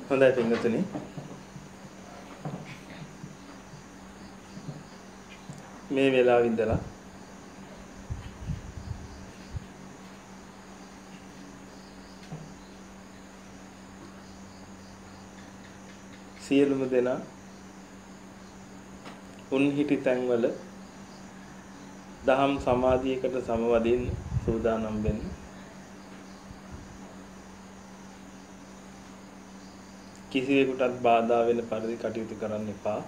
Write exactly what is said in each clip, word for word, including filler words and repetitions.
හොඳයි පින්වතුනි. මේ වෙලාව ඉඳලා සියලුම දෙනා උන් හිටි තැන්වල දහම් සමාධියකට සමවදින්න සූදානම් වෙන්න. කිසිවෙකුටත් බාධා වෙන පරිදි කටයුතු කරන්න එපා.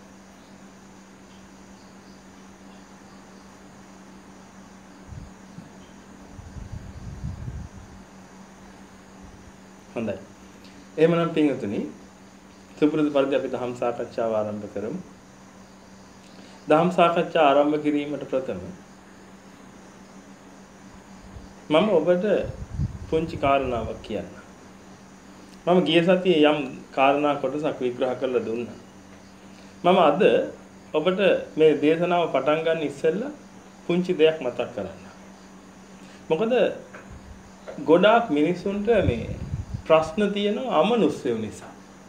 හොඳයි. එහෙමනම් පින්වතුනි සුපුරුදු පරිදි අපි දහම් සාකච්ඡාව ආරම්භ කරමු. දහම් සාකච්ඡා ආරම්භ කිරීමට ප්‍රථම මම ඔබට පුංචි කාරණාවක් කියන්න. මම ගිය සතියේ යම් කාරණා කොටසක් විග්‍රහ කරලා දුන්නා. මම අද ඔබට මේ දේශනාව පටන් ගන්න ඉස්සෙල්ලා පුංචි දෙයක් මතක් කරන්න. මොකද ගොඩාක් මිනිසුන්ට මේ ප්‍රශ්න තියෙනවා අමනුෂ්‍යව නිසා.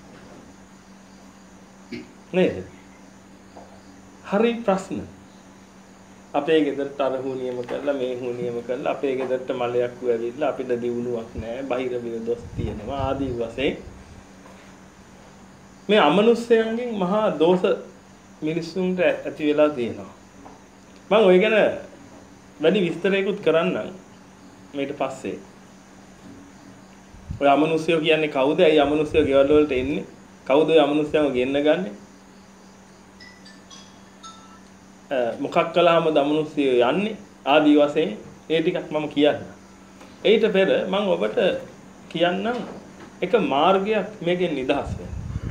නේද? හරි ප්‍රශ්න. අපේ ගෙදරට අර හුනියම කරලා මේ හුනියම කරලා අපේ ගෙදරට මලයක් ඇවිල්ලා අපිට දිනුවක් නැහැ බහිර බිර දොස් තියෙනවා ආදී වශයෙන් මේ අමනුෂ්‍යයන්ගෙන් මහා දෝෂ මිනිස්සුන්ට ඇති වෙලා තියෙනවා. මම ඔය ගැන වැඩි විස්තරයකුත් කරන්නම් මේට පස්සේ. ඔය අමනුෂ්‍යෝ කියන්නේ කවුද? ඇයි අමනුෂ්‍යෝ ගෙවල් වලට එන්නේ? කවුද ඔය අමනුෂ්‍යයන්ව ගෙන්න ගන්නේ? මොකක් කළාම දමනුස්සය යන්නේ ආදී වශයෙන් ඒ ටිකක් මම කියන්න. ඊට පෙර මම ඔබට කියන්නම් එක මාර්ගයක් මේකෙන් නිදහස් වෙන්න.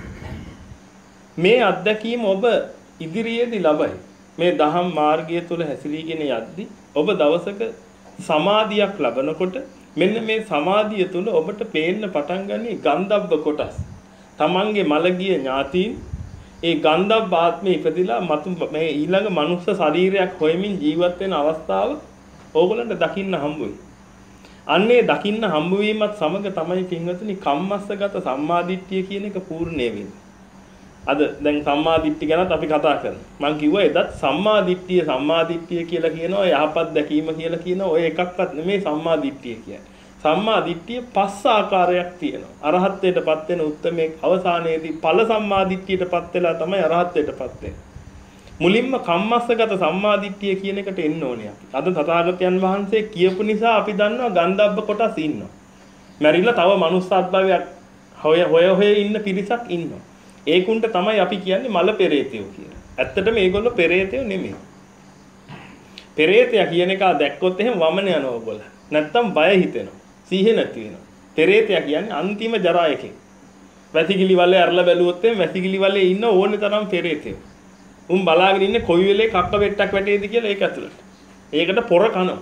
මේ අත්දැකීම ඔබ ඉදිරියේදී ලබයි. මේ දහම් මාර්ගය තුල හැසිරීගෙන යද්දී ඔබ දවසක සමාධියක් ලබනකොට මෙන්න මේ සමාධිය තුල ඔබට පේන්න පටන් ගන්නේ ගන්ධබ්බ කොටස්. තමන්ගේ මළගිය ඥාතීන් ඒ ගන්ධබ්බ ආත්මේ ඉපදිලා මතු මේ ඊළඟ මනුස්ස ශරීරයක් හොයමින් ජීවත් වෙන අවස්ථාව ඕගොල්ලන්ට දකින්න හම්බ වෙයි. අන්නේ දකින්න හම්බ වීමත් සමග තමයි පින්වතුනි කම්මස්සගත සම්මාදිට්ඨිය කියන එක පූර්ණේ වෙන්නේ. අද දැන් සම්මාදිට්ඨිය ගැනත් අපි කතා කරනවා. මම කිව්වා එදත් සම්මාදිට්ඨිය සම්මාදිට්ඨිය කියලා කියනවා යහපත් දැකීම කියලා කියනවා. ඔය එකක්වත් නෙමෙයි සම්මාදිට්ඨිය කියන්නේ. සම්මාදිට්ඨිය පස් ආකාරයක් තියෙනවා. අරහත්ත්වයටපත් වෙන උත්මයේ අවසානයේදී ඵල සම්මාදිට්ඨියටපත් වෙලා තමයි අරහත්ත්වයටපත් වෙන්නේ. මුලින්ම කම්මස්සගත සම්මාදිට්ඨිය කියන එකට එන්න ඕනේ අපි. අද තථාගතයන් වහන්සේ කියපු නිසා අපි දන්නවා ගන්ධබ්බ කොටස් ඉන්නවා. මැරිලා තව මනුස්සත්භවයක් හොය හොය හොය ඉන්න පිරිසක් ඉන්නවා. ඒකුන්ට තමයි අපි කියන්නේ මල පෙරේතයෝ කියලා. ඇත්තටම මේගොල්ලෝ පෙරේතයෝ නෙමෙයි. පෙරේතයා කියන එක දැක්කොත් එහෙම වමන යනවා ඔයගොල්ලෝ. නැත්තම් බය හිතෙනවා. සීහෙ නැති වෙනවා. පෙරේතයා කියන්නේ අන්තිම ජරා එකේ. වැසිකිලි වලේ අරලා බැලුවොත් එම් වැසිකිලි වලේ ඉන්න ඕනේ තරම් පෙරේතයෝ. උන් බලාගෙන ඉන්නේ කොයි වෙලේ කක්ක වෙට්ටක් වැටේද කියලා ඒක ඇතුළට. ඒකට පොර කනවා.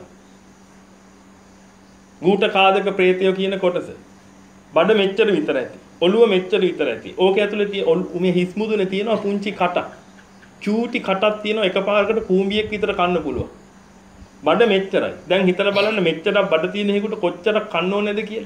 ගූට කාදක ප්‍රේතයෝ කියන කොටස. බඩ මෙච්චර විතර ඇති. ඔළුව මෙච්චර විතර ඇති. ඕක ඇතුලේ තියෙන උමේ හිස් මුදුනේ තියෙනවා පුංචි කටක්. චූටි කටක් තියෙනවා එකපාරකට කූඹියක් විතර කන්න පුළුවන්. බඩ මෙච්චරයි. දැන් හිතලා බලන්න මෙච්චරක් බඩ තියෙන හේකට කොච්චරක් කන්න ඕනේද කියලා.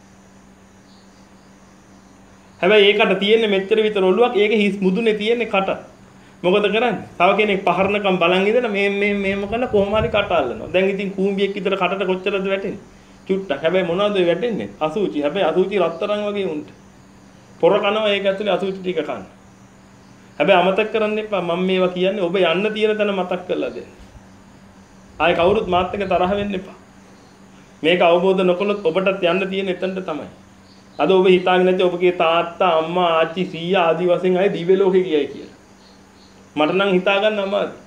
හැබැයි ඒකට තියෙන්නේ මෙච්චර විතර ඔළුවක්. ඒකේ හිස් මුදුනේ තියෙන්නේ කට. මොකද කරන්නේ? තව කෙනෙක් පහරනකම් බලන් ඉඳලා මේ මේ මේම කරන කොහොම හරි කට අල්ලනවා. දැන් ඉතින් කූඹියක් විතර කටට කොච්චරද වැටෙන්නේ? චුට්ටක්. හැබැයි මොනවද වැටෙන්නේ? අසුචි. හැබැයි අසුචි රත්තරන් වගේ උන්ට. පොර කනවා ඒක ඇතුලේ අසුචි ටික කන්න. හැබැයි අමතක කරන්න එපා මම මේවා කියන්නේ ඔබ යන්න තියෙන තැන මතක් කරලා දෙන්න. ආයේ කවුරුත් මාත් එක්ක තරහ වෙන්න එපා. මේක අවබෝධ නොකළොත් ඔබටත් යන්න තියෙන එතනට තමයි. අද ඔබ හිතාගෙන නැති ඔබගේ තාත්තා අම්මා ආච්චි සීයා ආදී වශයෙන් අය දිව්‍ය ලෝකේ ගියයි කියලා. මට නම් හිතා ගන්න අමාරුයි.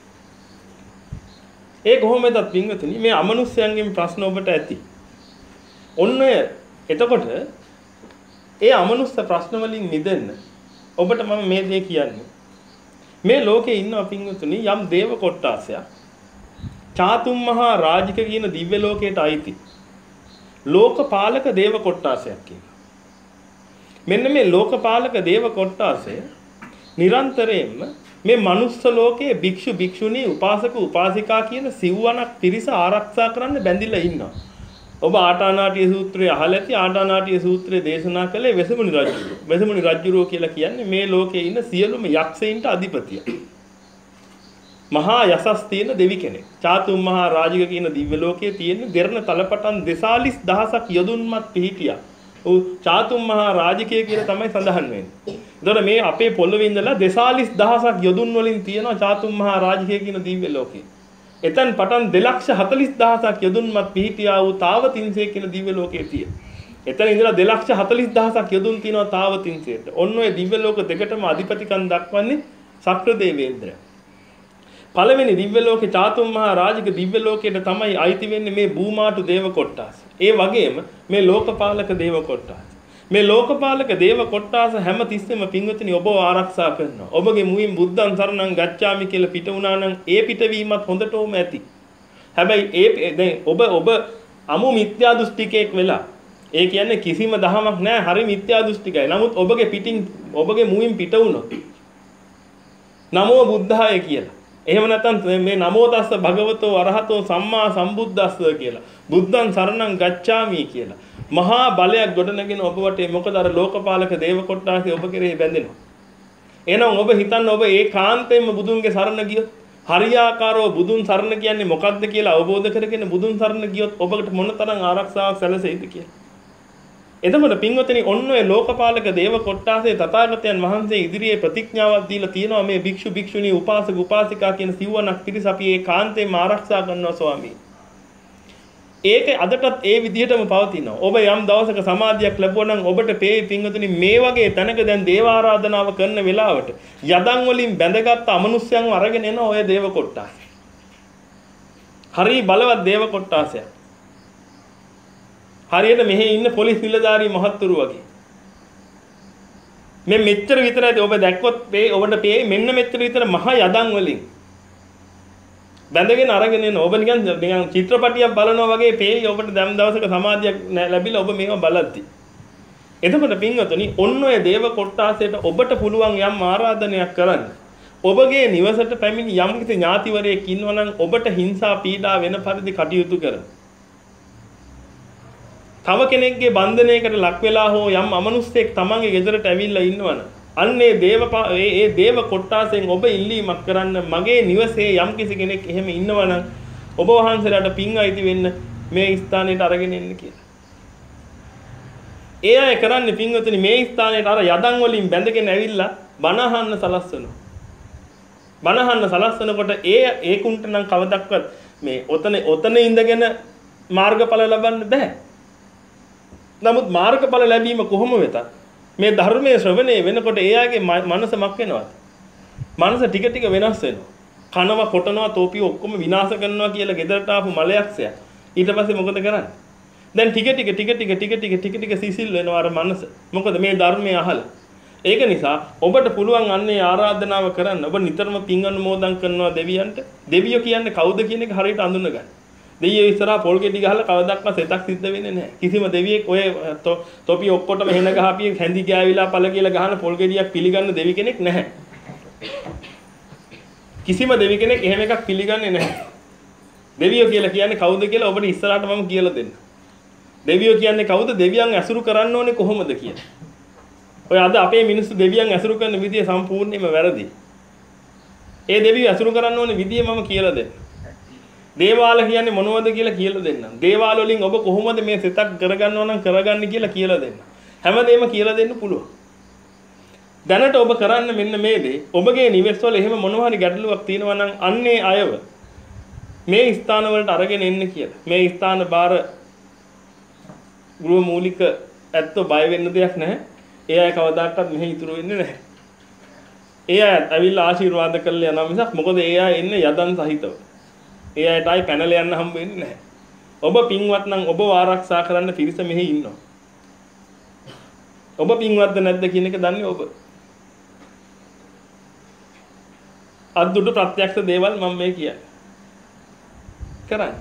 ඒ කොහොමද පින්වතුනි මේ අමනුෂ්‍යයන්ගෙන් ප්‍රශ්න ඔබට ඇති. ඔන්න එතකොට ඒ අමනුෂ්‍ය ප්‍රශ්න වලින් මිදෙන්න ඔබට මම මේ දේ කියන්නේ. මේ ලෝකේ ඉන්නවා පින්වතුනි යම් දේව කොට්ටාසයක්. චාතුම් මහා රාජික කියන දිව්‍ය ලෝකයට අයිති. ලෝකපාලක දේව කොට්ටාසයක් කියනවා. මෙන්න මේ ලෝකපාලක දේව කොට්ටාසය නිරන්තරයෙන්ම මේ මනුස්ස ලෝකයේ භික්ෂු භික්ෂුණී උපාසක උපාසිකා කියන සිව්වණක් පිරිස ආරක්ෂා කරන්න බැඳිලා ඉන්නවා. ඔබ ආටානාටිය සූත්‍රය අහලා ඇති. ආටානාටිය සූත්‍රය දේශනා කළේ වෙසමුණි රජුරෝ. වෙසමුණි රජුරෝ කියලා කියන්නේ මේ ලෝකේ ඉන්න සියලුම යක්ෂයින්ට අධිපතිය. මහා යසස් තියෙන දෙවි කෙනෙක්. චාතුම් මහා රාජික කියන දිව්‍ය ලෝකයේ තියෙන දෙරණ තලපටන් දෙසාලිස් දහසක් යොදුන්මත් පිහිටියා. ඔව් චාතුම් මහා රාජිකය කියලා තමයි සඳහන් වෙන්නේ. එතකොට මේ අපේ පොළොවේ ඉඳලා දෙසාලිස් දහසක් යොදුන් වලින් තියෙනවා චාතුම් මහා රාජිකය කියන දිව්‍ය ලෝකේ. එතෙන් පටන් දෙලක්ෂ හතළිස් දහසක් යොදුන්මත් පිහිටියා වූ තාවතින්සේ කියන දිව්‍ය ලෝකයේ තියෙන. එතන ඉඳලා දෙලක්ෂ හතළිස් දහසක් යොදුන් තියෙනවා තාවතින්සේට. ඔන්න ඔය දිව්‍ය ලෝක දෙකටම අධිපතිකම් දක්වන්නේ ශක්‍ර දේවේන්ද්‍රයා. පළවෙනි දිව්‍ය ලෝකේ චාතුම් මහා රාජික දිව්‍ය ලෝකයට තමයි අයිති වෙන්නේ මේ භූමාටු දේව කොට්ටාස. ඒ වගේම මේ ලෝකපාලක දේව කොට්ටාස. මේ ලෝකපාලක දේව කොට්ටාස හැම තිස්සෙම පින්වතුනි ඔබව ආරක්ෂා කරනවා. ඔබගේ මුවින් බුද්ධං සරණං ගච්ඡාමි කියලා පිට වුණා නම් ඒ පිටවීමත් හොඳටම ඇති. හැබැයි ඒ දැන් ඔබ ඔබ අමු මිත්‍යා දෘෂ්ටිකයෙක් වෙලා ඒ කියන්නේ කිසිම දහමක් නැහැ හරි මිත්‍යා දෘෂ්ටිකයි. නමුත් ඔබගේ පිටින් ඔබගේ මුවින් පිට වුණොත් නමෝ බුද්ධාය කියලා එහෙම නැත්නම් මේ නමෝ තස්ස භගවතෝ අරහතෝ සම්මා සම්බුද්දස්ස කියලා බුද්ධං සරණං ගච්ඡාමි කියලා මහා බලයක් ගොඩනගෙන ඔබ වටේ මොකද අර ලෝකපාලක දේව කොට්ටාසේ ඔබ කෙරෙහි බැඳෙනවා. එහෙනම් ඔබ හිතන්න ඔබ ඒකාන්තයෙන්ම බුදුන්ගේ සරණ ගියොත් හරියාකාරව බුදුන් සරණ කියන්නේ මොකක්ද කියලා අවබෝධ කරගෙන බුදුන් සරණ ගියොත් ඔබට මොනතරම් ආරක්ෂාවක් සැලසෙයිද කියලා. එතකොට පින්වතුනි ඔන්න ඔය ලෝකපාලක දේව කොට්ටාසේ තථාගතයන් වහන්සේ ඉදිරියේ ප්‍රතිඥාවක් දීලා තියෙනවා මේ භික්ෂු භික්ෂුණී උපාසක උපාසිකා කියන සිව්වණක් පිරිස අපි ඒකාන්තයෙන්ම ආරක්ෂා කරනවා ස්වාමී. ඒක අදටත් ඒ විදිහටම පවතිනවා. ඔබ යම් දවසක සමාධියක් ලැබුවා නම් ඔබට පේ පින්වතුනි මේ වගේ තැනක දැන් දේව ආරාධනාව කරන වෙලාවට යදන් වලින් බැඳගත් අමනුෂ්‍යයන්ව අරගෙන එන ඔය දේව කොට්ටාස. හරි බලවත් දේව කොට්ටාසයක්. හරියට මෙහි ඉන්න පොලිස් නිලධාරී මහත්තුරු වගේ. මේ මෙච්චර විතරයි ඔබ දැක්කොත් මේ ඔබට පේ මෙන්න මෙච්චර විතර මහ යදන් වලින් බැඳගෙන අරගෙන එන ඔබ නිකන් නිකන් චිත්‍රපටියක් බලනවා වගේ පේයි ඔබට දැන් දවසක සමාධියක් ලැබිලා ඔබ මේව බලද්දි. එතකොට පින්වතුනි ඔන්න ඔය දේව කොට්ටාසයට ඔබට පුළුවන් යම් ආරාධනයක් කරන්න. ඔබගේ නිවසට පැමිණි යම් කිසි ඥාතිවරයෙක් ඉන්නවා නම් ඔබට හිංසා පීඩා වෙන පරිදි කටයුතු කරන්න. තව කෙනෙක්ගේ බන්ධනයකට ලක් වෙලා හෝ යම් අමනුෂ්‍යෙක් තමන්ගේ ගෙදරට ඇවිල්ලා ඉන්නවනම් අන්නේ දේව ඒ ඒ දේව කොට්ටාසෙන් ඔබ ඉල්ලීමක් කරන්න මගේ නිවසේ යම් කිසි කෙනෙක් එහෙම ඉන්නවනම් ඔබ වහන්සේලාට පින් අයිති වෙන්න මේ ස්ථානෙට අරගෙන එන්න කියලා. ඒ අය කරන්නේ පින්වතුනි මේ ස්ථානෙට අර යදන් වලින් බැඳගෙන ඇවිල්ලා බණ අහන්න සලස්වනවා. බණ අහන්න සලස්වනකොට ඒ ඒකුන්ට නම් කවදක්වත් මේ ඔතන ඔතන ඉඳගෙන මාර්ගඵල ලබන්න බෑ. නමුත් මාර්ගඵල ලැබීම කොහොම වෙතත් මේ ධර්මයේ ශ්‍රවණය වෙනකොට එයාගේ මනස මක් වෙනවද? මනස ටික ටික වෙනස් වෙනවා. කනවා කොටනවා තෝපිය ඔක්කොම විනාශ කරනවා කියලා ගෙදරට ආපු මලයක්සයා. ඊට පස්සේ මොකද කරන්නේ? දැන් ටික ටික ටික ටික ටික ටික ටික ටික සිසිල් වෙනවා අර මනස. මොකද මේ ධර්මය අහලා. ඒක නිසා ඔබට පුළුවන් අන්නේ ආරාධනාව කරන්න. ඔබ නිතරම පින් අනුමෝදන් කරනවා දෙවියන්ට. දෙවියෝ කියන්නේ කවුද කියන එක හරියට අඳුනගන්න. දෙවියෝ ඉස්සරහා පොල් ගෙඩි ගහලා කවදාවත් සෙතක් සිද්ධ වෙන්නේ නැහැ. කිසිම දෙවියෙක් ඔය තොපි ඔක්කොටම හෙන ගහපිය හැඳි ගෑවිලා පළ කියලා ගහන පොල් ගෙඩියක් පිළිගන්න දෙවි කෙනෙක් නැහැ. කිසිම දෙවි කෙනෙක් එහෙම එකක් පිළිගන්නේ නැහැ. දෙවියෝ කියලා කියන්නේ කවුද කියලා ඔබට ඉස්සරහට මම කියලා දෙන්න. දෙවියෝ කියන්නේ කවුද? දෙවියන් ඇසුරු කරන්න ඕනේ කොහොමද කියලා. ඔය අද අපේ මිනිස්සු දෙවියන් ඇසුරු කරන විදිය සම්පූර්ණයෙන්ම වැරදි. ඒ දෙවියෝ ඇසුරු කරන්න ඕනේ විදිය මම කියලා දෙන්න. දේවාල කියන්නේ මොනවද කියලා කියලා දෙන්නම්. දේවාල වලින් ඔබ කොහොමද මේ සිතක් කරගන්නව නම් කරගන්නේ කියලා කියලා දෙන්න. හැමදේම කියලා දෙන්න පුළුවන්. දැනට ඔබ කරන්න මෙන්න මේ දේ. ඔබගේ නිවෙස් වල එහෙම මොනවා හරි ගැටලුවක් තියෙනවා නම් අන්නේ අයව මේ ස්ථාන වලට අරගෙන එන්න කියලා. මේ ස්ථාන බාර ගෘහ මූලික ඇත්තෝ බය වෙන්න දෙයක් නැහැ. ඒ අය කවදාකවත් මෙහි ඉතුරු වෙන්නේ නැහැ. ඒ අය ඇවිල්ලා ආශිර්වාද කරලා යනවා මිසක් මොකද ඒ අය එන්නේ යදන් සහිතව. ඒ අයට ආයි පැනලා යන්න හම්බ වෙන්නේ නැහැ. ඔබ පින්වත් නම් ඔබ ආරක්ෂා කරන්න පිරිස මෙහි ඉන්නවා. ඔබ පින්වත්ද නැද්ද කියන එක දන්නේ ඔබ. අද්දුට ප්‍රත්‍යක්ෂ දේවල් මම මේ කියන්නේ. කරන්නේ.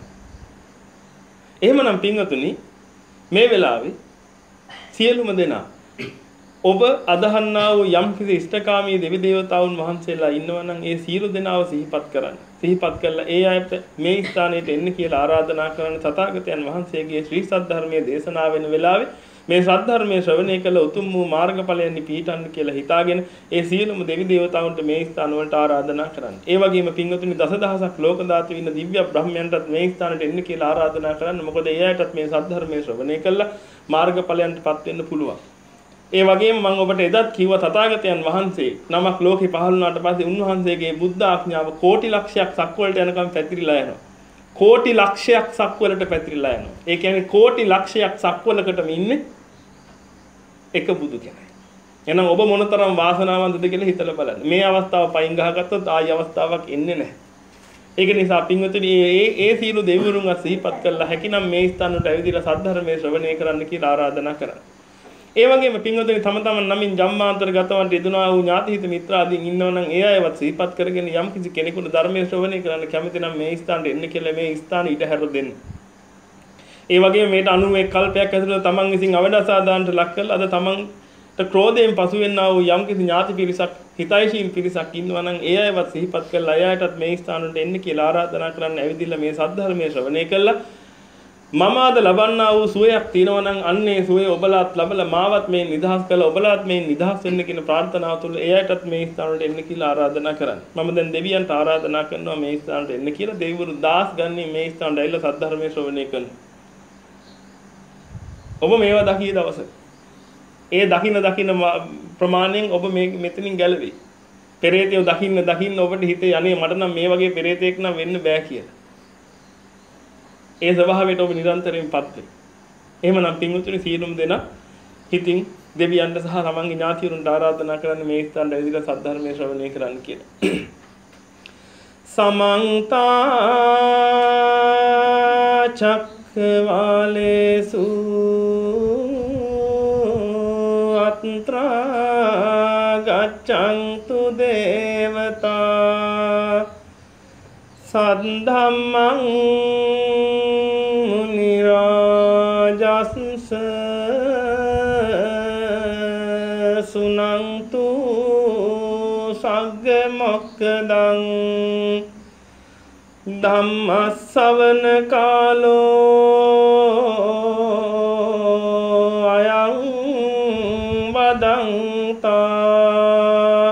එහෙමනම් පින්වතුනි මේ වෙලාවේ සියලුම දෙනා ඔබ අදහන්නා වූ යම් කිසි ඉෂ්ඨකාමී දෙවි දේවතාවුන් වහන්සේලා ඉන්නවා නම් ඒ සියලු දෙනාව සිහිපත් කරන්න. සිහිපත් කළා ඒ අයට මේ ස්ථානයට එන්න කියලා ආරාධනා කරන තථාගතයන් වහන්සේගේ ශ්‍රී සද්ධර්මයේ දේශනා වෙන වෙලාවේ මේ සද්ධර්මයේ ශ්‍රවණය කළ උතුම් වූ මාර්ගඵලයන් පිහිටන්න කියලා හිතාගෙන ඒ සියලුම දෙවි දේවතාවුන්ට මේ ස්ථාන වලට ආරාධනා කරන්න. ඒ වගේම පින්වතුනි දසදහසක් ලෝක ධාතු ඉන්න දිව්‍ය බ්‍රහ්මයන්ටත් මේ ස්ථානට එන්න කියලා ආරාධනා කරන්න. මොකද ඒ අයටත් මේ සද්ධර්මයේ ශ්‍රවණය කළා මාර්ගඵලයන්ටපත් වෙන්න පුළුවන්. ඒ වගේම මම ඔබට එදත් කිව්වා තථාගතයන් වහන්සේ නමක් ලෝකේ පහළ වුණාට පස්සේ උන්වහන්සේගේ බුද්ධ ආඥාව කෝටි ලක්ෂයක් සක්වලට යනකම් පැතිරිලා යනවා. කෝටි ලක්ෂයක් සක්වලට පැතිරිලා යනවා. ඒ කියන්නේ කෝටි ලක්ෂයක් සක්වලකටම ඉන්නේ එක බුදු කෙනෙක්. එහෙනම් ඔබ මොනතරම් වාසනාවන්තද කියලා හිතලා බලන්න. මේ අවස්ථාව පයින් ගහගත්තොත් ආයි අවස්ථාවක් එන්නේ නැහැ. ඒක නිසා පින්වතුනි මේ ඒ සීල දෙවිවරුන්ව සිහිපත් කළා හැකිනම් මේ ස්ථානවලට ඇවිදලා සද්ධර්මයේ ශ්‍රවණය කරන්න කියලා ආරාධනා කරා. ඒ වගේම පින්වතුනි තම තමන් නමින් ජම්මාන්තර ගතවන්ට යෙදුනා වූ ඥාතිහිත මිත්‍රාදීන් ඉන්නවනම් ඒ අයවත් සිහිපත් කරගෙන යම් කිසි කෙනෙකුට ධර්මයේ ශ්‍රවණය කරන්න කැමති නම් මේ ස්ථානට එන්න කියලා මේ ස්ථාන ඊට හැර දෙන්න. ඒ වගේම මේට අනූ එක් කල්පයක් ඇතුළත තමන් විසින් අවදාසාදාන්ට ලක් කළා අද තමන්ට ක්‍රෝධයෙන් පසු වෙන්නා වූ යම් කිසි ඥාති පිරිසක් හිතයිශීල් පිරිසක් ඉන්නවනම් ඒ අයවත් සිහිපත් කරලා ඒ අයටත් මේ ස්ථානට එන්න කියලා ආරාධනා කරන්න ඇවිදින්න මේ සද්ධර්මයේ ශ්‍රවණය කළා මම අද ලබන්නා වූ සුවයක් තියෙනවා නම් අන්නේ සුවේ ඔබලාත් ලබලා මාවත් මේ නිදහස් කළ ඔබලාත් මේ නිදහස් වෙන්න කියන ප්‍රාර්ථනාව තුළ එයටත් මේ ස්ථානවලට එන්න කියලා ආරාධනා කරන්න. මම දැන් දෙවියන්ට ආරාධනා කරනවා මේ ස්ථානට එන්න කියලා. දෙවිවරු දහස් ගණන් මේ ස්ථානට ඇවිල්ලා සද්ධර්මයේ ශ්‍රවණය කරනවා. ඔබ මේවා දකිය දවස. ඒ දකින්න දකින්න ප්‍රමාණයෙන් ඔබ මේ මෙතනින් ගැලවෙයි. පෙරේතයෝ දකින්න දකින්න ඔබට හිතේ අනේ මට නම් මේ වගේ පෙරේතෙක් නම් වෙන්න බෑ කියලා. ඒ ස්වභාවයට ඔබ නිරන්තරයෙන්පත් වෙයි. එහෙමනම් පින්වතුනි සීලුම් දෙන හිතින් දෙවියන්ට සහ තමන්ගේ ඥාතිවරුන්ට ආරාධනා කරන්න මේ ස්ථානට ඇවිදලා සද්ධර්මයේ ශ්‍රවණය කරන්න කියලා. සමන්ත චක්කවාලේසු අත්‍රා ගච්ඡන්තු දේවතා සද්ධම්මං නිරාජස්ස සුනන්තු සග්ග මොක්ඛදං ධම්මස්සවන කාලෝ අයං වදන්තා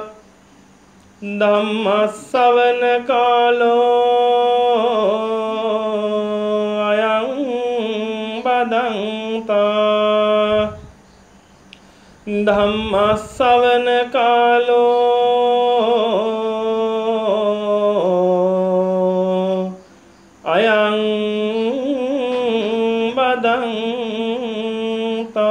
ධම්මස්සවන කාලෝ ධම්මස්සවන කාලෝ අයං බදන්තා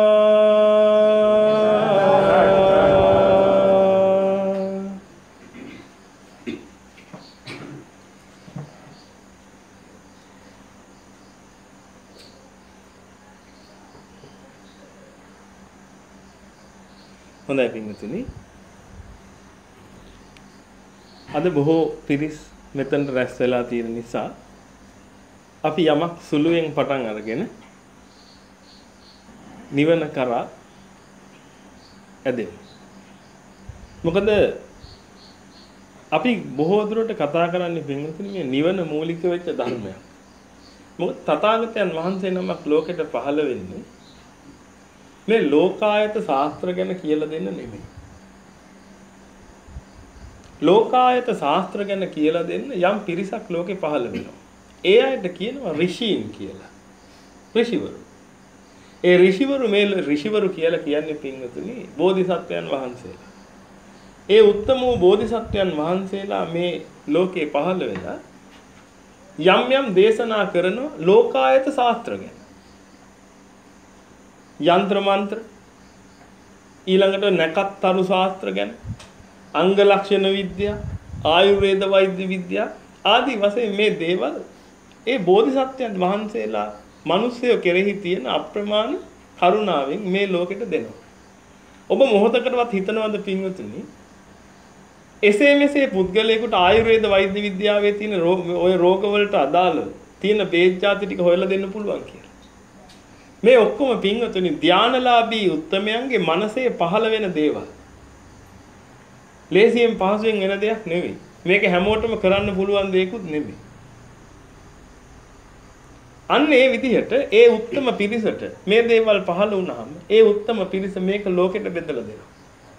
හොඳයි පින්වතුනි අද බොහෝ පිරිස් මෙතනට රැස් වෙලා තියෙන නිසා අපි යමක් සුළුවෙන් පටන් අරගෙන නිවන කරා ඇදෙමු. මොකද අපි බොහෝ දුරට කතා කරන්නේ පින්වතුනි මේ නිවන මූලික වෙච්ච ධර්මයක්. මොකද තථාගතයන් වහන්සේ නමක් ලෝකෙට පහළ වෙන්නේ මේ ලෝකායත ශාස්ත්‍ර ගැන කියලා දෙන්න නෙමෙයි. ලෝකායත ශාස්ත්‍ර ගැන කියලා දෙන්න යම් පිරිසක් ලෝකේ පහළ වෙනවා. ඒ අයට කියනවා ඍෂීන් කියලා. ඍෂිවරු. ඒ ඍෂිවරු මේ ඍෂිවරු කියලා කියන්නේ පින්වතුනි බෝධිසත්වයන් වහන්සේලා. ඒ උත්තම වූ බෝධිසත්වයන් වහන්සේලා මේ ලෝකේ පහළ වෙලා යම් යම් දේශනා කරන ලෝකායත ශාස්ත්‍ර ගැන. යන්ත්‍ර මන්ත්‍ර ඊළඟට නැකත්තරු ශාස්ත්‍ර ගැන අංග ලක්ෂණ විද්‍යා ආයුර්වේද වෛද්‍ය විද්‍යා ආදී වශයෙන් මේ දේවල් ඒ බෝධිසත්වයන් වහන්සේලා මිනිස්සුયો කෙරෙහි තියෙන අප්‍රමාණ කරුණාවෙන් මේ ලෝකෙට දෙනවා. ඔබ මොහොතකටවත් හිතනවද පින්වතුනි එසේ මෙසේ පුද්ගලයෙකුට ආයුර්වේද වෛද්‍ය විද්‍යාවේ තියෙන ওই රෝග වලට අදාළ තියෙන බේත් જાති ටික හොයලා දෙන්න පුළුවන් කියලා. මේ ඔක්කොම පින්වතුනි ධානලාභී උත්තමයන්ගේ මනසේ පහළ වෙන දේවල්. ලේසියෙන් පහසුවෙන් එන දෙයක් නෙවෙයි. මේක හැමෝටම කරන්න පුළුවන් දෙයක්ුත් නෙවෙයි. අන්න ඒ විදිහට ඒ උත්තම පිරිසට මේ දේවල් පහළ වුණාම ඒ උත්තම පිරිස මේක ලෝකෙට බෙදලා දෙනවා.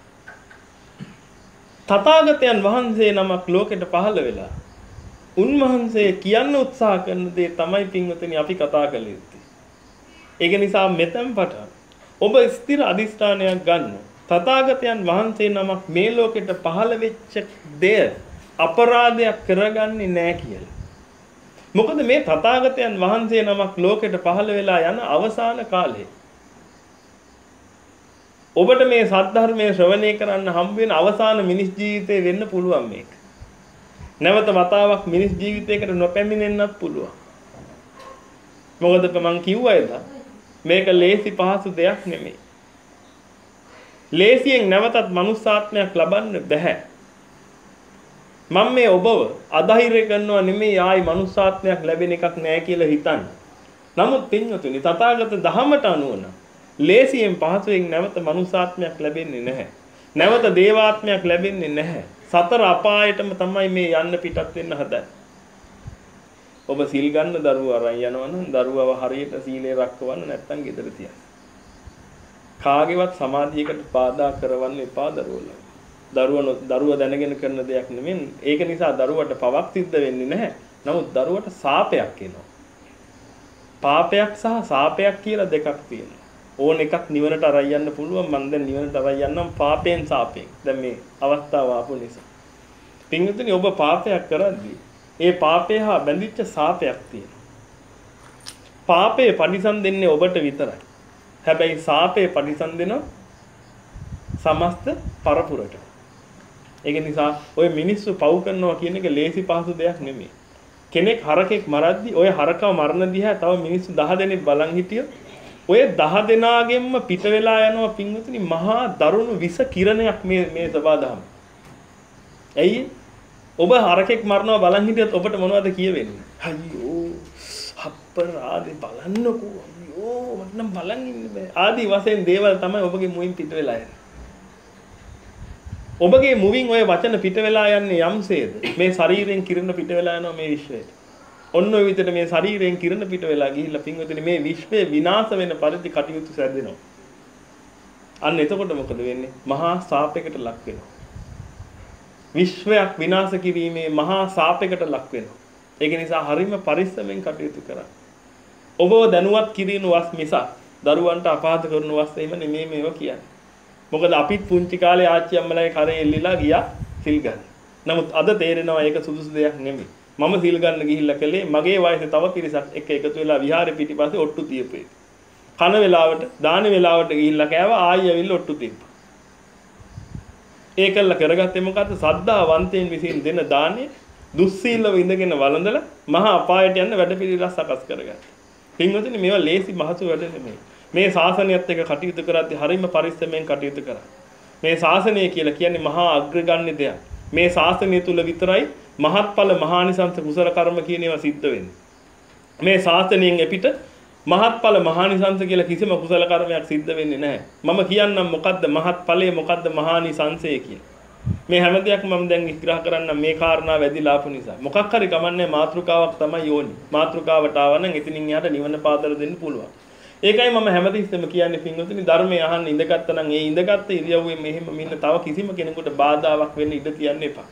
තථාගතයන් වහන්සේ නමක් ලෝකෙට පහළ වෙලා උන්වහන්සේ කියන්න උත්සාහ කරන දේ තමයි පින්වතුනි අපි කතා කළ යුත්තේ. ඒක නිසා මෙතෙන් පටන් ඔබ ස්ථිර අදිස්ථානයක් ගන්න. තථාගතයන් වහන්සේ නමක් මේ ලෝකෙට පහළ වෙච්ච දෙය අපරාධයක් කරගන්නේ නැහැ කියලා. මොකද මේ තථාගතයන් වහන්සේ නමක් ලෝකෙට පහළ වෙලා යන අවසාන කාලේ ඔබට මේ සද්ධර්මයේ ශ්‍රවණය කරන්න හම්බ වෙන අවසාන මිනිස් ජීවිතේ වෙන්න පුළුවන් මේක. නැවත වතාවක් මිනිස් ජීවිතයකට නොපැමිණෙන්නත් පුළුවන්. මොකද මම කිව්වයිද මේක ලේසි පහසු දෙයක් නෙමෙයි. ලේසියෙන් නැවතත් මනුස්සාත්මයක් ලබන්න බෑ. මම මේ ඔබව අධෛර්ය කරනවා නෙමෙයි ආයි මනුස්සාත්මයක් ලැබෙන එකක් නෑ කියලා හිතන්න. නමුත් පින්වතුනි තථාගත දහමට අනුව නම් ලේසියෙන් පහසුවෙන් නැවත මනුස්සාත්මයක් ලැබෙන්නේ නැහැ. නැවත දේවාත්මයක් ලැබෙන්නේ නැහැ. සතර අපායටම තමයි මේ යන්න පිටත් වෙන්න හදන්නේ. ඔබ සිල් ගන්න දරුවෝ අරන් යනවා නම් දරුවව හරියට සීලේ රැකවන්න නැත්නම් ගෙදර තියන්න. කාගේවත් සමාධියකට බාධා කරවන්න එපා දරුවෝ. දරුවෝ දරුවා දැනගෙන කරන දෙයක් නෙමෙයි. ඒක නිසා දරුවට පවක් සිද්ධ වෙන්නේ නැහැ. නමුත් දරුවට සාපයක් එනවා. පාපයක් සහ සාපයක් කියලා දෙකක් තියෙනවා. ඕන එකක් නිවනට අරන් යන්න පුළුවන්. මම දැන් නිවනට අරන් යන්නම් පාපයෙන් සාපයෙන්. දැන් මේ අවස්ථාව ආපු නිසා. පින්විතනි ඔබ පාපයක් කරද්දී ඒ පාපය හා බැඳිච්ච සාපයක් තියෙනවා. පාපේ පරිසම් දෙන්නේ ඔබට විතරයි. හැබැයි සාපේ පරිසම් දෙනවා සමස්ත පරපුරට. ඒක නිසා ඔය මිනිස්සු පව් කරනවා කියන එක ලේසි පහසු දෙයක් නෙමෙයි. කෙනෙක් හරකෙක් මරද්දී ඔය හරකව මරණ දිහා තව මිනිස්සු දහ දෙනෙක් බලන් හිටියොත් ඔය දහ දෙනාගෙන්ම පිට වෙලා යනවා පින්වතුනි මහා දරුණු විස කිරණයක් මේ මේ සබාදහම. ඇයි? ඔබ හරකෙක් මරනවා බලන් හිටියොත් ඔබට මොනවද කියවෙන්නේ? අයියෝ අප්පරාදේ බලන්නකෝ. අයියෝ මට නම් බලන් ඉන්න බෑ. ආදි වශයෙන් දේවල් තමයි ඔබගේ මුවින් පිට වෙලා යන්නේ. ඔබගේ මුවින් ඔය වචන පිට වෙලා යන්නේ යම්සේද මේ ශරීරයෙන් කිරණ පිට වෙලා යනවා මේ විශ්වයට. ඔන්න ඔය විදිහට මේ ශරීරයෙන් කිරණ පිට වෙලා ගිහිල්ලා පින්වතුනි මේ විශ්වය විනාශ වෙන පරිදි කටයුතු සැදෙනවා. අන්න එතකොට මොකද වෙන්නේ? මහා සාපයකට ලක් වෙනවා. විශ්වයක් විනාශ කිරීමේ මහා සාපයකට ලක් වෙනවා. ඒක නිසා හරිම පරිස්සමෙන් කටයුතු කරන්න. ඔබව දැනුවත් කිරීමවස් මිසක් දරුවන්ට අපහාස කරනවස් එහෙම නෙමෙයි මේවා කියන්නේ. මොකද අපිත් පුංචි කාලේ ආච්චි අම්මලාගේ කරේ එල්ලිලා ගියා සිල් ගන්න. නමුත් අද තේරෙනවා ඒක සුදුසු දෙයක් නෙමෙයි. මම සිල් ගන්න ගිහිල්ලා කලේ මගේ වයසේ තව පිරිසක් එක්ක එකතු වෙලා විහාරේ පිටිපස්සේ ඔට්ටු තියපේ. කන වෙලාවට දාන වෙලාවට ගිහිල්ලා කෑවා ආයෙ ඇවිල්ලා ඔට්ටු තියපා. ඒකල්ල කරගත්තේ මොකද්ද? සද්ධාවන්තයන් විසින් දෙන දානේ දුස්සීලව ඉඳගෙන වළඳලා මහා අපායට යන වැඩපිළිවෙල සකස් කරගත්තා. පින්වතුනි මේවා ලේසි මහසු වැඩ නෙමෙයි. මේ ශාසනයත් එක්ක කටයුතු කරද්දී හරිම පරිස්සමෙන් කටයුතු කරා. මේ ශාසනය කියලා කියන්නේ මහා අග්‍රගණ්‍ය දෙයක්. මේ ශාසනය තුල විතරයි මහත්ඵල මහානිසංස කුසල කර්ම කියන ඒවා සිද්ධ වෙන්නේ. මේ ශාසනයෙන් එපිට මහත්ඵල මහානිසංස කියලා කිසිම කුසල කර්මයක් සිද්ධ වෙන්නේ නැහැ. මම කියන්නම් මොකද්ද මහත්ඵලය මොකද්ද මහානිසංසය කියලා. මේ හැම දෙයක්ම මම දැන් විග්‍රහ කරන්න මේ කාරණා වැදිලා ආපු නිසා. මොකක් හරි කමන්නේ මාත්‍රිකාවක් තමයි යෝනි. මාත්‍රිකාවට ආවනම් එතනින් එහාට නිවන පාදල දෙන්න පුළුවන්. ඒකයි මම හැමතිස්සෙම කියන්නේ පින්වතුනි ධර්මයේ අහන්න ඉඳගත්තා නම් ඒ ඉඳගත්ත ඉරියව්වේ මෙහෙම මෙන්න තව කිසිම කෙනෙකුට බාධාවක් වෙන්න ඉඩ තියන්න එපා.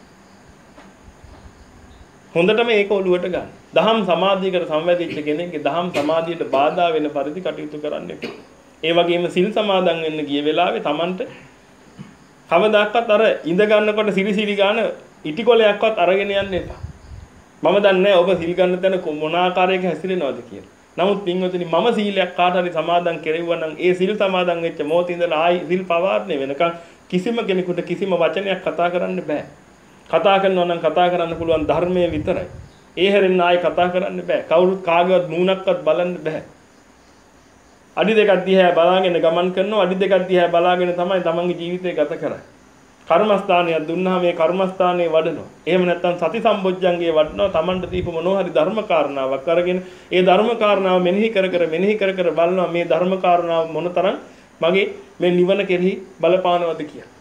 හොඳටම ඒක ඔලුවට ගන්න. දහම් සමාධියකට සම්වැදිච්ච කෙනෙක්ගේ දහම් සමාධියට බාධා වෙන පරිදි කටයුතු කරන්න එපා. ඒ වගේම සිල් සමාදන් වෙන්න ගිය වෙලාවේ Tamanට කවදාකවත් අර ඉඳ ගන්නකොට සිරිසිරි ගන්න ඉටිකොලයක්වත් අරගෙන යන්න එපා. මම දන්නේ නැහැ ඔබ සිල් ගන්න තැන මොන ආකාරයක හැසිරෙනවද කියලා. නමුත් පින්වතුනි මම සීලයක් කාට හරි සමාදන් කෙරෙව්වා නම් ඒ සිල් සමාදන් වෙච්ච මොහොතේ ඉඳලා ආයි සිල් පවාරණය වෙනකන් කිසිම කෙනෙකුට කිසිම වචනයක් කතා කරන්න බෑ. කතා කරනවා නම් කතා කරන්න පුළුවන් ධර්මයේ විතරයි. ඒ හැරෙන්න ආයි කතා කරන්න බෑ. කවුරුත් කාගේවත් මූණක්වත් බලන්න බෑ. අඩි දෙකක් දිහා බලාගෙන ගමන් කරනවා. අඩි දෙකක් දිහා බලාගෙන තමයි තමන්ගේ ජීවිතය ගත කරන්නේ. කර්මස්ථානයක් දුන්නාම මේ කර්මස්ථානයේ වඩනවා. එහෙම නැත්නම් සති සම්බොජ්ජංගේ වඩනවා. Tamanට දීපු මොනවා හරි ධර්ම කාරණාවක් අරගෙන ඒ ධර්ම කාරණාව මෙනෙහි කර කර මෙනෙහි කර කර බලනවා මේ ධර්ම කාරණාව මොනතරම් මගේ මේ නිවන කෙරෙහි බලපානවද කියලා.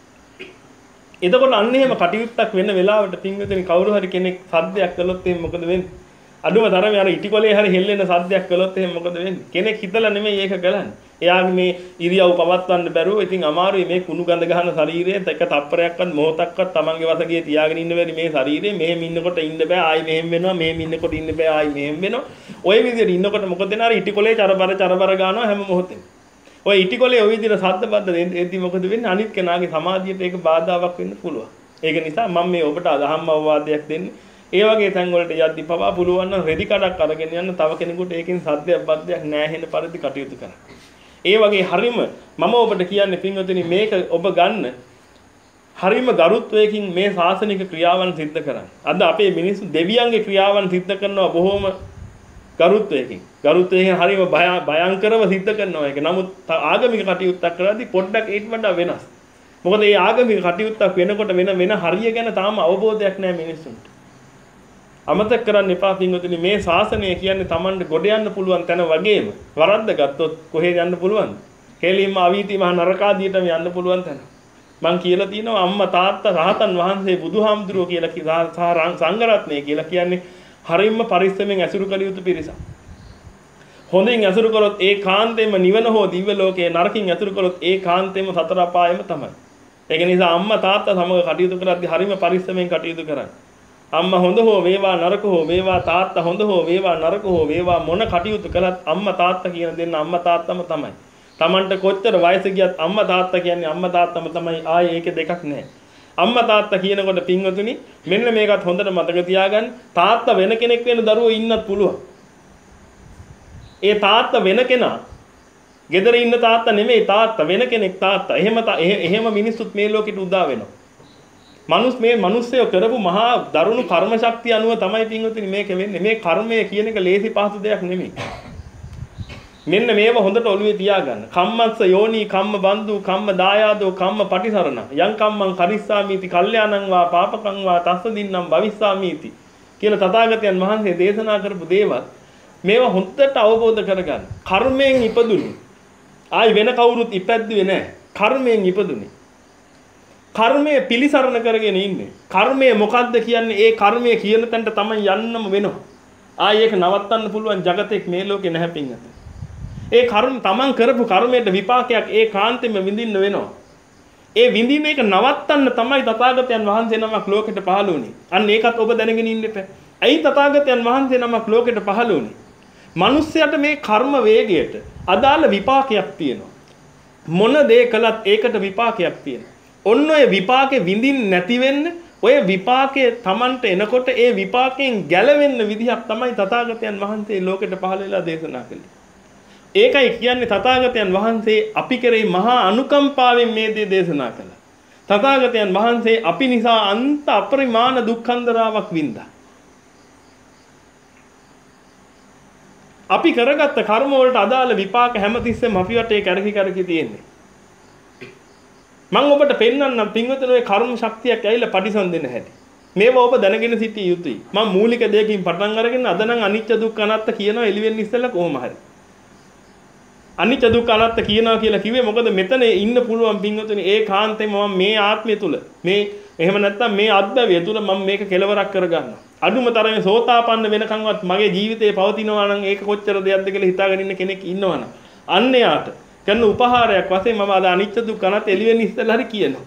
එතකොට අන්න එහෙම කටයුත්තක් වෙන වෙලාවට පින්විතනි කවුරු හරි කෙනෙක් සද්දයක් කළොත් එහෙනම් මොකද වෙන්නේ? අඩුම තරමේ අර ඉටිකොලේ හරි හෙල්ලෙන සද්දයක් කළොත් එහෙනම් මොකද වෙන්නේ? කෙනෙක් හිතලා නෙමෙයි ඒක කරන්නේ. එයාගේ මේ ඉරියව් පවත්වන්න බැරුව ඉතින් අමාරුයි මේ කුණු ගඳ ගහන ශරීරයෙන් එක තප්පරයක්වත් මොහොතක්වත් Tamanගේ වසගේ තියාගෙන ඉන්න බැරි මේ ශරීරේ මෙහෙම ඉන්නකොට ඉන්න බෑ ආයි මෙහෙම වෙනවා මෙහෙම ඉන්නකොට ඉන්න බෑ ආයි මෙහෙම වෙනවා. ওই විදිහට ඉන්නකොට මොකද වෙන්නේ? අර ඉටිකොලේ චරබර චරබර ගන්නවා හැම මොහොතෙම. ඔය ඉටිකොලේ ওই විදිහට සද්ද බද්ද දෙද්දි මොකද වෙන්නේ? අනිත් කෙනාගේ සමාධියට ඒක බාධාවක් වෙන්න පුළුවන්. ඒක නිසා මම මේ ඔබට අදහම් අවවාදයක් දෙන්නේ. ඒ වගේ තැන් වලට යද්දි පවා පුළුවන් නම් රෙදි කඩක් අරගෙන යන්න තව කෙනෙකුට ඒකෙන් සද්දයක් බද්දයක් නැහැ වෙන පරිදි කටයුතු කරන්න. ඒ වගේ හරීම මම ඔබට කියන්නේ පින්වතුනි මේක ඔබ ගන්න හරීම ගරුත්වයකින් මේ ශාසනික ක්‍රියාවන් සිද්ධ කරන්න. අද අපේ මිනිස්සු දෙවියන්ගේ ක්‍රියාවන් සිද්ධ කරනවා බොහොම ගරුත්වයකින්. ගරුත්වයෙන් හරීම භයංකරව සිද්ධ කරනවා ඒක. නමුත් ආගමික කටයුත්තක් කරද්දී පොඩ්ඩක් ඊට වඩා වෙනස්. මොකද මේ ආගමික කටයුත්තක් වෙනකොට වෙන වෙන හරිය ගැන තාම අවබෝධයක් නැහැ මිනිස්සුන්ට. අමතක කරන්න එපා පින්වතුනි මේ ශාසනය කියන්නේ Tamanට ගොඩ යන්න පුළුවන් තැන වගේම වරද්ද ගත්තොත් කොහෙද යන්න පුළුවන්ද? කෙලින්ම අවීති මහ නරකාදියටම යන්න පුළුවන් තැන. මං කියලා තියෙනවා අම්මා තාත්තා රහතන් වහන්සේ බුදුහාමුදුරුවෝ කියලා සහ සංඝරත්නය කියලා කියන්නේ හරියම පරිස්සමෙන් ඇසුරු කළ යුතු පිරිසක්. හොඳින් ඇසුරු කළොත් ඒ කාන්තේම නිවන හෝ දිව්‍ය ලෝකයේ නරකින් ඇසුරු කළොත් ඒ කාන්තේම සතර අපායෙම තමයි. ඒක නිසා අම්මා තාත්තා සමග කටයුතු කරද්දී හරියම පරිස්සමෙන් කටයුතු කරන්න. අම්මා හොඳ හෝ වේවා නරක හෝ වේවා තාත්තා හොඳ හෝ වේවා නරක හෝ වේවා මොන කටයුතු කළත් අම්මා තාත්තා කියන දෙන්න අම්මා තාත්තම තමයි. Tamanට කොච්චර වයස ගියත් අම්මා තාත්තා කියන්නේ අම්මා තාත්තම තමයි. ආයේ ඒකේ දෙකක් නැහැ. අම්මා තාත්තා කියනකොට පින්වතුනි මෙන්න මේකත් හොඳට මතක තියාගන්න. තාත්තා වෙන කෙනෙක් වෙන දරුවෝ ඉන්නත් පුළුවන්. ඒ තාත්තා වෙන කෙනා ගෙදර ඉන්න තාත්තා නෙමෙයි තාත්තා වෙන කෙනෙක් තාත්තා. එහෙම එහෙම මිනිස්සුත් මේ ලෝකෙට උදා වෙනවා. මනුස් මේ මිනිස්සයෝ කරපු මහා දරුණු කර්ම ශක්තිය අනුව තමයි පින්වතුනි මේක වෙන්නේ. මේ කර්මය කියන එක ලේසි පහසු දෙයක් නෙමෙයි. මෙන්න මේව හොඳට ඔළුවේ තියාගන්න. කම්මස්ස යෝනි කම්ම බන්දු කම්ම දායාදෝ කම්ම පටිසරණ යං කම්මං කරිස්සාමීති කල්යාණං වා පාපකං වා තස්ස දින්නම් භවිස්සාමීති කියලා තථාගතයන් වහන්සේ දේශනා කරපු දේවල් මේවා හොඳට අවබෝධ කරගන්න. කර්මයෙන් ඉපදුනේ. ආයි වෙන කවුරුත් ඉපැද්දුවේ නැහැ. කර්මයෙන් ඉපදුනේ. කර්මය පිළිසරණ කරගෙන ඉන්නේ. කර්මය මොකද්ද කියන්නේ? ඒ කර්මය කියන තැනට තමයි යන්නම වෙනවා. ආයි ඒක නවත්තන්න පුළුවන් జగතෙක් මේ ලෝකේ නැහැ පින්වත. ඒ කර්ම තමන් කරපු කර්මයට විපාකයක් ඒ කාන්තෙම විඳින්න වෙනවා. ඒ විඳින එක නවත්තන්න තමයි තථාගතයන් වහන්සේ නමක් ලෝකෙට පහළ වුණේ. අන්න ඒකත් ඔබ දැනගෙන ඉන්න එපා. ඇයි තථාගතයන් වහන්සේ නමක් ලෝකෙට පහළ වුණේ? මිනිස්යාට මේ කර්ම වේගයට අදාළ විපාකයක් තියෙනවා. මොන දේ කළත් ඒකට විපාකයක් තියෙනවා. ඔන්න ඔය විපාකේ විඳින්න නැති වෙන්න ඔය විපාකයේ Tamanට එනකොට ඒ විපාකයෙන් ගැලවෙන්න විදිහක් තමයි තථාගතයන් වහන්සේ ලෝකෙට පහළ වෙලා දේශනා කළේ. ඒකයි කියන්නේ තථාගතයන් වහන්සේ අපි කෙරෙහි මහා අනුකම්පාවෙන් මේ දේ දේශනා කළා. තථාගතයන් වහන්සේ අපි නිසා අන්ත අපරිමාණ දුක්ඛන්දරාවක් වින්දා. අපි කරගත්ත කර්ම වලට අදාළ විපාක හැමතිස්සෙම අපි වටේ කරකි කරකි තියෙන්නේ. මම ඔබට පෙන්වන්නම් පින්වතුනි ඔය කර්ම ශක්තියක් ඇවිල්ලා පරිසම් දෙන්න හැටි. මේවා ඔබ දැනගෙන සිටිය යුතුයි. මම මූලික දෙයකින් පටන් අරගෙන අද නම් අනිත්‍ය දුක්ඛ අනාත්ත කියනවා එළිවෙන්න ඉස්සෙල්ලා කොහොම හරි. අනිත්‍ය දුක්ඛ අනාත්ත කියනවා කියලා කිව්වේ මොකද මෙතන ඉන්න පුළුවන් පින්වතුනි ඒ කාන්තේ මම මේ ආත්මය තුල මේ එහෙම නැත්නම් මේ අත්බැවිය තුල මම මේක කෙලවරක් කරගන්නවා. අඩුම තරමේ සෝතාපන්න වෙනකන්වත් මගේ ජීවිතේ පවතිනවා නම් ඒක කොච්චර දෙයක්ද කියලා හිතාගෙන ඉන්න කෙනෙක් ඉන්නවනම් අන්න යාට කරන උපහාරයක් වශයෙන් මම අද අනිත්‍ය දුක්ඛ අනාත්ත එළිවෙන්න ඉස්සෙල්ලා හරි කියනවා.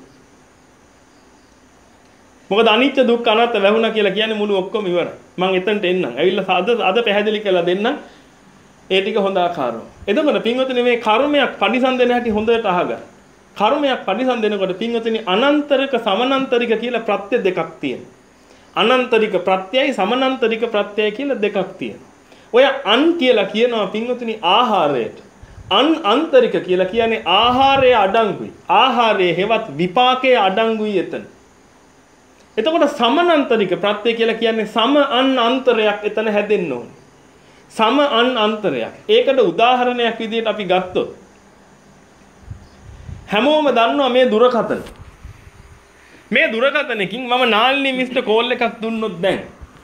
මොකද අනිත්‍ය දුක්ඛ අනාත්ත වැහුණා කියලා කියන්නේ මුළු ඔක්කොම ඉවරයි. මම එතනට එන්නම්. ඇවිල්ලා අද අද පැහැදිලි කරලා දෙන්නම්. ඒ ටික හොඳ ආකාරව. එතකොට පින්වතුනි මේ කර්මයක් පරිසම් දෙන හැටි හොඳට අහගන්න. කර්මයක් පරිසම් දෙනකොට පින්වතුනි අනන්තරික සමානන්තරික කියලා ප්‍රත්‍ය දෙකක් තියෙනවා. අනන්තරික ප්‍රත්‍යයයි සමානන්තරික ප්‍රත්‍යයයි කියලා දෙකක් තියෙනවා. ඔය අන් කියලා කියනවා පින්වතුනි ආහාරයට. අන් අන්තරික කියලා කියන්නේ ආහාරයේ අඩංගුයි. ආහාරයේ හේවත් විපාකයේ අඩංගුයි එතන. එතකොට සමානන්තරික ප්‍රත්‍ය කියලා කියන්නේ සම අන් අන්තරයක් එතන හැදෙන්න ඕනේ. සම අන් අන්තරයක්. ඒකට උදාහරණයක් විදිහට අපි ගත්තොත් හැමෝම දන්නවා මේ දුරකථන. මේ දුරකථනයකින් මම නාලිනී මිස්ට කෝල් එකක් දුන්නොත් දැන්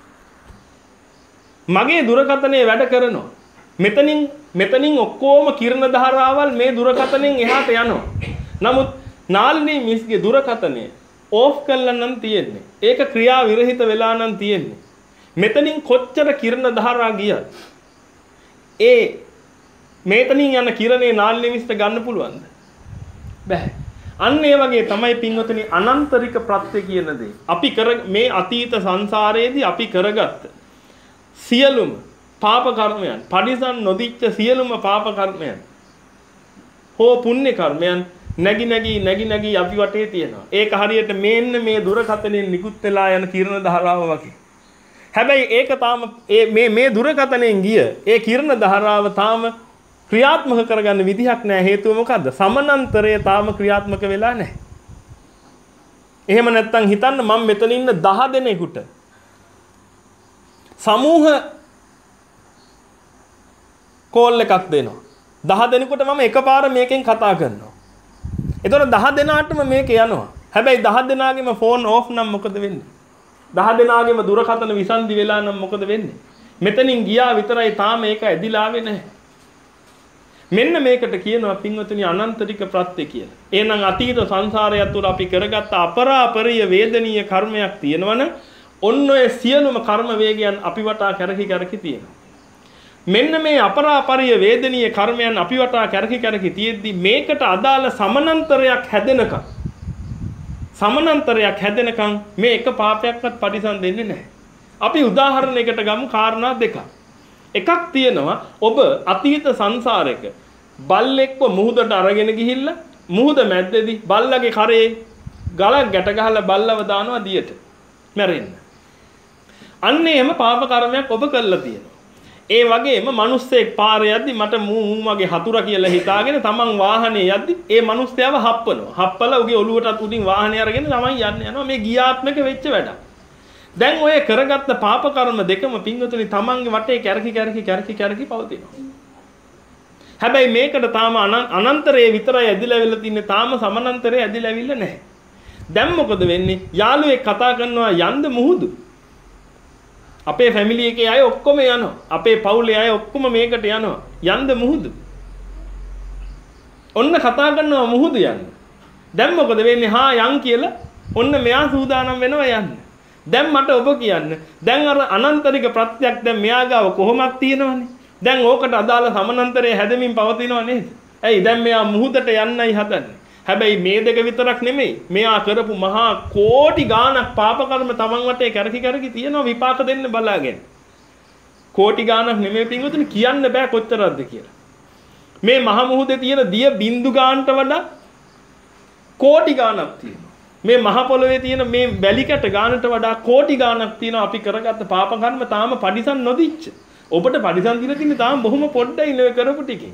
මගේ දුරකථනයේ වැඩ කරනවා. මෙතනින් මෙතනින් ඔක්කොම කිරණ ධාරාවල් මේ දුරකථනයෙන් එහාට යනවා. නමුත් නාලිනී මිස්ගේ දුරකථනය ඕෆ් කළා නම් තියෙන්නේ. ඒක ක්‍රියා විරහිත වෙලා නම් තියෙන්නේ. මෙතනින් කොච්චර කිරණ ධාරා ගියත් ඒ මෙතනින් යන කිරණේ නාලිනී මිස්ට ගන්න පුළුවන්ද? බැහැ. අන්න ඒ වගේ තමයි පින්වතුනි අනන්තරික ප්‍රත්‍ය කියන දේ. අපි කර මේ අතීත සංසාරයේදී අපි කරගත්ත සියලුම පාප කර්මයන්, පරිසම් නොදිච්ච සියලුම පාප කර්මයන් හෝ පුණ්‍ය කර්මයන් නැగి නැగి නැగి නැగి අපි වටේ තියෙනවා. ඒක හරියට මේන්න මේ දුරකථනයෙන් නිකුත් වෙලා යන කිරණ ධාරාව වගේ. හැබැයි ඒක තාම මේ මේ දුරකථනයෙන් ගිය ඒ කිරණ ධාරාව තාම ක්‍රියාත්මක කරගන්න විදිහක් නැහැ. හේතුව මොකද්ද? සමානතරය තාම ක්‍රියාත්මක වෙලා නැහැ. එහෙම නැත්නම් හිතන්න මම මෙතන ඉන්න දහ දෙනෙකුට සමූහ කෝල් එකක් දෙනවා. දහ දෙනෙකුට මම එකපාර මේකෙන් කතා කරනවා. එතකොට දහ දෙනාටම මේක යනවා. හැබැයි දහ දෙනාගේම ෆෝන් ඕෆ් නම් මොකද වෙන්නේ? දහ දෙනාගේම දුරකථන විසන්දි වෙලා නම් මොකද වෙන්නේ? මෙතනින් ගියා විතරයි තාම ඒක ඇදිලා ආවේ නැහැ. මෙන්න මේකට කියනවා පින්වතුනි අනන්තරික ප්‍රත්‍ය කියලා. එහෙනම් අතීත සංසාරය තුළ අපි කරගත්ත අපරාපරිය වේදනීය කර්මයක් තියෙනවනම් ඔන්න ඔය සියලුම කර්ම වේගයන් අපි වටා කැරකි කැරකි තියෙනවා. මෙන්න මේ අපරාපරිය වේදනීය කර්මයන් අපි වටා කැරකි කැරකි තියෙද්දි මේකට අදාළ සමානතරයක් හැදෙනකම් සමානතරයක් හැදෙනකම් මේ එක පාපයක්වත් පරිසම් දෙන්නේ නැහැ. අපි උදාහරණයකට ගමු කාරණා දෙකක්. එකක් තියෙනවා ඔබ අතීත සංසාරයක බල්ලෙක්ව මුහුදට අරගෙන ගිහිල්ලා මුහුද මැද්දේදී බල්ලගේ කරේ ගලක් ගැට ගහලා බල්ලව දානවා දියට මැරෙන්න. අන්න එහෙම පාප කර්මයක් ඔබ කළා තියෙනවා. ඒ වගේම මිනිස්සෙක් පාරේ යද්දි මට මූ මගේ හතුරා කියලා හිතාගෙන තමන් වාහනේ යද්දි ඒ මිනිස්සයාව හප්පනවා. හප්පලා උගේ ඔලුවටත් උඩින් වාහනේ අරගෙන තමන් යන්න යනවා. මේ ගියාත්මක වෙච්ච වැඩක්. දැන් ඔය කරගත්ත පාප කර්ම දෙකම පින්වතුනි තමන්ගේ වටේ කැරකි කැරකි කැරකි කැරකි පවතිනවා. හැබැයි මේකට තාම අනන්තරයේ විතරයි ඇදිලා වෙලා තින්නේ. තාම සමානතරයේ ඇදිලා ඇවිල්ලා නැහැ. දැන් මොකද වෙන්නේ? යාළුවෙක් කතා කරනවා යන්න මුහුදු. අපේ ෆැමිලි එකේ අය ඔක්කොම යනවා. අපේ පවුලේ අය ඔක්කොම මේකට යනවා. යන්න මුහුදු. ඔන්න කතා කරනවා මුහුදු යන්න. දැන් මොකද වෙන්නේ? හා යන් කියලා ඔන්න මෙයා සූදානම් වෙනවා යන්න. දැන් මට ඔබ කියන්න. දැන් අර අනන්තරික ප්‍රත්‍යක් දැන් මෙයා ගාව කොහොමක් තියෙනවනේ. දැන් ඕකට අදාළ සමානතරය හැදෙමින් පවතිනව නේද? ඇයි දැන් මෙයා මුහුදට යන්නයි හදන්නේ. හැබැයි මේ දෙක විතරක් නෙමෙයි. මෙයා කරපු මහා කෝටි ගාණක් පාප කර්ම තමන් වටේ කරකි කරකි තියෙනවා විපාක දෙන්න බලාගෙන. කෝටි ගාණක් නෙමෙයි පින්වතුනි කියන්න බෑ කොච්චරක්ද කියලා. මේ මහ මුහුදේ තියෙන දිය බින්දු ගානට වඩා කෝටි ගාණක් තියෙනවා. මේ මහ පොළවේ තියෙන මේ වැලි කැට ගානට වඩා කෝටි ගාණක් තියෙනවා අපි කරගත්ත පාප කර්ම තාම පරිසම් නොදිච්ච. ඔබට පරිසම් දිලා තින්නේ තාම බොහොම පොඩ්ඩයි නේ කරපු ටිකේ.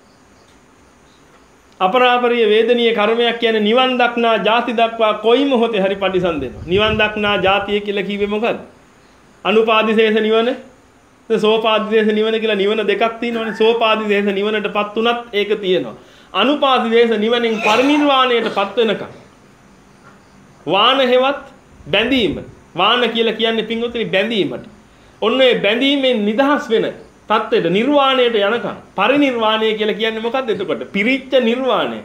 අපරාපරිය වේදනීය කර්මයක් කියන්නේ නිවන් දක්නා ಜಾති දක්වා කොයි මොහොතේ හරි පරිසම් දෙනවා. නිවන් දක්නා ಜಾතිය කියලා කිව්වේ මොකද්ද? අනුපාදිශේෂ නිවන, සෝපාදිශේෂ නිවන කියලා නිවන දෙකක් තියෙනවානේ. සෝපාදිශේෂ නිවනටපත් උනත් ඒක තියෙනවා. අනුපාදිශේෂ නිවනෙන් පරිනිර්වාණයටපත් වෙනකම් වාන හේවත් බැඳීම. වාන කියලා කියන්නේ පින්වතුනි බැඳීමට. ඔන්න ඒ බැඳීමෙන් නිදහස් වෙන තත්ත්වයට නිර්වාණයට යනකම් පරිනිර්වාණය කියලා කියන්නේ මොකක්ද එතකොට? පිරිච්ච නිර්වාණය.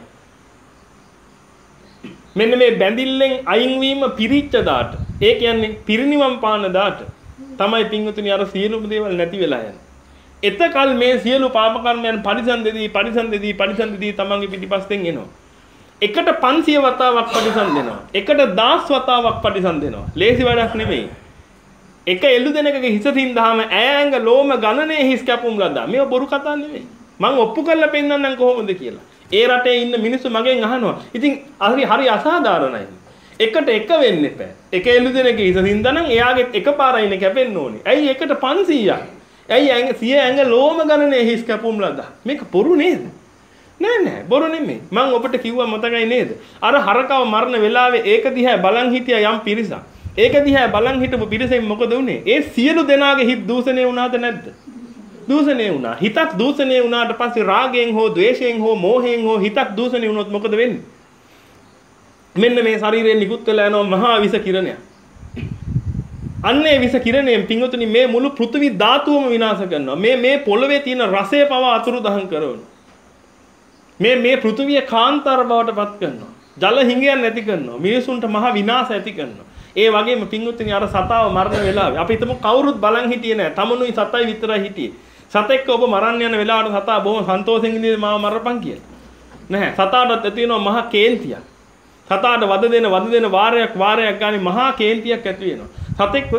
මෙන්න මේ බැඳිල්ලෙන් අයින් වීම පිරිච්ච දාට. ඒ කියන්නේ පිරිනිවන් පාන දාට තමයි පින්වතුනි අර සියලුම දේවල් නැති වෙලා යන්නේ. එතකල් මේ සියලු පාප කර්මයන් පරිසම් දෙදී පරිසම් දෙදී පරිසම් දෙදී තමන්ගේ පිටිපස්සෙන් එනවා. එකට පන්සිය වතාවක් පරිසම් දෙනවා. එකට දහස් වතාවක් පරිසම් දෙනවා. ලේසි වැඩක් නෙමෙයි. එක එළු දෙනකගේ හිස තින්දාම ඈංග ලෝම ගණනේ හිස් කැපුම් ලද්දා. මේව බොරු කතා නෙමෙයි. මම ඔප්පු කරලා පෙන්නන්නම් කොහොමද කියලා. ඒ රටේ ඉන්න මිනිස්සු මගෙන් අහනවා. ඉතින් හරි හරි අසාධාරණයි. එකට එක වෙන්න එපා. එක එළු දෙනකගේ හිස තින්දානම් එයාගේ එකපාරයිනේ කැපෙන්න ඕනේ. ඇයි එකට පන්සීයක්? ඇයි ඇඟ සිය ඇඟ ලෝම ගණනේ හිස් කැපුම් ලද්දා. මේක බොරු නේද? නෑ නෑ බොරු නෙමෙයි. මම ඔබට කිව්වා මතකයි නේද? අර හරකව මරණ වෙලාවේ ඒක දිහා බලන් හිටියා යම් පිරිසක්. ඒක දිහා බලන් හිටපු පිරිසෙන් මොකද වුනේ? ඒ සියලු දෙනාගේ හිත දූෂණය වුණාද නැද්ද? දූෂණය වුණා. හිතක් දූෂණය වුණාට පස්සේ රාගයෙන් හෝ ද්වේෂයෙන් හෝ මෝහයෙන් හෝ හිතක් දූෂණය වුණොත් මොකද වෙන්නේ? මෙන්න මේ ශරීරයෙන් නිකුත් වෙලා යනවා මහා විස කිරණයක්. අන්නේ විස කිරණයෙන් පින්වතුනි මේ මුළු පෘථිවි ධාතුවම විනාශ කරනවා. මේ මේ පොළවේ තියෙන රසය පවා අතුරුදහන් කරනවා. මේ මේ පෘථිවිය කාන්තාර බවට පත් කරනවා. ජල හිඟයන් නැති කරනවා. මිනිසුන්ට මහා විනාශ ඇති කරනවා. ඒ වගේම පින්වතුනි අර සතාව මරණ වෙලාවේ අපි හිතමු කවුරුත් බලන් හිටියේ නැහැ. තමනුයි සතයි විතරයි හිටියේ. සතෙක්ව ඔබ මරන්න යන වෙලාවට සතා බොහොම සන්තෝෂෙන් ඉඳී මාව මරපන් කියලා. නැහැ. සතාටත් ඇති වෙනවා මහා කේන්තියක්. සතාට වද දෙන වද දෙන වාරයක් වාරයක් ගානේ මහා කේන්තියක් ඇති වෙනවා. සතෙක්ව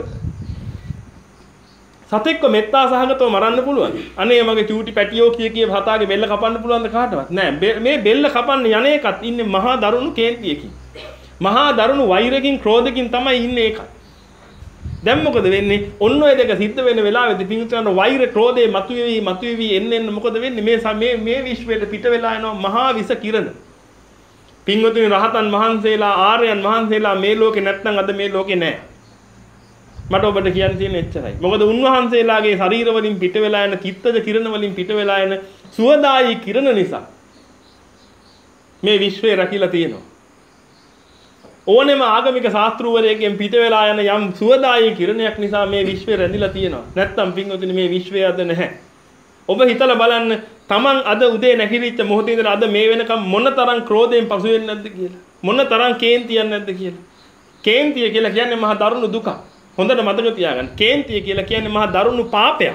සතෙක්ව මෙත්තා සහගතව මරන්න පුළුවන්. අනේ මගේ චූටි පැටියෝ කිය කිය සතාගේ බෙල්ල කපන්න පුළුවන්ද කාටවත්? නෑ. මේ බෙල්ල කපන්න යන එකත් ඉන්නේ මහා දරුණු කේන්තියකින්. මහා දරුණු වෛරකින් ක්‍රෝධකින් තමයි ඉන්නේ ඒක. දැන් මොකද වෙන්නේ? ඔන්න ඔය දෙක සිද්ධ වෙන වෙලාවෙදී පිංගුතුන්ට වෛර ක්‍රෝධේ මතුවේවි මතුවේවි එන්න එන්න මොකද වෙන්නේ? මේ මේ මේ විශ්වයට පිට වෙලා යනවා මහා විස කිරණ. පිංගුතුනි රහතන් වහන්සේලා ආර්යයන් වහන්සේලා මේ ලෝකේ නැත්නම් අද මේ ලෝකේ නෑ. මට ඔබට කියන්න තියෙන එච්චරයි. මොකද උන්වහන්සේලාගේ ශරීර වලින් පිට වෙලා යන කිත්තජ කිරණ වලින් පිට වෙලා යන සුවදායි කිරණ නිසා මේ විශ්වය රැකිලා තියෙනවා. ඕනෙම ආගමික ශාස්ත්‍රූවරයෙක්ගෙන් පිට වෙලා යන යම් සුවදායි කිරණයක් නිසා මේ විශ්වය රැඳිලා තියෙනවා. නැත්තම් පින්වතුනි මේ විශ්වය අද නැහැ. ඔබ හිතලා බලන්න Taman අද උදේ නැගිටිච්ච මොහොතේ ඉඳලා අද මේ වෙනකම් මොනතරම් ක්‍රෝධයෙන් පසු වෙන්නේ නැද්ද කියලා. මොනතරම් කේන්තියක් නැද්ද කියලා. කේන්තිය කියලා කියන්නේ මහා දරුණු දුකක්. හොඳට මතක තියාගන්න. කේන්තිය කියලා කියන්නේ මහා දරුණු පාපයක්.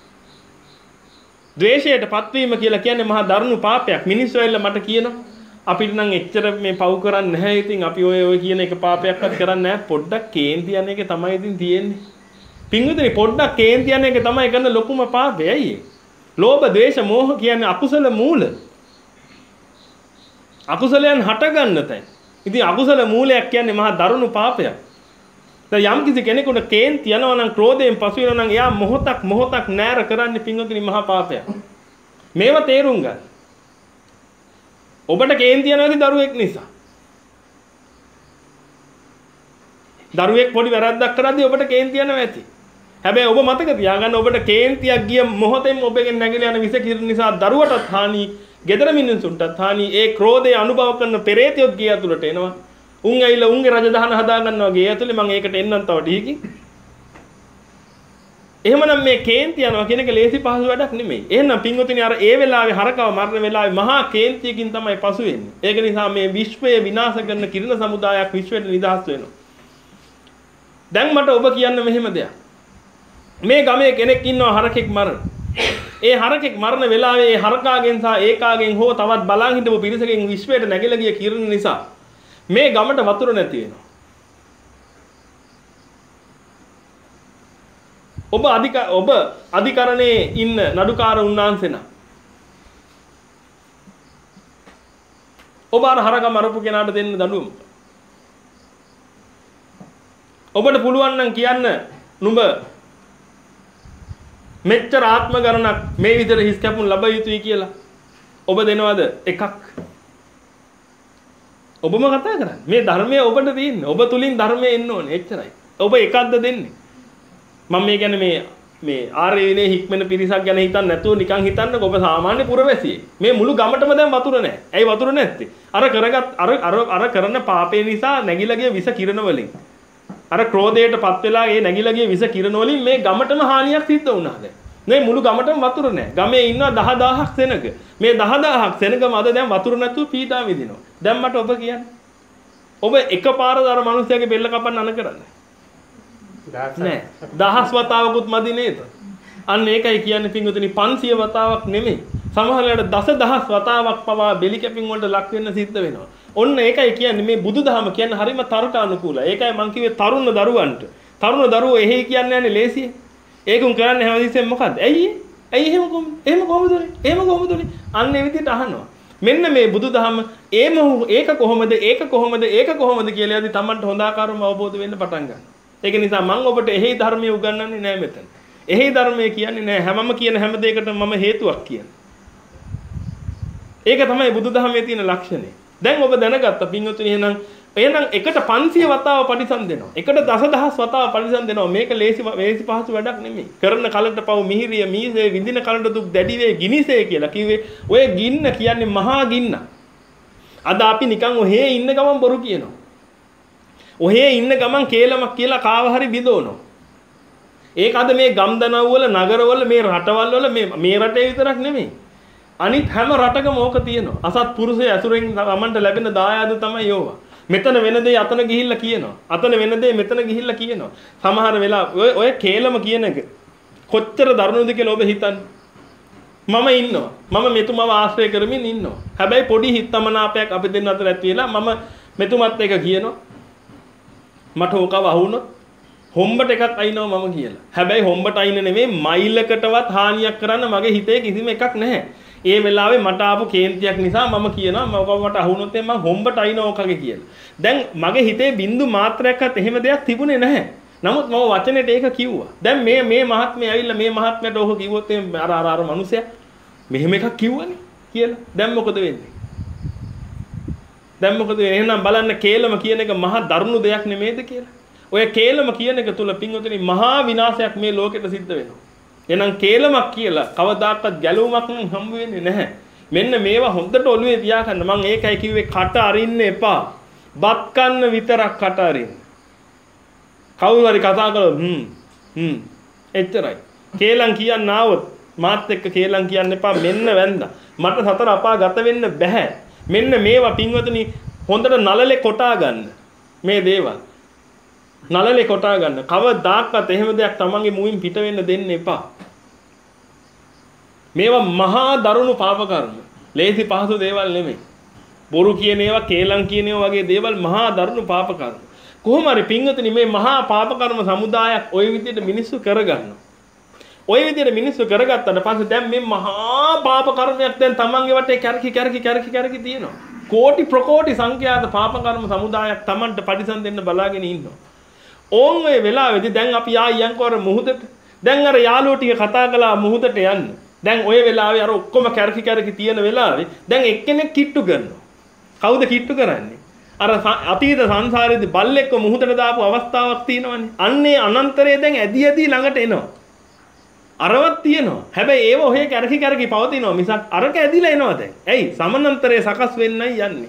ද්වේෂයට පත්වීම කියලා කියන්නේ මහා දරුණු පාපයක්. මිනිස්සු ඇවිල්ලා මට කියනවා අපිට නම් එච්චර මේ පව් කරන්නේ නැහැ. ඉතින් අපි ඔය ඔය කියන එක පාපයක්වත් කරන්නේ නැහැ. පොඩ්ඩක් කේන්ති යන එක තමයි ඉතින් තියෙන්නේ. පින්විතනි පොඩ්ඩක් කේන්ති යන එක තමයි කරන ලොකුම පාපය. ඇයි ඒ? ලෝභ, ද්වේෂ, මෝහ කියන්නේ අකුසල මූල. අකුසලයන් හට ගන්න තැන. ඉතින් අකුසල මූලයක් කියන්නේ මහා දරුණු පාපයක්. දැන් යම් කිසි කෙනෙකුට කේන්ති යනවා නම් ක්‍රෝධයෙන් පසු වෙනවා නම් එයා මොහොතක් මොහොතක් නෑර කරන්නේ පින්විතනි මහා පාපයක්. මේව තේරුම් ගන්න. ඔබට කේන්ති යනවාද දරුවෙක් නිසා? දරුවෙක් පොඩි වැරද්දක් කරද්දී ඔබට කේන්ති යනවා ඇති. හැබැයි ඔබ මතක තියාගන්න ඔබට කේන්තියක් ගිය මොහොතෙන් ඔබගෙන් නැගිලා යන විස කිරණ නිසා දරුවටත් හානි, ගෙදර මිනිස්සුන්ටත් හානි. ඒ ක්‍රෝධය අනුභව කරන පෙරේතයොත් ගේ ඇතුළට එනවා. උන් ඇවිල්ලා උන්ගේ රජදහන හදා ගන්නවා ගේ ඇතුළේ. මම ඒකට එන්නම් තව ටිකකින්. එහෙමනම් මේ කේන්ති යනවා කියන එක ලේසි පහසු වැඩක් නෙමෙයි. එහෙනම් පින්වතුනි අර ඒ වෙලාවේ හරකව මරණ වෙලාවේ මහා කේන්තියකින් තමයි පසු වෙන්නේ. ඒක නිසා මේ විශ්වය විනාශ කරන කිරණ සමුදායක් විශ්වයට නිදහස් වෙනවා. දැන් මට ඔබ කියන්න මෙහෙම දෙයක්. මේ ගමේ කෙනෙක් ඉන්නවා හරකෙක් මරන. ඒ හරකෙක් මරණ වෙලාවේ ඒ හරකාගෙන් සහ ඒකාගෙන් හෝ තවත් බලන් හිටපු පිරිසකින් විශ්වයට නැගිලා ගිය කිරණ නිසා මේ ගමට වතුර නැති වෙනවා. ඔබ අධික ඔබ අධිකරණයේ ඉන්න නඩුකාර උන්නාන්සේ නම් ඔබ අර හරක මරපු කෙනාට දෙන්න දඬුවම. ඔබට පුළුවන් නම් කියන්න නුඹ මෙච්චර ආත්ම ගණනක් මේ විදිහට හිස් කැපුම් ලැබ යුතුයි කියලා. ඔබ දෙනවද එකක්? ඔබම කතා කරන්නේ. මේ ධර්මය ඔබට තියෙන්නේ. ඔබ තුලින් ධර්මය එන්න ඕනේ. එච්චරයි. ඔබ එකක්ද දෙන්නේ? මම මේ කියන්නේ මේ මේ ආර්ය විනය හික්මන පිරිසක් ගැන හිතන්නේ නැතුව නිකන් හිතන්නකො ඔබ සාමාන්‍ය පුරවැසියෙක්. මේ මුළු ගමටම දැන් වතුර නැහැ. ඇයි වතුර නැත්තේ? අර කරගත් අර අර අර කරන පාපේ නිසා නැగిලා ගිය විස කිරණ වලින්. අර ක්‍රෝධයටපත් වෙලා ඒ නැగిලා ගිය විස කිරණ වලින් මේ ගමටම හානියක් සිද්ධ වුණා දැන්. මේ මුළු ගමටම වතුර නැහැ. ගමේ ඉන්නවා දහදාහක් සෙනග. මේ දහදාහක් සෙනගම අද දැන් වතුර නැතුව පීඩා විඳිනවා. දැන් මට ඔබ කියන්නේ. ඔබ එකපාරද අර මිනිස්යාගේ බෙල්ල කපන්න අන කරන්නේ? නෑ. දහස් වතාවකුත් මදි නේද? අන්න ඒකයි කියන්නේ පින්වතුනි පන්සිය වතාවක් නෙමෙයි. සමහර වෙලාවට දසදහස් වතාවක් පවා බෙලි කැපින් වලට ලක් වෙන්න සිද්ධ වෙනවා. ඔන්න ඒකයි කියන්නේ මේ බුදුදහම කියන්නේ හරිම තර්කානුකූලයි. ඒකයි මම කිව්වේ තරුණ දරුවන්ට. තරුණ දරුවෝ එහෙයි කියන්නේ නැහැ ලේසිය. ඒකුන් කරන්නේ හැමදෙස්සෙම මොකද්ද? ඇයි? ඇයි එහෙම කොහොමද? එහෙම කොහොමද උනේ? එහෙම කොහොමද උනේ? අන්න ඒ විදිහට අහනවා. මෙන්න මේ බුදුදහම ඒම ඒක කොහොමද? ඒක කොහොමද? ඒක කොහොමද කියලා යද්දි Tamanට හොඳ ආකාරව අවබෝධ වෙන්න පටන් ගන්නවා. ඒක නිසා මම ඔබට එහෙයි ධර්මයේ උගන්වන්නේ නැහැ මෙතන. එහෙයි ධර්මයේ කියන්නේ නැහැ හැමම කියන හැම දෙයකටම මම හේතුවක් කියන්නේ. ඒක තමයි බුදුදහමේ තියෙන ලක්ෂණය. දැන් ඔබ දැනගත්තා පින්වතුනි එහෙනම් එහෙනම් එකට පන්සිය වතාව පරිසම් දෙනවා. එකට දසදහස් වතාව පරිසම් දෙනවා. මේක ලේසි ලේසි පහසු වැඩක් නෙමෙයි. කරන කලට පව් මිහිරිය මීසේ විඳින කලට දුක් දැඩි වේ ගිනිසේ කියලා කිව්වේ ඔය ගින්න කියන්නේ මහා ගින්න. අද අපි නිකන් ඔහේ ඉන්න ගමන් බොරු කියනවා. ඔහේ ඉන්න ගමන් කේලමක් කියලා කාව හරි බිඳවනවා. ඒක අද මේ ගම්දනව්වල නගරවල මේ රටවල් වල මේ මේ රටේ විතරක් නෙමෙයි. අනිත් හැම රටකම ඕක තියෙනවා. අසත් පුරුෂය ඇසුරෙන් තමන්ට ලැබෙන දායාද තමයි යෝවා. මෙතන වෙන දේ අතන ගිහිල්ලා කියනවා. අතන වෙන දේ මෙතන ගිහිල්ලා කියනවා. සමහර වෙලා ඔය ඔය කේලම කියන එක කොච්චර දරුණුද කියලා ඔබ හිතන්නේ. මම ඉන්නවා. මම මෙතුමව ආශ්‍රය කරමින් ඉන්නවා. හැබැයි පොඩි හිතමනාපයක් අපි දෙන්න අතර ඇති වෙලා මම මෙතුමත් එක කියනවා. මට ඕකව අහුනොත් හොම්බට එකක් අයින්නවා මම කියලා. හැබැයි හොම්බට අයින්න නෙමෙයි මයිලකටවත් හානියක් කරන්න මගේ හිතේ කිසිම එකක් නැහැ. ඒ වෙලාවේ මට ආපු කේන්තියක් නිසා මම කියනවා මම මට අහුනොත් මම හොම්බට අයින්නවා ඔකගේ කියලා. දැන් මගේ හිතේ බින්දු මාත්‍රයක්වත් එහෙම දෙයක් තිබුණේ නැහැ. නමුත් මම වචනෙට ඒක කිව්වා. දැන් මේ මේ මහත්මයා ඇවිල්ලා මේ මහත්මයාට ඕක කිව්වොත් අර අර අර මිනිසයා මෙහෙම එකක් කිව්වනේ කියලා. දැන් මොකද වෙන්නේ? දැන් මොකද වෙන්නේ? එහෙනම් බලන්න කේලම කියන එක මහා දරුණු දෙයක් නෙමේද කියලා. ඔය කේලම කියන එක තුල පින්වතුනි මහා විනාශයක් මේ ලෝකෙට සිද්ධ වෙනවා. එහෙනම් කේලමක් කියලා කවදාකවත් ගැලවුමක් හම්බ වෙන්නේ නැහැ. මෙන්න මේවා හොඳට ඔළුවේ තියාගන්න. මම ඒකයි කිව්වේ කට අරින්න එපා. බත් කන්න විතරක් කට අරින්න. කවුරු හරි කතා කළොත් හ්ම් හ්ම් එච්චරයි. කේලම් කියන්න ආවොත් මාත් එක්ක කේලම් කියන්න එපා. මෙන්න වැන්දා. මට සතර අපා ගත වෙන්න බෑ. මෙන්න මේවා පින්වතුනි හොඳට නලලේ කොටා ගන්න. මේ දේවල් නලලේ කොටා ගන්න. කවදාක්වත් එහෙම දෙයක් තමන්ගේ මුවින් පිට වෙන්න දෙන්න එපා. මේවා මහා දරුණු පාප කර්ම. ලේසි පහසු දේවල් නෙමෙයි. බොරු කියන ඒවා, කේලම් කියන ඒවා වගේ දේවල් මහා දරුණු පාප කර්ම. කොහොම හරි පින්වතුනි මේ මහා පාප කර්ම සමුදායක් ওই විදිහට මිනිස්සු කරගන්නවා. ওই විදිහට මිනිස්සු කරගත්තාට පස්සේ දැන් මේ මහා පාප කර්මයක් දැන් තමන්ගේ වටේ කැරකි කැරකි කැරකි කැරකි තියෙනවා. කෝටි ප්‍රකෝටි සංඛ්‍යාත පාප කර්ම සමුදායක් තමන්ට පරිසම් දෙන්න බලාගෙන ඉන්නවා. ඕන් ඔය වෙලාවේදී දැන් අපි ආයෙන්කෝ අර මුහුදට දැන් අර යාළුවෝ ටික කතා කළා මුහුදට යන්න. දැන් ඔය වෙලාවේ අර ඔක්කොම කැරකි කැරකි තියෙන වෙලාවේ දැන් එක්කෙනෙක් කිට්ටු කරනවා. කවුද කිට්ටු කරන්නේ? අර අතීත සංසාරයේදී බල්ලෙක්ව මුහුදට දාපු අවස්ථාවක් තියෙනවනේ. අන්නේ අනන්තරය දැන් ඇදි ඇදි ළඟට එනවා. අරවත් තියෙනවා. හැබැයි ඒව ඔහේ කැරකි කැරකි පවතිනවා මිසක් අරක ඇදිලා එනවා දැන්. ඇයි? සමානන්තරයේ සකස් වෙන්නයි යන්නේ.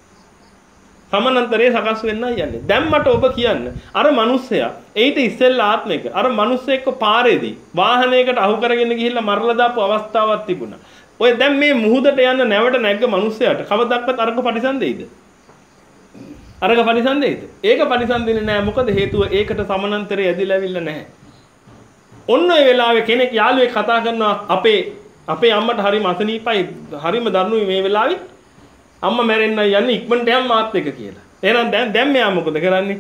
සමානන්තරයේ සකස් වෙන්නයි යන්නේ. දැන් මට ඔබ කියන්න අර මිනිස්සයා ඊට ඉස්සෙල්ලා ආත්මයක අර මිනිස්සෙක්ව පාරේදී වාහනයකට අහු කරගෙන ගිහිල්ලා මරලා දාපු අවස්ථාවක් තිබුණා. ඔය දැන් මේ මුහුදට යන්න නැවට නැග්ග මිනිස්සයාට කවදාවත් අරක පරිසම් දෙයිද? අරක පරිසම් දෙයිද? ඒක පරිසම් දෙන්නේ නැහැ. මොකද හේතුව ඒකට සමානන්තරය ඇදිලා ඇවිල්ලා නැහැ. ඔන්න ඔය වෙලාවේ කෙනෙක් යාළුවෙක් කතා කරනවා අපේ අපේ අම්මට හරිම අසනීපයි හරිම දරුණුයි මේ වෙලාවේ අම්මා මැරෙන්න යන්නේ ඉක්මනට යන්න මාත් එක කියලා. එහෙනම් දැන් දැන් මෙයා මොකද කරන්නේ?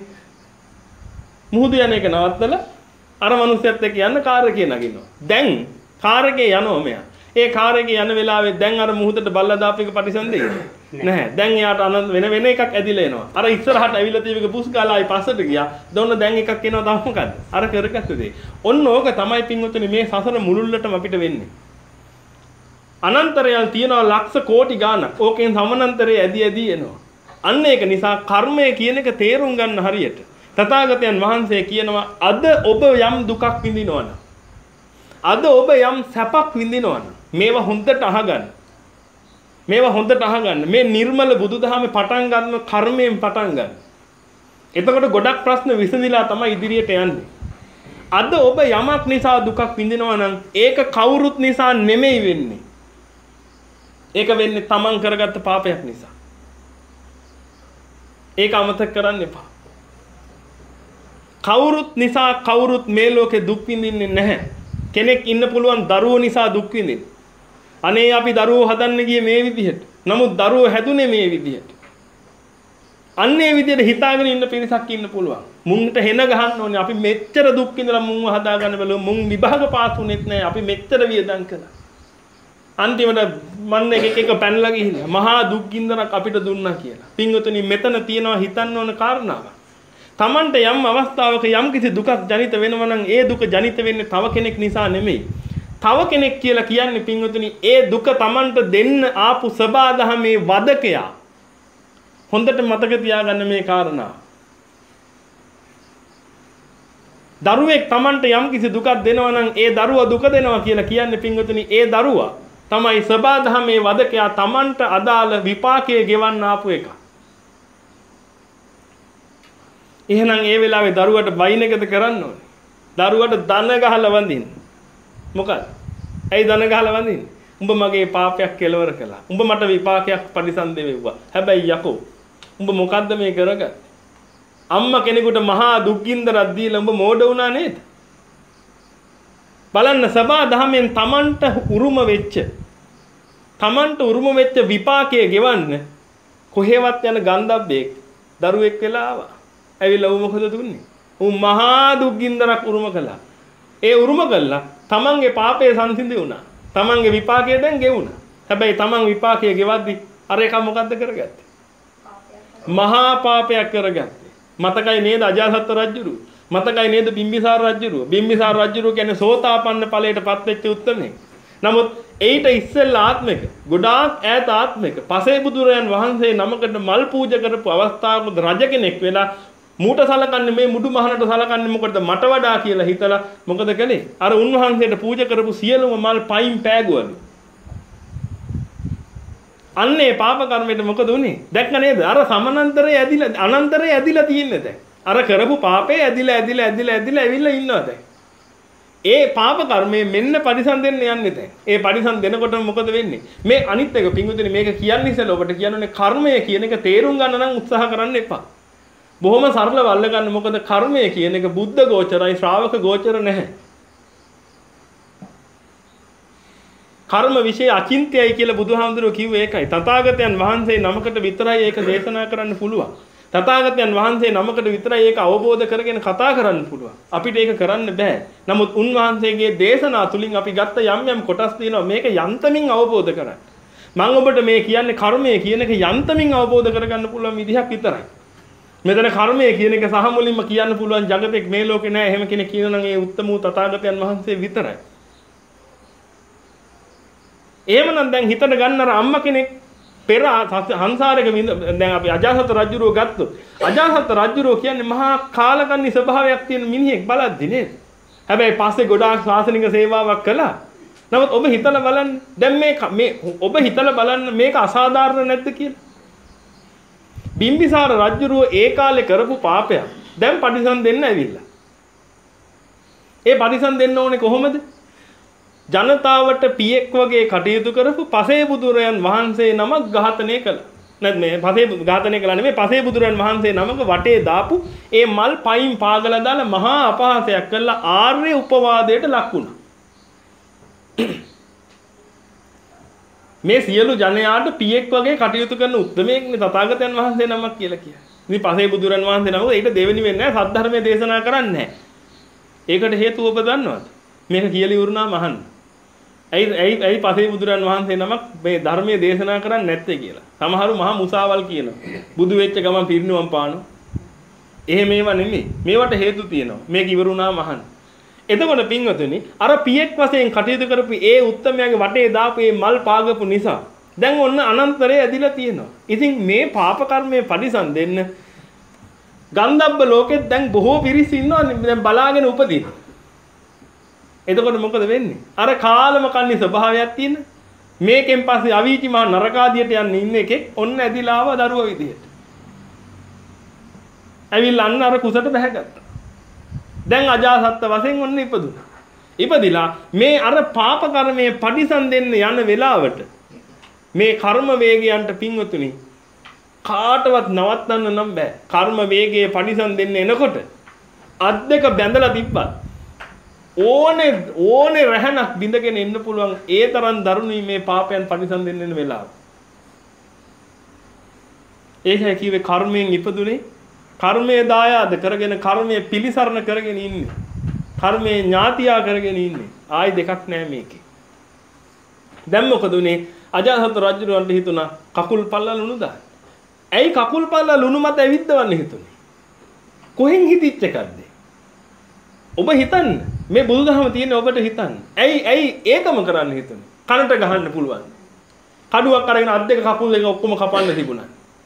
මුහුද යන එක නවත්තලා අර මිනිස්සුත් එක්ක යන්න කාර් එකේ නගිනවා. දැන් කාර් එකේ යනවා මෙයා. ඒ කාර් එකේ යන වෙලාවේ දැන් අර මුහුදට බල්ලා දාපු එක පරිසම් දෙයිද? නැහැ. දැන් එයාට අනන්ත වෙන වෙන එකක් ඇදිලා එනවා. අර ඉස්සරහට ඇවිල්ලා තියෙන එක පුස් ගාලා ආයි පස්සට ගියා. දොන්න දැන් එකක් එනවා තව මොකද්ද? අර කරගත්ත දේ. ඔන්න ඕක තමයි පින්වතුනි මේ සසර මුලුල්ලටම අපිට වෙන්නේ. අනන්තරයල් තියනවා ලක්ෂ කෝටි ගාණක්. ඕකෙන් සමානන්තරයේ ඇදි ඇදි එනවා. අන්න ඒක නිසා කර්මය කියන එක තේරුම් ගන්න හරියට. තථාගතයන් වහන්සේ කියනවා අද ඔබ යම් දුකක් විඳිනවනම් අද ඔබ යම් සැපක් විඳිනවනම් මේවා හොඳට අහගන්න. මේවා හොඳට අහගන්න. මේ නිර්මල බුදුදහමේ පටන් ගන්න කර්මයෙන් පටන් ගන්න. එතකොට ගොඩක් ප්‍රශ්න විසඳිලා තමයි ඉදිරියට යන්නේ. අද ඔබ යමක් නිසා දුකක් විඳිනවා නම් ඒක කවුරුත් නිසා නෙමෙයි වෙන්නේ. ඒක වෙන්නේ තමන් කරගත්ත පාපයක් නිසා. ඒක අමතක කරන්න එපා. කවුරුත් නිසා කවුරුත් මේ ලෝකේ දුක් විඳින්නේ නැහැ. කෙනෙක් ඉන්න පුළුවන් දරුවෝ නිසා දුක් විඳින්න. අනේ අපි දරුවෝ හදන්න ගියේ මේ විදිහට. නමුත් දරුවෝ හැදුනේ මේ විදිහට. අන්නේ විදිහට හිතාගෙන ඉන්න පිරිසක් ඉන්න පුළුවන්. මුන්ට හෙන ගහන්න ඕනේ. අපි මෙච්චර දුක් විඳලා මුන්ව හදාගන්න බැලුවා. මුන් විභාග පාස් වුනේත් නැහැ. අපි මෙච්චර වියදම් කළා. අන්තිමට මන්න එක එක පැනලා ගිහිල්ලා මහා දුක් ගින්දරක් අපිට දුන්නා කියලා. පින්වතුනි මෙතන තියෙනවා හිතන්න ඕන කාරණාවක්. Tamante යම් අවස්ථාවක යම් කිසි දුකක් ජනිත වෙනවා නම් ඒ දුක ජනිත වෙන්නේ තව කෙනෙක් නිසා නෙමෙයි. තව කෙනෙක් කියලා කියන්නේ පින්වතුනි ඒ දුක Tamante දෙන්න ආපු සබාදහමේ වදකයා. හොඳට මතක තියාගන්න මේ කාරණා. දරුවෙක් Tamante යම් කිසි දුකක් දෙනවා නම් ඒ දරුවා දුක දෙනවා කියලා කියන්නේ පින්වතුනි ඒ දරුවා තමයි සබාධමේ වදකයා Tamanට අදාළ විපාකයේ ගෙවන්න ආපු එක. එහෙනම් ඒ වෙලාවේ දරුවට බයින් එකද කරන්න ඕනේ. දරුවට දන ගහලා වඳින්න. මොකද? ඇයි දන ගහලා වඳින්නේ? උඹ මගේ පාපයක් කෙලවර කළා. උඹ මට විපාකයක් පරිසම් දෙවෙව්වා. හැබැයි යකෝ උඹ මොකද්ද මේ කරගත්තේ? අම්මා කෙනෙකුට මහා දුක්ගින්දරක් දීලා උඹ මෝඩ වුණා නේද? බලන්න සබා දහමෙන් Tamanට උරුම වෙච්ච Tamanට උරුම වෙච්ච විපාකයේ ගෙවන්න කොහෙවත් යන ගන්ධබ්බෙක් දරුවෙක් වෙලා ආවා. ඇවිල්ලා ඌ මොකද දුන්නේ? ඌ මහා දුක්ගින්දරක් උරුම කළා. ඒ උරුම කළා Tamanගේ පාපය සංසිඳි වුණා. Tamanගේ විපාකය දැන් ගෙවුණා. හැබැයි Taman විපාකය ගෙවද්දි අර එක මොකද්ද කරගත්තේ? මහා පාපයක් කරගත්තේ. මතකයි නේද අජාසත් රජුරු? මතකයි නේද බිම්බිසාර රජුරු? බිම්බිසාර රජුරු කියන්නේ සෝතාපන්න ඵලයටපත් වෙච්ච උත්තමයෙක්. නමුත් ඒිට ඉස්සෙල්ලා ආත්මික ගොඩාක් ඈත ආත්මික පසේ බුදුරයන් වහන්සේ නමකට මල් පූජා කරපු අවස්ථාවක රජ කෙනෙක් වෙලා මූට සලකන්නේ මේ මුඩු මහනට සලකන්නේ මොකටද මට වඩා කියලා හිතලා මොකද කළේ? අර උන්වහන්සේට පූජා කරපු සියලුම මල් පයින් පෑගුවලු. අන්නේ පාප කර්මයට මොකද උනේ? දැක්ක නේද? අර සමානන්තරේ ඇදිලා අනන්තරේ ඇදිලා තියෙන්නේ දැන්. අර කරපු පාපේ ඇදිලා ඇදිලා ඇදිලා ඇදිලා ඇවිල්ලා ඉන්නවා දැන්. ඒ පාප කර්මයේ මෙන්න පරිසම් දෙන්න යන්නේ දැන්. ඒ පරිසම් දෙනකොට මොකද වෙන්නේ? මේ අනිත් එක පිංගුතුනි මේක කියන්නේ ඉස්සෙල්ලා ඔබට කියන්නනේ කර්මය කියන එක තේරුම් ගන්න නම් උත්සාහ කරන්න එපා. බොහොම සරලව අල්ලගන්න. මොකද කර්මය කියන එක බුද්ධ ගෝචරයි ශ්‍රාවක ගෝචර නැහැ. කර්ම විශේෂ අචින්ත්‍යයි කියලා බුදුහාමුදුරුවෝ කිව්වේ ඒකයි. තථාගතයන් වහන්සේ නමකට විතරයි ඒක දේශනා කරන්න පුළුවන්. තථාගතයන් වහන්සේ නමකට විතරයි ඒක අවබෝධ කරගෙන කතා කරන්න පුළුවන්. අපිට ඒක කරන්න බෑ. නමුත් උන්වහන්සේගේ දේශනා තුලින් අපි ගත්ත යම් යම් කොටස් තියෙනවා මේක යන්තමින් අවබෝධ කරගන්න. මම ඔබට මේ කියන්නේ කර්මය කියන එක යන්තමින් අවබෝධ කරගන්න පුළුවන් විදිහක් විතරයි. මෙතන කර්මය කියන එක සහ මුලින්ම කියන්න පුළුවන් జగතෙක් මේ ලෝකේ නෑ. එහෙම කෙනෙක් කියනනම් ඒ උත්තම වූ තථාගතයන් වහන්සේ විතරයි. එහෙමනම් දැන් හිතට ගන්න අර අම්මා කෙනෙක් පෙර සංසාරයක දැන් අපි අජාසත් රජුරෝ ගත්තොත් අජාසත් රජුරෝ කියන්නේ මහා කාලකන්ණි ස්වභාවයක් තියෙන මිනිහෙක් බලද්දි නේද? හැබැයි පස්සේ ගොඩාක් ශාසනික සේවාවක් කළා. නමුත් ඔබ හිතලා බලන්න දැන් මේ මේ ඔබ හිතලා බලන්න මේක අසාධාරණ නැද්ද කියලා. බිම්බිසාර රජුරෝ ඒ කාලේ කරපු පාපයක් දැන් පරිසම් දෙන්න ඇවිල්ලා. ඒ පරිසම් දෙන්න ඕනේ කොහොමද? ජනතාවට පියෙක් වගේ කටයුතු කරපු පසේ බුදුරයන් වහන්සේ නමක් ඝාතනය කළා. නැත්නම් මේ පසේ ඝාතනය කළා නෙමෙයි පසේ බුදුරයන් වහන්සේ නමක වටේ දාපු ඒ මල් පයින් පාගලා දාලා මහා අපහාසයක් කළා ආර්ය උපවාදයට ලක් වුණා. මේ සියලු ජනයාට පියෙක් වගේ කටයුතු කරන උත්මයෙක් නේ තථාගතයන් වහන්සේ නමක් කියලා කියන්නේ. ඉතින් පසේ බුදුරයන් වහන්සේ නමක ඒක දෙවෙනි වෙන්නේ නැහැ සද්ධර්මයේ දේශනා කරන්නේ නැහැ. ඒකට හේතුව ඔබ දන්නවද? මේක කියලා ඉවරුනාම අහන්න. ඇයි ඇයි ඇයි පසේ බුදුරන් වහන්සේ නමක් මේ ධර්මයේ දේශනා කරන්නේ නැත්තේ කියලා. සමහරු මහා මුසාවල් කියනවා. බුදු වෙච්ච ගමන් පිරිනුවම් පානවා. එහෙම ඒවා නෙමෙයි. මේවට හේතු තියෙනවා. මේක ඉවරුනාම අහන්න. එතකොට පින්වතුනි අර පියෙක් වශයෙන් කටයුතු කරපු ඒ උත්තමයාගේ වටේ දාපු මේ මල් පාගපු නිසා දැන් ඔන්න අනන්තරේ ඇදිලා තියෙනවා. ඉතින් මේ පාප කර්මයේ පරිසම් දෙන්න ගන්ධබ්බ ලෝකෙත් දැන් බොහෝ පිරිස් ඉන්නවා දැන් බලාගෙන උපදින. එතකොට මොකද වෙන්නේ? අර කාලම කන්නේ ස්වභාවයක් තියෙන මේකෙන් පස්සේ අවීචි මහ නරකාදියට යන්න ඉන්න එකෙක් ඔන්න ඇදිලා ආව දරුවා විදියට. ඇවිල්ලා අන්න අර කුසට බැහැගත්තා. දැන් අජාසත්ත වශයෙන් ඔන්න ඉපදුණා. ඉපදිලා මේ අර පාප කර්මයේ පරිසම් දෙන්න යන වෙලාවට මේ කර්ම වේගයන්ට පින්වතුනි කාටවත් නවත්තන්න නම් බෑ. කර්ම වේගයේ පරිසම් දෙන්න එනකොට අත් දෙක බැඳලා තිබ්බත් ඕනේ ඕනේ රැහනක් බින්දගෙන ඉන්න පුළුවන් ඒ තරම් දරුණුයි මේ පාපයන් පරිසම් දෙන්න වෙන වෙලාව. ඒකයි කිව්වේ කර්මයෙන් ඉපදුනේ කර්මයේ දායාද කරගෙන කර්මයේ පිලිසරණ කරගෙන ඉන්නේ. කර්මයේ ඥාතියා කරගෙන ඉන්නේ. ආයි දෙකක් නෑ මේකේ. දැන් මොකද උනේ? අජාසත් රජුන්ට හිතුණා කකුල් පල්ලා ලුණු දාන්න. ඇයි කකුල් පල්ලා ලුණු මත ඇවිද්දවන්න හිතුනේ? කොහෙන් හිතිච්ච එකක්ද? ඔබ හිතන්න මේ බුදුදහම තියෙන ඔබට හිතන්න. ඇයි ඇයි ඒකම කරන්න හිතුනේ? කනට ගහන්න පුළුවන්. කඩුවක් අරගෙන අත් දෙක කකුල් දෙක ඔක්කොම කපන්න තිබුණා.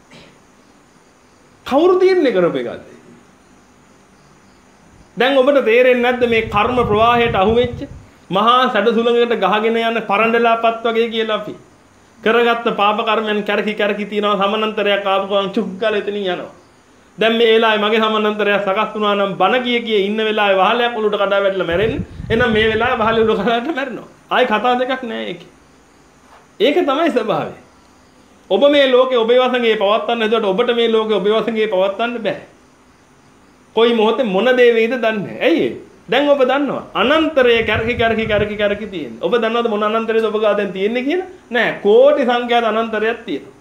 කවුරු තියන්නේ කරපු එකක්ද? දැන් ඔබට තේරෙන්නේ නැද්ද මේ කර්ම ප්‍රවාහයට අහු වෙච්ච මහා සැඩ සුළඟකට ගහගෙන යන පරණ්ඩලාපත් වගේ කියලා අපි කරගත්ත පාප කර්මයන් කැරකි කැරකි තියනවා සමානන්තරයක් ආපු ගමන් චුක් ගාලා එතනින් යනවා. දැන් මේ වෙලාවේ මගේ සමානන්තරයක් සකස් වුණා නම් බන කිය කිය ඉන්න වෙලාවේ වහලයක් උලුට කඩා වැටලා මැරෙන්නේ. එහෙනම් මේ වෙලාවේ වහලේ උලුට කඩාට මැරෙනවා. ආයි කතා දෙකක් නෑ ඒකේ. ඒක තමයි ස්වභාවය. ඔබ මේ ලෝකේ ඔබේ වසඟේ පවත්වන්න හදුවට ඔබට මේ ලෝකේ ඔබේ වසඟේ පවත්වන්න බෑ. කොයි මොහොතේ මොන දේ වෙයිද දන්නේ නැහැ. ඇයි ඒ? දැන් ඔබ දන්නවා අනන්තරයේ කැරකි කැරකි කැරකි කැරකි තියෙන්නේ. ඔබ දන්නවද මොන අනන්තරයේද ඔබ ගා දැන් තියෙන්නේ කියලා? නෑ. කෝටි සංඛ්‍යාත අනන්තරයක් තියෙනවා.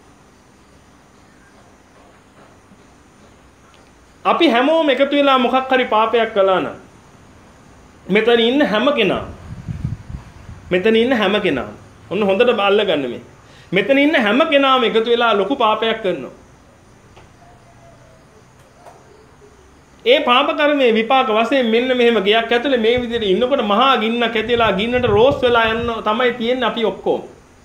අපි හැමෝම එකතු වෙලා මොකක් හරි පාපයක් කළා නම් මෙතන ඉන්න හැම කෙනා මෙතන ඉන්න හැම කෙනා ඔන්න හොඳට බාල්ල ගන්න මේ. මෙතන ඉන්න හැම කෙනාම එකතු වෙලා ලොකු පාපයක් කරනවා. ඒ පාප කර්මයේ විපාක වශයෙන් මෙන්න මෙහෙම ගයක් ඇතුලේ මේ විදිහට ඉන්නකොට මහා ගින්නක් ඇතිලා ගින්නට රෝස් වෙලා යන තමයි තියෙන්නේ අපි ඔක්කොම.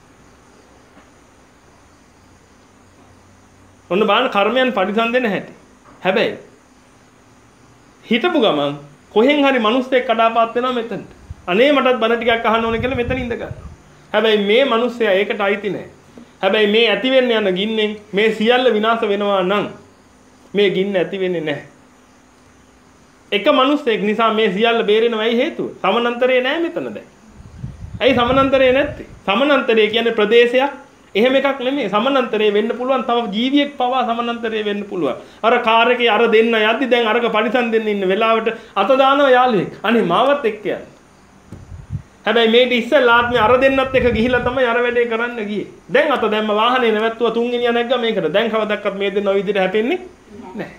ඔන්න බලන්න කර්මයන් පරිසම් දෙන්න හැටි. හැබැයි හිතපු ගමන් කොහෙන් හරි මිනිස්සෙක් කඩාපාත් වෙනවා මෙතනට. අනේ මටත් බන ටිකක් අහන්න ඕනේ කියලා මෙතන ඉඳ ගන්නවා. හැබැයි මේ මිනිස්සයා ඒකට අයිති නැහැ. හැබැයි මේ ඇති වෙන්න යන ගින්නෙන් මේ සියල්ල විනාශ වෙනවා නම් මේ ගින්න ඇති වෙන්නේ නැහැ. එක මිනිස්සෙක් නිසා මේ සියල්ල බේරෙනවා. ඇයි හේතුව? සමානන්තරේ නැහැ මෙතන දැන්. ඇයි සමානන්තරේ නැත්තේ? සමානන්තරේ කියන්නේ ප්‍රදේශයක්. එහෙම එකක් නෙමෙයි. සමානන්තරේ වෙන්න පුළුවන් තව ජීවියෙක් පවා සමානන්තරේ වෙන්න පුළුවන්. අර කාර් එකේ අර දෙන්න යද්දි දැන් අරක පරිසම් දෙන්න ඉන්න වෙලාවට අත දානවා යාළුවෙක්. අනේ මාවත් එක්ක යන්න. හැබැයි මේට ඉස්සෙල්ලා ආත්මේ අර දෙන්නත් එක ගිහිලා තමයි අර වැඩේ කරන්න ගියේ. දැන් අත දැම්ම වාහනේ නැවැත්තුවා තුන්වෙනියා නැග්ගා මේකට. දැන් කවදාවත් මේ දෙන්න ওই විදිහට හැපෙන්නේ නැහැ.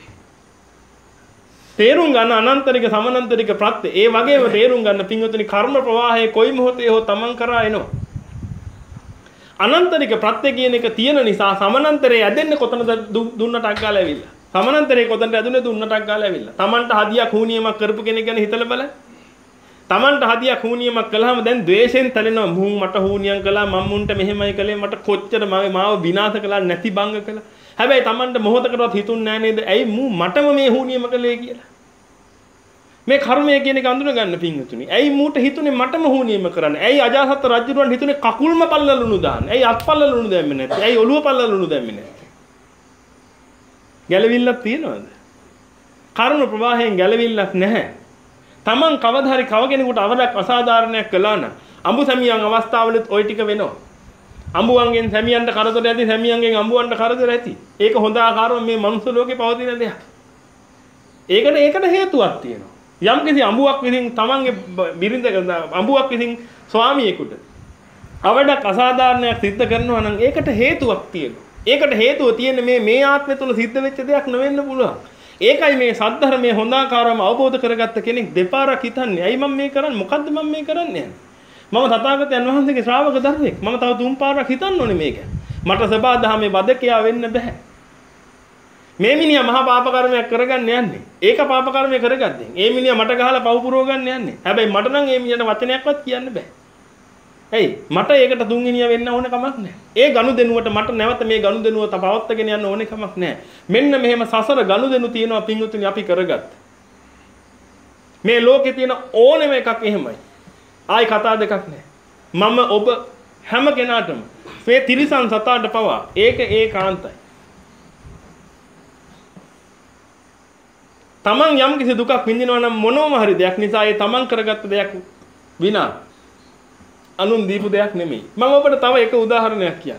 තේරුම් ගන්න අනන්තරික සමානන්තරික ප්‍රත්‍ය. ඒ වගේම තේරුම් ගන්න පින්වතුනි කර්ම ප්‍රවාහයේ කොයි මොහොතේ හෝ තමන් කරා එනවා. අනන්තරික ප්‍රත්‍ය කියන එක තියෙන නිසා සමානන්තරේ ඇදෙන්නේ කොතනද දුන්නට අග්ගාලා ඇවිල්ලා. සමානන්තරේ කොතනද ඇදුනේ දුන්නට අග්ගාලා ඇවිල්ලා. තමන්ට හදියක් හුනියමක් කරපු කෙනෙක් ගැන හිතලා බලන්න. තමන්ට හදියක් හුනියමක් කළාම දැන් ද්වේෂෙන් තැලෙනවා. මුන් මට හුනියම් කළා මම මුන්ට මෙහෙමයි කළේ මට කොච්චර මාව විනාශ කළා නැති බංග කළා. හැබැයි තමන්ට මොහොතකටවත් හිතුන්නේ නැහැ නේද? ඇයි මූ මටම මේ හුනියම කළේ කියලා. මේ කර්මය කියන එක අඳුන ගන්න පින්වතුනි. ඇයි මූට හිතුනේ මටම හුනියම කරන්න? ඇයි අජාසත් රජුරන් හිතුනේ කකුල්ම පල්ලලුණු දාන්න? ඇයි අත් පල්ලලුණු දැම්මේ නැත්තේ? ඇයි ඔළුව පල්ලලුණු දැම්මේ නැත්තේ? ගැළවිල්ලක් තියනවද? කර්ම ප්‍රවාහයෙන් ගැළවිල්ලක් නැහැ. Taman කවදා හරි කව කෙනෙකුට අවදක් අසාධාරණයක් කළා නම් අඹු සැමියන් අවස්ථාවලත් ওই ටික වෙනවා. අඹුවන්ගෙන් සැමියන්ට කරදර ඇති, සැමියන්ගෙන් අඹුවන්ට කරදර ඇති. ඒක හොඳ ආකාරව මේ මනුස්ස ලෝකේ පවතින දෙයක්. ඒකට ඒකට හේතුවක් තියෙනවා. යම් කිසි අඹුවක් විසින් තමන්ගේ බිරිඳ අඹුවක් විසින් ස්වාමියෙකුට අවඩක් අසාධාරණයක් සිද්ධ කරනවා නම් ඒකට හේතුවක් තියෙනවා. ඒකට හේතුව තියෙන්නේ මේ මේ ආත්මය තුළ සිද්ධ වෙච්ච දෙයක් නෙවෙන්න පුළුවන්. ඒකයි මේ සද්ධර්මයේ හොඳ ආකාරව අවබෝධ කරගත්ත කෙනෙක් දෙපාරක් හිතන්නේ. ඇයි මම මේ කරන්නේ? මොකද්ද මම මේ කරන්නේ? මම තථාගතයන් වහන්සේගේ ශ්‍රාවක දරුවෙක්. මම තව තුන් පාරක් හිතන්න ඕනේ මේක. මට සබා දහමේ වදකයා වෙන්න බෑ. මේ මිනිහා මහා පාප කර්මයක් කරගන්න යන්නේ. ඒක පාප කර්මයක් කරගද්දී. ඒ මිනිහා මට ගහලා පව් පුරව ගන්න යන්නේ. හැබැයි මට නම් ඒ මිනිහට වචනයක්වත් කියන්න බෑ. ඇයි? මට ඒකට තුන්වෙනියා වෙන්න ඕන කමක් නැහැ. ඒ ගනුදෙනුවට මට නැවත මේ ගනුදෙනුව තවවත්ගෙන යන්න ඕනේ කමක් නැහැ. මෙන්න මෙහෙම සසර ගනුදෙනු තියෙනවා පින්වතුනි අපි කරගත්ත. මේ ලෝකේ තියෙන ඕනෙම එකක් එහෙමයි. ආයි කතා දෙකක් නැහැ. මම ඔබ හැම කෙනාටම මේ තිරිසන් සතාට පවා ඒක ඒකාන්තයි. තමන් යම් කිසි දුකක් විඳිනවා නම් මොනෝම හරි දෙයක් නිසා ඒ තමන් කරගත්ත දෙයක් විනා අනුන් දීපු දෙයක් නෙමෙයි. මම ඔබට තව එක උදාහරණයක් කියන්නම්.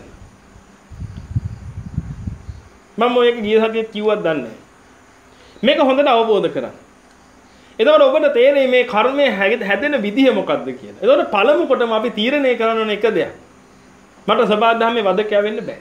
මම ඔය එක ගිය සතියේ කිව්වත් දන්නේ නැහැ. මේක හොඳට අවබෝධ කරගන්න. එතකොට ඔබට තේරෙයි මේ කර්මය හැදෙන විදිහ මොකක්ද කියලා. එතකොට පළමු කොටම අපි තීරණය කරන්න ඕන එක දෙයක්. මට සබාධාමේ වදකයා වෙන්න බෑ.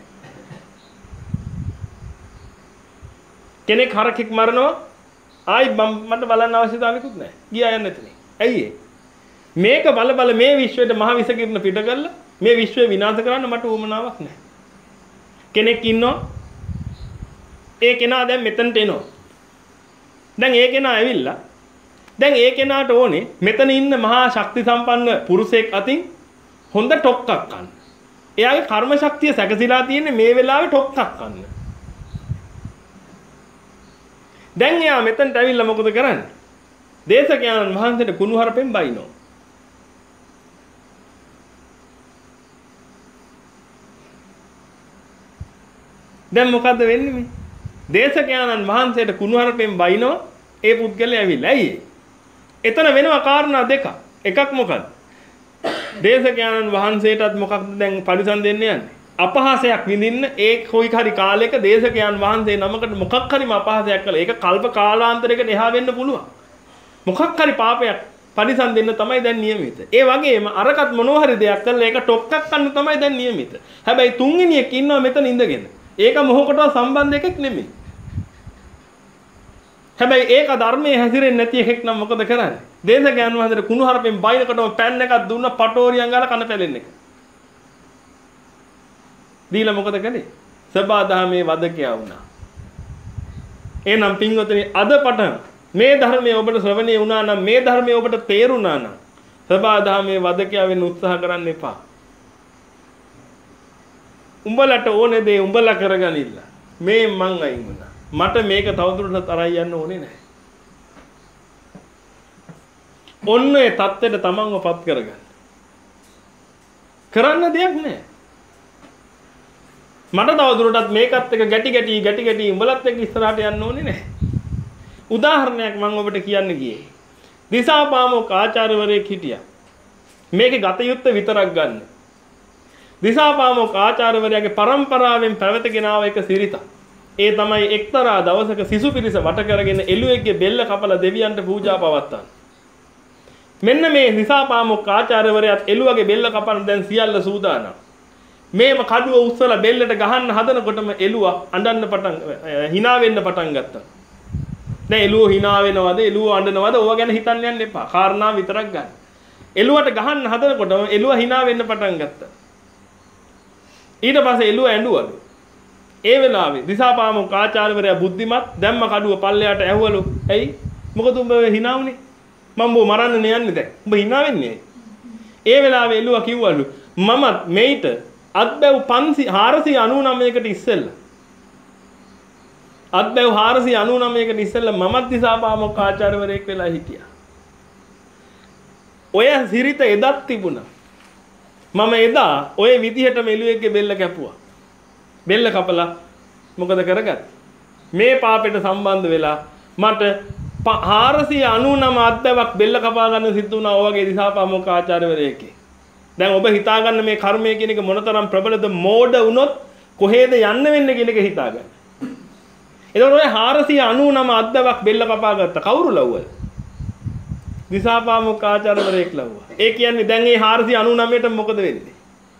කෙනෙක් හරකෙක් මරනවා ආයි මට බලන්න අවශ්‍යතාවයකුත් නැහැ. ගියා යන්න එතන. ඇයි ඒ? මේක බල බල මේ විශ්වයට මහ විස කිරණ පිට කරලා මේ විශ්වය විනාශ කරන්න මට උවමනාවක් නැහැ. කෙනෙක් ඉන්නවා. ඒ කෙනා දැන් මෙතනට එනවා. දැන් ඒ කෙනා ඇවිල්ලා දැන් ඒ කෙනාට ඕනේ මෙතන ඉන්න මහා ශක්ති සම්පන්න පුරුෂයෙක් අතින් හොඳ ටොක්ක්ක් ගන්න. එයාගේ කර්ම ශක්තිය සැකසීලා තියෙන්නේ මේ වෙලාවේ ටොක්ක්ක් ගන්න. දැන් එයා මෙතනට ඇවිල්ලා මොකද කරන්නේ? දේශකයන්න් වහන්සේට කුණුහරුපෙන් බයිනෝ. දැන් මොකද්ද වෙන්නේ මේ? දේශකයන්න් වහන්සේට කුණුහරුපෙන් බයිනෝ ඒ පුද්ගලයා ඇවිල්ලා. ඇයි ඒ? එතන වෙනවා කාරණා දෙකක්. එකක් මොකද්ද? දේශකයන්න් වහන්සේටත් මොකක්ද දැන් පරිසම් දෙන්න යන්නේ? අපහාසයක් විඳින්න ඒ කොයි හරි කාලයක දේශකයන් වහන්සේ නමකට මොකක් හරිම අපහාසයක් කළා. ඒක කල්ප කාලාන්තරයකට එහා වෙන්න පුළුවන්. මොකක් හරි පාපයක් පරිසම් දෙන්න තමයි දැන් නියමිත. ඒ වගේම අරකට මොනවා හරි දෙයක් කළා ඒක ටොක්ක්ක් ගන්න තමයි දැන් නියමිත. හැබැයි තුන්වෙනියෙක් ඉන්නවා මෙතන ඉඳගෙන. ඒක මොහොකටවත් සම්බන්ධ එකක් නෙමෙයි. හැබැයි ඒක ධර්මයේ හැසිරෙන්නේ නැති එකෙක් නම් මොකද කරන්නේ? දේශකයන් වහන්සේට කුණුහරුපෙන් බයිනකොටම පෑන් එකක් දුන්නා පටෝරියන් ගාලා කන පැලෙන්න එක. දීලා මොකද කළේ? සබාදහමේ වදකයා වුණා. එහෙනම් පින්වතුනි අද පටන් මේ ධර්මයේ ඔබට ශ්‍රවණය වුණා නම් මේ ධර්මයේ ඔබට තේරුණා නම් සබාදහමේ වදකයා වෙන්න උත්සාහ කරන්න එපා. උඹලට ඕනේ දේ උඹලා කරගනින්න. මේ මං අයින් වුණා. මට මේක තවදුරටත් අරන් යන්න ඕනේ නැහැ. ඔන්න ඒ தත්ත්වයට තමන්ව පත් කරගන්න. කරන්න දෙයක් නැහැ. මට තවදුරටත් මේකත් එක්ක ගැටි ගැටි ගැටි ගැටි උඹලත් එක්ක ඉස්සරහට යන්න ඕනේ නැහැ. උදාහරණයක් මම ඔබට කියන්න ගියේ. දිසාපාමොක් ආචාර්යවරයෙක් හිටියා. මේකේ ගත යුත්තේ විතරක් ගන්න. දිසාපාමොක් ආචාර්යවරයාගේ පරම්පරාවෙන් පැවතගෙන ආව එක සිරිතක්. ඒ තමයි එක්තරා දවසක සිසු පිරිස වට කරගෙන එළුවෙක්ගේ බෙල්ල කපලා දෙවියන්ට පූජා පවත්වන. මෙන්න මේ දිසාපාමොක් ආචාර්යවරයාත් එළුවගේ බෙල්ල කපන දැන් සියල්ල සූදානම්. මේම කඩුව උස්සලා බෙල්ලට ගහන්න හදනකොටම එළුව අඬන්න පටන් hina වෙන්න පටන් ගත්තා. දැන් එළුව hina වෙනවද එළුව අඬනවද ඕවා ගැන හිතන්න යන්න එපා. කාරණා විතරක් ගන්න. එළුවට ගහන්න හදනකොටම එළුව hina වෙන්න පටන් ගත්තා. ඊට පස්සේ එළුව ඇඬුවලු. ඒ වෙලාවේ දිසාපාමොක් ආචාර්යවරයා බුද්ධිමත් දැම්ම කඩුව පල්ලයට ඇහුවලු. ඇයි? මොකද උඹ hina වුනේ? මම බෝ මරන්න යන්නේ දැන්. උඹ hina වෙන්නේ ඇයි? ඒ වෙලාවේ එළුව කිව්වලු මමත් මේිට අත්බැව් හාරසිය අනූනවයකට ඉස්සෙල්ලා අත්බැව් හාරසිය අනූනවයකට ඉස්සෙල්ලා මමත් දිසාපාමොක් ආචාර්යවරයෙක් වෙලා හිටියා. ඔය සිරිත එදත් තිබුණා. මම එදා ඔය විදිහට මෙළුවෙක්ගේ බෙල්ල කැපුවා. බෙල්ල කපලා මොකද කරගත්තේ? මේ පාපෙට සම්බන්ධ වෙලා මට හාරසිය අනූනව අත්බැවක් බෙල්ල කපා ගන්න සිද්ධ වුණා. ඔයගේ දිසාපාමොක් ආචාර්යවරයෙක්ගේ. දැන් ඔබ හිතාගන්න මේ කර්මය කියන එක මොනතරම් ප්‍රබලද මෝඩ වුණොත් කොහෙද යන්න වෙන්නේ කියන එක හිතාගන්න. එතකොට ඔය හාරසිය අනූනව අද්දවක් බෙල්ල කපා ගත්ත කවුරු ලව්වද? දිසාපාමොක් ආචාර්යවරයෙක් ලව්වා. ඒ කියන්නේ දැන් මේ හාරසිය අනූනවයට මොකද වෙන්නේ?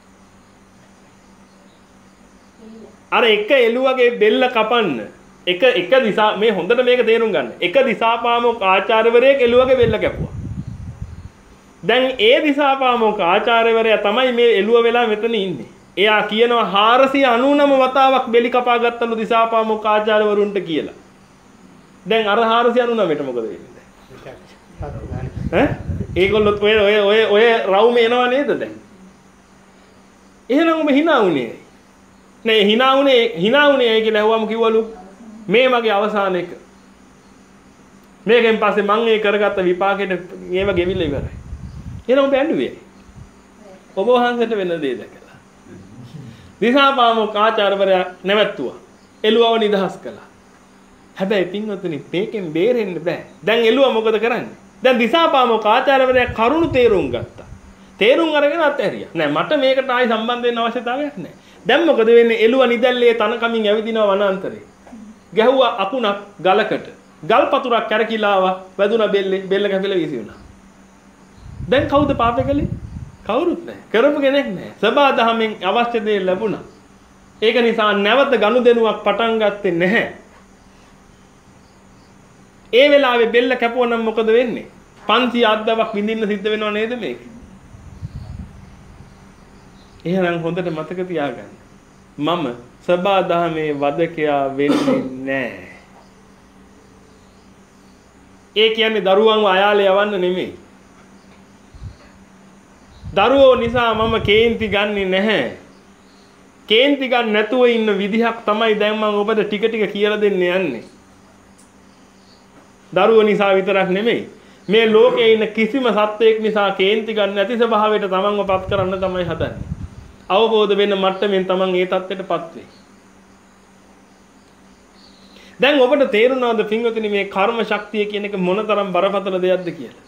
අර එක එළුවගේ බෙල්ල කපන්න එක එක දිසා මේ හොඳට මේක තේරුම් ගන්න. එක දිසාපාමොක් ආචාර්යවරයෙක් එළුවගේ බෙල්ල කැපුවා. දැන් ඒ දිසාපාමොක් ආචාර්යවරයා තමයි මේ එළුව වෙලා මෙතන ඉන්නේ. එයා කියනවා හාරසිය අනූනව වතාවක් බෙලි කපා ගත්තලු දිසාපාමොක් ආචාර්යවරුන්ට කියලා. දැන් අර හාරසිය අනූනවයට මොකද වෙන්නේ? ඈ? ඒගොල්ලොත් ඔය ඔය ඔය ඔය රවුම එනවා නේද දැන්? එහෙනම් ඔබ hina වුණේ. නේ hina වුණේ hina වුණේ කියලා ඇහුවම කිව්වලු මේ මගේ අවසාන එක. මේකෙන් පස්සේ මම ඒ කරගත්ත විපාකෙට ඒව ගෙවිලා ඉවරයි. එහෙනම් ඔබ ඇඬුවේ. ඔබ වහන්සේට වෙන දේ දැකලා. දිසාපාමොක් ආචාර්යවරයා නැවැත්තුවා. එළුවව නිදහස් කළා. හැබැයි පින්වතුනි මේකෙන් බේරෙන්න බෑ. දැන් එළුව මොකද කරන්නේ? දැන් දිසාපාමොක් ආචාර්යවරයා කරුණු තේරුම් ගත්තා. තේරුම් අරගෙන අත්හැරියා. නෑ මට මේකට ආයි සම්බන්ධ වෙන්න අවශ්‍යතාවයක් නෑ. දැන් මොකද වෙන්නේ? එළුව නිදැල්ලේ තන කමින් ඇවිදිනවා වනාන්තරේ. ගැහුවා අකුණක් ගලකට. ගල් පතුරක් කැරකිලාව වැදුනා බෙල්ලේ බෙල්ල කැපිලා වීසි වුණා. දැන් කවුද පාපේ කළේ? කවුරුත් නැහැ. කරපු කෙනෙක් නැහැ. සබා දහමෙන් අවශ්‍ය දේ ලැබුණා. ඒක නිසා නැවත ගනුදෙනුවක් පටන් ගත්තේ නැහැ. ඒ වෙලාවේ බෙල්ල කැපුවා නම් මොකද වෙන්නේ? පන්සිය අද්දවක් විඳින්න සිද්ධ වෙනව නේද මේක? එහෙනම් හොඳට මතක තියාගන්න. මම සබා දහමේ වදකයා වෙන්නේ නැහැ. ඒ කියන්නේ දරුවන්ව අයාලේ යවන්න නෙමෙයි. දරුවෝ නිසා මම කේන්ති ගන්නෙ නැහැ. කේන්ති ගන්න නැතුව ඉන්න විදිහක් තමයි දැන් මම ඔබට ටික ටික කියලා දෙන්න යන්නේ. දරුවෝ නිසා විතරක් නෙමෙයි. මේ ලෝකේ ඉන්න කිසිම සත්වයක් නිසා කේන්ති ගන්න නැති ස්වභාවයට තමන්ව පත් කරන්න තමයි හදන්නේ. අවබෝධ වෙන්න මට්ටමින් තමන් ඒ தත්ත්වයටපත් වෙයි. දැන් ඔබට තේරුණාද පින්වතුනි මේ කර්ම ශක්තිය කියන එක මොනතරම් බරපතල දෙයක්ද කියලා?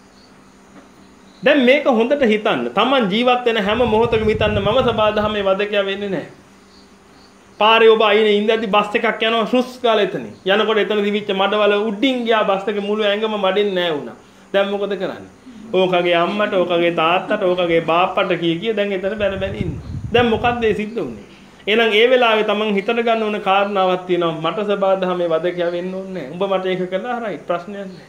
දැන් මේක හොඳට හිතන්න. Taman ජීවත් වෙන හැම මොහොතකම හිතන්න මම සබාධමේ වදකයා වෙන්නේ නැහැ. පාරේ ඔබ අයිනේ ඉඳද්දි බස් එකක් යනවා ශුස් ගාලා එතනින්. යනකොට එතන දිවිච්ච මඩවල උඩින් ගියා බස් එකේ මුළු ඇඟම මඩෙන් නැහැ වුණා. දැන් මොකද කරන්නේ? ඕකගේ අම්මට, ඕකගේ තාත්තට, ඕකගේ බාප්පට කිය කිය දැන් එතන බැන බැන ඉන්නවා. දැන් මොකද්ද ඒ සිද්ධ වුනේ? එහෙනම් ඒ වෙලාවේ Taman හිතට ගන්න ඕන කාරණාවක් තියෙනවා. මට සබාධමේ වදකයා වෙන්න ඕනේ නැහැ. උඹ මට ඒක කළා හරයි ප්‍රශ්නයක් නැහැ.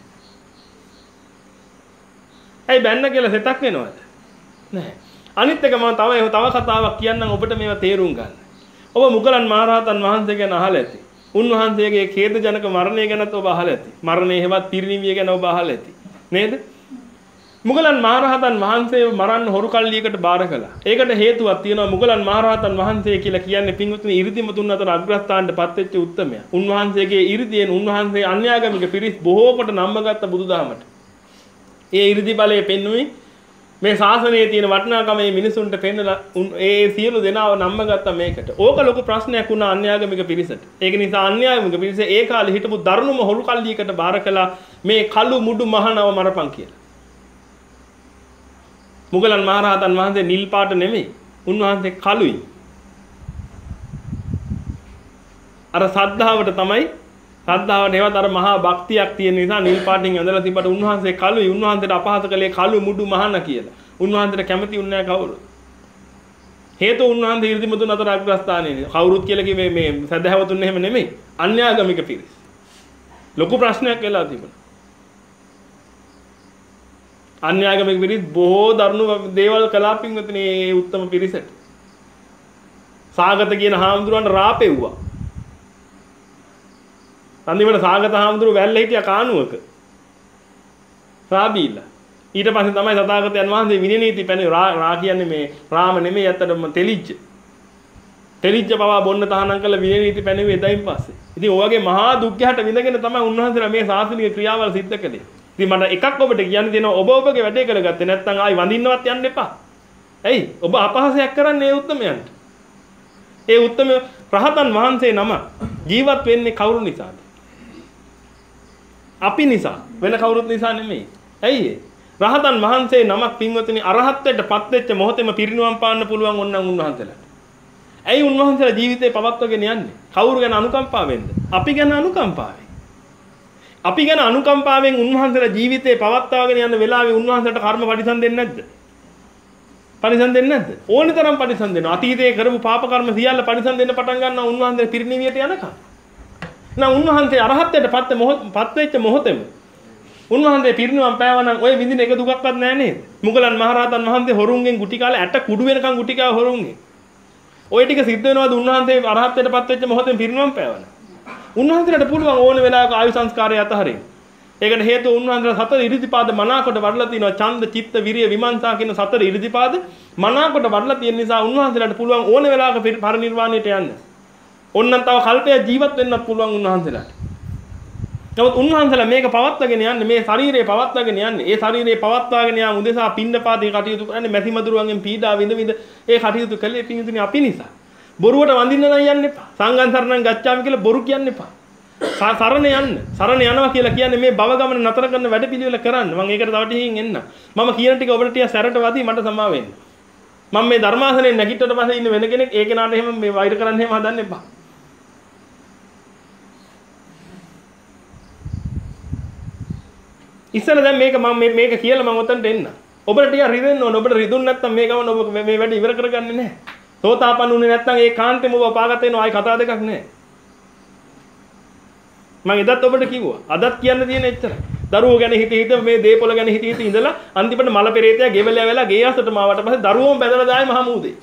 ඇයි බැන්න කියලා සෙතක් වෙනවද? නැහැ. අනිත් එක මම තව තව කතාවක් කියන්නම් ඔබට මේවා තේරුම් ගන්න. ඔබ මුගලන් මහරහතන් වහන්සේ ගැන අහලා ඇති. උන්වහන්සේගේ ඛේදජනක මරණය ගැනත් ඔබ අහලා ඇති. මරණය හේවත් පිරිනිවිය ගැන ඔබ අහලා ඇති. නේද? මුගලන් මහරහතන් වහන්සේව මරන්න හොරු කල්ලියකට බාර කළා. ඒකට හේතුවක් තියෙනවා. මුගලන් මහරහතන් වහන්සේ කියලා කියන්නේ පින්වත්නි 이르දිම තුන් අතර අග්‍රස්ථානට පත් වෙච්ච උත්තමයා. උන්වහන්සේගේ 이르දියෙන් උන්වහන්සේ අන්‍යාගමික පිරිස් බොහෝ කොට නම්බගත්ත බුදුදහමට. ඒ 이르දි බලයේ පෙන්වුවේ මේ ශාසනයේ තියෙන වටිනාකම මේ මිනිසුන්ට පෙන්නලා ඒ සියලු දෙනාව නම්බගත්ත මේකට. ඕක ලොකු ප්‍රශ්නයක් වුණා අන්‍යාගමික පිරිසට. ඒක නිසා අන්‍යාගමික පිරිස ඒ කාලේ හිටපු දරුණුම හොරු කල්ලියකට බාර කළා මේ කළු මුඩු මහනව මරපන් කියලා. මුගලන් මහරහතන් වහන්සේ නිල් පාට නෙමෙයි. උන්වහන්සේ කළුයි. අර සද්ධාවට තමයි සද්ධාවට ඒවත් අර මහා භක්තියක් තියෙන නිසා නිල් පාටින් ඇඳලා තිබ්බට උන්වහන්සේ කළුයි. උන්වහන්සේට අපහාස කළේ කළු මුඩු මහන කියලා. උන්වහන්සේට කැමති උන්නේ නැහැ කවුරු. හේතුව උන්වහන්සේ 이르දිම තුන අතර අග්‍රස්ථානයේ කවුරුත් කියලා කිව්වේ මේ සදහවතුන් එහෙම නෙමෙයි. අන්‍යාගමික පිරිස. ලොකු ප්‍රශ්නයක් වෙලා තිබුණා. අන්‍යාගමික පිරිස් බොහෝ දරුණු දේවල් කළා පින්වතුනි මේ උත්තම පිරිසට. සාගත කියන හාමුදුරුවන්ට රාපෙව්වා. අන්තිමට සාගත හාමුදුරුවෝ වැල්ල හිටියා කානුවක. රාබීලා. ඊට පස්සේ තමයි තථාගතයන් වහන්සේ විනය නීති පැනෙන්නේ. රා රා කියන්නේ මේ රාම නෙමෙයි අතටම තෙලිච්ච. තෙලිච්ච පවා බොන්න තහනම් කළ විනය නීති පැනෙන්නේ එදයින් පස්සේ. ඉතින් ඔයගේ මහා දුක්ඛයට විඳගෙන තමයි උන්වහන්සේලා මේ ශාසනික ක්‍රියාවල් සිද්ධ කළේ. ඉතින් මට එකක් ඔබට කියන්න දෙනවා ඔබ ඔබගේ වැඩේ කරගත්තේ නැත්නම් ආයි වඳින්නවත් යන්න එපා. ඇයි? ඔබ අපහාසයක් කරන්නේ ඒ උත්තමයන්ට. ඒ උත්තම රහතන් වහන්සේ නම ජීවත් වෙන්නේ කවුරු නිසාද? අපි නිසා. වෙන කවුරුත් නිසා නෙමෙයි. ඇයි ඒ? රහතන් වහන්සේ නමක් පින්වතුනි අරහත්ත්වයට පත් වෙච්ච මොහොතේම පිරිනිවන් පාන්න පුළුවන් ඕනනම් උන්වහන්සේලාට. ඇයි උන්වහන්සේලා ජීවිතේ පවත්වගෙන යන්නේ? කවුරු ගැන අනුකම්පාවෙන්ද? අපි ගැන අනුකම්පාවෙන්. අපි ගැන අනුකම්පාවෙන් උන්වහන්සේලා ජීවිතේ පවත්වාගෙන යන වෙලාවේ උන්වහන්සේට කර්ම පරිසම් දෙන්නේ නැද්ද? පරිසම් දෙන්නේ නැද්ද? ඕනි තරම් පරිසම් දෙනවා. අතීතයේ කරපු පාප කර්ම සියල්ල පරිසම් දෙන්න පටන් ගන්නවා උන්වහන්සේ පිරිනිවියට යනකම්. නම් උන්වහන්සේ අරහත්ත්වයට පත් පත් වෙච්ච මොහොතේම උන්වහන්සේ පිරිනිවන් පෑවනම් ඔය විඳින එක දුකක්වත් නැහැ නේද? මුගලන් මහරහතන් වහන්සේ හොරුන්ගෙන් ගුටි කාලේ ඇට කුඩු වෙනකන් ගුටි කාව හොරුන්ගෙන්. ඔය ටික සිද්ධ වෙනවද උන්වහන්සේ අරහත්ත්වයට පත් වෙච්ච මොහොතෙන් පිරිනිවන් පෑවනම්? උන්වහන්සේට පුළුවන් ඕන වෙලාවක ආයු සංස්කාරය අතහරින්න. ඒකට හේතුව උන්වහන්සේලා සතර ඉරිදිපාද මනාකොට වඩලා තිනවා. ඡන්ද, චිත්ත, විරිය, විමර්ශනා කියන සතර ඉරිදිපාද මනාකොට වඩලා තියෙන නිසා උන්වහන්සේලාට පුළුවන් ඕන වෙලාවක පරිනිර්වාණයට යන්න. ඕන්නම් තව කල්පයක් ජීවත් වෙන්නත් පුළුවන් උන්වහන්සේලාට. නමුත් උන්වහන්සේලා මේක පවත්වාගෙන යන්නේ මේ ශරීරය පවත්වාගෙන යන්නේ. ඒ ශරීරය පවත්වාගෙන යාම උදෙසා පින්නපාතේ කටයුතු කරන්නේ මැසි මදුරුවන්ගෙන් පීඩා විඳ විඳ ඒ කටයුතු කළේ පින්තුනි අපි නිසා. බොරුවට වඳින්න නම් යන්න එපා. සංඝං සරණං ගච්ඡාමි කියලා බොරු කියන්න එපා. සරණ යන්න. සරණ යනවා කියලා කියන්නේ මේ භව ගමන නතර කරන වැඩ පිළිවෙල කරන්න. මම ඒකට තව ටිකකින් එන්න. මම කියන ටික ඔබට ටික සැරට වදී මට සමා වෙන්න. මම මේ ධර්මාසනේ නැගිට්ටට පස්සේ ඉන්න වෙන කෙනෙක් ඒ කෙනාට එහෙම මේ වෛර කරන්න එහෙම හදන්න එපා. ඉස්සර දැන් මේක මම මේක කියලා මම ඔතනට එන්න. ඔබට ටික රිදෙන්න ඕන. ඔබට රිදුන් නැත්තම් මේ ගමන ඔබ මේ වැඩ ඉවර කරගන්නේ නැහැ. සෝතාපන්න උනේ නැත්තම් ඒ කාන්තේම ඔබ පාගත වෙනවා. ආයි කතා දෙකක් නැහැ. මම එදත් ඔබට කිව්වා. අදත් කියන්න තියෙන එච්චරයි. දරුවෝ ගැන හිත හිත මේ දේපොළ ගැන හිත හිත ඉඳලා අන්තිමට මල පෙරේතයා ගෙවලා වෙලා ගේ අසටම ආවට පස්සේ දරුවෝම බැදලා දායි මහමූදේ.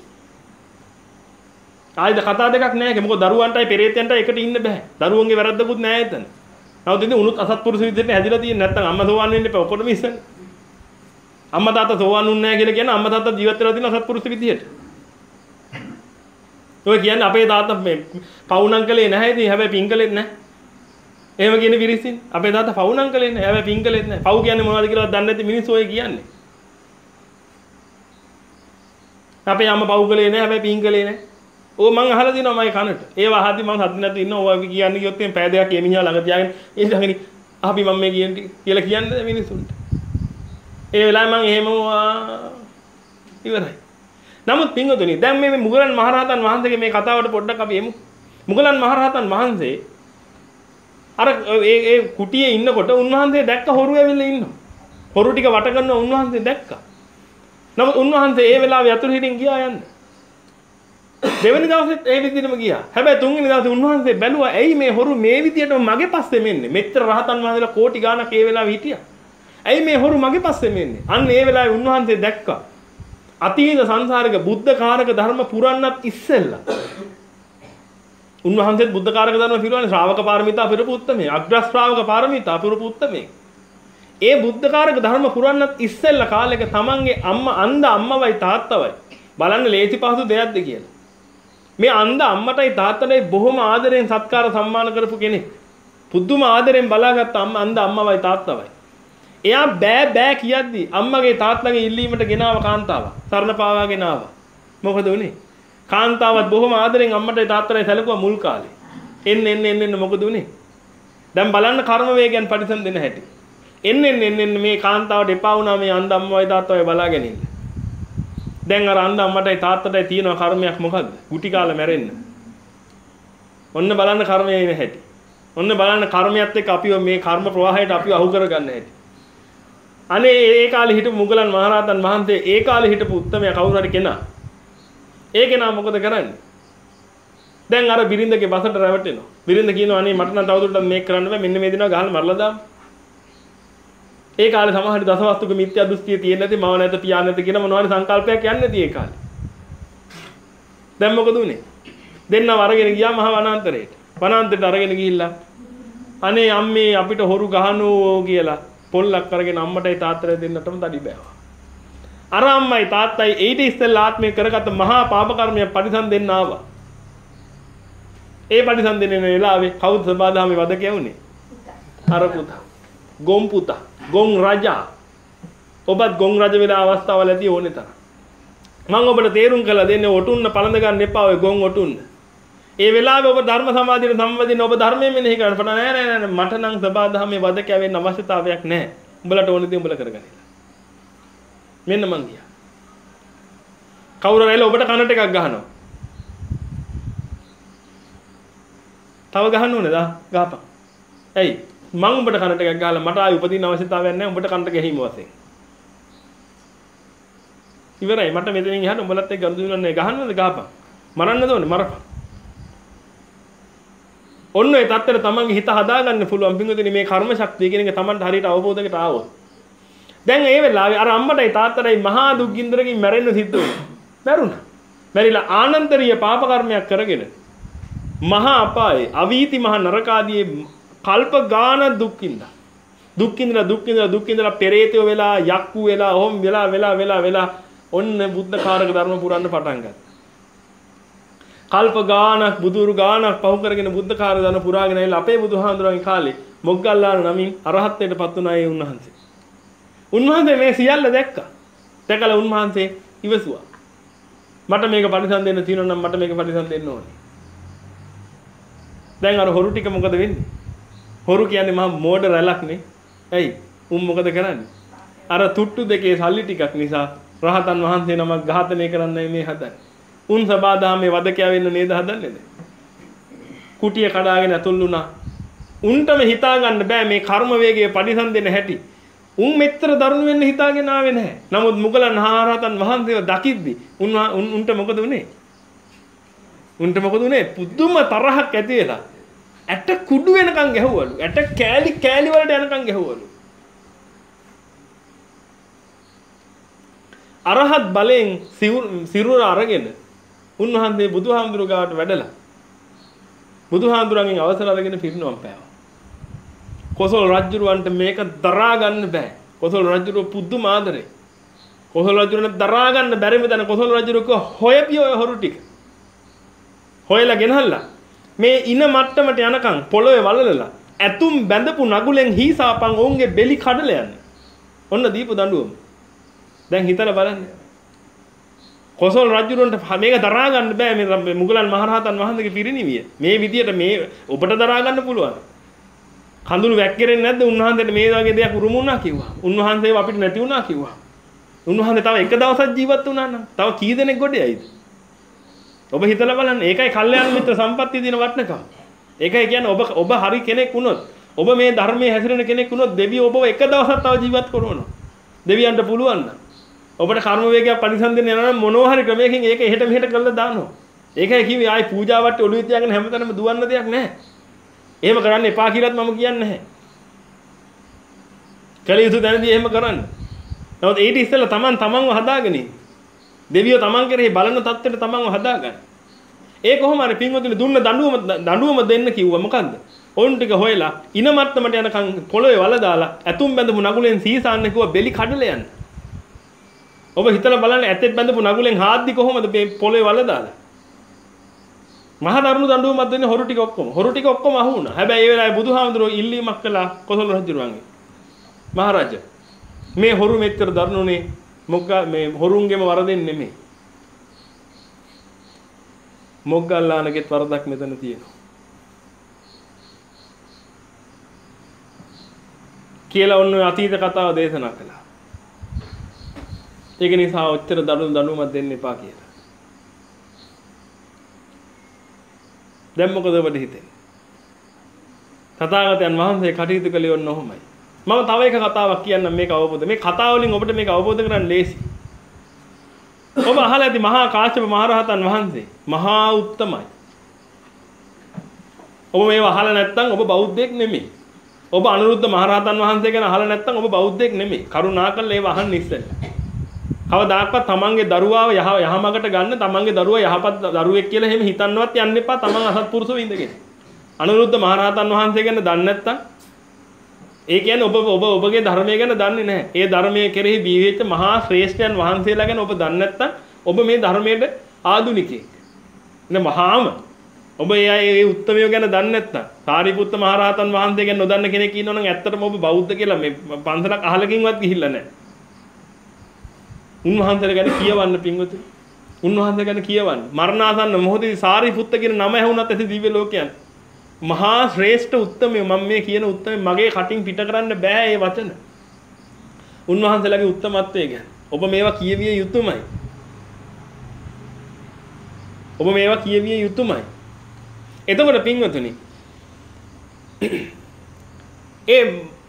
ආයිද කතා දෙකක් නැහැ. මොකද දරුවන්ටයි පෙරේතයන්ටයි එකට ඉන්න බෑ. දරුවන්ගේ වැරද්දකුත් නැහැ එතන. නමුත් ඉතින් උනුත් අසත්පුරුෂ විදිහට හැදිලා තියෙන්නේ නැත්තම් අම්මා සෝවන් වෙන්න එපා. ඔක්කොටම ඉස්සන්නේ. අම්මා තාත්තා සෝවන් වුන්නේ නැහැ කියලා කියන අම්මා තාත්තා ජීවත් වෙලා තියෙන අසත්පුරුෂ විදිහට. ඔය කියන්නේ අපේ තාත්තා මේ පවුනම් කළේ නැහැ ඉතින් හැබැයි පින් කළෙත් නැහැ. එහෙම කියන විරිසින් අපේ තාත්තා පවුනම් කළේ නැහැ හැබැයි පින් කළෙත් නැහැ. පව් කියන්නේ මොනවද කියලාවත් දන්නේ නැති මිනිස්සු ඔය කියන්නේ. අපේ අම්මා පව් කළේ නැහැ හැබැයි පින් කළේ නැහැ. ඕ මං අහලා දිනවා මගේ කනට. ඒව අහද්දි මං හදි නැතු ඉන්නවා. ඔය කියන්නේ කිව්වොත් එම් පෑ දෙකක් එමිණියා ළඟ තියාගෙන ඒ ළඟනි අපි මම මේ කියන්නේ කියලා කියන්නේ මිනිසුන්ට. ඒ වෙලාවේ මං එහෙම ඉවරයි. නමුත් පින්වතුනි දැන් මේ මුගලන් මහරහතන් වහන්සේගේ මේ කතාවට පොඩ්ඩක් අපි එමු. මුගලන් මහරහතන් වහන්සේ අර ඒ ඒ කුටියේ ඉන්නකොට උන්වහන්සේ දැක්ක හොරු ඇවිල්ලා ඉන්නවා. හොරු ටික වට කරනවා උන්වහන්සේ දැක්කා. නමුත් උන්වහන්සේ ඒ වෙලාවේ යතුරු හිටින් ගියා යන්න. දෙවෙනි දවසෙත් ඒ විදිහටම ගියා. හැබැයි තුන්වෙනි දවසේ උන්වහන්සේ බැලුවා ඇයි මේ හොරු මේ විදිහටම මගේ පස්සේ මෙන්නේ. මෙච්චර රහතන් වහන්සේලා කෝටි ගාණක් ඒ වෙලාවේ හිටියා. ඇයි මේ හොරු මගේ පස්සේ මෙන්නේ? අන්න ඒ වෙලාවේ උන්වහන්සේ දැක්කා. අතීත සංසාරික බුද්ධ කාරක ධර්ම පුරන්නත් ඉස්සෙල්ලා. උන්වහන්සේත් බුද්ධ කාරක ධර්ම පිරුවානේ ශ්‍රාවක පාරමිතා පිරපු උත්තමේ. අග්‍ර ශ්‍රාවක පාරමිතා පිරපු උත්තමේ. ඒ බුද්ධ කාරක ධර්ම පුරන්නත් ඉස්සෙල්ලා කාලෙක තමන්ගේ අම්මා අන්ධ අම්මවයි තාත්තවයි බලන්න ලේසි පහසු දෙයක්ද කියලා. මේ අන්ධ අම්මටයි තාත්තටයි බොහොම ආදරෙන් සත්කාර සම්මාන කරපු කෙනෙක්. පුදුම ආදරෙන් බලාගත්ත අම්මා අන්ධ අම්මවයි තාත්තවයි. එයා බෑ බෑ කියද්දි අම්මගේ තාත්තගේ ඉල්ලීමට ගෙනාව කාන්තාව. සරණ පාවා ගෙනාව. මොකද උනේ? කාන්තාවත් බොහොම ආදරෙන් අම්මටයි තාත්තටයි සැලකුවා මුල් කාලේ. එන්න එන්න එන්න එන්න මොකද උනේ? දැන් බලන්න කර්ම වේගයන් පරිසම් දෙන හැටි. එන්න එන්න එන්න එන්න මේ කාන්තාවට එපා වුණා මේ අන්ධ අම්මවයි තාත්තවයි බලාගෙන ඉන්න. දැන් අර අන්ධ අම්මටයි තාත්තටයි තියෙන කර්මයක් මොකද්ද? ගුටි කාලා මැරෙන්න. ඔන්න බලන්න කර්මයේ ඉන හැටි. ඔන්න බලන්න කර්මයත් එක්ක අපිව මේ කර්ම ප්‍රවාහයට අපිව අහු කරගන්න හැටි. අනේ ඒ කාලේ හිටපු මුගලන් මහරහතන් වහන්සේ ඒ කාලේ හිටපු උත්තමයා කවුරු හරි කෙනා. ඒ කෙනා මොකද කරන්නේ? දැන් අර බිරින්දගේ බසට රැවටෙනවා. බිරින්ද කියනවා අනේ මට නම් තවදුරටත් මේක කරන්න බෑ මෙන්න මේ දිනවා ගහලා මරලා දාමු. ඒ කාලේ සමහර දසවස්තුක මිත්‍යා දෘෂ්ටිය තියෙන්නේ නැති මව නැත පියා නැත කියන මොනවාරි සංකල්පයක් යන්නේ නැති ඒ කාලේ. දැන් මොකද උනේ? දෙන්නව අරගෙන ගියා මහ වනාන්තරයට. වනාන්තරයට අරගෙන ගිහිල්ලා අනේ අම්මේ අපිට හොරු ගහනෝ කියලා පොල්ලක් අරගෙන අම්මටයි තාත්තටයි දෙන්නටම දඩි බෑවා. අර අම්මයි තාත්තයි ඊට ඉස්සෙල්ලා ආත්මේ කරගත්ත මහා පාප කර්මයක් පරිසම් දෙන්න ආවා. ඒ පරිසම් දෙන්නේ වෙලාවේ කවුද සබාදාමේ වද කියවුනේ? අර පුතා. ගොම් පුතා. ගොන් රජා. ඔබත් ගොන් රජ වෙලා අවස්ථාවල් ඇති ඕනේ තරම්. මම ඔබට තේරුම් කළා දෙන්නේ ඔටුන්න පළඳ ගන්න එපා ඔය ගොන් ඔටුන්න. ඒ වෙලාවේ ඔබ ධර්ම සමාධියට සම්බන්ධින් ඔබ ධර්මයෙන් මෙනෙහි කරන්න පටන් නෑ නෑ නෑ මට නම් සබාදාමේ වද කැවෙන්න අවශ්‍යතාවයක් නෑ. උඹලට ඕනේ දේ උඹලා කරගන්න. මෙන්න මං ගියා. කවුරු රැයිලා ඔබට කනට එකක් ගහනවා. තව ගහන්න ඕනේද? ගහපන්. ඇයි? මං උඹට කනට එකක් ගහලා මට ආයි උපදින්න අවශ්‍යතාවයක් නැහැ උඹට කනට ගැහිම වශයෙන්. ඉවරයි මට මෙතනින් එහාට උඹලත් එක්ක ගනුදෙනු නැහැ ගහන්නද ගහපන්. මරන්නද ඕනේ මරපන්. ඔන්න ඒ තත්තර තමන්ගේ හිත හදාගන්න පුළුවන් පින්වතුනි මේ කර්ම ශක්තිය කියන එක තමන්ට හරියට අවබෝධයකට ආවොත්. දැන් ඒ වෙලාවේ අර අම්මටයි තාත්තටයි මහා දුක් ගින්දරකින් මැරෙන්න සිද්ධ වුණා. මැරුණා. මැරිලා ආනන්තරීය පාප කර්මයක් කරගෙන මහා අපායේ අවීති මහ නරකාදී කල්ප ගාන දුක්ින්දා. දුක්ින්දලා දුක්ින්දලා දුක්ින්දලා පෙරේතයෝ වෙලා යක්කු වෙලා ඔහොම වෙලා වෙලා වෙලා වෙලා ඔන්න බුද්ධ කාරක ධර්ම පුරන්න පටන් ගත්තා. කල්ප ගානක් බුදුරු ගානක් පහු කරගෙන බුද්ධ කාරක ධර්ම පුරාගෙන ඇවිල්ලා අපේ බුදුහාඳුරන්ගේ කාලේ මොග්ගල්ලාන නමින් අරහත්ත්වයට පත් වුණා ඒ උන්වහන්සේ. උන්වහන්සේ මේ සියල්ල දැක්කා. දැකලා උන්වහන්සේ ඉවසුවා. මට මේක පරිසම් දෙන්න තියෙනවා නම් මට මේක පරිසම් දෙන්න ඕනේ. දැන් අර හොරු ටික මොකද වෙන්නේ? හොරු කියන්නේ මහා මෝඩ රැලක් නේ. ඇයි? උන් මොකද කරන්නේ? අර තුට්ටු දෙකේ සල්ලි ටිකක් නිසා රහතන් වහන්සේ නමක් ඝාතනය කරන්නයි මේ හදන්නේ. උන් සබාදාමේ වදකයා වෙන්න නේද හදන්නේ? කුටිය කඩාගෙන ඇතුල් වුණා. උන්ටම හිතා ගන්න බෑ මේ කර්ම වේගයේ පරිසම් දෙන්න හැටි. උන් මෙච්චර දරුණු වෙන්න හිතාගෙන ආවේ නැහැ. නමුත් මුගලන් මහරහතන් වහන්සේව දකිද්දි උන් උන්ට මොකද උනේ? උන්ට මොකද උනේ? පුදුම තරහක් ඇති වෙලා ඇට කුඩු වෙනකන් ගැහුවලු. ඇට කෑලි කෑලි වලට යනකන් ගැහුවලු. අරහත් බලෙන් සිරුර අරගෙන උන්වහන්සේ බුදුහාමුදුරු ගාවට වැඩලා බුදුහාමුදුරන්ගෙන් අවසර අරගෙන පිරිනවම් පෑවා. කොසල් රජුරවන්ට මේක දරා ගන්න බෑ. කොසල් රජුරව පුදුම ආදරේ. කොසල් රජුරන්ට දරා ගන්න බැරිම දන කොසල් රජුරක හොයපිය ඔය හොරු ටික. හොයලා ගෙනහල්ලා මේ ඉන මට්ටමට යනකම් පොළොවේ වලලලා ඇතුම් බැඳපු නගුලෙන් හීසාපන් ඔවුන්ගේ බෙලි කඩල යන්නේ. ඔන්න දීපු දඬුවම. දැන් හිතලා බලන්න. කොසල් රජුරන්ට මේක දරා ගන්න බෑ මේ මුගලන් මහරහතන් වහන්සේගේ පිරිනිවිය. මේ විදියට මේ ඔබට දරා ගන්න පුළුවන්. කඳුළු වැක්කිරෙන්නේ නැද්ද උන්වහන්සේට මේ වගේ දෙයක් උරුම වුණා කිව්වා. උන්වහන්සේව අපිට නැති වුණා කිව්වා. උන්වහන්සේ තව එක දවසක් ජීවත් වුණා නම් තව කී දෙනෙක් ගොඩේයිද? ඔබ හිතලා බලන්න. ඒකයි කල්යාණ මිත්‍ර සම්පත්තිය දින වටනකම. ඒකයි කියන්නේ ඔබ ඔබ හරි කෙනෙක් වුණොත් ඔබ මේ ධර්මයේ හැසිරෙන කෙනෙක් වුණොත් දෙවියෝ ඔබව එක දවසක් තව ජීවත් කරනවා. දෙවියන්ට පුළුවන් නම් ඔබට කර්ම වේගයක් පරිසම්දෙන්න යනවා නම් මොනවා හරි ක්‍රමයකින් ඒක එහෙට මෙහෙට කරලා දානවා. ඒකයි කිව්වේ ආයි පූජාවට ඔළුවේ තියාගෙන හැමතැනම දුවන්න දෙයක් නැහැ. එහෙම කරන්න එපා කියලාත් මම කියන්නේ නැහැ. කල යුතු දැනදී එහෙම කරන්න. නමුත් ඊට ඉස්සෙල්ලා Taman Tamanව හදාගෙන ඉන්න. දෙවියෝ Taman කෙරෙහි බලන තත්ත්වෙට Tamanව හදාගන්න. ඒ කොහොම හරි පින්වතුනි දුන්න දඬුවම දඬුවම දෙන්න කිව්වා මොකද්ද? ඔවුන් ටික හොයලා ඉන මට්ටමට යනකම් පොළොවේ වල දාලා ඇතුම් බැඳපු නගුලෙන් සීසාන්න කිව්වා බෙලි කඩල යන්න. ඔබ හිතලා බලන්න ඇතෙත් බැඳපු නගුලෙන් හාද්දි කොහොමද මේ පොළොවේ වල දාලා? මහ දරුණු දඬුවමක් දෙන්නේ හොරු ටික ඔක්කොම. හොරු ටික ඔක්කොම අහු වුණා. හැබැයි ඒ වෙලාවේ බුදුහාමුදුරුවෝ ඉල්ලීමක් කළා කොසල් රජුරුවන්ගේ. මහරජා මේ හොරු මෙච්චර දරුණුනේ මොකක් මේ හොරුන්ගේම වරදෙන් නෙමෙයි. මොග්ගල්ලානගෙත් වරදක් මෙතන තියෙනවා. කියලා ඔන්න ඔය අතීත කතාව දේශනා කළා. ඒක නිසා ඔච්චර දඬුවම් දඬුවමක් දෙන්න එපා කියලා. දැන් මොකද ඔබට හිතෙන්නේ? තථාගතයන් වහන්සේ කටයුතු කළේ ඔන්න ඔහොමයි. මම තව එක කතාවක් කියන්නම් මේක අවබෝධ. මේ කතාව වලින් ඔබට මේක අවබෝධ කරගන්න ලේසි. ඔබ අහලා ඇති මහා කාශ්‍යප මහරහතන් වහන්සේ මහා උත්තමයි. ඔබ මේව අහලා නැත්නම් ඔබ බෞද්ධයෙක් නෙමෙයි. ඔබ අනුරුද්ධ මහරහතන් වහන්සේ ගැන අහලා නැත්නම් ඔබ බෞද්ධයෙක් නෙමෙයි. කරුණාකරලා ඒව අහන්න ඉස්සෙල්ලා. කවදාකවත් තමන්ගේ දරුවාව යහ යහමගට ගන්න තමන්ගේ දරුවා යහපත් දරුවෙක් කියලා එහෙම හිතන්නවත් යන්න එපා. තමන් අසත්පුරුෂව ඉඳගෙන. අනුරුද්ධ මහරහතන් වහන්සේ ගැන දන්නේ නැත්නම් ඒ කියන්නේ ඔබ ඔබ ඔබගේ ධර්මය ගැන දන්නේ නැහැ. ඒ ධර්මයේ කෙරෙහි බීවෙච්ච මහා ශ්‍රේෂ්ඨයන් වහන්සේලා ගැන ඔබ දන්නේ නැත්නම් ඔබ මේ ධර්මයේ ආදුනිකයෙක්. නේ මහාම ඔබ ඒ උත්තමයෝ ගැන දන්නේ නැත්නම් සාරිපුත්ත මහරහතන් වහන්සේ ගැන නොදන්න කෙනෙක් ඉන්නවනම් ඇත්තටම ඔබ බෞද්ධ කියලා මේ පන්සලක් අහලකින්වත් ගිහිල්ලා නැහැ. උන්වහන්සේ ගැන කියවන්න පින්වතුනි. උන්වහන්සේ ගැන කියවන්න. මරණාසන්න මොහොතේ සාරිපුත්ත කියන නම ඇහුණත් ඇති දිව්‍ය ලෝකයන්. මහා ශ්‍රේෂ්ඨ උත්තමයෝ මම මේ කියන උත්තමේ මගේ කටින් පිට කරන්න බෑ මේ වචන. උන්වහන්සේලාගේ උත්තමත්වය ගැන. ඔබ මේවා කියවිය යුතුමයි. ඔබ මේවා කියවිය යුතුමයි. එතකොට පින්වතුනි ඒ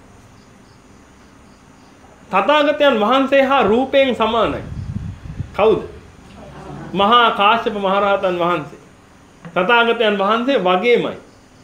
තථාගතයන් වහන්සේ හා රූපයෙන් සමානයි. කවුද? මහා කාශ්‍යප මහරහතන් වහන්සේ. තථාගතයන් වහන්සේ වගේමයි.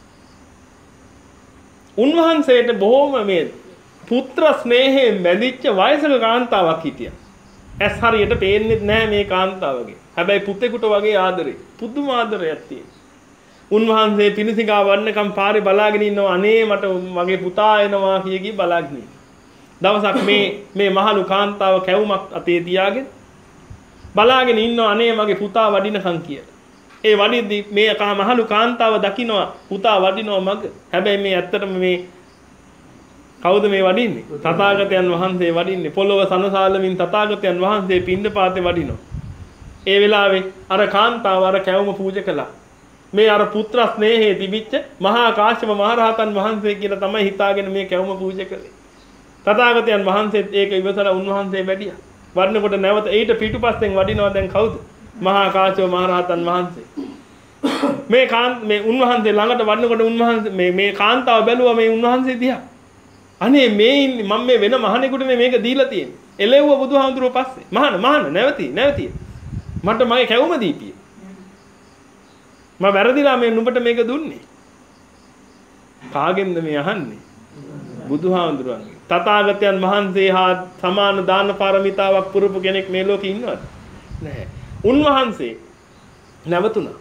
උන්වහන්සේට බොහොම මේ පුත්‍ර ස්නේහයෙන් බැඳිච්ච වයසක කාන්තාවක් හිටියා. ඇස් හරියට පේන්නේ නැහැ මේ කාන්තාවගේ. හැබැයි පුතෙකුට වගේ ආදරේ. පුදුම ආදරයක් තියෙනවා. උන්වහන්සේ පිණිසිඟා වන්නකම් පාරේ බලාගෙන ඉන්නවා. අනේ මට මගේ පුතා එනවා කිය කී බලාගෙන ඉන්නවා. දවසක් මේ මේ මහලු කාන්තාව කැවුමක් අතේ තියාගෙන බලාගෙන ඉන්නවා අනේ මගේ පුතා වඩිනකම් කියලා. ඒ වඩිද්දි මේ කා මහලු කාන්තාව දකින්නවා පුතා වඩිනවා මග. හැබැයි මේ ඇත්තටම මේ කවුද මේ වඩින්නේ? තථාගතයන් වහන්සේ වඩින්නේ. පොළොව සනසාලමින් තථාගතයන් වහන්සේ පින්ඩපාතේ වඩිනවා. ඒ වෙලාවේ අර කාන්තාව අර කැවුම පූජා කළා. මේ අර පුත්‍ර ස්නේහයේ තිබිච්ච මහා කාශ්‍යප මහරහතන් වහන්සේ කියලා තමයි හිතාගෙන මේ කැවුම පූජා කළේ. තථාගතයන් වහන්සේත් ඒක ඉවසලා උන්වහන්සේ වැඩියා. වඩනකොට නැවත ඊට පිටුපස්සෙන් වඩිනවා දැන් කවුද? මහා කාශ්‍යප මහරහතන් වහන්සේ. මේ කාන්ත මේ උන්වහන්සේ ළඟට වඩනකොට උන්වහන්සේ මේ මේ කාන්තාව බැලුවා මේ උන්වහන්සේ දිහා. අනේ මේ ඉන්නේ මම මේ වෙන මහණෙකුට මේක දීලා තියෙන්නේ. එළෙව්ව බුදුහාමුදුරුවෝ පස්සේ. මහාන මහාන නැවති නැවති. මට මගේ කැවුම දීපිය. මම වැරදිලා මේ නුඹට මේක දුන්නේ. කාගෙන්ද මේ අහන්නේ? බුදුහාමුදුරුවන්ගේ. තථාගතයන් වහන්සේ හා සමාන දාන පාරමිතාවක් පුරපු කෙනෙක් මේ ලෝකේ ඉන්නවද? නැහැ. උන්වහන්සේ නැවතුණා.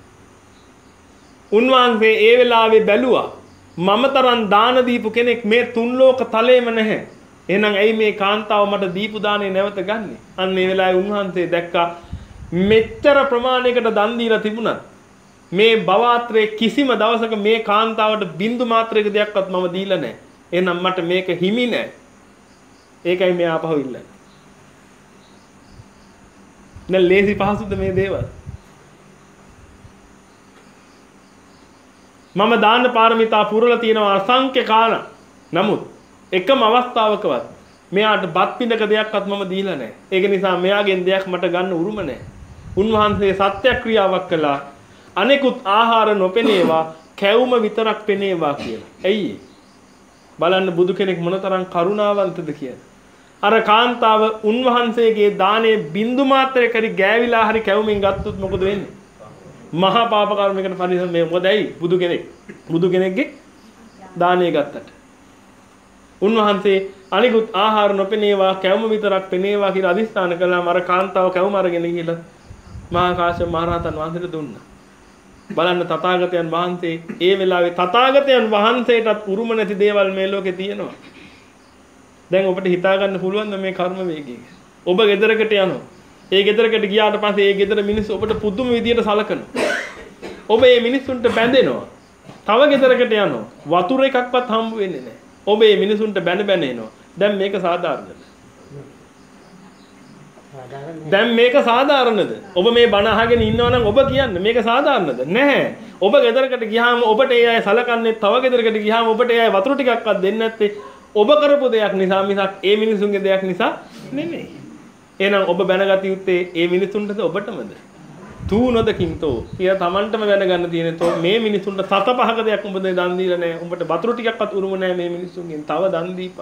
උන්වහන්සේ ඒ වෙලාවේ බැලුවා මම තරම් දාන දීපු කෙනෙක් මේ තුන් ලෝක තලෙම නැහැ. එහෙනම් ඇයි මේ කාන්තාව මට දීපු දානේ නැවත ගන්නෙ? අන්න ඒ වෙලාවේ උන්වහන්සේ දැක්කා මෙච්චර ප්‍රමාණයකට දන් දීලා තිබුණා. මේ භවආත්‍රයේ කිසිම දවසක මේ කාන්තාවට බින්දු මාත්‍රයක දෙයක්වත් මම දීලා නැහැ. එහෙනම් මට මේක හිමි නැහැ. ඒකයි මේ ආපහු ඉල්ලන්නේ. දැන් ලේසි පහසුද මේ දේවල්? මම දාන පාරමිතා පුරලා තියෙනවා අසංඛ්‍ය කාලක්. නමුත් එකම අවස්ථාවකවත් මෙයාට බත් පිඳක දෙයක්වත් මම දීලා නැහැ. ඒක නිසා මෙයාගෙන් දෙයක් මට ගන්න උරුම නැහැ. උන්වහන්සේ සත්‍යක්‍රියාවක් කළා. අනෙකුත් ආහාර නොපෙනේවා, කැවුම විතරක් පෙනේවා කියලා. ඇයි? බලන්න බුදු කෙනෙක් මොනතරම් කරුණාවන්තද කියලා. අර කාන්තාව උන්වහන්සේගේ දානේ බින්දු මාත්‍රයක හරි ගෑවිලා හරි කැවුමින් ගත්තොත් මොකද වෙන්නේ? මහා පාප කර්මයකට පරිසම් මේ මොකද ඇයි? බුදු කෙනෙක්. බුදු කෙනෙක්ගේ දානේ ගත්තට. උන්වහන්සේ අනිකුත් ආහාර නොපෙනේවා, කැවුම විතරක් පෙනේවා කියලා අදිස්ථාන කළාම අර කාන්තාව කැවුම අරගෙන ගිහලා මහා කාශ්‍යප මහ රහතන් වහන්සේට දුන්නා. බලන්න තථාගතයන් වහන්සේ ඒ වෙලාවේ තථාගතයන් වහන්සේටත් උරුම නැති දේවල් මේ ලෝකේ තියෙනවා. දැන් ඔබට හිතා ගන්න පුළුවන් මේ කර්ම වේගය. ඔබ ගෙදරකට යනවා. ඒ ගෙදරකට ගියාට පස්සේ ඒ ගෙදර මිනිස්සු ඔබට පුදුම විදියට සලකනවා. ඔබ මේ මිනිස්සුන්ට බැඳෙනවා. තව ගෙදරකට යනවා. වතුර එකක්වත් හම්බ වෙන්නේ නැහැ. ඔබ මේ මිනිස්සුන්ට බැඳ බැඳ එනවා. දැන් මේක සාධාරණද? දැන් මේක සාධාරණද? ඔබ මේ බණ අහගෙන ඉන්නවා නම් ඔබ කියන්නේ මේක සාධාරණද? නැහැ. ඔබ ගෙදරකට ගියාම ඔබට ඒ අය සලකන්නේ තව ගෙදරකට ගියාම ඔබට ඒ අය වතුර ටිකක්වත් දෙන්නේ නැත්තේ ඔබ කරපු දෙයක් නිසා මිසක් ඒ මිනිසුන්ගේ දෙයක් නිසා නෙමෙයි. එහෙනම් ඔබ බැනගත යුත්තේ ඒ මිනිසුන්ටද ඔබටමද? තූ නොදකින්තෝ කියලා Tamanටම දැනගන්න තියෙන තෝ මේ මිනිසුන්ට සත පහක දෙයක් උඹ දන් දීලා නැහැ. උඹට වතුර ටිකක්වත් උරුම නැහැ මේ මිනිසුන්ගෙන්. තව දන් දීපන්.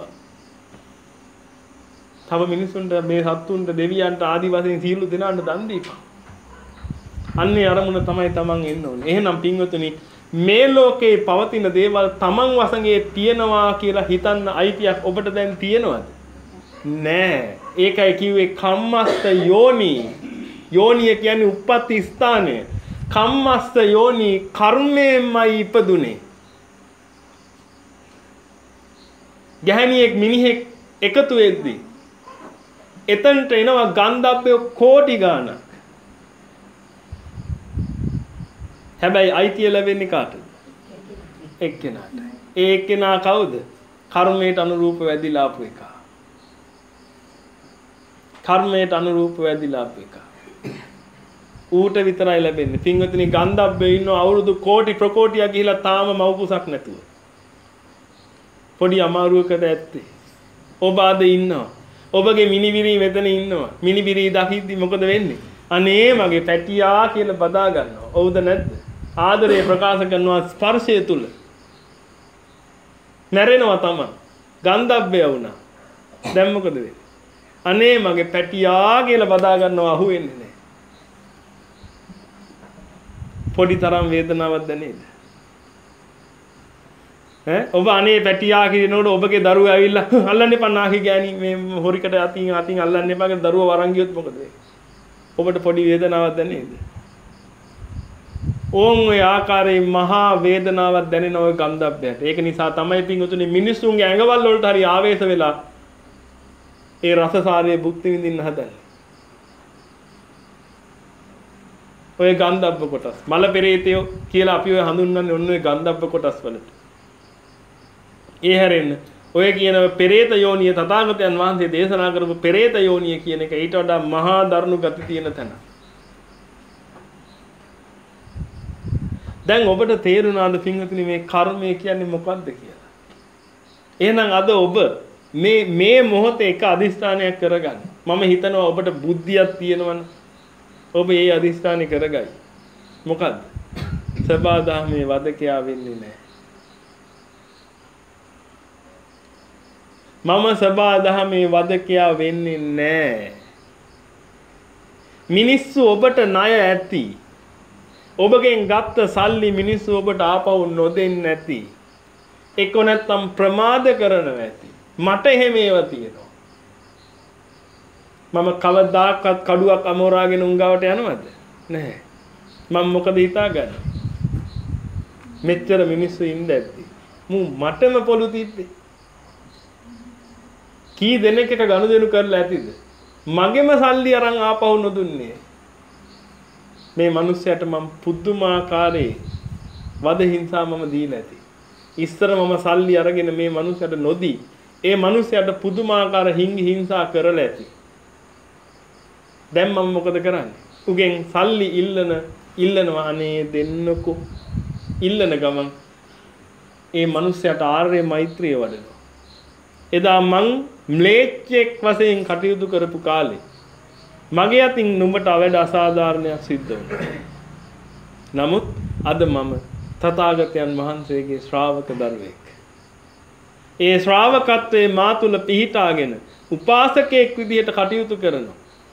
තව මිනිසුන්ට මේ සත්තුන්ට දෙවියන්ට ආදි වශයෙන් සියලු දෙනාට දන් දීපන්. අන්නේ අරමුණ තමයි Taman එන්න ඕනේ. එහෙනම් පින්වතුනි මේ ලෝකේ පවතින දේවල් Taman වශයෙන් තියනවා කියලා හිතන්න අයිතියක් ඔබට දැන් තියෙනවද? නෑ. ඒකයි කිව්වේ කම්මස්ත යෝනි. යෝනිය කියන්නේ උප්පත්ති ස්ථානය. කම්මස්ත යෝනි කර්මයෙන්මයි ඉපදුනේ. ගැහණියෙක් මිනිහෙක් එකතු වෙද්දී එතනට එනවා ගන්ධබ්බය කෝටි ගාණක්. හැබැයි අයිතිය ලැබෙන්නේ කාටද? එක්කෙනාට. ඒ එක්කෙනා කවුද? කර්මයට අනුරූප වැදිලා ආපු එක. කර්මයට අනුරූප වැදිලා ආපු එක. ඌට විතරයි ලැබෙන්නේ. පින්වතුනි ගන්ධබ්බේ ඉන්න අවුරුදු කෝටි ප්‍රකෝටියක් ගිහිලා තාම මව්කුසක් නැතුව. පොඩි අමාරුවකද ඇත්තේ. ඔබ ආද ඉන්නවා. ඔබගේ මිනිබිරි මෙතන ඉන්නවා. මිනිබිරි දකිද්දි මොකද වෙන්නේ? අනේ මගේ පැටියා කියලා බදා ගන්නවා. ඔව්ද නැද්ද? ආදරේ ප්‍රකාශ කරනවා ස්පර්ශය තුල. මැරෙනවා තමයි. ගන්ධබ්බය වුණා. දැන් මොකද වෙන්නේ? අනේ මගේ පැටියා කියලා බදා ගන්නවා අහු වෙන්නේ නැහැ. පොඩි තරම් වේදනාවක් දැනේද? ඈ ඔබ අනේ පැටියා කියනකොට ඔබගේ දරුවා ඇවිල්ලා අල්ලන්න එපා නාකි ගෑණි මේ හොරිකට අතින් අතින් අල්ලන්න එපා කියලා දරුවා වරන් ගියොත් මොකද වෙන්නේ? ඔබට පොඩි වේදනාවක් දැනේද? ඕන් ඔය ආකාරයේ මහා වේදනාවක් දැනෙන ඔය ගන්ධබ්බයට. ඒක නිසා තමයි පින්වතුනි මිනිස්සුන්ගේ ඇඟවල් වලට හරි ආවේශ වෙලා ඒ රසසාරයේ භුක්ති විඳින්න හදන්නේ. ඔය ගන්ධබ්බ කොටස් මල පෙරේතයෝ කියලා අපි ඔය හඳුන්වන්නේ ඔන්න ඔය ගන්ධබ්බ කොටස් වලට. ඒ හැරෙන්න ඔය කියන පෙරේත යෝනිය තථාගතයන් වහන්සේ දේශනා කරපු පෙරේත යෝනිය කියන එක ඊට වඩා මහා දරුණු ගති තියෙන තැන. දැන් ඔබට තේරුණාද පින්වතුනි මේ කර්මය කියන්නේ මොකක්ද කියලා? එහෙනම් අද ඔබ මේ මේ මොහොතේ එක අදිස්ථානයක් කරගන්න. මම හිතනවා ඔබට බුද්ධියක් තියෙනවනේ. ඔබ ඒ අදිස්ථානෙ කරගයි. මොකද්ද? සබාදාමේ වදකයා වෙන්නේ නැහැ. මම සබාදාමේ වදකයා වෙන්නේ නැහැ. මිනිස්සු ඔබට ණය ඇති. ඔබගෙන් ගත්ත සල්ලි මිනිස්සු ඔබට ආපහු නොදෙන්නේ නැති. එක්ක නැත්තම් ප්‍රමාද කරනවා ඇති. මට එහෙම ඒවා තියෙනවා. මම කවදාකවත් කඩුවක් අමෝරාගෙන උංගාවට යනවද? නැහැ. මම මොකද හිතාගන්නේ? මෙච්චර මිනිස්සු ඉඳද්දි මු මටම පොළු තිබ්බේ. කී දෙනෙක් එක ගනුදෙනු කරලා ඇතිද? මගෙම සල්ලි අරන් ආපහු නොදුන්නේ. මේ මිනිස්සයාට මම පුදුමාකාරේ වද හිංසා මම දීලා ඇති. ඉස්සර මම සල්ලි අරගෙන මේ මිනිස්සයාට නොදී ඒ මිනිස්සයාට පුදුමාකාර හිංගි හිංසා කරලා ඇති. දැන් මම මොකද කරන්නේ? උගෙන් සල්ලි ඉල්ලන ඉල්ලනවා අනේ දෙන්නකෝ. ඉල්ලන ගමන් ඒ මිනිස්යාට ආර්ය මෛත්‍රිය වඩනවා. එදා මං ම්ලේච්චෙක් වශයෙන් කටයුතු කරපු කාලේ මගේ අතින් නුඹට අවඩ අසාධාරණයක් සිද්ධ වුණා. නමුත් අද මම තථාගතයන් වහන්සේගේ ශ්‍රාවක දරුවෙක්. ඒ ශ්‍රාවකත්වයේ මා තුල පිහිටාගෙන උපාසකෙක් විදියට කටයුතු කරනවා.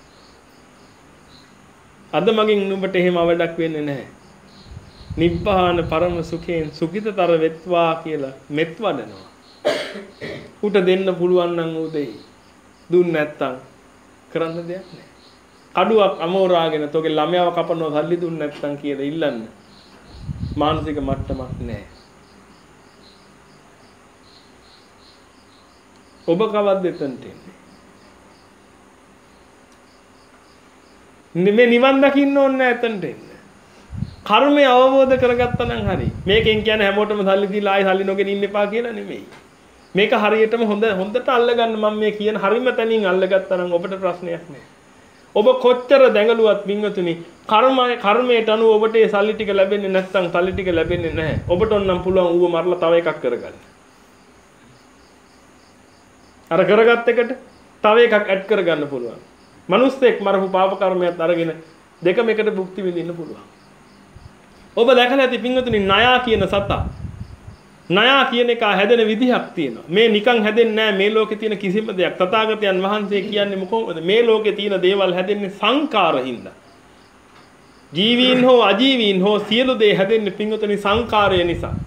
අද මගෙන් නුඹට එහෙම අවඩක් වෙන්නේ නැහැ. නිබ්බාන පරම සුඛයෙන් සුඛිතතර වෙත්වා කියලා මෙත් වඩනවා. උට දෙන්න පුළුවන් නම් උදේ දුන්න නැත්තම් කරන්න දෙයක් නැහැ. කඩුවක් අමෝරාගෙන තෝගේ ළමයාව කපනවා සල්ලි දුන්න නැත්තම් කියලා ඉල්ලන්න මානසික මට්ටමක් නැහැ. ඔබ කවද්ද එතනට එන්නේ? මේ නිවන් දකින්න ඕනේ නැහැ එතනට එන්න. කර්මය අවබෝධ කරගත්තා නම් හරි. මේකෙන් කියන්නේ හැමෝටම සල්ලි දීලා ආයි සල්ලි නොගෙන ඉන්න එපා කියලා නෙමෙයි. මේක හරියටම හොඳ හොඳට අල්ලගන්න මම මේ කියන හරිම තැනින් අල්ලගත්තා නම් ඔබට ප්‍රශ්නයක් නැහැ. ඔබ කොච්චර දැඟලුවත් වින්වතුනි කර්මය කර්මයට අනුව ඔබට ඒ සල්ලි ටික ලැබෙන්නේ නැත්නම් සල්ලි ටික ලැබෙන්නේ නැහැ. ඔබට ඕනම් පුළුවන් ඌව මරලා තව එකක් කරගන්න. අර කරගත් එකට තව එකක් ඇඩ් කරගන්න පුළුවන්. මනුස්සෙක් මරපු පාප කර්මයක් අරගෙන දෙකම එකට භුක්ති විඳින්න පුළුවන්. ඔබ දැකලා ඇති පින්වතුනි ණයා කියන සතා. ණයා කියන එක හැදෙන විදිහක් තියෙනවා. මේ නිකන් හැදෙන්නේ නැහැ මේ ලෝකේ තියෙන කිසිම දෙයක්. තථාගතයන් වහන්සේ කියන්නේ මොකෝද? මේ ලෝකේ තියෙන දේවල් හැදෙන්නේ සංකාරින්ද. ජීවීන් හෝ අජීවීන් හෝ සියලු දේ හැදෙන්නේ පින්වතුනි සංකාරය නිසා.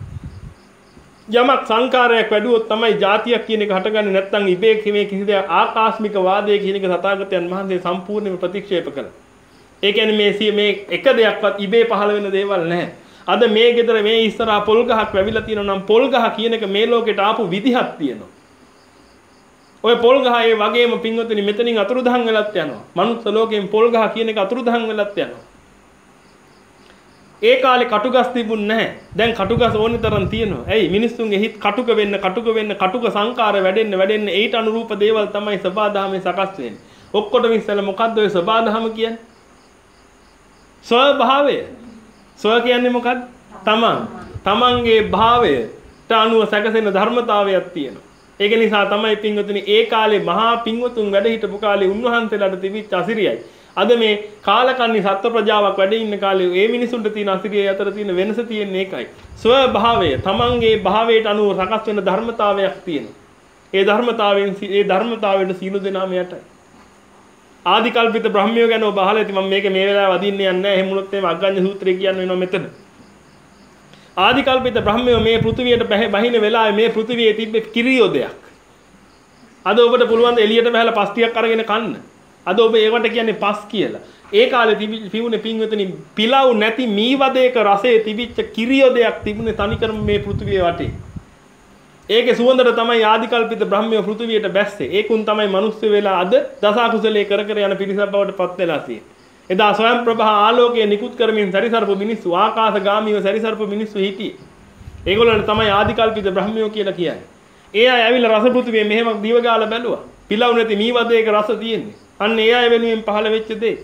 යමක් සංකාරයක් වැඩුවොත් තමයි જાතියක් කියන එක හටගන්නේ. නැත්නම් ඉබේ මේ කිසි දෙයක් ආකාස්මික වාදය කියන එක තථාගතයන් වහන්සේ සම්පූර්ණයෙන්ම ප්‍රතික්ෂේප කළා. ඒ කියන්නේ මේ මේ එක දෙයක්වත් ඉබේ පහළ වෙන දේවල් නැහැ. අද මේ ගෙදර මේ ඉස්සරහා පොල් ගහක් වැවිලා තියෙනවා නම් පොල් ගහ කියන එක මේ ලෝකෙට ආපු විදිහක් තියෙනවා. ඔය පොල් ගහ ඒ වගේම පින්වතුනි මෙතනින් අතුරුදහන් වෙලත් යනවා. මනුස්ස ලෝකයෙන් පොල් ගහ කියන එක අතුරුදහන් වෙලත් යනවා. ඒ කාලේ කටුගස් තිබුණ නැහැ. දැන් කටුගස් ඕනි තරම් තියෙනවා. ඇයි මිනිස්සුන්ගේ හිත කටුක වෙන්න කටුක වෙන්න කටුක සංකාර වැඩෙන්න වැඩෙන්න ඒට අනුරූප දේවල් තමයි සබාධමේ සකස් වෙන්නේ. ඔක්කොටම ඉස්සෙල්ලා මොකද්ද ඔය සබාධම කියන්නේ? ස්වභාවය. ස්ව කියන්නේ මොකක්ද? තමන්. තමන්ගේ භාවයට අනුව සැකසෙන ධර්මතාවයක් තියෙනවා. ඒක නිසා තමයි පින්වතුනි ඒ කාලේ මහා පින්වතුන් වැඩ හිටපු කාලේ උන්වහන්සේලාට තිබිච්ච අසිරියයි. අද මේ කාලකන්ණි සත්ව ප්‍රජාවක් වැඩ ඉන්න කාලේ මේ මිනිසුන්ට තියෙන අසිරිය අතර තියෙන වෙනස තියෙන්නේ ඒකයි. ස්වභාවය තමන්ගේ භාවයට අනුව සකස් වෙන ධර්මතාවයක් තියෙනවා. ඒ ධර්මතාවයෙන් ඒ ධර්මතාවයට සීල දෙනාම යටයි. ආදිකල්පිත බ්‍රහ්මියෝ ගැන ඔබ අහලා ඇති. මම මේක මේ වෙලාව වදින්නේ නැහැ. එහෙම වුණොත් එහෙම අග්ගඤ්ඤ සූත්‍රය කියන්න වෙනවා මෙතන. ආදිකල්පිත බ්‍රහ්මියෝ මේ පෘථිවියට බහින වෙලාවේ මේ පෘථිවියේ තිබ්බ කිරියෝදයක්. අද ඔබට පුළුවන් ද එළියට බහලා පස් ටිකක් අරගෙන කන්න. අද ඔබ ඒවට කියන්නේ පස් කියලා. ඒ කාලේ තිබුණේ පින්වතුනි පිලව් නැති මීවදයක රසයේ තිබිච්ච කිරියෝදයක් තිබුණේ තනිකරම මේ පෘථිවිය වටේ. ඒකේ සුවඳට තමයි ආදිකල්පිත බ්‍රහ්මය පෘථිවියට බැස්සේ. ඒකුන් තමයි මිනිස්සු වෙලා අද දසකුසලයේ කර කර යන පිරිසක් බවට පත් වෙලා තියෙන්නේ. එදා ස්වයං ප්‍රභා ආලෝකයේ නිකුත් කරමින් සරිසර්ප මිනිස්සු ආකාශගාමීව සරිසර්ප මිනිස්සු හිටියේ. ඒගොල්ලන්ට තමයි ආදිකල්පිත බ්‍රහ්මයෝ කියලා කියන්නේ. ඒ අය ඇවිල්ලා රස පෘථිවියේ මෙහෙම දිව ගාලා බැලුවා. පිලව් නැති මීවදයක රස තියෙන්නේ. අන්න ඒ අය වෙනුවෙන් පහළ වෙච්ච දේ.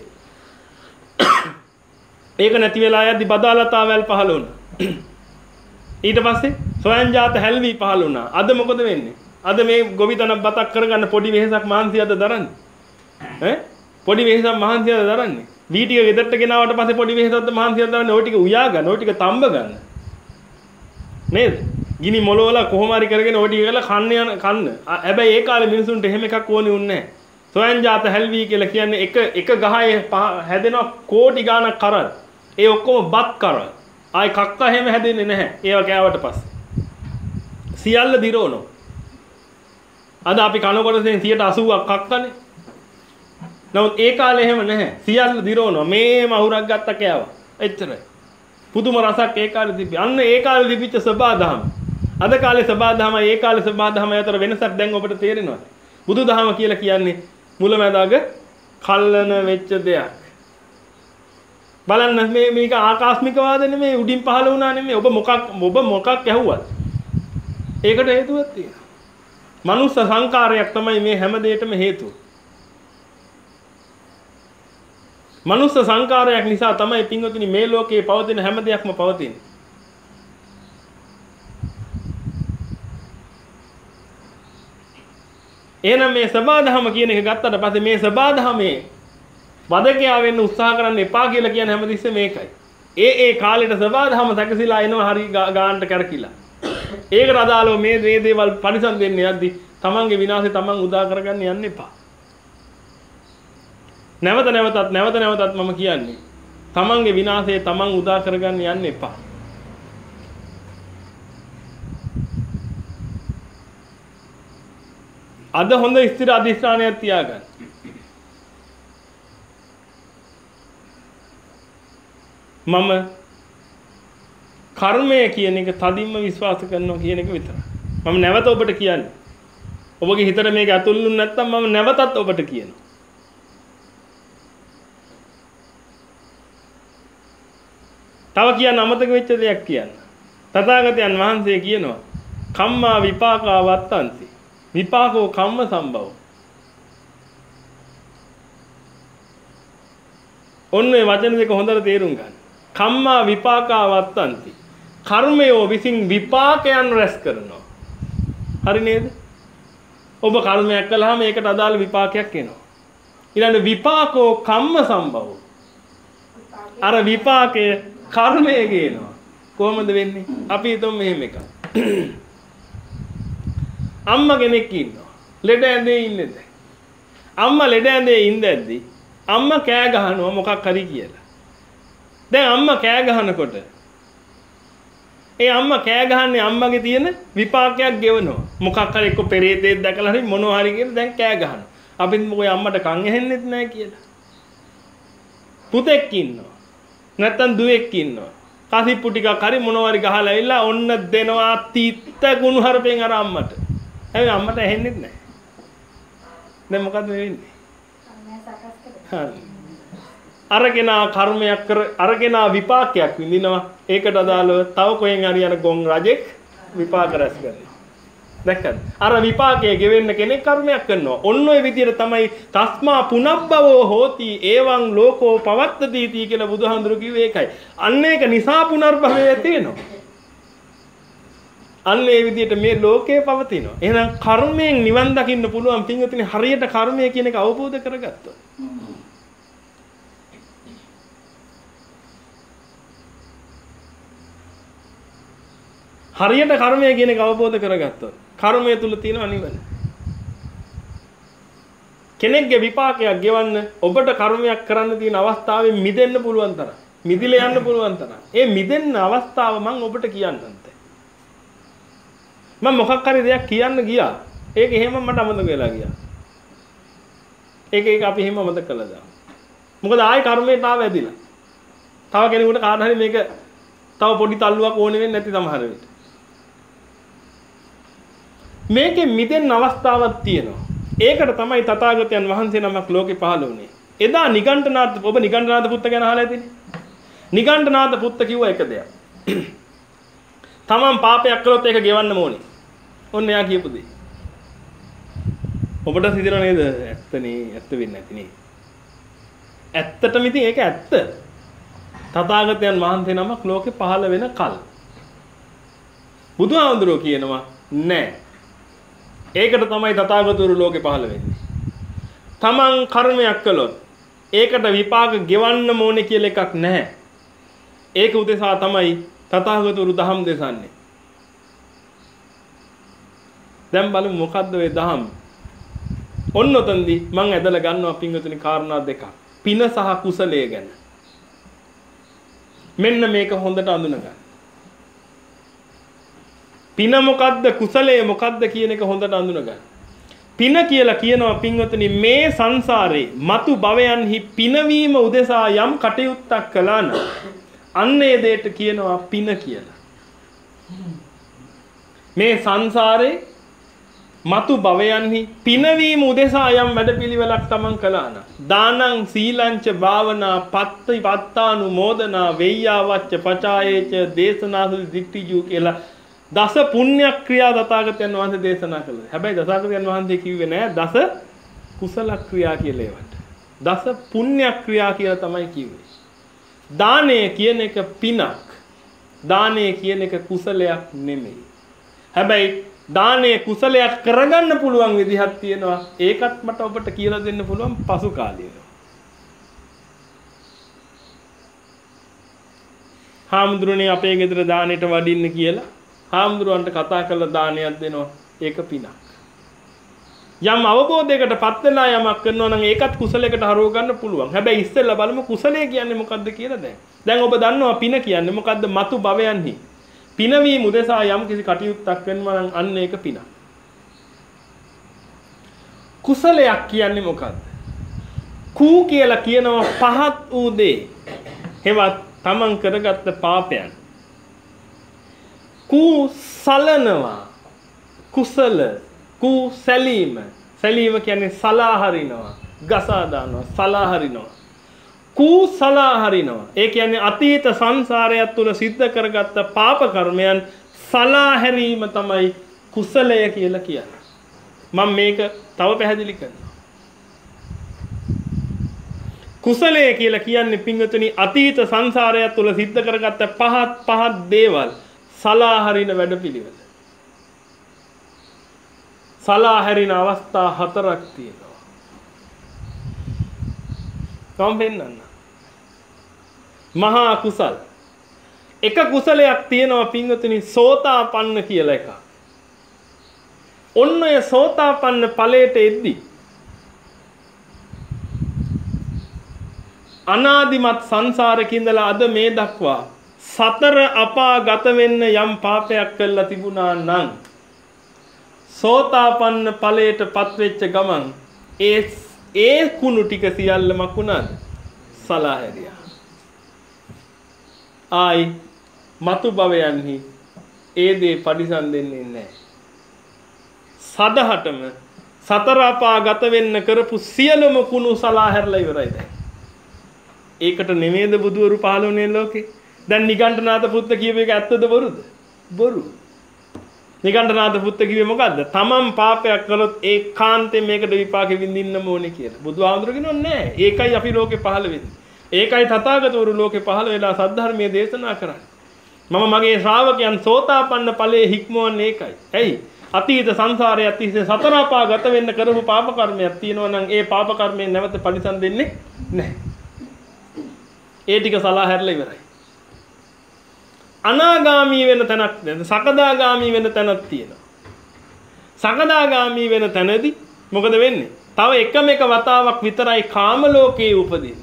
ඒක නැති වෙලා යද්දි බදාලතාවල් පහළ වුණා. ඊට පස්සේ සොයන්ජාත හැල්වි පහළ වුණා. අද මොකද වෙන්නේ? අද මේ ගොවිතැනක් බතක් කරගන්න පොඩි වෙහසක් මහන්සියද දරන්නේ? ඈ පොඩි වෙහසක් මහන්සියද දරන්නේ? වී ටික ගෙදරට ගෙනාවට පස්සේ පොඩි වෙහසක්ද මහන්සියද දරන්නේ? ওই ටික උයා ගන්න, ওই ටික තඹ ගන්න. නේද? ගිනි මොලවල කොහොම හරි කරගෙන ওই ටික කරලා කන්න යන කන්න. හැබැයි ඒ කාලේ මිනිසුන්ට එහෙම එකක් ඕනේ උන්නේ නැහැ. සොයන්ජාත හැල්වි කියලා කියන්නේ එක එක ගහේ හැදෙනවා කෝටි ගාණක් කරල්. ඒ ඔක්කොම බත් කරල්. ආයි කක්ක හැම හැදෙන්නේ නැහැ. ඒව කෑවට පස්සේ. සියල්ල දිරවනවා. අද අපි කනකොට තියෙන සියයට අසූවක් කක්කනේ. නමුත් ඒ කාලේ එහෙම නැහැ. සියල්ල දිරවනවා. මේම අහුරක් ගත්ත කෑවා. එච්චරයි. පුදුම රසක් ඒ කාලේ තිබ්බේ. අන්න ඒ කාලේ තිබිච්ච සබාදහම. අද කාලේ සබාදහම ඒ කාලේ සබාදහම අතර වෙනසක් දැන් ඔබට තේරෙනවද? බුදුදහම කියලා කියන්නේ මුලැමැදාග කල්ලන වෙච්ච දෙයක්. බලන්න මේ මේක ආකාස්මික වාද නෙමෙයි උඩින් පහළ වුණා නෙමෙයි. ඔබ මොකක් ඔබ මොකක් ඇහුවත් ඒකට හේතුවක් තියෙනවා. මනුස්ස සංකාරයක් තමයි මේ හැම දෙයකටම හේතුව. මනුස්ස සංකාරයක් නිසා තමයි පින්වතුනි මේ ලෝකේ පවතින හැම දෙයක්ම පවතින්නේ. එහෙනම් මේ සබාධම කියන එක ගත්තට පස්සේ මේ සබාධමේ වදකයා වෙන්න උත්සාහ කරන්න එපා කියලා කියන හැමතිස්සෙම මේකයි. ඒ ඒ කාලෙට සබාධම සැකසීලා එනවා හරි ගානට කරකිලා. ඒකට අදාළව මේ මේ දේවල් පරිසම් දෙන්න යද්දි තමන්ගේ විනාශය තමන් උදා කරගන්න යන්න එපා. නැවත නැවතත් නැවත නැවතත් මම කියන්නේ තමන්ගේ විනාශය තමන් උදා කරගන්න යන්න එපා. අද හොඳ ස්ථිර අධිෂ්ඨානයක් තියාගන්න. මම කර්මය කියන එක තදින්ම විශ්වාස කරනවා කියන එක විතරයි. මම නැවත ඔබට කියන්නේ. ඔබගේ හිතට මේක ඇතුළුුනේ නැත්නම් මම නැවතත් ඔබට කියනවා. තව කියන්න අමතක වෙච්ච දෙයක් කියන්න. තථාගතයන් වහන්සේ කියනවා කම්මා විපාකා වත්තන්ති. විපාකෝ කම්ම සම්භව. ඔන්න ඒ වචන දෙක හොඳට තේරුම් ගන්න. කම්මා විපාකා වත්තන්ති. කර්මයෝ විසින් විපාකයන් රැස් කරනවා. හරි නේද? ඔබ කර්මයක් කළාම ඒකට අදාළ විපාකයක් එනවා. ඊළඟ විපාකෝ කම්ම සම්භව. අර විපාකය කර්මය ගේනවා. කොහොමද වෙන්නේ? අපි හිතමු මෙහෙම එකක්. අම්මා කෙනෙක් ඉන්නවා. ලෙඩ ඇඳේ ඉන්නේ දැන්. අම්මා ලෙඩ ඇඳේ ඉඳද්දි අම්මා කෑ ගහනවා මොකක් හරි කියලා. දැන් අම්මා කෑ ගහනකොට ඒ අම්මා කෑ ගහන්නේ අම්මගේ තියෙන විපාකයක් ගෙවනවා. මොකක් හරි එක්ක පෙරේතෙක් දැකලා හරි මොනවා හරි කියලා දැන් කෑ ගහනවා. අපිත් මොකෝ අම්මට කන් ඇහෙන්නෙත් නැහැ කියලා. පුතෙක් ඉන්නවා. නැත්තම් දුවෙක් ඉන්නවා. කසිප්පු ටිකක් හරි මොනවා හරි ගහලා ඇවිල්ලා ඔන්න දෙනවා තීත්ත ගුණ හරපෙන් අර අම්මට. හැබැයි අම්මට ඇහෙන්නෙත් නැහැ. දැන් මොකද වෙන්නේ? හරි. අරගෙනා කර්මයක් කර අරගෙනා විපාකයක් විඳිනවා. ඒකට අදාළව තව කොහෙන් හරි යන ගොන් රජෙක් විපාක රැස් කරනවා. දැක්කද? අර විපාකයේ ගෙවෙන්න කෙනෙක් කර්මයක් කරනවා. ඔන්න ඔය විදිහට තමයි තස්මා පුනබ්බවෝ හෝති එවං ලෝකෝ පවත්තති තී කියලා බුදුහාඳුරු කිව්වේ ඒකයි. අන්න ඒක නිසා පුනර්භවය තියෙනවා. අන්න ඒ විදිහට මේ ලෝකේ පවතිනවා. එහෙනම් කර්මයෙන් නිවන් දකින්න පුළුවන් පින්වතුනි හරියට කර්මය කියන එක අවබෝධ කරගත්තොත්. හරියට කර්මය කියන එක අවබෝධ කරගත්තොත් කර්මය තුල තියෙන නිවන. කෙනෙක්ගේ විපාකයක් ගෙවන්න ඔබට කර්මයක් කරන්න තියෙන අවස්ථාවෙන් මිදෙන්න පුළුවන් තරම් මිදිලා යන්න පුළුවන් තරම් ඒ මිදෙන්න අවස්ථාව මම ඔබට කියන්නම්. මම මොකක් හරි දෙයක් කියන්න ගියා. ඒක එහෙම මට අමතක වෙලා ගියා. ඒක ඒක අපි එහෙම අමතක කළා දාමු. මොකද ආයි කර්මයට ආව ඇදිලා. තව කෙනෙකුට කාට හරි මේක තව පොඩි තල්ලුවක් ඕනේ වෙන්නේ නැති සමහර වෙලට. මේකෙ මිදෙන්න අවස්ථාවක් තියෙනවා. ඒකට තමයි තථාගතයන් වහන්සේ නමක් ලෝකේ පහළ වුණේ. එදා නිගණ්ඨනාථ ඔබ නිගණ්ඨනාථ පුත්ත ගැන අහලා ඇතිනේ. නිගණ්ඨනාථ පුත්ත කිව්ව එක දෙයක්. තමන් පාපයක් කළොත් ඒක ගෙවන්න ඕනේ. ඔන්න එයා කියපු දේ. ඔබට හිතෙනව නේද? ඇත්තනේ, ඇත්ත වෙන්නේ නැති නේ. ඇත්තටම ඉතින් ඒක ඇත්ත. තථාගතයන් වහන්සේ නමක් ලෝකේ පහළ වෙන කල්. බුදුහාමුදුරුවෝ කියනවා නෑ. ඒකට තමයි තථාගතවරු ලෝකේ පහළ වෙන්නේ. තමන් කර්මයක් කළොත් ඒකට විපාක ගෙවන්න ඕනේ කියලා එකක් නැහැ. ඒක උදෙසා තමයි තථාගතවරු දහම් දෙසන්නේ. දැන් බලමු මොකද්ද ඔය දහම්? ඔන්න ඔතනදී මම ඇදලා ගන්නවා පින්වතුනි කාරණා දෙකක්. පින සහ කුසලයේ ගැන. මෙන්න මේක හොඳට අඳුනගන්න. පින මොකද්ද කුසලයේ මොකද්ද කියන එක හොඳට අඳුනගන්න. පින කියලා කියනවා පින්වතුනි මේ සංසාරේ මතු භවයන්හි පිනවීම උදෙසා යම් කටයුත්තක් කළා නම් අන්න ඒ දෙයට කියනවා පින කියලා. මේ සංසාරේ මතු භවයන්හි පිනවීම උදෙසා යම් වැඩපිළිවෙලක් තමන් කළා නම් දානං සීලංච භාවනා පත්ති පත්තානුමෝදනා වෙය්‍යාවච්ච පචායේච දේශනාසු දිට්ඨිජු කියලා දස පුණ්‍ය ක්‍රියා තථාගතයන් වහන්සේ දේශනා කළා. හැබැයි තථාගතයන් වහන්සේ කිව්වේ නෑ දස කුසල ක්‍රියා කියලා ඒවට. දස පුණ්‍ය ක්‍රියා කියලා තමයි කිව්වේ. දානය කියන එක පිනක්. දානය කියන එක කුසලයක් නෙමෙයි. හැබැයි දානය කුසලයක් කරගන්න පුළුවන් විදිහක් තියෙනවා. ඒකත් මට ඔබට කියලා දෙන්න පුළුවන් පසු කාලයක. හාමුදුරනේ අපේ ගෙදර දානෙට වඩින්න කියලා හාමුදුරන්ට කතා කරලා දානයක් දෙනවා. ඒක පිනක්. යම් අවබෝධයකට පත් වෙලා යමක් කරනවා නම් ඒකත් කුසලයකට හරව ගන්න පුළුවන්. හැබැයි ඉස්සෙල්ලා බලමු කුසලය කියන්නේ මොකද්ද කියලා දැන්. දැන් ඔබ දන්නවා පින කියන්නේ මොකද්ද? මතු භවයන්හි පිනවීම උදෙසා යම් කිසි කටයුත්තක් වෙනවා නම් අන්න ඒක පිනක්. කුසලයක් කියන්නේ මොකද්ද? කූ කියලා කියනවා පහත් වූ දේ. හෙවත් තමන් කරගත්ත පාපයන්. කූ සලනවා. කුසල කූ සැලීම. සැලීම කියන්නේ සලා හරිනවා. ගසා දානවා. සලා හරිනවා. කූ සලා හරිනවා. ඒ කියන්නේ අතීත සංසාරය තුළ සිද්ධ කරගත්ත පාප කර්මයන් සලා හැරීම තමයි කුසලය කියලා කියන්නේ. මම මේක තව පැහැදිලි කරනවා. කුසලය කියලා කියන්නේ පින්වතුනි අතීත සංසාරය තුළ සිද්ධ කරගත්ත පහත් පහත් දේවල් සලා හරින වැඩපිළිවෙල. සලා හැරින අවස්ථා හතරක් තියෙනවා. කොම් වෙන්නන්න. මහා කුසල්. එක කුසලයක් තියෙනවා පින්වතුනි සෝතාපන්න කියලා එකක්. ඔන්න ඔය සෝතාපන්න ඵලයට එද්දි අනාදිමත් සංසාරේ ඉඳලා අද මේ දක්වා සතර අපාගත වෙන්න යම් පාපයක් කළා තිබුණා නම් සෝතාපන්න ඵලයට පත්වෙච්ච ගමන් ඒ ඒ කුණු ටික සියල්ලම කුණාද සලා හැරියා. ආයි මතු භවයන්හි ඒ දේ පරිසම් දෙන්නේ නැහැ. සදහටම සතර අපාගත වෙන්න කරපු සියලුම කුණු සලා හැරලා ඉවරයි දැන්. ඒකට නෙමෙයිද බුදුවරු පහළ වුණේ ලෝකේ? දැන් නිගණ්ඨනාථ පුත්ත කියව එක ඇත්තද බොරුද? බොරු. නිගණ්ඨනාථ පුත්ත කිව්වේ මොකද්ද? තමන් පාපයක් කළොත් ඒකාන්තයෙන් මේකට විපාක විඳින්නම ඕනේ කියලා. බුදුහාමුදුරු කියනවා නෑ. ඒකයි අපි ලෝකේ පහළ වෙන්නේ. ඒකයි තථාගතවරු ලෝකේ පහළ වෙලා සද්ධර්මයේ දේශනා කරන්නේ. මම මගේ ශ්‍රාවකයන් සෝතාපන්න ඵලයේ හික්මවන්නේ ඒකයි. ඇයි? අතීත සංසාරයේ අතීත සතර අපාගත වෙන්න කරපු පාප කර්මයක් තියෙනවා නම් ඒ පාප කර්මයෙන් නැවත පරිසම් දෙන්නේ නැහැ. ඒ ටික සලා හැරලා ඉවරයි. අනාගාමී වෙන තැනක් නේද? සකදාගාමී වෙන තැනක් තියෙනවා. සකදාගාමී වෙන තැනදී මොකද වෙන්නේ? තව එකම එක වතාවක් විතරයි කාම ලෝකයේ උපදින්නේ.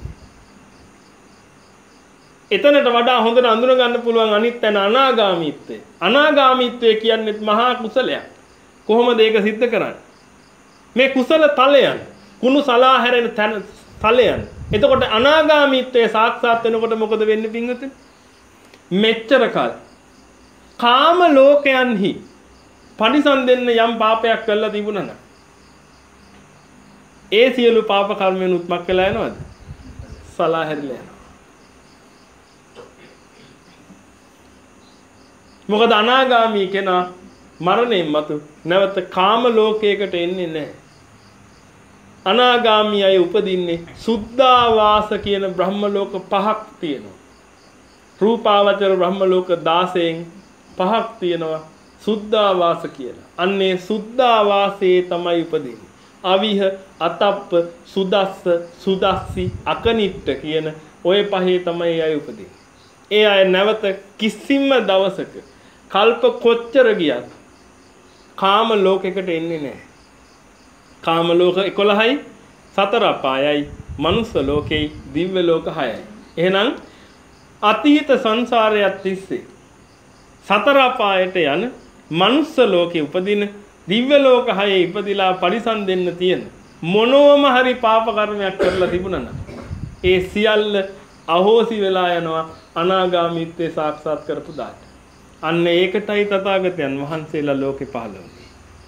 එතනට වඩා හොඳට අඳුන ගන්න පුළුවන් අනිත් තැන අනාගාමීත්වය. අනාගාමීත්වය කියන්නේ මහා කුසලයක්. කොහොමද ඒක सिद्ध කරන්නේ? මේ කුසල තලයන් කුණු සලා හැරෙන තැන තලයන්. එතකොට අනාගාමීත්වයේ සාක්ෂාත් වෙනකොට මොකද වෙන්නේ පින්වතුනි? මෙච්චර කල් කාම ලෝකයන්හි පරිසම් දෙන්න යම් පාපයක් කළා තිබුණා නම් ඒ සියලු පාප කර්මයන් උත්මක් වෙලා යනවද? සලා හැරිලා යනවා. මොකද අනාගාමී කෙනා මරණයෙන් මතු නැවත කාම ලෝකයකට එන්නේ නැහැ. අනාගාමී අය උපදින්නේ සුද්ධාවාස කියන බ්‍රහ්ම ලෝක පහක් තියෙනවා. රූපාවචර බ්‍රහ්ම ලෝක දාසයෙන් පහක් තියෙනවා සුද්ධාවාස කියලා. අන්නේ සුද්ධාවාසයේ තමයි උපදින්නේ. අවිහ, අතප්ප, සුදස්ස, සුදස්සි, අකනිට්ට කියන ওই පහේ තමයි අය උපදින්නේ. ඒ අය නැවත කිසිම දවසක කල්ප කොච්චර ගියත් කාම ලෝකයකට එන්නේ නැහැ. කාම ලෝක එකොළහයි, සතර අපායයි, මනුස්ස ලෝකෙයි, දිව්‍ය ලෝක හයයි. එහෙනම් අතීත සංසාරයක් තිස්සේ සතර අපායට යන මනුස්ස ලෝකේ උපදින දිව්‍ය ලෝක හයේ ඉපදිලා පරිසම් දෙන්න තියෙන මොනෝම හරි පාප කර්මයක් කරලා තිබුණා නම් ඒ සියල්ල අහෝසි වෙලා යනවා අනාගාමීත්වයේ සාක්ෂාත් කරපු දාට. අන්න ඒකටයි තථාගතයන් වහන්සේලා ලෝකේ පහළ වුණේ.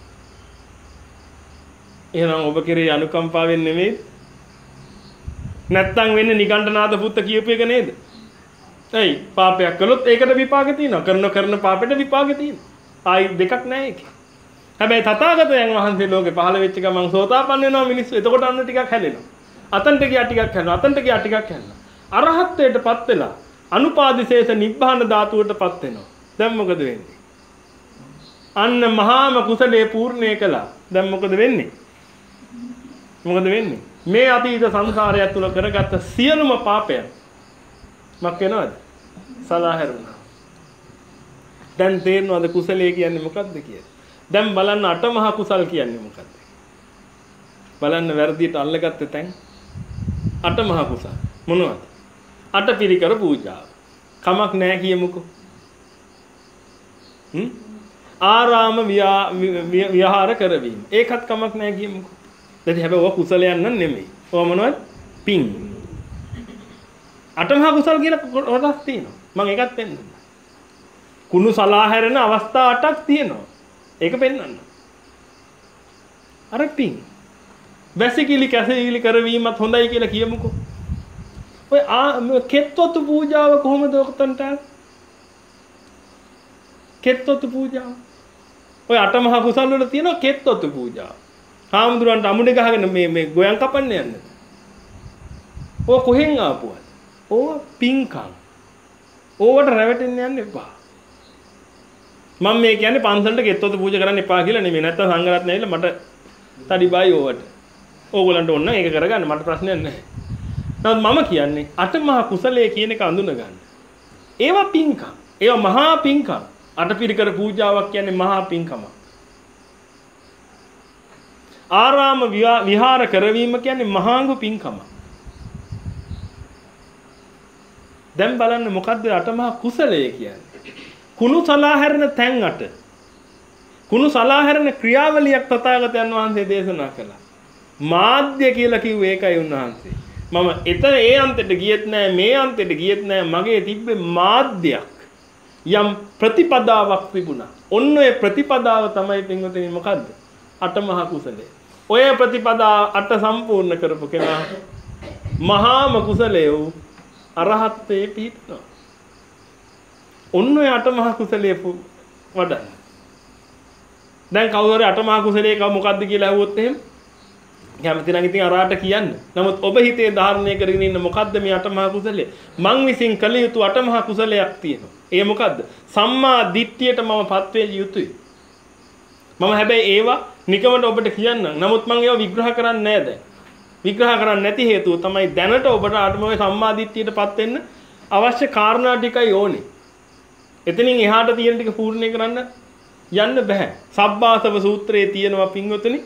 එහෙනම් ඔබ කෙරේ අනුකම්පාවෙන් නෙමෙයි නැත්තම් වෙන්නේ නිගණ්ඨනාථ පුත්ත කියපු එක නේද? ඇයි පාපයක් කළොත් ඒකට විපාක තියෙනවා. කරන කරන පාපෙට විපාක තියෙනවා. ආයි දෙකක් නැහැ ඒකේ. හැබැයි තථාගතයන් වහන්සේ ලෝකේ පහළ වෙච්ච ගමන් සෝතාපන්න වෙනවා මිනිස්සු. එතකොට අන්න ටිකක් හැදෙනවා. අතන්ට ගියා ටිකක් හැරෙනවා. අතන්ට ගියා ටිකක් හැරෙනවා. අරහත්ත්වයටපත් වෙලා අනුපාදිශේෂ නිබ්බාන ධාතුවටපත් වෙනවා. දැන් මොකද වෙන්නේ? අන්න මහාම කුසලයේ පූර්ණේ කළා. දැන් මොකද වෙන්නේ? මොකද වෙන්නේ? මේ අතීත සංසාරය තුළ කරගත්ත සියලුම පාපයන් මක් වෙනවද? සලාහැරුණා. දැන් තේරෙනවද කුසලයේ කියන්නේ මොකක්ද කියලා? දැන් බලන්න අටමහා කුසල් කියන්නේ මොකක්ද? බලන්න වැරදියට අල්ලගත්ත තැන් අටමහා කුසල් මොනවද? අටපිරිකර පූජාව. කමක් නැහැ කියමුකෝ. හ්ම්? ආරාම විහාර කරවීම. ඒකත් කමක් නැහැ කියමුකෝ. දැන් හැබැයි ඔය කුසලයන් නම් නෙමෙයි. ඔය මොනවද? පින්. අටමහා කුසල් කියලා කොටස් තියෙනවා. මම ඒකත් පෙන්නන්නම්. කුණු සලාහැරෙන අවස්ථා අටක් තියෙනවා. ඒක පෙන්වන්න. අර පින්. වැසිකිලි කැසිකිලි කරවීමත් හොඳයි කියලා කියමුකෝ. ඔය කෙත්වතු පූජාව කොහොමද ඔතනට? කෙත්වතු පූජාව. ඔය අටමහා කුසල් වල තියෙනවා කෙත්වතු පූජාව. හාමුදුරන්ට අමුඩේ ගහගෙන මේ මේ ගෝයන් කපන්න යන්නේ. ඔය කොහෙන් ආපුවද? ඕව පින්කම්. ඕවට රැවටෙන්න යන්න එපා. මම මේ කියන්නේ පන්සලට කෙත්වතු පූජා කරන්න එපා කියලා නෙමෙයි. නැත්තම් සංඝරත්නය ඇවිල්ලා මට තඩිබයි ඕවට. ඕගොල්ලන්ට ඕන නම් ඒක කරගන්න මට ප්‍රශ්නයක් නැහැ. නමුත් මම කියන්නේ අටමහා කුසලයේ කියන එක අඳුන ගන්න. ඒවා පින්කම්. ඒවා මහා පින්කම්. අටපිරිකර පූජාවක් කියන්නේ මහා පින්කම. ආරාම විහාර කරවීම කියන්නේ මහාංග පින්කම. දැන් බලන්න මොකද්ද අටමහා කුසලයේ කියන්නේ? කුණු සලාහැරෙන තැන් අට. කුණු සලාහැරෙන ක්‍රියාවලියක් තථාගතයන් වහන්සේ දේශනා කළා. මාධ්‍ය කියලා කිව්වේ ඒකයි උන්වහන්සේ. මම එතන ඒ අන්තයට ගියෙත් නෑ මේ අන්තයට ගියෙත් නෑ මගේ තිබ්බේ මාධ්‍යයක්. යම් ප්‍රතිපදාවක් තිබුණා. ඔන්න ඔය ප්‍රතිපදාව තමයි පින්වතුනි මොකද්ද? අටමහා කුසලය. ඔය ප්‍රතිපදා අට සම්පූර්ණ කරපු කෙනා මහාම කුසලයේ වූ අරහත්ත්වයේ පිහිටනවා. ඔන්න ඔය අටමහා කුසලයේ වඩන්න. දැන් කවුරු හරි අටමහා කුසලයේ කව මොකද්ද කියලා අහුවොත් එහෙම කැමති නම් ඉතින් අරාට කියන්න. නමුත් ඔබ හිතේ ධාරණය කරගෙන ඉන්න මොකද්ද මේ අටමහා කුසලය? මං විසින් කළ යුතු අටමහා කුසලයක් තියෙනවා. ඒ මොකද්ද? සම්මා දිට්ඨියට මම පත් වේ යුතුයි. මම හැබැයි ඒවා නිකමට ඔබට කියන්නම්. නමුත් මම ඒවා විග්‍රහ කරන්නේ නැහැ දැන්. විග්‍රහ කරන්නේ නැති හේතුව තමයි දැනට ඔබට ආත්මයේ සම්මා දිට්ඨියට පත් වෙන්න අවශ්‍ය කාරණා ටිකයි ඕනේ. එතනින් එහාට තියෙන ටික පූර්ණේ කරන්න යන්න බෑ. සබ්බාසව සූත්‍රයේ තියෙනවා පින්වතුනි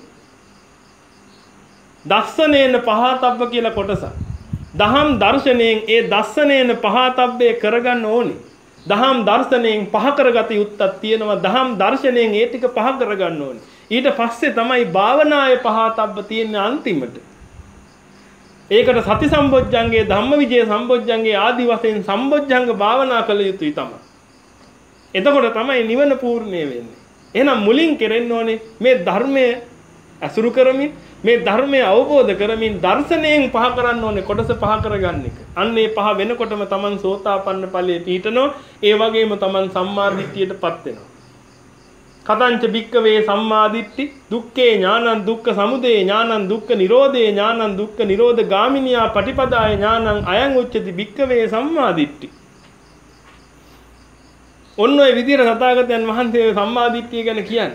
දස්සනේන පහතබ්බ කියලා කොටසක්. දහම් දර්ශනයෙන් ඒ දස්සනේන පහතබ්බේ කරගන්න ඕනේ. දහම් දර්ශනයෙන් පහ කරගත යුත්තක් තියෙනවා. දහම් දර්ශනයෙන් ඒ ටික පහ කරගන්න ඕනේ. ඊට පස්සේ තමයි භාවනායේ පහතබ්බ තියෙන්නේ අන්තිමට. ඒකට සති සම්බොජ්ජංගේ ධම්මවිජය සම්බොජ්ජංගේ ආදි වශයෙන් සම්බොජ්ජංග භාවනා කළ යුතුයි තමයි. එතකොට තමයි නිවන පූර්ණේ වෙන්නේ. එහෙනම් මුලින් කෙරෙන්න ඕනේ මේ ධර්මයේ අසුරු කරමින් මේ ධර්මය අවබෝධ කරමින් දර්ශනයෙන් පහ කරන්න ඕනේ කොටස පහ කරගන්න එක. අන්න ඒ පහ වෙනකොටම Taman සෝතාපන්න ඵලයේ පිහිටනවා. ඒ වගේම Taman සම්මා දිට්ඨියටපත් වෙනවා. කතංච භික්කවේ සම්මා දිට්ඨි දුක්ඛේ ඥානං දුක්ඛ සමුදය ඥානං දුක්ඛ නිරෝධේ ඥානං දුක්ඛ නිරෝධ ගාමිනියා පටිපදාය ඥානං අයං උච්චති භික්කවේ සම්මා දිට්ඨි. ඔන්න ඔය විදිහට තථාගතයන් වහන්සේ සම්මා දිට්ඨිය ගැන කියන්නේ.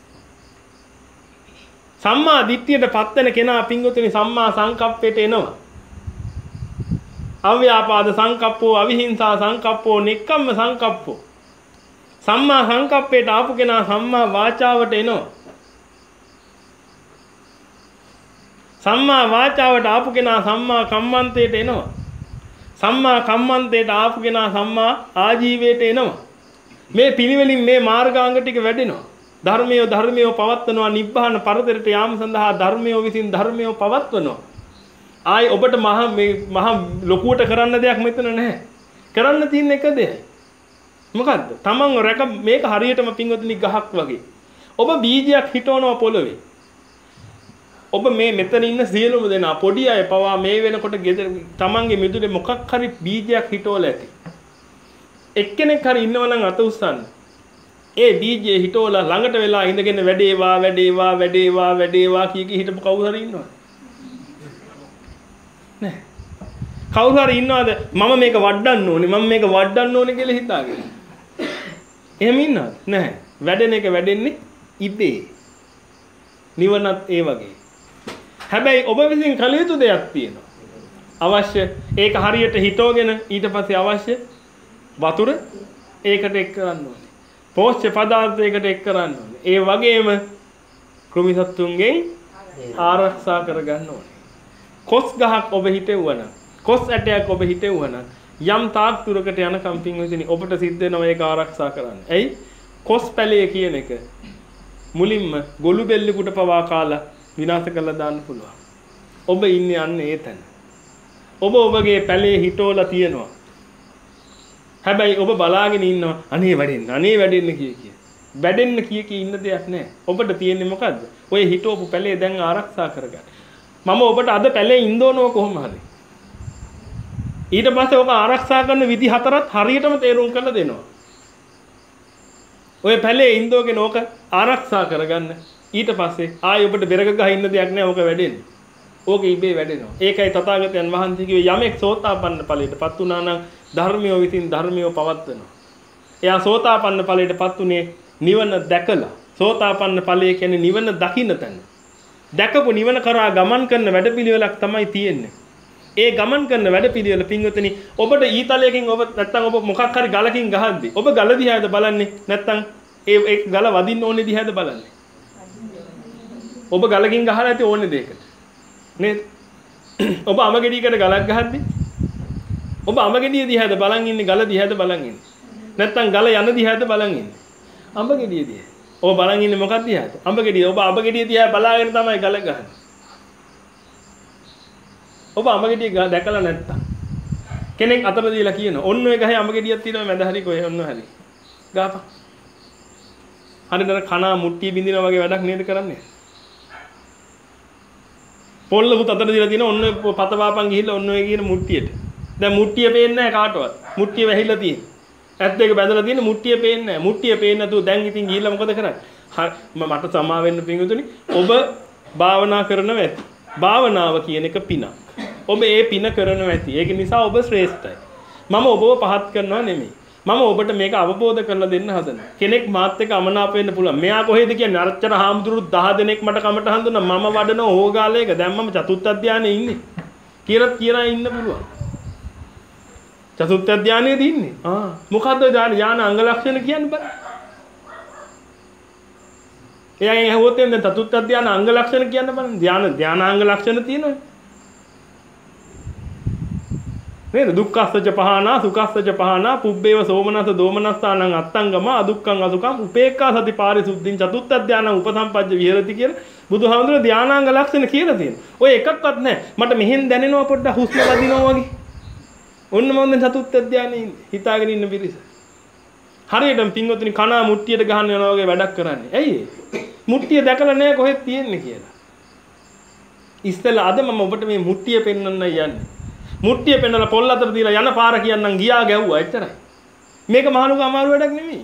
සම්මා දිට්ඨියට පත් වෙන කෙනා පින්වතුනි සම්මා සංකප්පයට එනවා. අව්‍යාපාද සංකප්පෝ, අවිහිංසා සංකප්පෝ, නික්කම්ම සංකප්පෝ. සම්මා සංකප්පයට ආපු කෙනා සම්මා වාචාවට එනවා. සම්මා වාචාවට ආපු කෙනා සම්මා කම්මන්තයට එනවා. සම්මා කම්මන්තයට ආපු කෙනා සම්මා ආජීවයට එනවා. මේ පිළිවෙලින් මේ මාර්ගාංග ටික වැඩෙනවා. ධර්මයේ ධර්මයේ පවත්වනවා නිබ්බාන පරතරයට යාම සඳහා ධර්මයේ විසින් ධර්මයේ පවත්වනවා. ආයි ඔබට මහ මේ මහ ලොකුවට කරන්න දෙයක් මෙතන නැහැ. කරන්න තියෙන එක දෙයයි. මොකද්ද? තමන් රැක මේක හරියටම පින්වතුනි ගහක් වගේ. ඔබ බීජයක් හිටවනවා පොළවේ. ඔබ මේ මෙතන ඉන්න සියලුම දෙනා පොඩි අය පවා මේ වෙනකොට ගෙදර තමන්ගේ මිදුලේ මොකක් හරි බීජයක් හිටවලා ඇති. එක්කෙනෙක් හරි ඉන්නව නම් අත උස්සන්න. ඒ බීජේ හිටවලා ළඟට වෙලා ඉඳගෙන වැඩේවා වැඩේවා වැඩේවා වැඩේවා කිය කී හිටපු කවුරු හරි ඉන්නවද? නෑ. කවුරු හරි ඉන්නවද මම මේක වඩන්න ඕනේ මම මේක වඩන්න ඕනේ කියලා හිතාගෙන? එහෙම ඉන්නවද? නැහැ. වැඩෙන එක වැඩෙන්නේ ඉබේ. නිවනත් ඒ වගේ. හැබැයි ඔබ විසින් කළ යුතු දෙයක් තියෙනවා. අවශ්‍ය ඒක හරියට හිතෝගෙන ඊට පස්සේ අවශ්‍ය වතුර ඒකට එක් කරන්න ඕනේ. පෝෂ්‍ය පදාර්ථ ඒකට එක් කරන්න ඕනේ. ඒ වගේම කෘමි සත්තුන්ගෙන් ආරක්ෂා කරගන්න ඕනේ. කොස් ගහක් ඔබ හිටෙවුවනම් කොස් ඇටයක් ඔබ හිටෙවුවනම් යම් තාක් දුරකට යනකම් පින්විතනි ඔබට සිද්ධ වෙනවා ඒක ආරක්ෂා කරන්න. එයි කොස් පැලය කියන එක මුලින්ම ගොළු බෙල්ලෙකුට පවා කාලා විනාශ කරලා දාන්න පුළුවන්. ඔබ ඉන්නේ අන්නේ ඒ තැන. ඔබ ඔබගේ පැලේ හිටෝලා තියෙනවා. හැබැයි ඔබ බලාගෙන ඉන්නවා අනේ වැඩෙන්න අනේ වැඩෙන්න කිය කිය. වැඩෙන්න කිය කිය ඉන්න දෙයක් නැහැ. ඔබට තියෙන්නේ මොකද්ද? ඔය හිටෝපු පැලේ දැන් ආරක්ෂා කරගන්න. මම ඔබට අද පැලේ ඉඳවනව කොහොම හරි. ඊට පස්සේ ඔක ආරක්ෂා කරන විදි හතරක් හරියටම තේරුම් කරලා දෙනවා. ඔය පැලේ ඉඳෝගෙන ඕක ආරක්ෂා කරගන්න. ඊට පස්සේ ආයෙ ඔබට බෙරක ගහ ඉන්න දෙයක් නැහැ. ඕක වැඩෙන්නේ. ඕක ඉබේ වැඩෙනවා. ඒකයි තථාගතයන් වහන්සේ කිව්වේ යමෙක් සෝතාපන්න ඵලයටපත් වුණා නම් ධර්මියෝ විසින් ධර්මියෝ පවත්වනවා. එයා සෝතාපන්න ඵලයටපත් උනේ නිවන දැකලා. සෝතාපන්න ඵලය කියන්නේ නිවන දකින්න තැන. දැකපු නිවන කරා ගමන් කරන වැඩපිළිවෙලක් තමයි තියෙන්නේ. ඒ ගමන් කරන වැඩපිළිවෙල පින්වතුනි ඔබට ඊතලයකින් ඔබ නැත්තම් ඔබ මොකක් හරි ගලකින් ගහද්දි ඔබ ගල දිහාද බලන්නේ නැත්තම් ඒ ඒ ගල වදින්න ඕනේ දිහාද බලන්නේ? ඔබ ගලකින් ගහලා ඇති ඕනේ දෙයකට. නේද? ඔබ අමගෙඩියකට ගලක් ගහද්දි ඔබ අමගෙඩිය දිහාද බලන් ඉන්නේ ගල දිහාද බලන් ඉන්නේ? නැත්තම් ගල යන දිහාද බලන් ඉන්නේ? අමගෙඩිය දිහා. ඔබ බලන් ඉන්නේ මොකක්ද දිහාද? අමගෙඩිය. ඔබ අමගෙඩිය දිහා බලාගෙන තමයි ගල ගහන්නේ. ඔබ අමගෙඩිය දැකලා නැත්තම් කෙනෙක් අතර දීලා කියන ඔන්න ඔය ගහේ අමගෙඩියක් තියෙනවා මැද හරි කොහෙ ඔන්න හරි. ගහපන්. හරියට කනා මුට්ටිය බින්දිනා වගේ වැඩක් නේද කරන්නේ? පොල්ලකුත් අතට දීලා තියෙන ඔන්න පත වාපන් ගිහිල්ලා ඔන්න ඔය කියන මුට්ටියට. දැන් මුට්ටිය පේන්නේ නැහැ කාටවත්. මුට්ටිය වැහිලා තියෙන්නේ. ඇත්ත එක බැඳලා තියෙන මුට්ටිය පේන්නේ නැහැ. මුට්ටිය පේන්නේ නැතුව දැන් ඉතින් ගිහිල්ලා මොකද කරන්නේ? මට සමා වෙන්න පිංගුතුනි. ඔබ භාවනා කරනවා ඇති. භාවනාව කියන එක පිනක්. ඔබ ඒ පින කරනවා ඇති. ඒක නිසා ඔබ ශ්‍රේෂ්ඨයි. මම ඔබව පහත් කරනවා නෙමෙයි. මම ඔබට මේක අවබෝධ කරලා දෙන්න හදනවා. කෙනෙක් මාත් එක්ක අමනාප වෙන්න පුළුවන්. මෙයා කොහෙද කියන්නේ අරච්චර හාමුදුරු දහ දෙනෙක් මට කමට හඳුනා මම වඩන ඕගාලයක දැන් මම චතුත්ථ ධානයේ ඉන්නේ. කියලා කියලා ඉන්න පුළුවන්. චතුත්ථ ධානයේදී ඉන්නේ. ආ මොකද්ද ධාන ඥාන අංග ලක්ෂණ කියන්නේ බලන්න. එයාගෙන් ඇහුවොත් එන්නේ චතුත්ථ ධාන අංග ලක්ෂණ කියන්න බලන්න. ධාන ධානාංග ලක්ෂණ තියෙනවනේ. නේද? දුක්ඛස්සච පහනා සුඛස්සච පහනා පුබ්බේව සෝමනස දෝමනස්සානං අත්තංගම අදුක්ඛං අසුඛං උපේක්ඛා සති පාරිසුද්ධින් චතුත්ථ ධානං උපසම්පජ්ජ විහෙරති කියලා බුදුහාමුදුරුවෝ ධානාංග ලක්ෂණ කියලා තියෙනවා. ඔය එකක්වත් නැහැ. මට මෙහෙන් දැනෙනවා පොඩ්ඩක් හුස්ම වදිනවා වගේ. ඔන්න මම දැන් චතුත්ථ ධානයේ ඉන්නේ. හිතාගෙන ඉන්න පිරිස. හරියටම පින්වතුනි කනා මුට්ටියට ගහන්න යනවා වගේ වැඩක් කරන්නේ. ඇයි ඒ? මුට්ටිය දැකලා නැහැ කොහෙද තියෙන්නේ කියලා. ඉස්සෙල්ලා අද මම ඔබට මේ මුට්ටිය පෙන්වන්න යන්නේ. මුට්ටිය පෙන්නලා පොල් අතර දීලා යන පාර කියන්නම් ගියා ගැව්වා එච්චරයි. මේක මහලුක අමාරු වැඩක් නෙමෙයි.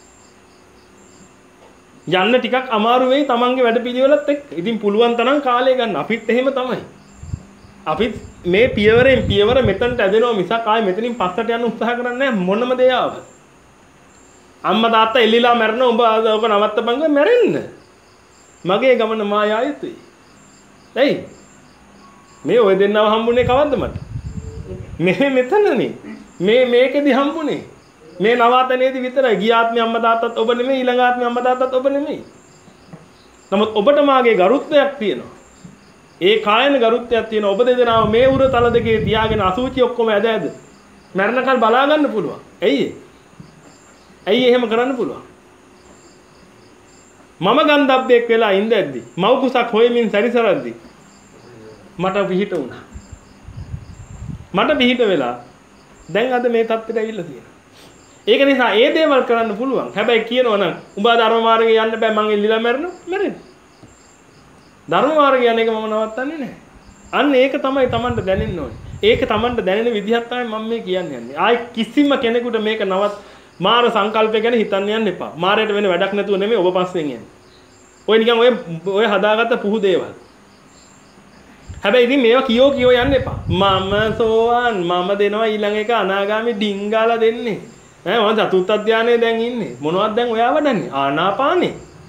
යන්න ටිකක් අමාරු වෙයි තමන්ගේ වැඩ පිළිවෙලත් එක්ක. ඉතින් පුළුවන් තරම් කාලය ගන්න. අපිත් එහෙම තමයි. අපිත් මේ පියවරෙන් පියවර මෙතනට ඇදෙනවා මිසක් ආයේ මෙතනින් පස්සට යන්න උත්සාහ කරන්නේ නැහැ මොනම දෙයක් ආවත්. අම්මා තාත්තා එල්ලිලා මැරෙන උඹ ඔක නවත්තපන් ගා මැරෙන්න. මගේ ගමන මා යා යුතුයි. එයි මේ ඔය දෙන්නව හම්බුනේ කවද්ද මට? මේ මෙතනනේ. මේ මේකෙදි හම්බුනේ. මේ නවාතනේදී විතරයි. ගිය ආත්මේ අම්මා තාත්තත් ඔබ නෙමෙයි ඊළඟ ආත්මේ අම්මා තාත්තත් ඔබ නෙමෙයි. නමුත් ඔබට මාගේ ගරුත්වයක් තියෙනවා. ඒ කායන ගරුත්වයක් තියෙනවා. ඔබ දෙදෙනාම මේ උර තල දෙකේ තියාගෙන අසුචි ඔක්කොම ඇද ඇද මරණකල් බලා ගන්න පුළුවන්. ඇයි ඇයි එහෙම කරන්න පුළුවන්? මම ගන්ධබ්බෙක් වෙලා ඉඳද්දි මව් කුසක් හොයමින් සැරිසරද්දි මට පිහිට වුණා. මට පිහිට වෙලා දැන් අද මේ තත්ත්වයට ඇවිල්ලා තියෙනවා. ඒක නිසා ඒ දේවල් කරන්න පුළුවන්. හැබැයි කියනවා නම් උඹ ධර්ම මාර්ගේ යන්න බෑ මං එල්ලිලා මැරෙනවා මැරෙන්න. ධර්ම මාර්ගය යන එක මම නවත්තන්නේ නැහැ. අන්න ඒක තමයි Tamanට දැනෙන්න ඕනේ. ඒක Tamanට දැනෙන විදිහක් තමයි මම මේ කියන්නේ යන්නේ. ආයි කිසිම කෙනෙකුට මේක නවත් මාර සංකල්පය ගැන හිතන්න යන්න එපා. මාරයට වෙන වැඩක් නැතුව නෙමෙයි ඔබ පස්සෙන් යන්නේ. ඔය නිකන් ඔය ඔය හදාගත්ත පුහු දේවල්. හැබැයි ඉතින් මේවා කියෝ කියෝ යන්න එපා. මම සෝවාන් මම දෙනවා ඊළඟ එක අනාගාමී ඩිංගාලා දෙන්නේ. ඈ මම චතුත් ධානයේ දැන් ඉන්නේ. මොනවද දැන් ඔයා වඩන්නේ? ආනාපානේ.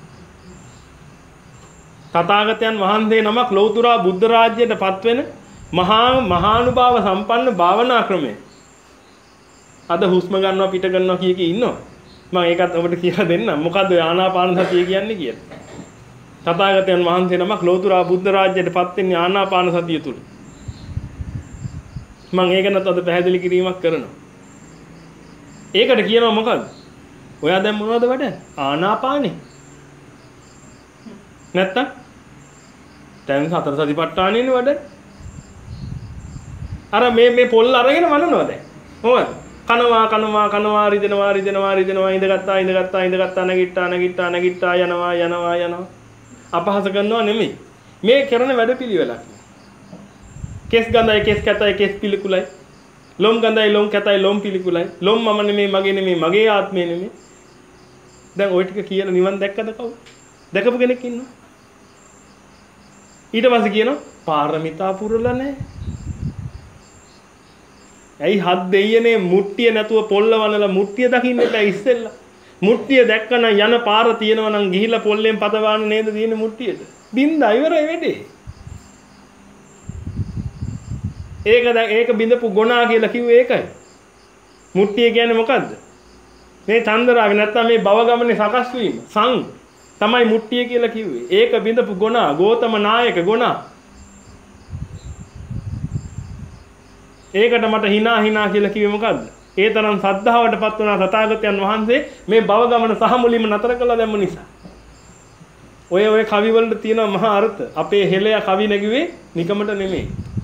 තථාගතයන් වහන්සේ නමක් ලෞතර බුද්ධ රාජ්‍යයටපත් වෙන මහා මහානුභාව සම්පන්න භාවනා ක්‍රමය. අද හුස්ම ගන්නවා පිට ගන්නවා කිය කී ඉන්නවා. මම ඒකත් ඔබට කියලා දෙන්නම්. මොකද්ද ආනාපාන සතිය කියන්නේ කියලා. තථාගතයන් වහන්සේ නමක් ලෞතර බුද්ධ රාජ්‍යයටපත් වෙන්නේ ආනාපාන සතිය තුල. මම ඒක නැත් අද පැහැදිලි කිරීමක් කරනවා. ඒකට කියනවා මොකද්ද? ඔයා දැන් මොනවද වඩන්නේ? ආනාපානේ. නැත්තම් දැන් සතර සතිපට්ඨානෙනේ වඩන්නේ. අර මේ මේ පොල් අරගෙන වඩනවා දැන්. කොහොමද? කනවා කනවා කනවා රිදෙනවා රිදෙනවා රිදෙනවා ඉඳගත්තා ඉඳගත්තා ඉඳගත්තා නැගිට්ටා නැගිට්ටා නැගිට්ටා යනවා යනවා යනවා. අපහාස කරනවා නෙමෙයි. මේ කරන වැඩපිළිවෙලක්. කෙස් ගඳයි කෙස් කැතයි කෙස් පිළිකුලයි. ලොම් ගඳයි ලොම් කැතයි ලොම් පිළිකුලයි. ලොම් මම නෙමෙයි මගේ නෙමෙයි මගේ ආත්මය නෙමෙයි. දැන් ওই ටික කියලා නිවන් දැක්කද කවුද? දැකපු කෙනෙක් ඉන්නවා. ඊට පස්සේ කියනවා පාරමිතා පුරලා නැහැ. ඇයි හත් දෙයියනේ මුට්ටිය නැතුව පොල්ල වනලා මුට්ටිය දකින්න එපා ඉස්සෙල්ලා. මුට්ටිය දැක්කනම් යන පාර තියෙනවා නම් ගිහිල්ලා පොල්ලෙන් පත ගන්න නේද තියෙන්නේ මුට්ටියට. බින්දා ඉවරයි වෙන්නේ. ඒක දැන් ඒක බින්දපු ගුණා කියලා කිව්වේ ඒකයි. මුට්ටිය කියන්නේ මොකද්ද? මේ චන්දරාග නැත්තම් මේ භව ගමනේ සකස් වීම. සං තමයි මුට්ටිය කියලා කිව්වේ. ඒක බින්දපු ගුණා ගෝතම නායක ගුණා. ඒකට මට hina hina කියලා කිව්වේ මොකද්ද? ඒ තරම් සද්ධාවටපත් වුණා තථාගතයන් වහන්සේ මේ භව ගමන සහ මුලින්ම නතර කළා දැම්ම නිසා. ඔය ඔය කවි වලට තියෙන මහා අර්ථ අපේ හෙළය කවි නැගුවේ නිකමට නෙමෙයි.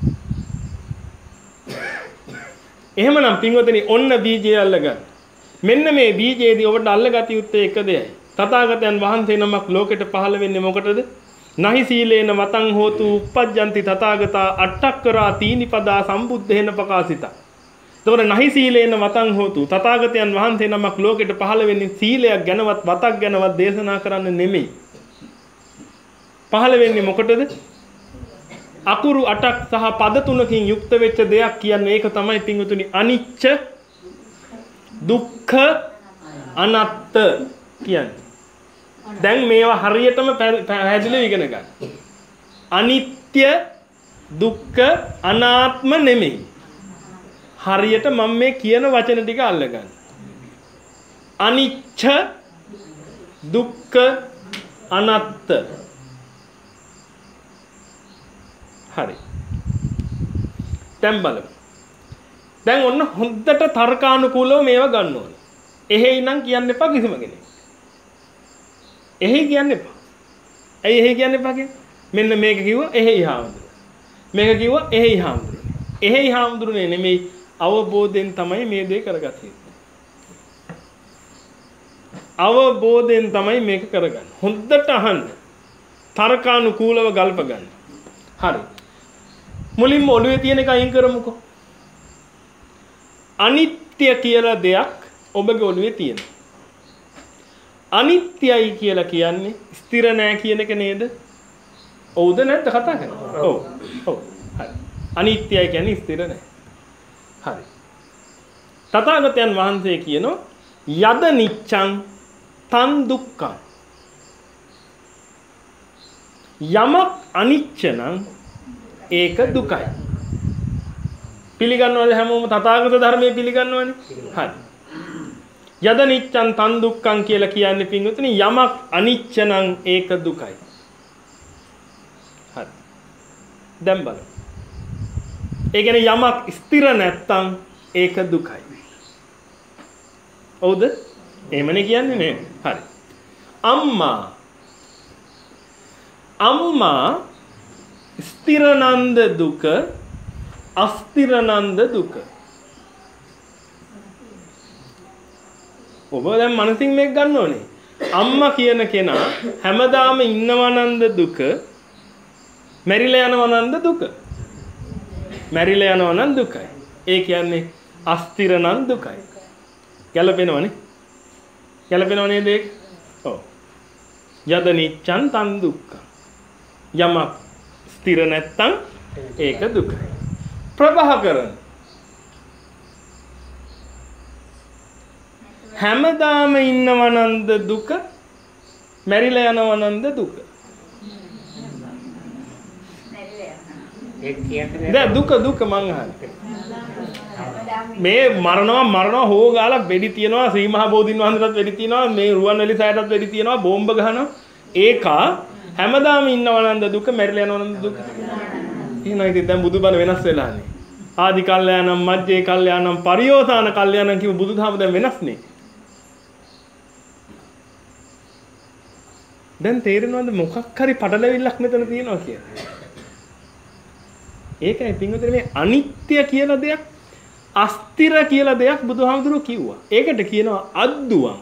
එහෙමනම් පින්වතුනි ඔන්න බීජය අල්ලගන්න. මෙන්න මේ බීජයේදී ඔබට අල්ලගත යුත්තේ එක දෙයයි. තථාගතයන් වහන්සේ නමක් ලෝකෙට පහළ වෙන්නේ මොකටද? නහි සීලේන වතං හෝතු uppajjanti තථාගතා අට්ඨක්කරා තීනිපදා සම්බුද්ධේන පකාසිතා. එතකොට නහි සීලේන වතං හෝතු තථාගතයන් වහන්සේ නමක් ලෝකෙට පහළ වෙන්නේ සීලයක් ගැනවත් වතක් ගැනවත් දේශනා කරන්න නෙමෙයි. පහළ වෙන්නේ මොකටද? අකුරු අටක් සහ පද තුනකින් යුක්ත වෙච්ච දෙයක් කියන්නේ ඒක තමයි පින්වතුනි අනිච්ච දුක්ඛ අනාත්ත කියන්නේ. දැන් මේවා හරියටම පැහැදිලිව ඉගෙන ගන්න. අනිත්‍ය දුක්ඛ අනාත්ම නෙමෙයි. හරියට මම මේ කියන වචන ටික අල්ලගන්න. අනිච්ච දුක්ඛ අනාත්ත. හරි. දැන් බලමු. දැන් ඔන්න හොඳට තර්කානුකූලව මේවා ගන්න ඕනේ. එහෙයි නම් කියන්න එපා කිසිම කෙනෙක්. එහෙයි කියන්න එපා. ඇයි එහෙයි කියන්න එපා කියන්නේ? මෙන්න මේක කිව්වා එහෙයි හාමුදුරුවෝ. මේක කිව්වා එහෙයි හාමුදුරුවෝ. එහෙයි හාමුදුරුවනේ නෙමෙයි අවබෝධයෙන් තමයි මේ දේ කරගත්තේ. අවබෝධයෙන් තමයි මේක කරගන්නේ. හොඳට අහන්න. තර්කානුකූලව ගල්ප ගන්න. හරි. මුලින්ම ඔළුවේ තියෙන එක අයින් කරමුකෝ. අනිත්‍ය කියලා දෙයක් ඔබගේ ඔළුවේ තියෙනවා. අනිත්‍යයි කියලා කියන්නේ ස්ථිර නෑ කියන එක නේද? ඔව්ද නැද්ද කතා කරන්නේ? ඔව්. ඔව්. හරි. අනිත්‍යයි කියන්නේ ස්ථිර නෑ. හරි. තථාගතයන් වහන්සේ කියනවා යද නිච්ඡං තන් දුක්ඛං. යමක් අනිච්ච නම් ඒක දුකයි. පිළිගන්නවද හැමෝම තථාගත ධර්මයේ පිළිගන්නවනේ? හරි. යද නිච්ඡං තන් දුක්ඛං කියලා කියන්නේ පින්වතුනි යමක් අනිච්ච නම් ඒක දුකයි. හරි. දැන් බලන්න. ඒ කියන්නේ යමක් ස්ථිර නැත්තම් ඒක දුකයි. හවුද? එහෙමනේ කියන්නේ නේ. හරි. අම්මා අම්මා ස්ථිරනන්ද දුක අස්ථිරනන්ද දුක. ඔබ දැන් මනසින් මේක ගන්න ඕනේ. අම්මා කියන කෙනා හැමදාම ඉන්නවනන්ද දුක, මැරිලා යනවනන්ද දුක. මැරිලා යනවනන් දුකයි. ඒ කියන්නේ අස්ථිරනන් දුකයි. ගැලපෙනවනේ. ගැලපෙනව නේද ඒක? ඔව්. යද නිච්ඡං තන් දුක්ඛ. යමක් ස්ථිර නැත්තම් ඒක දුකයි. ප්‍රභාකරන් හැමදාම ඉන්නවනන්ද දුක, මැරිලා යනවනන්ද දුක. ඒ කියන්නේ දැන් දුක දුක මං අහන්නේ. මේ මරනවා මරනවා හොෝ ගාලා වෙඩි තියනවා, ශ්‍රී මහා බෝධින් වහන්සේටත් වෙඩි තියනවා, මේ රුවන්වැලි සෑයටත් වෙඩි තියනවා, බෝම්බ ගහනවා. ඒක හැමදාම ඉන්නවනන්ද දුක, මැරිලා යනවනන්ද දුක. එහෙනම් ඉතින් දැන් බුදුබණ වෙනස් වෙලානේ. ආදි කල්යාණම්, මජ්ජේ කල්යාණම්, පරියෝසాన කල්යාණම් කියව බුදුදහම දැන් වෙනස්නේ. දැන් තේරෙනවද මොකක් හරි පටලැවිල්ලක් මෙතන තියෙනවා කියලා? ඒකයි පින්වතුනි මේ අනිත්‍ය කියලා දෙයක්, අස්තිර කියලා දෙයක් බුදුහාමුදුරුවෝ කිව්වා. ඒකට කියනවා අද්දුවං.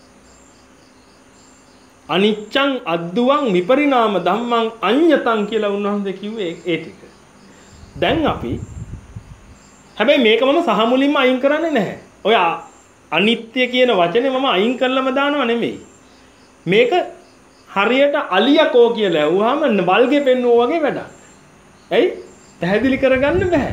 අනිච්ඡං අද්දුවං විපරිණාම ධම්මං අඤ්ඤතං කියලා උන්වහන්සේ කිව්වේ ඒ ටික. දැන් අපි හැබැයි මේක මම සහ මුලින්ම අයින් කරන්නේ නැහැ. ඔය අනිත්‍ය කියන වචනේ මම අයින් කළාම දානව නෙමෙයි. මේක හරියට අලියකෝ කියලා ඇහුවාම වල්ගේ පෙන්නුවා වගේ වැඩක්. ඇයි? පැහැදිලි කරගන්න බෑ.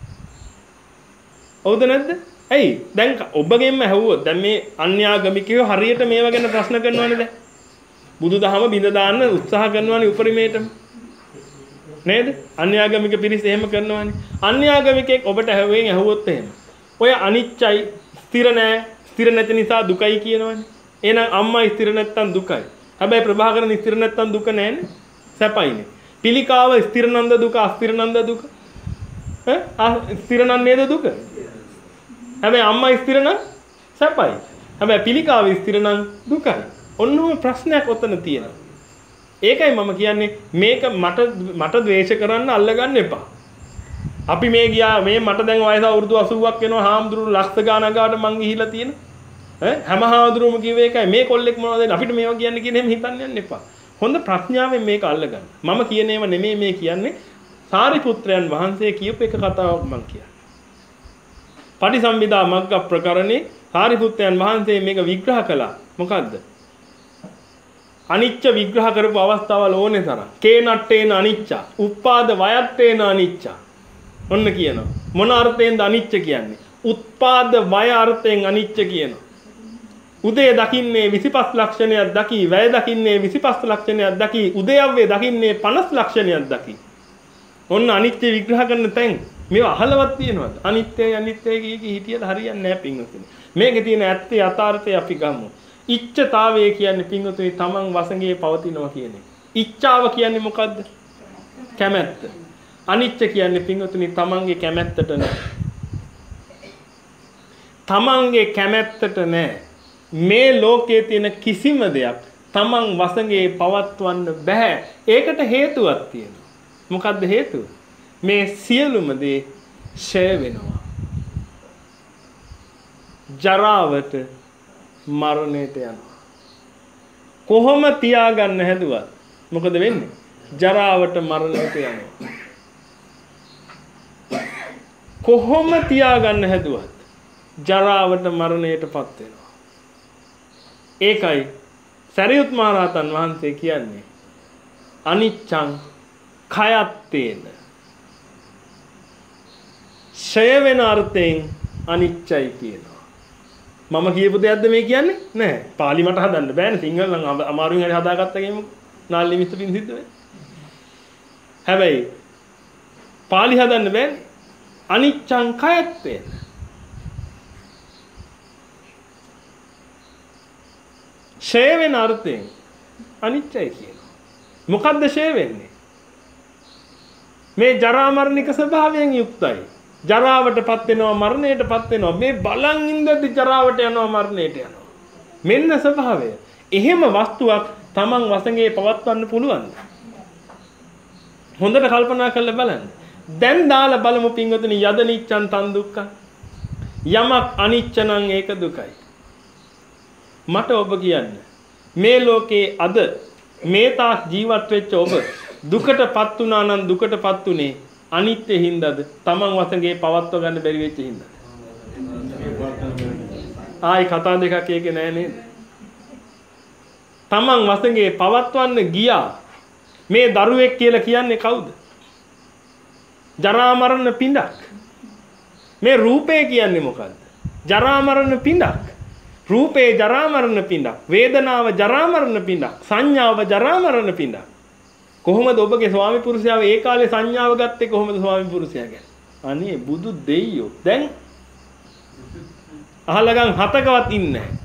හවුද නැද්ද? ඇයි? දැන් ඔබගෙන්ම ඇහුවොත් දැන් මේ අන්‍යාගමිකයෝ හරියට මේව ගැන ප්‍රශ්න කරනවනේ දැන්. බුදුදහම බිඳ දාන්න උත්සාහ කරනවනේ උපරිමයටම. නේද? අන්‍යාගමික පිරිස එහෙම කරනවනේ. අන්‍යාගමිකෙක් ඔබට ඇහුවෙන් ඇහුවොත් එහෙම. ඔය අනිච්චයි, ස්ථිර නෑ, ස්ථිර නැති නිසා දුකයි කියනවනේ. එහෙනම් අම්මා ස්ථිර නැත්තම් දුකයි. හැබැයි ප්‍රභාකරන් ස්ථිර නැත්තම් දුක නෑනේ. සැපයිනේ. පිළිකාව ස්ථිර නන්ද දුක, අස්ථිර නන්ද දුක? ඈ ස්ථිර නම් නේද දුක? හැබැයි අම්මා ස්ථිර නම් සැපයි. හැබැයි පිළිකාව ස්ථිර නම් දුකයි. ඔන්නෝම ප්‍රශ්නයක් ඔතන තියෙනවා. ඒකයි මම කියන්නේ මේක මට මට ද්වේෂ කරන්න අල්ලගන්න එපා. අපි මේ ගියා මේ මට දැන් වයස අවුරුදු අසූවක් වෙනවා, හාමුදුරුවෝ ලක්ෂ ගාණක් ගාවට මං ගිහිලා තියෙන. ඈ හැම හාමුදුරුවෝම කිව්වේ ඒකයි මේ කොල්ලෙක් මොනවද අපිට මේවා කියන්නේ කියන එහෙම හිතන්න යන්න එපා. හොඳ ප්‍රඥාවෙන් මේක අල්ලගන්න. මම කියන ඒවා නෙමෙයි මේ කියන්නේ. සාරිපුත්‍රයන් වහන්සේ කියපු එක කතාවක් මං කියන්නේ. පටිසම්භිදා මග්ග ප්‍රකරණේ සාරිපුත්‍රයන් වහන්සේ මේක විග්‍රහ කළා. මොකද්ද? අනිච්ච විග්‍රහ කරපු අවස්ථාවල ඕනේ තරම්. කේනට්ටේන අනිච්ච, උප්පාද වයට්ටේන අනිච්ච. ඔන්න කියනවා. මොන අර්ථයෙන්ද අනිච්ච කියන්නේ? උත්පාද වය අර්ථයෙන් අනිච්ච කියනවා. උදේ දකින්නේ විසිපස් ලක්ෂණයක් දකි, වැය දකින්නේ විසිපස් ලක්ෂණයක් දකි, උදයව්වේ දකින්නේ පනස් ලක්ෂණයක් දකි. ඔන්න අනිත්‍ය විග්‍රහ කරන තැන් මේව අහලවත් තියෙනවද? අනිත්‍යයි අනිත්‍යයි කිය කී හිටියද හරියන්නේ නැහැ පින්වතුනි. මේකේ තියෙන ඇත්තේ යථාර්ථය අපි ගමු. ඉච්ඡතාවය කියන්නේ පින්වතුනි තමන් වසඟේ පවතිනවා කියන එක. ඉච්ඡාව කියන්නේ මොකද්ද? කැමැත්ත. අනිච්ච කියන්නේ පින්වතුනි තමන්ගේ කැමැත්තට නෑ. තමන්ගේ කැමැත්තට නෑ. මේ ලෝකයේ තියෙන කිසිම දෙයක් තමන් වසඟේ පවත්වන්න බෑ. ඒකට හේතුවක් තියෙනවා. මොකද්ද හේතුව? මේ සියලුම දේ ඡය වෙනවා. ජරාවට මරණයට යනවා. කොහොම තියාගන්න හැදුවත් මොකද වෙන්නේ? ජරාවට මරණයට යනවා. කොහොම තියාගන්න හැදුවත් ජරාවට මරණයටපත් වෙනවා. ඒකයි සරියුත් මහ රහතන් වහන්සේ කියන්නේ අනිච්ඡං khයත්තේන. ඡය වෙන අර්ථයෙන් අනිච්චයි කියනවා. මම කියපු දෙයක්ද මේ කියන්නේ? නෑ. පාලි මට හදන්න බෑනේ. සිංහල නම් අමාරුවෙන් හරි හදාගත්ත ගේම නාල්ලි මිස්ටර් පින් සිද්ධ වෙයි. හැබැයි පාලි හදන්න බෑනේ. අනිච්ඡං khයත්තේන. ඡය වෙන අර්ථයෙන් අනිච්චයි කියනවා. මොකද්ද ඡය වෙන්නේ? මේ ජරා මරණික ස්වභාවයෙන් යුක්තයි. ජරාවටපත් වෙනවා, මරණයටපත් වෙනවා. මේ බලන් ඉඳද්දි ජරාවට යනවා, මරණයට යනවා. මෙන්න ස්වභාවය. එහෙම වස්තුවක් Taman වසඟේ පවත්වන්න පුළුවන්ද? හොඳට කල්පනා කරලා බලන්න. දැන් දාලා බලමු පින්වතුනි යද නිච්ඡන් තන් දුක්ඛ. යමක් අනිච්ච නම් ඒක දුකයි. මට ඔබ කියන්න මේ ලෝකේ අද මේ තාක් ජීවත් වෙච්ච ඔබ දුකටපත් වුණා නම් දුකටපත් උනේ අනිත්‍ය හින්දාද? Taman වසඟේ පවත්ව ගන්න බැරි වෙච්ච හින්දාද? ආයි කතා දෙකක් ඒකේ නෑ නේද? Taman වසඟේ පවත්වන්න ගියා. මේ දරුවෙක් කියලා කියන්නේ කවුද? ජරා මරණ පිඬක්. මේ රූපේ කියන්නේ මොකද්ද? ජරා මරණ පිඬක්. රූපේ ජරා මරණ පිඬක්. වේදනාව ජරා මරණ පිඬක්. සංඥාව ජරා මරණ පිඬක්. කොහොමද ඔබගේ ස්වාමි පුරුෂයාව ඒ කාලේ සංඥාව ගත්තේ කොහොමද ස්වාමි පුරුෂයා ගැන? අනේ බුදු දෙයියෝ දැන් අහලගම් හතකවත් ඉන්නේ නැහැ.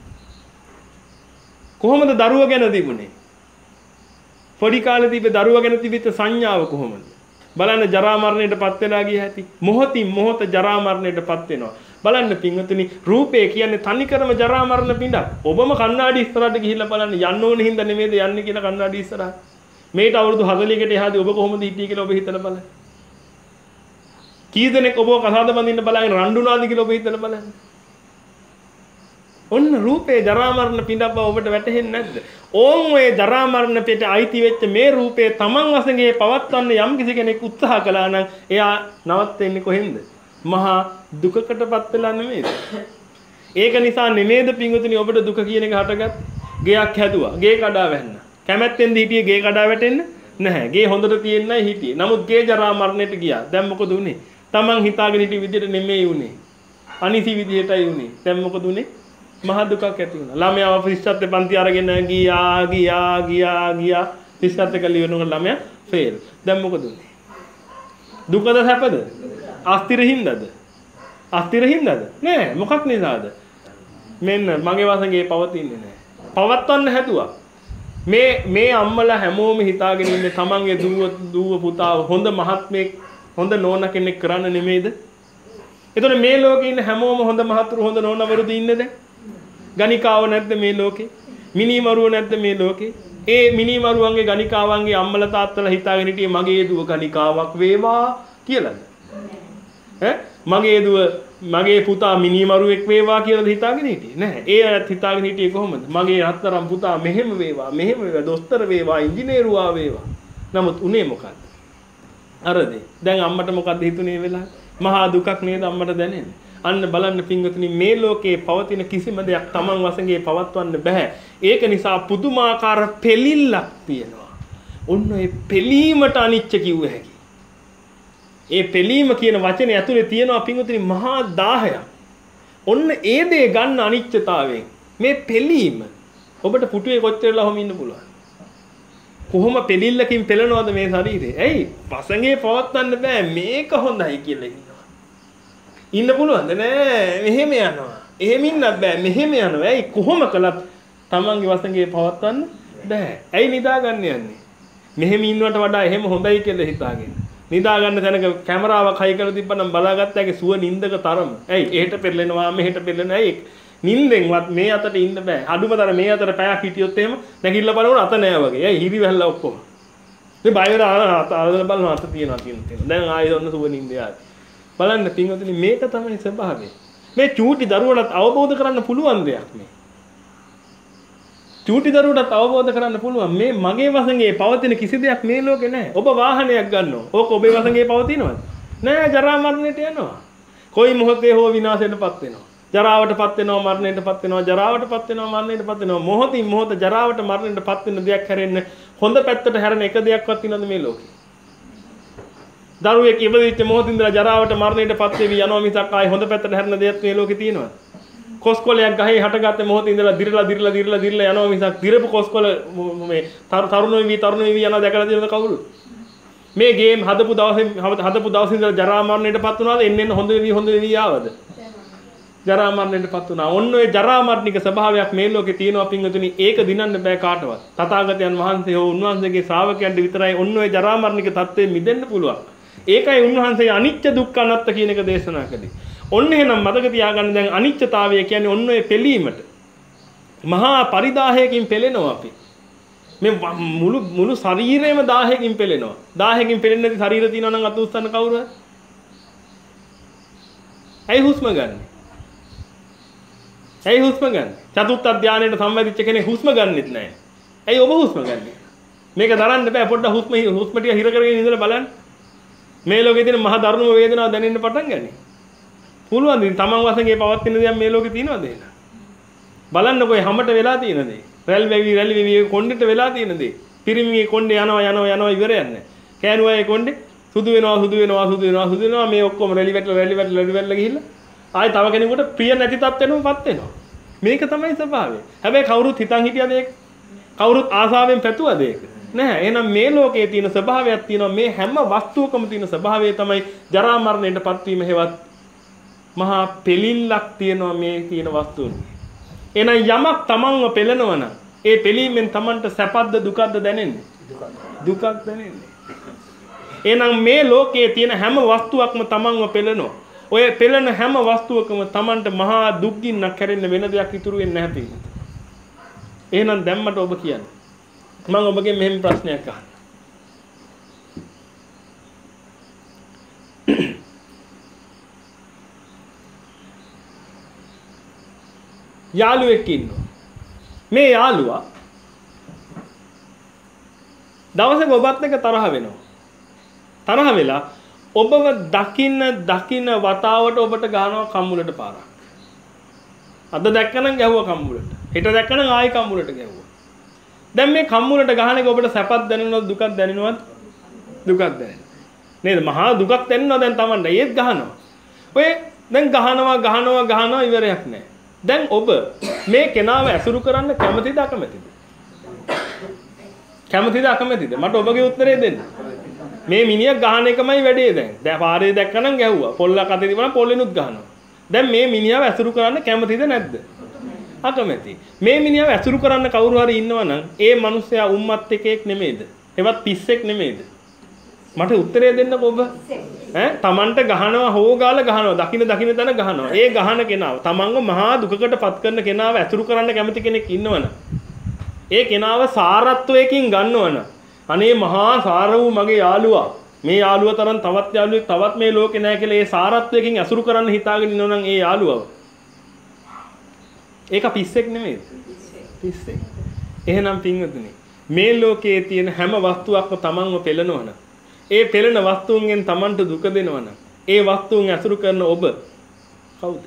කොහොමද දරුව ගැන තිබුණේ? පොඩි කාලේ තිබ්බ දරුව ගැන තිබිච්ච සංඥාව කොහොමද? බලන්න ජරා මරණයටපත් වෙලා ගිය හැටි. මොහොතින් මොහොත ජරා මරණයටපත් වෙනවා. බලන්න පින්වතුනි රූපේ කියන්නේ තනිකරම ජරා මරණ පිඬක්. ඔබම කණ්ණාඩි ඉස්සරහට ගිහිල්ලා බලන්න යන්න ඕනේ හින්දා නෙමෙයිද යන්නේ කියලා කණ්ණාඩි ඉස්සරහට. මේට අවුරුදු හතලිහකට එහාදී ඔබ කොහොමද හිටියේ කියලා ඔබ හිතලා බලන්න. කී දෙනෙක් ඔබව කසාද බඳින්න බලාගෙන රණ්ඩුනාද කියලා ඔබ හිතලා බලන්න. ඔන්න රූපේ ජරා මරණ පිඬක් බව ඔබට වැටහෙන්නේ නැද්ද? ඕන් ඔය ජරා මරණ පිට අයිති වෙච්ච මේ රූපේ තමන් වශයෙන් පවත්වන්න යම් කිසි කෙනෙක් උත්සාහ කළා නම් එයා නවත්වෙන්නේ කොහෙන්ද? මහා දුකකටපත් වෙලා නෙමෙයිද? ඒක නිසා නෙමෙයිද පින්වතුනි ඔබට දුක කියන එක හටගත්? ගෙයක් හැදුවා, ගේ කඩා වැන්නා. කැමැත්තෙන්ද හිටියේ ගේ කඩා වැටෙන්න? නැහැ. ගේ හොඳට තියෙන්නයි හිටියේ. නමුත් ගේ ජරා මරණයට ගියා. දැන් මොකද උනේ? තමන් හිතාගෙන හිටිය විදිහට නෙමෙයි උනේ. අනිසි විදිහටයි උනේ. දැන් මොකද උනේ? මහා දුකක් ඇති වුණා. ළමයාව ශිෂ්‍යත්ව පන්ති අරගෙන ගියා ගියා ගියා ගියා ශිෂ්‍යත්ව කලිය වෙනකොට ළමයා ෆේල්. දැන් මොකද උනේ? දුකද සැපද? අස්තිර හින්දාද? අස්තිර හින්දාද? නෑ. මොකක් නිසාද? මෙන්න මගේ වසඟේ පවතින්නේ නෑ. පවත්වන්න හැදුවා. මේ මේ අම්මලා හැමෝම හිතාගෙන ඉන්නේ තමන්ගේ දුව දුව පුතා හොඳ මහත්මයෙක් හොඳ නෝන කෙනෙක් කරන්න නෙමෙයිද? එතකොට මේ ලෝකේ ඉන්න හැමෝම හොඳ මහතුරු හොඳ නෝනවරුද ඉන්නේ දැන්? ගණිකාව නැද්ද මේ ලෝකේ? මිනිමරුව නැද්ද මේ ලෝකේ? ඒ මිනිමරුවන්ගේ ගණිකාවන්ගේ අම්මලා තාත්තලා හිතාගෙන හිටියේ මගේ දුව ගණිකාවක් වේවා කියලාද? ඈ මගේ දුව මගේ පුතා මිනිමරුවෙක් වේවා කියලාද හිතාගෙන හිටියේ? නැහැ. ඒ අයත් හිතාගෙන හිටියේ කොහොමද? මගේ රත්තරන් පුතා මෙහෙම වේවා, මෙහෙම වේවා, දොස්තර වේවා, ඉංජිනේරුවා වේවා. නමුත් උනේ මොකද්ද? අරද දැන් අම්මට මොකද්ද හිතුනේ වෙලාව? මහා දුකක් නේද අම්මට දැනෙන්නේ? අන්න බලන්න පින්වතුනි මේ ලෝකේ පවතින කිසිම දෙයක් Taman වශයෙන් පවත්වන්න බෑ. ඒක නිසා පුදුමාකාර පෙලිල්ලක් තියෙනවා. ඔන්න ඒ පෙලීමට අනිච්ච කිව්ව හැකි. ඒ පෙලීම කියන වචනේ ඇතුලේ තියෙනවා පින්වතුනි මහා දාහයක්. ඔන්න ඒ දේ ගන්න අනිච්චතාවයෙන් මේ පෙලීම ඔබට පුටුවේ කොච්චරලා හොම ඉන්න පුළුවන්. කොහොම පෙලිල්ලකින් පෙළනවද මේ ශරීරේ? ඇයි? වසඟේ පවත්වන්න බෑ. මේක හොඳයි කියලා ඉන්නවා. ඉන්න පුළුවන්ද? නෑ. මෙහෙම යනවා. එහෙම ඉන්නත් බෑ. මෙහෙම යනවා. ඇයි? කොහොම කළත් තමන්ගේ වසඟේ පවත්වන්න බෑ. ඇයි නිදාගන්න යන්නේ? මෙහෙම ඉන්නවට වඩා එහෙම හොඳයි කියලා හිතාගෙන. නිදා ගන්න තැනක කැමරාවක් හයි කරලා තිබ්බනම් බලාගත්තාගේ සුව නින්දක තරම. ඇයි? එහෙට පෙරලෙනවා මෙහෙට පෙරලෙනවා. ඇයි? නින්දෙන්වත් මේ අතට ඉන්න බෑ. අඩුමතර මේ අතට පැයක් හිටියොත් එහෙම නැගිටලා බලනකොට අත නෑ වගේ. ඇයි? හිරි වැල්ලා ඔක්කොම. මේ බය වෙලා අත අත බලනවා අත තියනවා තියෙනවා. දැන් ආයෙ ඔන්න සුව නින්ද යාවි. බලන්න පින්වතුනි මේක තමයි ස්වභාවය. මේ චූටි දරුවටත් අවබෝධ කරන්න පුළුවන් දෙයක් මේ. චූටි දරුවටත් අවබෝධ කරන්න පුළුවන් මේ මගේ වසඟේ පවතින කිසි දෙයක් මේ ලෝකේ නැහැ. ඔබ වාහනයක් ගන්නවා. ඕක ඔබේ වසඟේ පවතිනවද? නෑ ජරා මරණයට යනවා. කොයි මොහොතේ හෝ විනාශයටපත් වෙනවා. ජරාවටපත් වෙනවා මරණයටපත් වෙනවා ජරාවටපත් වෙනවා මරණයටපත් වෙනවා මොහොතින් මොහොත ජරාවට මරණයටපත් වෙන දෙයක් හැරෙන්න හොඳ පැත්තට හැරෙන එක දෙයක්වත් තියෙනවද මේ ලෝකේ? දරුවෙක් ඉපදිච්ච මොහොතින් ඉඳලා ජරාවට මරණයටපත් වෙවි යනවා මිසක් ආයේ හොඳ පැත්තට හැරෙන දෙයක් මේ ලෝකේ තියෙනවද? කොස්කොලයක් ගහේ හටගත්ත මොහොතින් ඉඳලා දිරලා දිරලා දිරලා දිරලා යනවා මිසක් දිරපු කොස්කොල මේ තරුණ වෙවි තරුණ වෙවි යනවා දැකලා තියෙනවද කවුරුද? මේ ගේම් හදපු දවසේ හදපු දවසේ ඉඳලා ජරා මරණයටපත් වුණාද? එන්න එන්න හොඳ වෙවි හොඳ වෙවි ආවද? ජරා මරණයටපත් වුණා. ඔන්න ඔය ජරා මරණික ස්වභාවයක් මේ ලෝකේ තියෙනවා පින්වතුනි. ඒක දිනන්න බෑ කාටවත්. තථාගතයන් වහන්සේ හෝ උන්වහන්සේගේ ශ්‍රාවකයන්ට විතරයි ඔන්න ඔය ජරා මරණික தත්ත්වයෙන් මිදෙන්න පුළුවන්. ඒකයි උන්වහන්සේ අනිත්‍ය දුක්ඛ අනාත්ත කියන එක දේශනා කළේ. ඔන්න එහෙනම් මතක තියාගන්න දැන් අනිත්‍යතාවය කියන්නේ ඔන්න ඔය පෙලීමට. මහා පරිදාහයකින් පෙලෙනවා අපි. මේ මුළු මුළු ශරීරයම දාහයකින් පෙලෙනවා. දාහයකින් පෙලෙන්නේ නැති ශරීර තියෙනවා නම් අත උස්සන්න කවුරුද? ඇයි හුස්ම ගන්න? ඇයි හුස්ම ගන්න? චතුත්ථ ධානයට සම්බන්ධිච්ච කෙනෙක් හුස්ම ගන්නෙත් නැහැ. ඇයි ඔබ හුස්ම ගන්නෙ? මේක දරන්න බෑ පොඩ්ඩක් හුස්ම හුස්ම ටික හිර කරගෙන ඉඳලා බලන්න. මේ ලෝකේ තියෙන මහ දරුණු වේදනාව දැනෙන්න පටන් ගන්නේ. පුළුවන් ඉතින් තමන් වශයෙන් ඒ පවත්ින දේ මේ ලෝකේ තියෙනවද එහෙනම්? බලන්නකෝ ඒ හැමත වෙලා තියෙන දේ. රැල් වෙවි රැල් වෙවි කොණ්ඩෙට වෙලා තියෙන දේ. පිරිමිගේ කොණ්ඩේ යනවා යනවා යනවා ඉවර යන්නේ. කෑනුවායේ කොණ්ඩේ සුදු වෙනවා සුදු වෙනවා සුදු වෙනවා සුදු වෙනවා මේ ඔක්කොම රැලි වැටලා රැලි වැටලා රැලි වැටලා ගිහිල්ලා ආයි තව කෙනෙකුට ප්‍රිය නැති තත්ත්වෙනමපත් වෙනවා. මේක තමයි ස්වභාවය. හැබැයි කවුරුත් හිතන් හිටියද ඒක? කවුරුත් ආසාවෙන් පැතුවද ඒක? නැහැ. එහෙනම් මේ ලෝකයේ තියෙන ස්වභාවයක් තියෙනවා. මේ හැම වස්තුවකම තියෙන ස්වභාවය තමයි ජරා මරණයටපත් වීම හේවත් මහා පෙලිල්ලක් තියෙනවා මේ තියෙන වස්තුන්. එහෙනම් යමක් තමන්ව පෙළනවා නම් ඒ පෙලීමෙන් තමන්ට සැපද්ද දුකද්ද දැනෙන්නේ? දුකක් දැනෙන්නේ. එහෙනම් මේ ලෝකයේ තියෙන හැම වස්තුවක්ම තමන්ව පෙළනවා. ඔය පෙළෙන හැම වස්තුවකම තමන්ට මහා දුක් ගින්නක් හැරෙන්න වෙන දෙයක් ඉතුරු වෙන්නේ නැහැ පිළිගන්න. එහෙනම් දැම්මට ඔබ කියන්නේ මම ඔබගෙන් මෙහෙම ප්‍රශ්නයක් අහන්න. යාළුවෙක් ඉන්නවා. මේ යාළුවා දවසක ඔබත් එක්ක තරහ වෙනවා. තරහ වෙලා ඔබව දකින්න දකින්න වතාවට ඔබට ගහනවා කම්මුලට පාරක්. අද දැක්කනම් ගැහුවා කම්මුලට. හෙට දැක්කනම් ආයි කම්මුලට ගැහුවා. දැන් මේ කම්මුලට ගහන එක ඔබට සැපක් දැනෙනවද දුකක් දැනෙනවද? දුකක් දැනෙනවා. නේද? මහා දුකක් දැනෙනවා දැන් Tamanට. ඒත් ගහනවා. ඔය දැන් ගහනවා ගහනවා ගහනවා ඉවරයක් නැහැ. දැන් ඔබ මේ කෙනාව ඇසුරු කරන්න කැමතිද අකමැතිද? කැමතිද අකමැතිද? මට ඔබගේ උත්තරේ දෙන්න. මේ මිනිහා ගහන එකමයි වැඩේ දැන්. දැන් පාරේ දැක්කනම් ගැහුවා. පොල්ලක් අතේ තිබුණා පොල්ලෙනුත් ගහනවා. දැන් මේ මිනිහාව ඇසුරු කරන්න කැමතිද නැද්ද? අකමැති. මේ මිනිහාව ඇසුරු කරන්න කවුරු හරි ඉන්නවනම් ඒ මිනිස්සයා උම්මත් එකෙක් නෙමෙයිද? එවත් පිස්සෙක් නෙමෙයිද? මට උත්තරය දෙන්නකෝ ඔබ. ඈ Tamanට ගහනවා හොගාලා ගහනවා. දකින්න දකින්න තැන ගහනවා. ඒ ගහන කෙනාව Tamanව මහා දුකකටපත් කරන කෙනාව ඇසුරු කරන්න කැමති කෙනෙක් ඉන්නවනම් ඒ කෙනාව සාරත්වයකින් ගන්නවනම් අනේ මහා සාර වූ මගේ යාළුවා මේ යාළුවා තරම් තවත් යාළුවෙක් තවත් මේ ලෝකේ නැහැ කියලා ඒ සාරත්වයකින් ඇසුරු කරන්න හිතාගෙන ඉන්නවනම් ඒ යාළුවව ඒක පිස්සෙක් නෙමෙයි පිස්සෙක්. එහෙනම් පින්වතුනි මේ ලෝකයේ තියෙන හැම වස්තුවක්ම Tamanව පෙළනවනම් ඒ පෙළෙන වස්තුන්ගෙන් Tamanට දුක දෙනවනම් ඒ වස්තුන් ඇසුරු කරන ඔබ කවුද?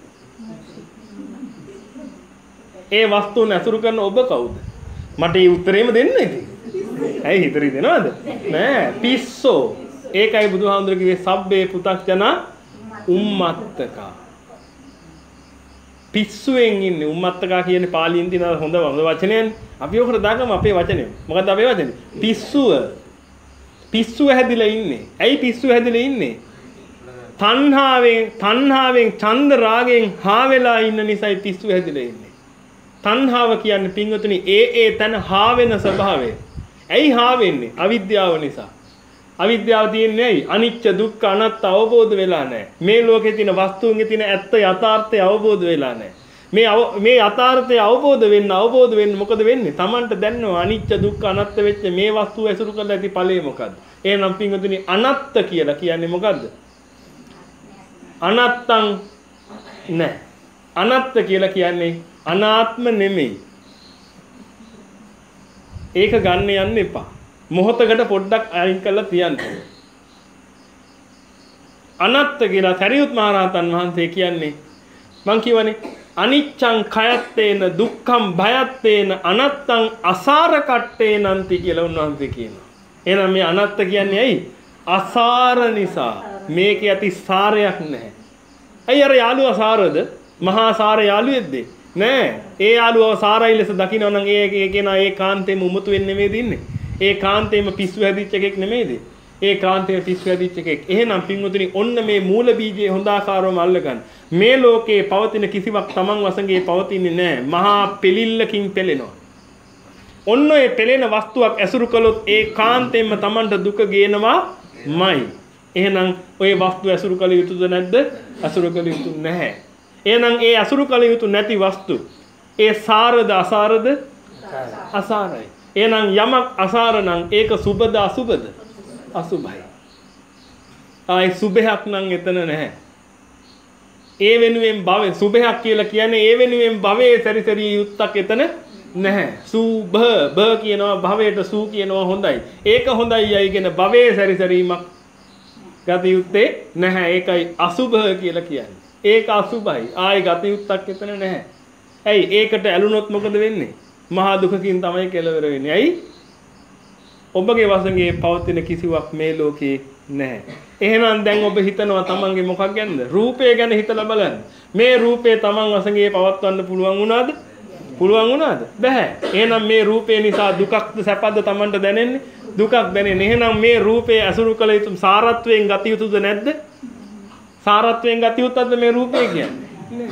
ඒ වස්තුන් ඇසුරු කරන ඔබ කවුද? මට ඒ උත්තරේම දෙන්න ඉතින්. ඇයි හිතරි දෙනවද? නෑ පිස්සෝ. ඒකයි බුදුහාමුදුරු කිව්වේ සබ්බේ පුතක්ජන උම්මත්තකා. පිස්සුවෙන් ඉන්නේ උම්මත්තකා කියන්නේ පාලියෙන් තියෙන හොඳ හොඳ වචනයනේ. අපි ඔකට දාගමු අපේ වචනේ. මොකද්ද අපේ වචනේ? පිස්සුව. පිස්සුව හැදිලා ඉන්නේ. ඇයි පිස්සුව හැදිලා ඉන්නේ? තණ්හාවෙන් තණ්හාවෙන් ඡන්ද රාගෙන් හා වෙලා ඉන්න නිසායි පිස්සුව හැදිලා ඉන්නේ. තණ්හාව කියන්නේ පින්වතුනි ඒ ඒ තන හා වෙන ස්වභාවය. ඇයි හා වෙන්නේ? අවිද්‍යාව නිසා. අවිද්‍යාව තියෙන්නේ ඇයි? අනිච්ච දුක්ඛ අනාත්ම අවබෝධ වෙලා නැහැ. මේ ලෝකේ තියෙන වස්තුන්ගේ තියෙන ඇත්ත යථාර්ථය අවබෝධ වෙලා නැහැ. මේ මේ යථාර්ථය අවබෝධ වෙන්න අවබෝධ වෙන්න මොකද වෙන්නේ? Tamanට දැනනවා අනිච්ච දුක්ඛ අනාත්ම වෙච්ච මේ වස්තුව ඇසුරු කරලා ඇති ඵලය මොකද්ද? එහෙනම් පින්වතුනි අනාත්ත කියලා කියන්නේ මොකද්ද? අනාත්තං නැහැ. අනාත්ත කියලා කියන්නේ අනාත්ම නෙමෙයි. ඒක ගන්න යන්න එපා. මොහොතකට පොඩ්ඩක් අයින් කරලා තියන්න. අනාත්ත කියලා සරියුත් මහ රහතන් වහන්සේ කියන්නේ මං කියවනේ අනිච්ඡං khයත්තේන දුක්ඛං භයත්තේන අනත්තං අසාර කට්ටේනන්ති කියලා උන්වහන්සේ කියනවා. එහෙනම් මේ අනත්ත කියන්නේ ඇයි? අසාර නිසා. මේකේ ඇති සාරයක් නැහැ. ඇයි අර යාළුවා සාරද? මහා සාර යාළුවෙක්ද? නෑ. ඒ යාළුවව සාරයි ලෙස දකිනවා නම් ඒ ඒ කෙනා ඒ කාන්තේම උමතු වෙන්නේ නෙමෙයිද ඉන්නේ? ඒ කාන්තේම පිස්සු හැදිච්ච එකෙක් නෙමෙයිද? ඒ කාන්තේම පිස්සු හැදිච්ච එකෙක්. එහෙනම් පින්වතුනි ඔන්න මේ මූල බීජයේ හොඳාකාරවම අල්ලගන්න. මේ ලෝකේ පවතින කිසිවක් Taman වශයෙන් පවතින්නේ නැහැ. මහා පෙලිල්ලකින් පෙළෙනවා. ඔන්න ඒ පෙළෙන වස්තුවක් ඇසුරු කළොත් ඒ කාන්තේම Tamanට දුක ගේනවාමයි. එහෙනම් ওই වස්තු ඇසුරු කළ යුතුද නැද්ද? ඇසුරු කළ යුතු නැහැ. එහෙනම් ඒ ඇසුරු කළ යුතු නැති වස්තු ඒ සාරද අසාරද? අසාරයි. එහෙනම් යමක් අසාර නම් ඒක සුබද අසුබද? අසුබයි. ආයි සුබයක් නම් එතන නැහැ. ඒ වෙනුවෙන් භවය සුභයක් කියලා කියන්නේ ඒ වෙනුවෙන් භවයේ සැරිසරිය යුත්තක් එතන නැහැ. සුභ බ කියනවා භවයට සු කියනවා හොඳයි. ඒක හොඳයි යයිගෙන භවයේ සැරිසරීමක් ගත යුත්තේ නැහැ. ඒකයි අසුභ කියලා කියන්නේ. ඒක අසුභයි. ආයි ගත යුත්තක් එතන නැහැ. ඇයි ඒකට ඇලුනොත් මොකද වෙන්නේ? මහා දුකකින් තමයි කෙලවර වෙන්නේ. ඇයි? ඔබගේ වශයෙන් පවතින කිසිවක් මේ ලෝකේ නැහැ. එහෙනම් දැන් ඔබ හිතනවා තමන්ගේ මොකක් ගැනද? රූපය ගැන හිතලා බලන්න. මේ රූපේ තමන් වශයෙන් පවත්වන්න පුළුවන් වුණාද? පුළුවන් වුණාද? බැහැ. එහෙනම් මේ රූපේ නිසා දුකක්ද සැපද තමන්ට දැනෙන්නේ? දුකක් දැනෙන්නේ. එහෙනම් මේ රූපේ අසුරු කළ යුතු සාරත්වයෙන් ගත යුතුද නැද්ද? සාරත්වයෙන් ගත යුතුද මේ රූපේ කියන්නේ?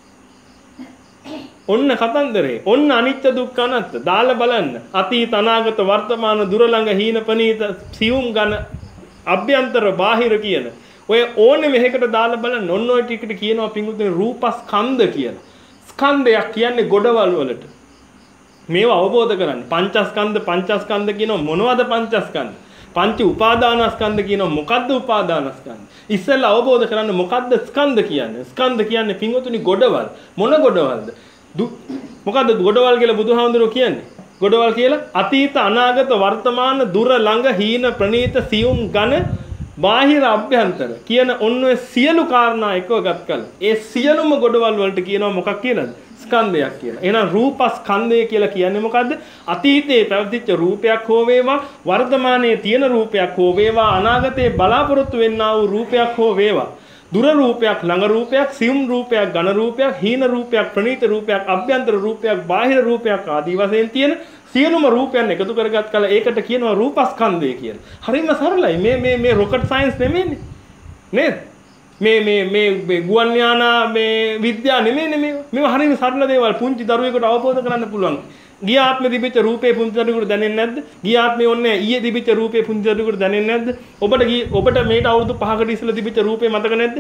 ඔන්න කතන්දරේ. ඔන්න අනිත්‍ය දුක්ඛ අනාත්ම. දාලා බලන්න. අතීත අනාගත වර්තමාන දුර ළඟ හීන පනීත සියුම් ඝන අභ්‍යන්තර බාහිර කියන ඔය ඕනෙම එකකට දාලා බලන්න. ඔන්න ඔය ටිකට කියනවා පිංගුතුනේ රූපස්කන්ධ කියලා. ස්කන්ධයක් කියන්නේ ගොඩවල් වලට. මේවා අවබෝධ කරගන්න. පංචස්කන්ධ පංචස්කන්ධ කියනවා මොනවද පංචස්කන්ධ? පංච උපාදානස්කන්ධ කියනවා මොකද්ද උපාදානස්කන්ධ? ඉස්සෙල්ලා අවබෝධ කරගන්න මොකද්ද ස්කන්ධ කියන්නේ? ස්කන්ධ කියන්නේ පිංගුතුනි ගොඩවල්. මොන ගොඩවල්ද? මොකද්ද ගොඩවල් කියලා බුදුහාමුදුරුවෝ කියන්නේ? ගොඩවල් කියලා අතීත අනාගත වර්තමාන දුර ළඟ හීන ප්‍රනීත සියුම් ඝන බාහිර අභ්‍යන්තර කියන ඔන්න ඔය සියලු කාරණා එකවගත් කල ඒ සියලුම ගොඩවල් වලට කියනවා මොකක් කියලාද? ස්කන්ධයක් කියලා. එහෙනම් රූපස්කන්ධය කියලා කියන්නේ මොකද්ද? අතීතයේ පැවතිච්ච රූපයක් හෝ වේවා, වර්තමානයේ තියෙන රූපයක් හෝ වේවා, අනාගතයේ බලාපොරොත්තු වෙන්නා වූ රූපයක් හෝ වේවා. දුර රූපයක්, ළඟ රූපයක්, සියුම් රූපයක්, ඝන රූපයක්, හීන රූපයක්, ප්‍රනීත රූපයක්, අභ්‍යන්තර රූපයක්, බාහිර රූපයක් ආදී වශයෙන් තියෙන සියලුම රූපයන් එකතු කරගත් කල ඒකට කියනවා රූපස්කන්ධය කියලා. හරිම සරලයි. මේ මේ මේ රොකට් සයන්ස් නෙමෙයිනේ. නේද? මේ මේ මේ ගුවන් යාන මේ විද්‍යාව නෙමෙයිනේ මේ. මේවා හරිම සරල දේවල්. පුංචි දරුවෙකුට අවබෝධ කරගන්න පුළුවන්. ගිය ආත්මෙ තිබිච්ච රූපේ පුංචි දරුවෙකුට දැනෙන්නේ නැද්ද? ගිය ආත්මෙ ඔන්නේ ඊයේ තිබිච්ච රූපේ පුංචි දරුවෙකුට දැනෙන්නේ නැද්ද? ඔබට ගිය ඔබට මේට අවුරුදු පහකට ඉස්සෙල්ලා තිබිච්ච රූපේ මතක නැද්ද?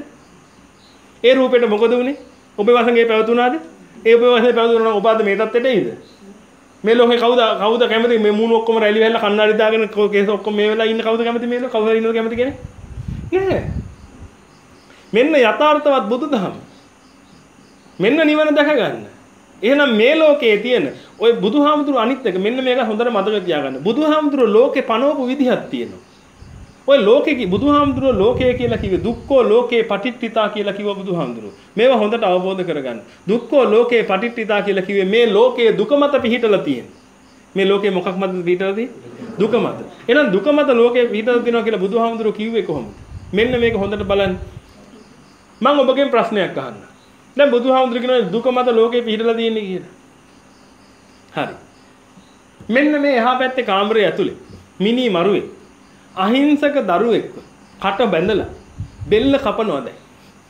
ඒ රූපෙට මොකද වුනේ? ඔබේ වශයෙන් පැවතුනාද? ඒ ඔබේ වශයෙන් පැවතුනා ඔබ අද මේ තත්ත්වයට එයිද? මේ ලෝකේ කවුද කවුද කැමති මේ මූණ ඔක්කොම රැලි වෙලා කන්නාඩි දාගෙන කේස් ඔක්කොම මේ වෙලා ඉන්න කවුද කැමති මේ ලෝකේ? කවුරු හරි ඉන්නවද කැමති කෙනෙක්? නෑ. මෙන්න යථාර්ථවත් බුදුදහම. මෙන්න නිවන දැක ගන්න. එහෙනම් මේ ලෝකයේ තියෙන ওই බුදුහාමුදුරු අනිත් එක මෙන්න මේක හොඳට මතක තියාගන්න. බුදුහාමුදුරු ලෝකේ පනවපු විදිහක් තියෙනවා. ඔය ලෝකේ බුදුහාමුදුරු ලෝකය කියලා කිව්වේ දුක්ඛෝ ලෝකේ පටිච්චිතා කියලා කිව්ව බුදුහාමුදුරු. මේවා හොඳට අවබෝධ කරගන්න. දුක්ඛෝ ලෝකේ පටිච්චිතා කියලා කිව්වේ මේ ලෝකයේ දුක මත පිහිටලා තියෙන. මේ ලෝකේ මොකක් මතද පිහිටලා තියෙන්නේ? දුක මත. එහෙනම් දුක මත ලෝකේ පිහිටලා තියෙනවා කියලා බුදුහාමුදුරු කිව්වේ කොහොමද? මෙන්න මේක හොඳට බලන්න. මම ඔබගෙන් ප්‍රශ්නයක් අහන්න. දැන් බුදුහාමුදුරු කියනවා දුක මත ලෝකේ පිහිටලා තියෙන්නේ කියලා. හරි. මෙන්න මේ එහා පැත්තේ කාමරයේ ඇතුලේ මිනි මරුවේ අහිංසක දරුවෙක්ව කට බැඳලා බෙල්ල කපනවා දැන්.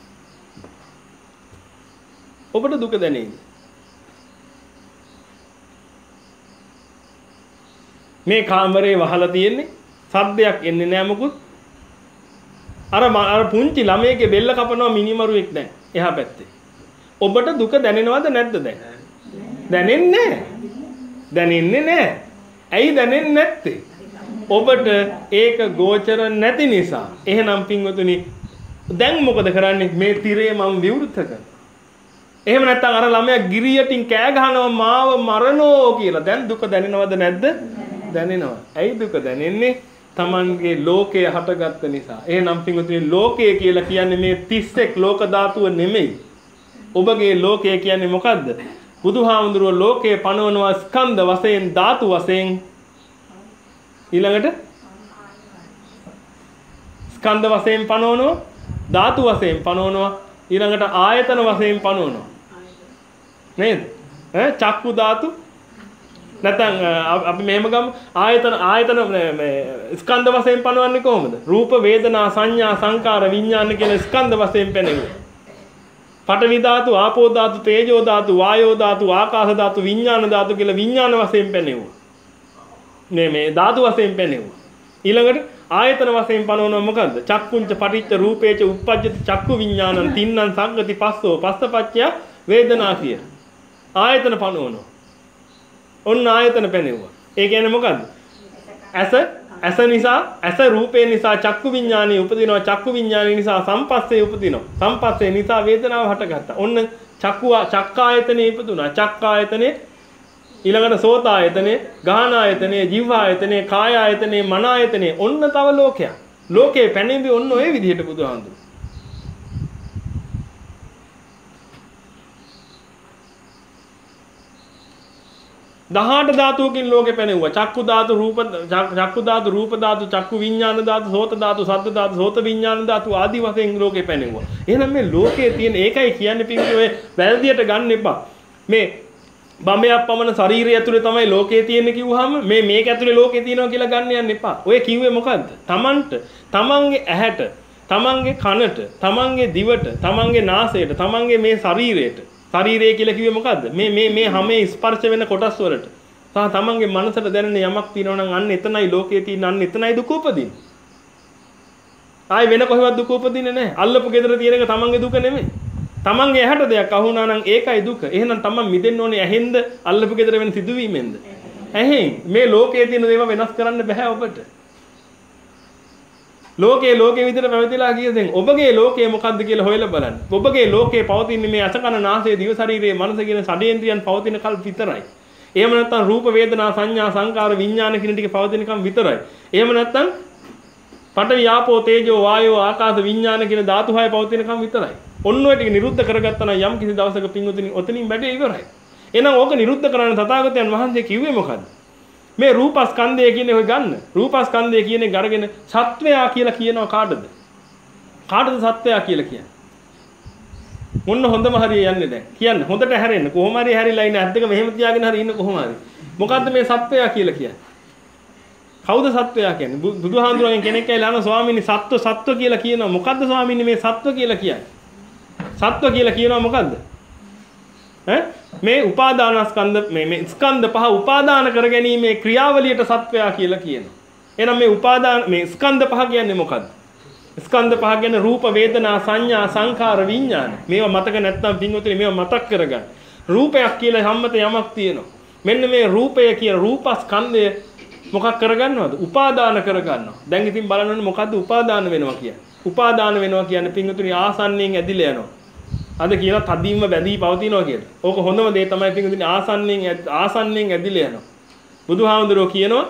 ඔබට දුක දැනෙන්නේ. මේ කාමරේ වහලා තියෙන්නේ සද්දයක් එන්නේ නැහැ මොකුත්. අර අර පුංචි ළමයේගේ බෙල්ල කපනවා මිනිමරුවෙක් දැන් එහා පැත්තේ. ඔබට දුක දැනෙනවද නැද්ද දැන්? දැනෙන්නේ නැහැ. දැනෙන්නේ නැහැ. ඇයි දැනෙන්නේ නැත්තේ? ඔබට ඒක ගෝචර නැති නිසා. එහෙනම් පින්වතුනි දැන් මොකද කරන්නේ? මේ තිරේ මම විවෘත කරනවා. එහෙම නැත්නම් අර ළමයා ගිරියටින් කෑ ගහනවා මාව මරනෝ කියලා. දැන් දුක දැනෙනවද නැද්ද? දැනෙනවා. ඇයි දුක දැනෙන්නේ? Tamanගේ ලෝකය හටගත්ත නිසා. එහෙනම් පින්වතුනි ලෝකය කියලා කියන්නේ මේ තිස් එක් ලෝක ධාතුව නෙමෙයි. ඔබගේ ලෝකය කියන්නේ මොකද්ද? බුදුහාමුදුරුවෝ ලෝකයේ පනවනවා ස්කන්ධ වශයෙන් ධාතු වශයෙන් ඊළඟට ස්කන්ධ වශයෙන් පනවනවා ධාතු වශයෙන් පනවනවා ඊළඟට ආයතන වශයෙන් පනවනවා නේද? ඈ චක්කු ධාතු නැත්නම් අපි මෙහෙම ගමු ආයතන ආයතන මේ ස්කන්ධ වශයෙන් පනවන්නේ කොහොමද? රූප වේදනා සංඥා සංකාර විඥාන කියන ස්කන්ධ වශයෙන් පෙනෙනවා. පඨවි ධාතු ආපෝ ධාතු තේජෝ ධාතු වායෝ ධාතු ආකාශ ධාතු විඥාන ධාතු කියලා විඥාන වශයෙන් පෙනෙනවා. මේ මේ ධාතු වශයෙන් පෙනෙනවා. ඊළඟට ආයතන වශයෙන් පනවනවා මොකද්ද? චක්කුංච පටිච්ච රූපේච උප්පජ්ජති චක්කු විඥානං තින්නං සංගති පස්සෝ පස්සපච්චය වේදනා කිය. ආයතන පනවනවා. ඔන්න ආයතන පෙනෙනවා. ඒ කියන්නේ මොකද්ද? ඇස ඇස නිසා ඇස රූපේ නිසා චක්කු විඥානෙ උපදිනවා. චක්කු විඥානෙ නිසා සංපස්සේ උපදිනවා. සංපස්සේ නිසා වේදනාව හටගත්තා. ඔන්න චක්කු චක්කායතනෙ ඉපදුනා. චක්කායතනේ ඊළඟට සෝත ආයතනේ, ගාහන ආයතනේ, ජීව ආයතනේ, කාය ආයතනේ, මන ආයතනේ ඔන්න තව ලෝකයක්. ලෝකේ පැනෙන්නේ ඔන්න ඔය විදිහට බුදුහාමුදුරුවෝ. දහඅට ධාතුවකින් ලෝකේ පැනෙවුවා. චක්කු ධාතු, රූප චක්කු ධාතු, රූප ධාතු, චක්කු විඥාන ධාතු, සෝත ධාතු, සද්ද ධාතු, සෝත විඥාන ධාතු ආදී වශයෙන් ලෝකේ පැනෙවුවා. එහෙනම් මේ ලෝකයේ තියෙන ඒකයි කියන්නේ පිටින් ඔය වැරදියට ගන්න එපා. මේ බඹයක් පමණ ශරීරය ඇතුලේ තමයි ලෝකයේ තියෙන්නේ කිව්වහම මේ මේක ඇතුලේ ලෝකේ තියෙනවා කියලා ගන්න යන්න එපා. ඔය කිව්වේ මොකද්ද? Tamanට, Tamanගේ ඇහැට, Tamanගේ කනට, Tamanගේ දිවට, Tamanගේ නාසයට, Tamanගේ මේ ශරීරයට. ශරීරය කියලා කිව්වේ මොකද්ද? මේ මේ මේ හැමේ ස්පර්ශ වෙන කොටස් වලට. සහ Tamanගේ මනසට දැනෙන යමක් තියෙනවා නම් අන්න එතනයි ලෝකයේ තියෙන අන්න එතනයි දුක උපදින්නේ. ආයි වෙන කොහෙවත් දුක උපදින්නේ නැහැ. අල්ලපු ගෙදර තියෙන එක Tamanගේ දුක නෙමෙයි. තමන්ගේ ඇහැට දෙයක් අහුණා නම් ඒකයි දුක. එහෙනම් තමන් මිදෙන්න ඕනේ ඇහෙන්ද අල්ලපු ගෙදර වෙන සිදුවීමෙන්ද? ඇහෙන්. මේ ලෝකයේ තියෙන දේවල් වෙනස් කරන්න බෑ ඔබට. ලෝකයේ ලෝකයේ විතර පැවතිලා කියදෙන් ඔබගේ ලෝකය මොකද්ද කියලා හොයලා බලන්න. ඔබගේ ලෝකයේ පවතින මේ අසකන නාසය දිව ශරීරයේ මනස කියන ෂඩේන්ද්‍රයන් පවතින කල් විතරයි. එහෙම නැත්නම් රූප වේදනා සංඥා සංකාර විඥාන කියන ටික පවතින කම් විතරයි. එහෙම නැත්නම් පඨවි ආපෝ තේජෝ වායෝ ආකාශ විඥාන කියන ධාතු හය පවතින කම් විතරයි. ඔන්න ඔය ටික නිරුද්ධ කරගත්තා නම් යම් කිසි දවසක පින්වතුනි ඔතනින් වැඩේ ඉවරයි. එහෙනම් ඕක නිරුද්ධ කරන්න තථාගතයන් වහන්සේ කිව්වේ මොකද්ද? මේ රූපස්කන්ධය කියන්නේ ඔය ගන්න. රූපස්කන්ධය කියන එක අරගෙන සත්වයා කියලා කියනවා කාටද? කාටද සත්වයා කියලා කියන්නේ? මොන්න හොඳම හරිය යන්නේ දැන්. කියන්න හොඳට හැරෙන්න. කොහොම හරි හැරිලා ඉන්න ඇද්දක මෙහෙම තියාගෙන හරි ඉන්න කොහොම හරි. මොකද්ද මේ සත්වයා කියලා කියන්නේ? කවුද සත්වයා කියන්නේ? බුදුහාඳුරගෙන් කෙනෙක් ඇවිල්ලා අහනවා ස්වාමීනි සත්ව සත්ව කියලා කියනවා. මොකද්ද ස්වාමීනි මේ සත්ව කියලා කියන්නේ? සත්ව කියලා කියනවා මොකද්ද? ඈ මේ උපාදානස්කන්ධ මේ මේ ස්කන්ධ පහ උපාදාන කරගැනීමේ ක්‍රියාවලියට සත්වයා කියලා කියනවා. එහෙනම් මේ උපාදාන මේ ස්කන්ධ පහ කියන්නේ මොකද්ද? ස්කන්ධ පහ කියන්නේ රූප වේදනා සංඥා සංඛාර විඥාන. මේවා මතක නැත්නම් පින්වතුනි මේවා මතක් කරගන්න. රූපයක් කියලා හැමත යමක් තියෙනවා. මෙන්න මේ රූපය කියන රූපස්කන්ධය මොකක් කරගන්නවද? උපාදාන කරගන්නවා. දැන් ඉතින් බලන්න ඕනේ මොකද්ද උපාදාන වෙනවා කියන්නේ? උපාදාන වෙනවා කියන්නේ පින්වතුනි ආසන්නයෙන් ඇදිලා යනවා. අද කියනවා තදින්ම බැඳී පවතිනවා කියලා. ඕක හොඳම දේ තමයි පින්වතුනි ආසන්නයෙන් ආසන්නයෙන් ඇදිලා යනවා. බුදුහාමුදුරුවෝ කියනවා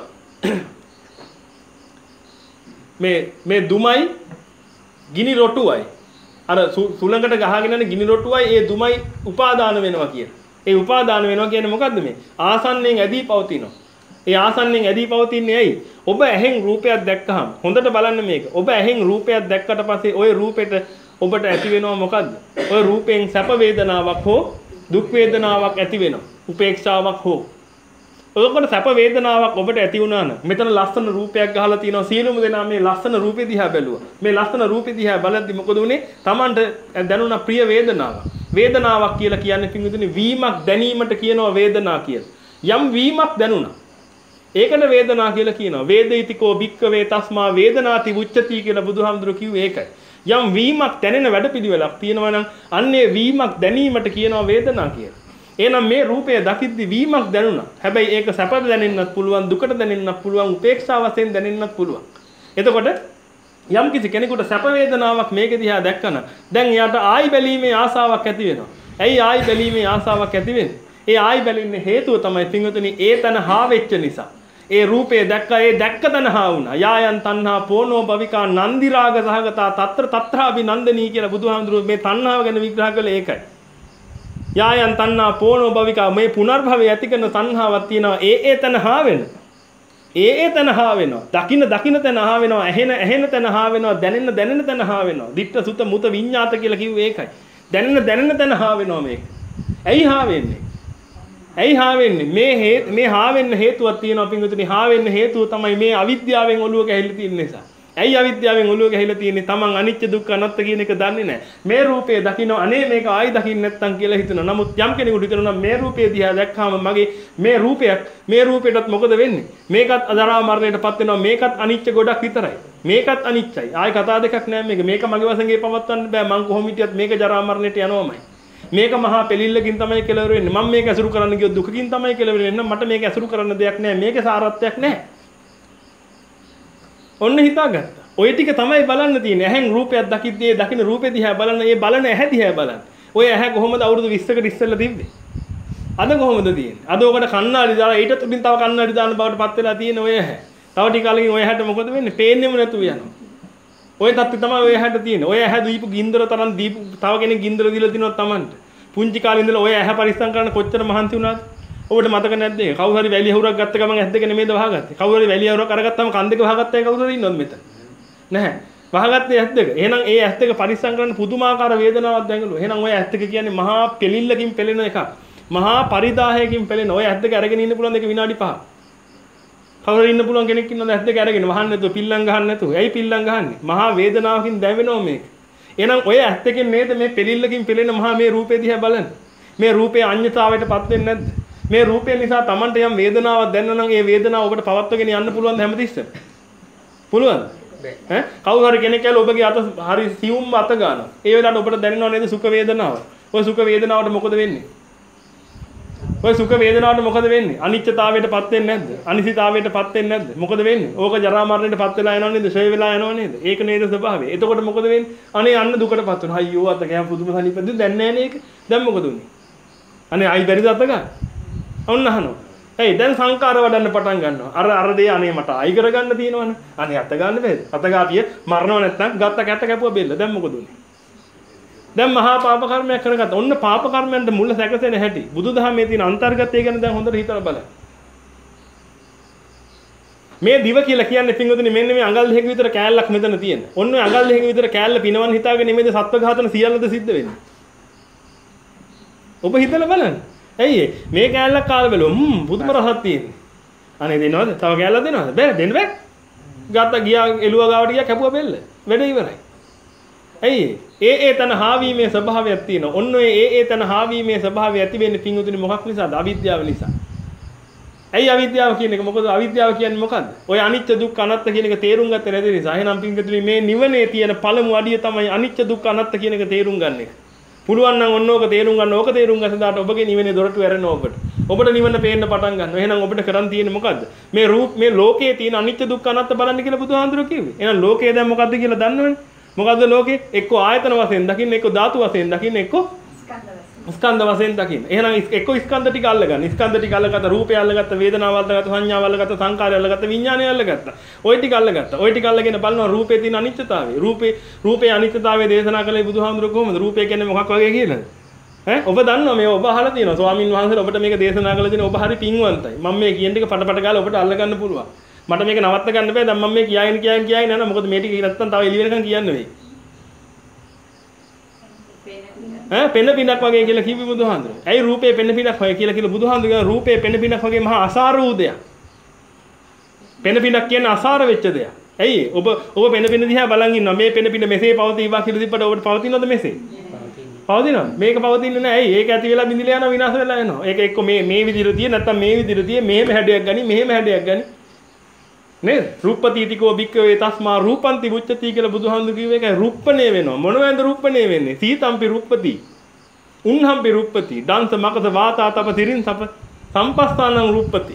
මේ මේ දුමයි ගිනි රොටුවයි අර සුළඟට ගහගෙන යන ගිනි රොටුවයි ඒ දුමයි උපාදාන වෙනවා කියන. ඒ උපාදාන වෙනවා කියන්නේ මොකද්ද මේ? ආසන්නයෙන් ඇදී පවතිනවා. ඒ ආසන්නයෙන් ඇදී පවතින්නේ ඇයි? ඔබ ඇහෙන් රූපයක් දැක්කහම හොඳට බලන්න මේක. ඔබ ඇහෙන් රූපයක් දැක්කට පස්සේ ওই රූපෙට ඔබට ඇති වෙනවා මොකද්ද? ওই රූපයෙන් සැප වේදනාවක් හෝ දුක් වේදනාවක් ඇති වෙනවා. උපේක්ෂාවක් හෝ. ඔයකට සැප වේදනාවක් ඔබට ඇති වුණා නම් මෙතන ලස්සන රූපයක් ගහලා තියෙනවා. සියලුම දෙනා මේ ලස්සන රූපෙ දිහා බැලුවා. මේ ලස්සන රූපෙ දිහා බලද්දි මොකද උනේ? Tamanට දැනුණා ප්‍රිය වේදනාවක්. වේදනාවක් කියලා කියන්නේ පින්විතනේ වීමක් දැනීමට කියනවා වේදනා කියලා. යම් වීමක් දැනුණා. ඒකන වේදනා කියලා කියනවා. වේදිතකෝ භික්කවේ තස්මා වේදනාති උච්චති කියලා බුදුහාමුදුරුවෝ කිව්වේ ඒකයි. යම් වීමක් දැනෙන වැඩපිළිවෙලක් තියෙනවා නම් අන්නේ වීමක් දැනීමට කියනවා වේදනා කියලා. එහෙනම් මේ රූපය දකිද්දි වීමක් දැනුණා. හැබැයි ඒක සැපද දැනෙන්නත් පුළුවන්, දුකට දැනෙන්නත් පුළුවන්, උපේක්ෂා වශයෙන් දැනෙන්නත් පුළුවන්. එතකොට යම් කිසි කෙනෙකුට සැප වේදනාවක් මේක දිහා දැක්කම දැන් එයාට ආයි බැලීමේ ආසාවක් ඇති වෙනවා. ඇයි ආයි බැලීමේ ආසාවක් ඇති වෙන්නේ? ඒ ආයි බැලින්නේ හේතුව තමයි පින්වතුනි ඒ තන හා වෙච්ච නිසා. ඒ රූපේ දැක්කා ඒ දැක්ක තන හා වුණා. යායන් තණ්හා පෝනෝ භවිකා නන්දි රාග සහගතා తත්‍ර తත්‍රාභි නන්දනී කියලා බුදුහාමුදුරුවෝ මේ තණ්හාව ගැන විග්‍රහ කළේ ඒකයි. යායන් තණ්හා පෝනෝ භවිකා මේ පුනර්භවය ඇති කරන තණ්හාවක් තියෙනවා. ඒ ඒ තන හා වෙන. ඒ ඒ තන හා වෙනවා. දකින්න දකින්න තන හා වෙනවා. ඇහෙන ඇහෙන තන හා වෙනවා. දැනෙන දැනෙන තන හා වෙනවා. ditta sutta muta විඤ්ඤාත කියලා කිව්වේ ඒකයි. දැනෙන දැනෙන තන හා වෙනවා මේක. ඇයි හා වෙන්නේ? ඇයි හා වෙන්නේ? මේ මේ හා වෙන්න හේතුවක් තියෙනවා පින්විතනි. හා වෙන්න හේතුව තමයි මේ අවිද්‍යාවෙන් ඔළුව ගැහිලා තියෙන නිසා. ඇයි අවිද්‍යාවෙන් ඔළුව ගැහිලා තියෙන්නේ? Taman අනිත්‍ය දුක්ඛ අනාත්ම කියන එක දන්නේ නැහැ. මේ රූපේ දකින්න අනේ මේක ආයි දකින්න නැත්තම් කියලා හිතනවා. නමුත් යම් කෙනෙකුට හිතනවා මේ රූපේ දිහා දැක්කම මගේ මේ රූපයක් මේ රූපෙටත් මොකද වෙන්නේ? මේකත් අදරා මරණයටපත් වෙනවා. මේකත් අනිත්‍ය ගොඩක් විතරයි. මේකත් අනිත්‍යයි. ආයි කතා දෙකක් නැහැ මේක. මේක මගේ වශයෙන් පවත්වන්න බෑ. මං කොහොම හිටියත් මේක ජරා මරණයට යනවාමයි. මේක මහා පෙලිල්ලකින් තමයි කෙලවර වෙන්නේ. මම මේක ඇසුරු කරන්න ගියොත් දුකකින් තමයි කෙලවර වෙන්නේ. මට මේක ඇසුරු කරන්න දෙයක් නැහැ. මේකේ සාරත්වයක් නැහැ. ඔන්න හිතාගත්තා. ඔය ටික තමයි බලන්න තියෙන්නේ. ඇහෙන් රූපයක් දකිද්දී දකින්න රූපෙ දිහා බලන්න. ඒ බලන ඇහැ දිහා බලන්න. ඔය ඇහැ කොහොමද අවුරුදු විස්සකට ඉස්සෙල්ලා තිබ්බේ? අද කොහොමද තියෙන්නේ? අද ඔකට කණ්ණාඩි දාලා ඊට තුලින් තව කණ්ණාඩි දාන බවට පත් වෙලා තියෙන ඔය ඇහැ. තව ටික කාලෙකින් ඔය ඇහැට මොකද වෙන්නේ? පේන්නෙම නැතුව යනවා. ඔය තත්ත්වය තමයි ඔය ඇහැට තියෙන්නේ. ඔය ඇහැ දීපු ගින්දර තරම් දීපු තව කෙනෙක් ගින්දර දීලා දිනනවා Tamanට. පුංචි කාලේ ඉඳලා ඔය ඇහැ පරිස්සම් කරන්න කොච්චර මහන්සි වුණාද? ඔබට මතක නැද්ද? කවුරු හරි වැලිය හුරක් ගත්ත ගමන් ඇස් දෙක නෙමෙයිද වහගත්තේ? කවුරු හරි වැලිය හුරක් අරගත්තාම කන් දෙක වහගත්තයි කවුරු හරි ඉන්නවද මෙතන? නැහැ. වහගත්තේ ඇස් දෙක. එහෙනම් ඒ ඇස් දෙක පරිස්සම් කරන්න පුදුමාකාර වේදනාවක් දැඟලුවා. එහෙනම් ඔය ඇස් දෙක කියන්නේ මහා පෙලිල්ලකින් පෙළෙන එකක්. මහා පරිදාහයකින් පෙළෙන. ඔය ඇස් දෙක අරගෙන ඉන්න පුළුවන් දෙක විනාඩි පහක්. කවුරු ඉන්න පුළුවන් කෙනෙක් ඉන්නවද ඇස් දෙක අරගෙන වහන්න නැතුව පිල්ලම් ගහන්න නැතුව? ඇයි පිල්ලම් ගහන්නේ? මහා වේදනාවකින් දැවෙනවා මේක. එහෙනම් ඔය ඇස් දෙකෙන් නේද මේ පෙලිල්ලකින් පෙළෙන මහා මේ රූපේ දිහා බලන්න. මේ රූපේ අඤ්ඤතාවයටපත් වෙන්නේ නැද්ද? මේ රූපය නිසා Tamanට යම් වේදනාවක් දැනන නම් ඒ වේදනාව ඔබට පවත්වගෙන යන්න පුළුවන් ද හැමතිස්සෙම? පුළුවන්ද? ඈ කවුරු හරි කෙනෙක් කියලා ඔබගේ අත හරි සියුම් අත ගන්නවා. ඒ වෙලාවට ඔබට දැනෙනව නේද සුඛ වේදනාව? ඔය සුඛ වේදනාවට මොකද වෙන්නේ? ඔය සුඛ වේදනාවට මොකද වෙන්නේ? අනිත්‍යතාවයටපත් වෙන්නේ නැද්ද? අනිසිතාවයටපත් වෙන්නේ නැද්ද? මොකද වෙන්නේ? ඕක ජරා මරණයටපත් වෙලා යනව නේද? ෂය වෙලා යනව නේද? ඒක නේද ස්වභාවය. එතකොට මොකද වෙන්නේ? අනේ අන්න දුකටපත් වෙනවා. අයියෝ අත ගෑම් පුදුම සනීපද දැන් නැහැ නේ ඒක. දැන් මොකද උනේ? අනේ අයි බැරිද අත ගන්න? ඔන්න අහනවා. එයි දැන් සංකාර වඩන්න පටන් ගන්නවා. අර අර දේ අනේ මට අයි කරගන්න තියෙනවනේ. අනේ අත ගන්න බෑද? අත ගාපිය මරණව නැත්නම් ගත්ත කැට කැපුවා බෙල්ල. දැන් මොකද උනේ? දැන් මහා පාප කර්මයක් කරගත්තා. ඔන්න පාප කර්මයන්ට මුල සැකසෙන හැටි. බුදුදහමේ තියෙන අන්තර්ගතය ගැන දැන් හොඳට හිතලා බලන්න. මේ දිව කියලා කියන්නේ පින්වතුනි මෙන්න මේ අඟල් දෙකක විතර කෑල්ලක් මෙතන තියෙන. ඔන්න ඔය අඟල් දෙකක විතර කෑල්ල පිනවන්න හිතාගෙන නෙමෙයිද සත්ව ඝාතන සියල්ලද සිද්ධ වෙන්නේ. ඔබ හිතලා බලන්න. ඇයි මේ කෑල්ලක් කාලා බලුවා හ්ම් පුදුම රසක් තියෙන්නේ. අනේ දෙනවද? තව කෑල්ලක් දෙනවද? බෑ දෙන්න බෑ. ගත්තා ගියා එළුවා ගාවට ගියා කැපුවා බෙල්ල. වැඩ ඉවරයි. ඇයි ඒ ඒ තන හාවීමේ ස්වභාවයක් තියෙනවා. ඔන්න ඔය ඒ ඒ තන හාවීමේ ස්වභාවය ඇති වෙන්නේ පින්වතුනි මොකක් නිසාද? අවිද්‍යාව නිසා. ඇයි අවිද්‍යාව කියන එක? මොකද අවිද්‍යාව කියන්නේ මොකද්ද? ඔය අනිත්‍ය දුක්ඛ අනාත්ත කියන එක තේරුම් ගත්තේ නැති නිසා. එහෙනම් පින්වතුනි මේ නිවනේ තියෙන පළමු අඩිය තමයි අනිත්‍ය දුක්ඛ අනාත්ත කියන එක තේරුම් ගන්න එක. පුළුවන් නම් ඔන්න ඕක තේරුම් ගන්න. ඕක තේරුම් ගන්න දාට ඔබගේ නිවනේ දොරටු ඇරෙනවා ඔබට. ඔබට නිවන පේන්න පටන් ගන්නවා. එහෙනම් ඔබට කරන් තියෙන්නේ මොකද්ද? මේ රූප මේ ලෝකයේ තියෙන අනිත්‍ය දුක්ඛ අනාත්ත බලන්න කියලා බුදුහාඳුරෝ කිව්වේ. එහෙනම් ලෝකය දැන් මොකද්ද කියලා දන්නවනේ. මොකද්ද ලෝකේ? එක්ක ආයතන වශයෙන් දකින්න, එක්ක ධාතු වශයෙන් දකින්න, එක්ක ස්කන්ධ වශයෙන් දකින්න. එහෙනම් එක්ක ස්කන්ධ ටික අල්ලගන්න. ස්කන්ධ ටික අල්ලගත්ත, රූපය අල්ලගත්ත, වේදනාව අල්ලගත්ත, සංඥාව අල්ලගත්ත, සංකාරය අල්ලගත්ත, විඥානය අල්ලගත්ත. ওই ටික අල්ලගත්ත. ওই ටික අල්ලගෙන බලනවා රූපේ තියෙන අනිත්‍යතාවය. රූපේ රූපේ අනිත්‍යතාවය දේශනා කළේ බුදුහාමුදුරුවෝ කොහොමද? රූපය කියන්නේ මොකක් වගේ කියලාද? ඈ ඔබ දන්නවා මේ ඔබ අහලා තියෙනවා. ස්වාමින් වහන්සේලා ඔබට මේක දේශනා කළ දෙන ඔබ හරි පින්වන්තයි. මම මේ කියන ටික පට පට ගාලා ඔබට අල්ලගන්න පුළුවන්. මට මේක නවත්ත ගන්න බෑ. දැන් මම මේ කියාගෙන කියාගෙන කියාගෙන යනවා. මොකද මේ ටික නැත්තම් තව එළි වෙනකන් කියන්න වෙයි. ඈ පෙන පිනක් වගේ කියලා කිව්වේ බුදුහාඳුරෝ. ඇයි රූපේ පෙන පිනක් වගේ කියලා කියලා බුදුහාඳුරෝ රූපේ පෙන පිනක් වගේ මහා අසාර වූ දෙයක්. පෙන පිනක් කියන්නේ අසාර වෙච්ච දෙයක්. ඇයි ඔබ ඔබ පෙන පින දිහා බලන් ඉන්නවා. මේ පෙන පින මෙසේ පවතිවා කියලා තිබ්බට ඔබට පවතිනවද මෙසේ? පවතිනවද? මේක පවතින්නේ නැහැ. ඇයි? ඒක ඇති වෙලා බිඳිලා යනවා විනාශ වෙලා යනවා. ඒක එක්ක මේ මේ විදිහට තියෙ නැත්තම් මේ විදිහට තියෙ මෙහෙම හැඩයක් ගනි මෙහෙම හැඩයක් ගනි. නේද? රූපපතිතිකෝ භික්ඛවේ තස්මා රූපන්ති මුච්චති කියලා බුදුහාමුදුරු කිව්ව එකයි රූපණේ වෙනවා. මොනවද රූපණේ වෙන්නේ? සීතම්පි රූපති. උන්හම්පි රූපති. දන්ස මකස වාතා තප තිරින් සප සම්පස්ථානං රූපති.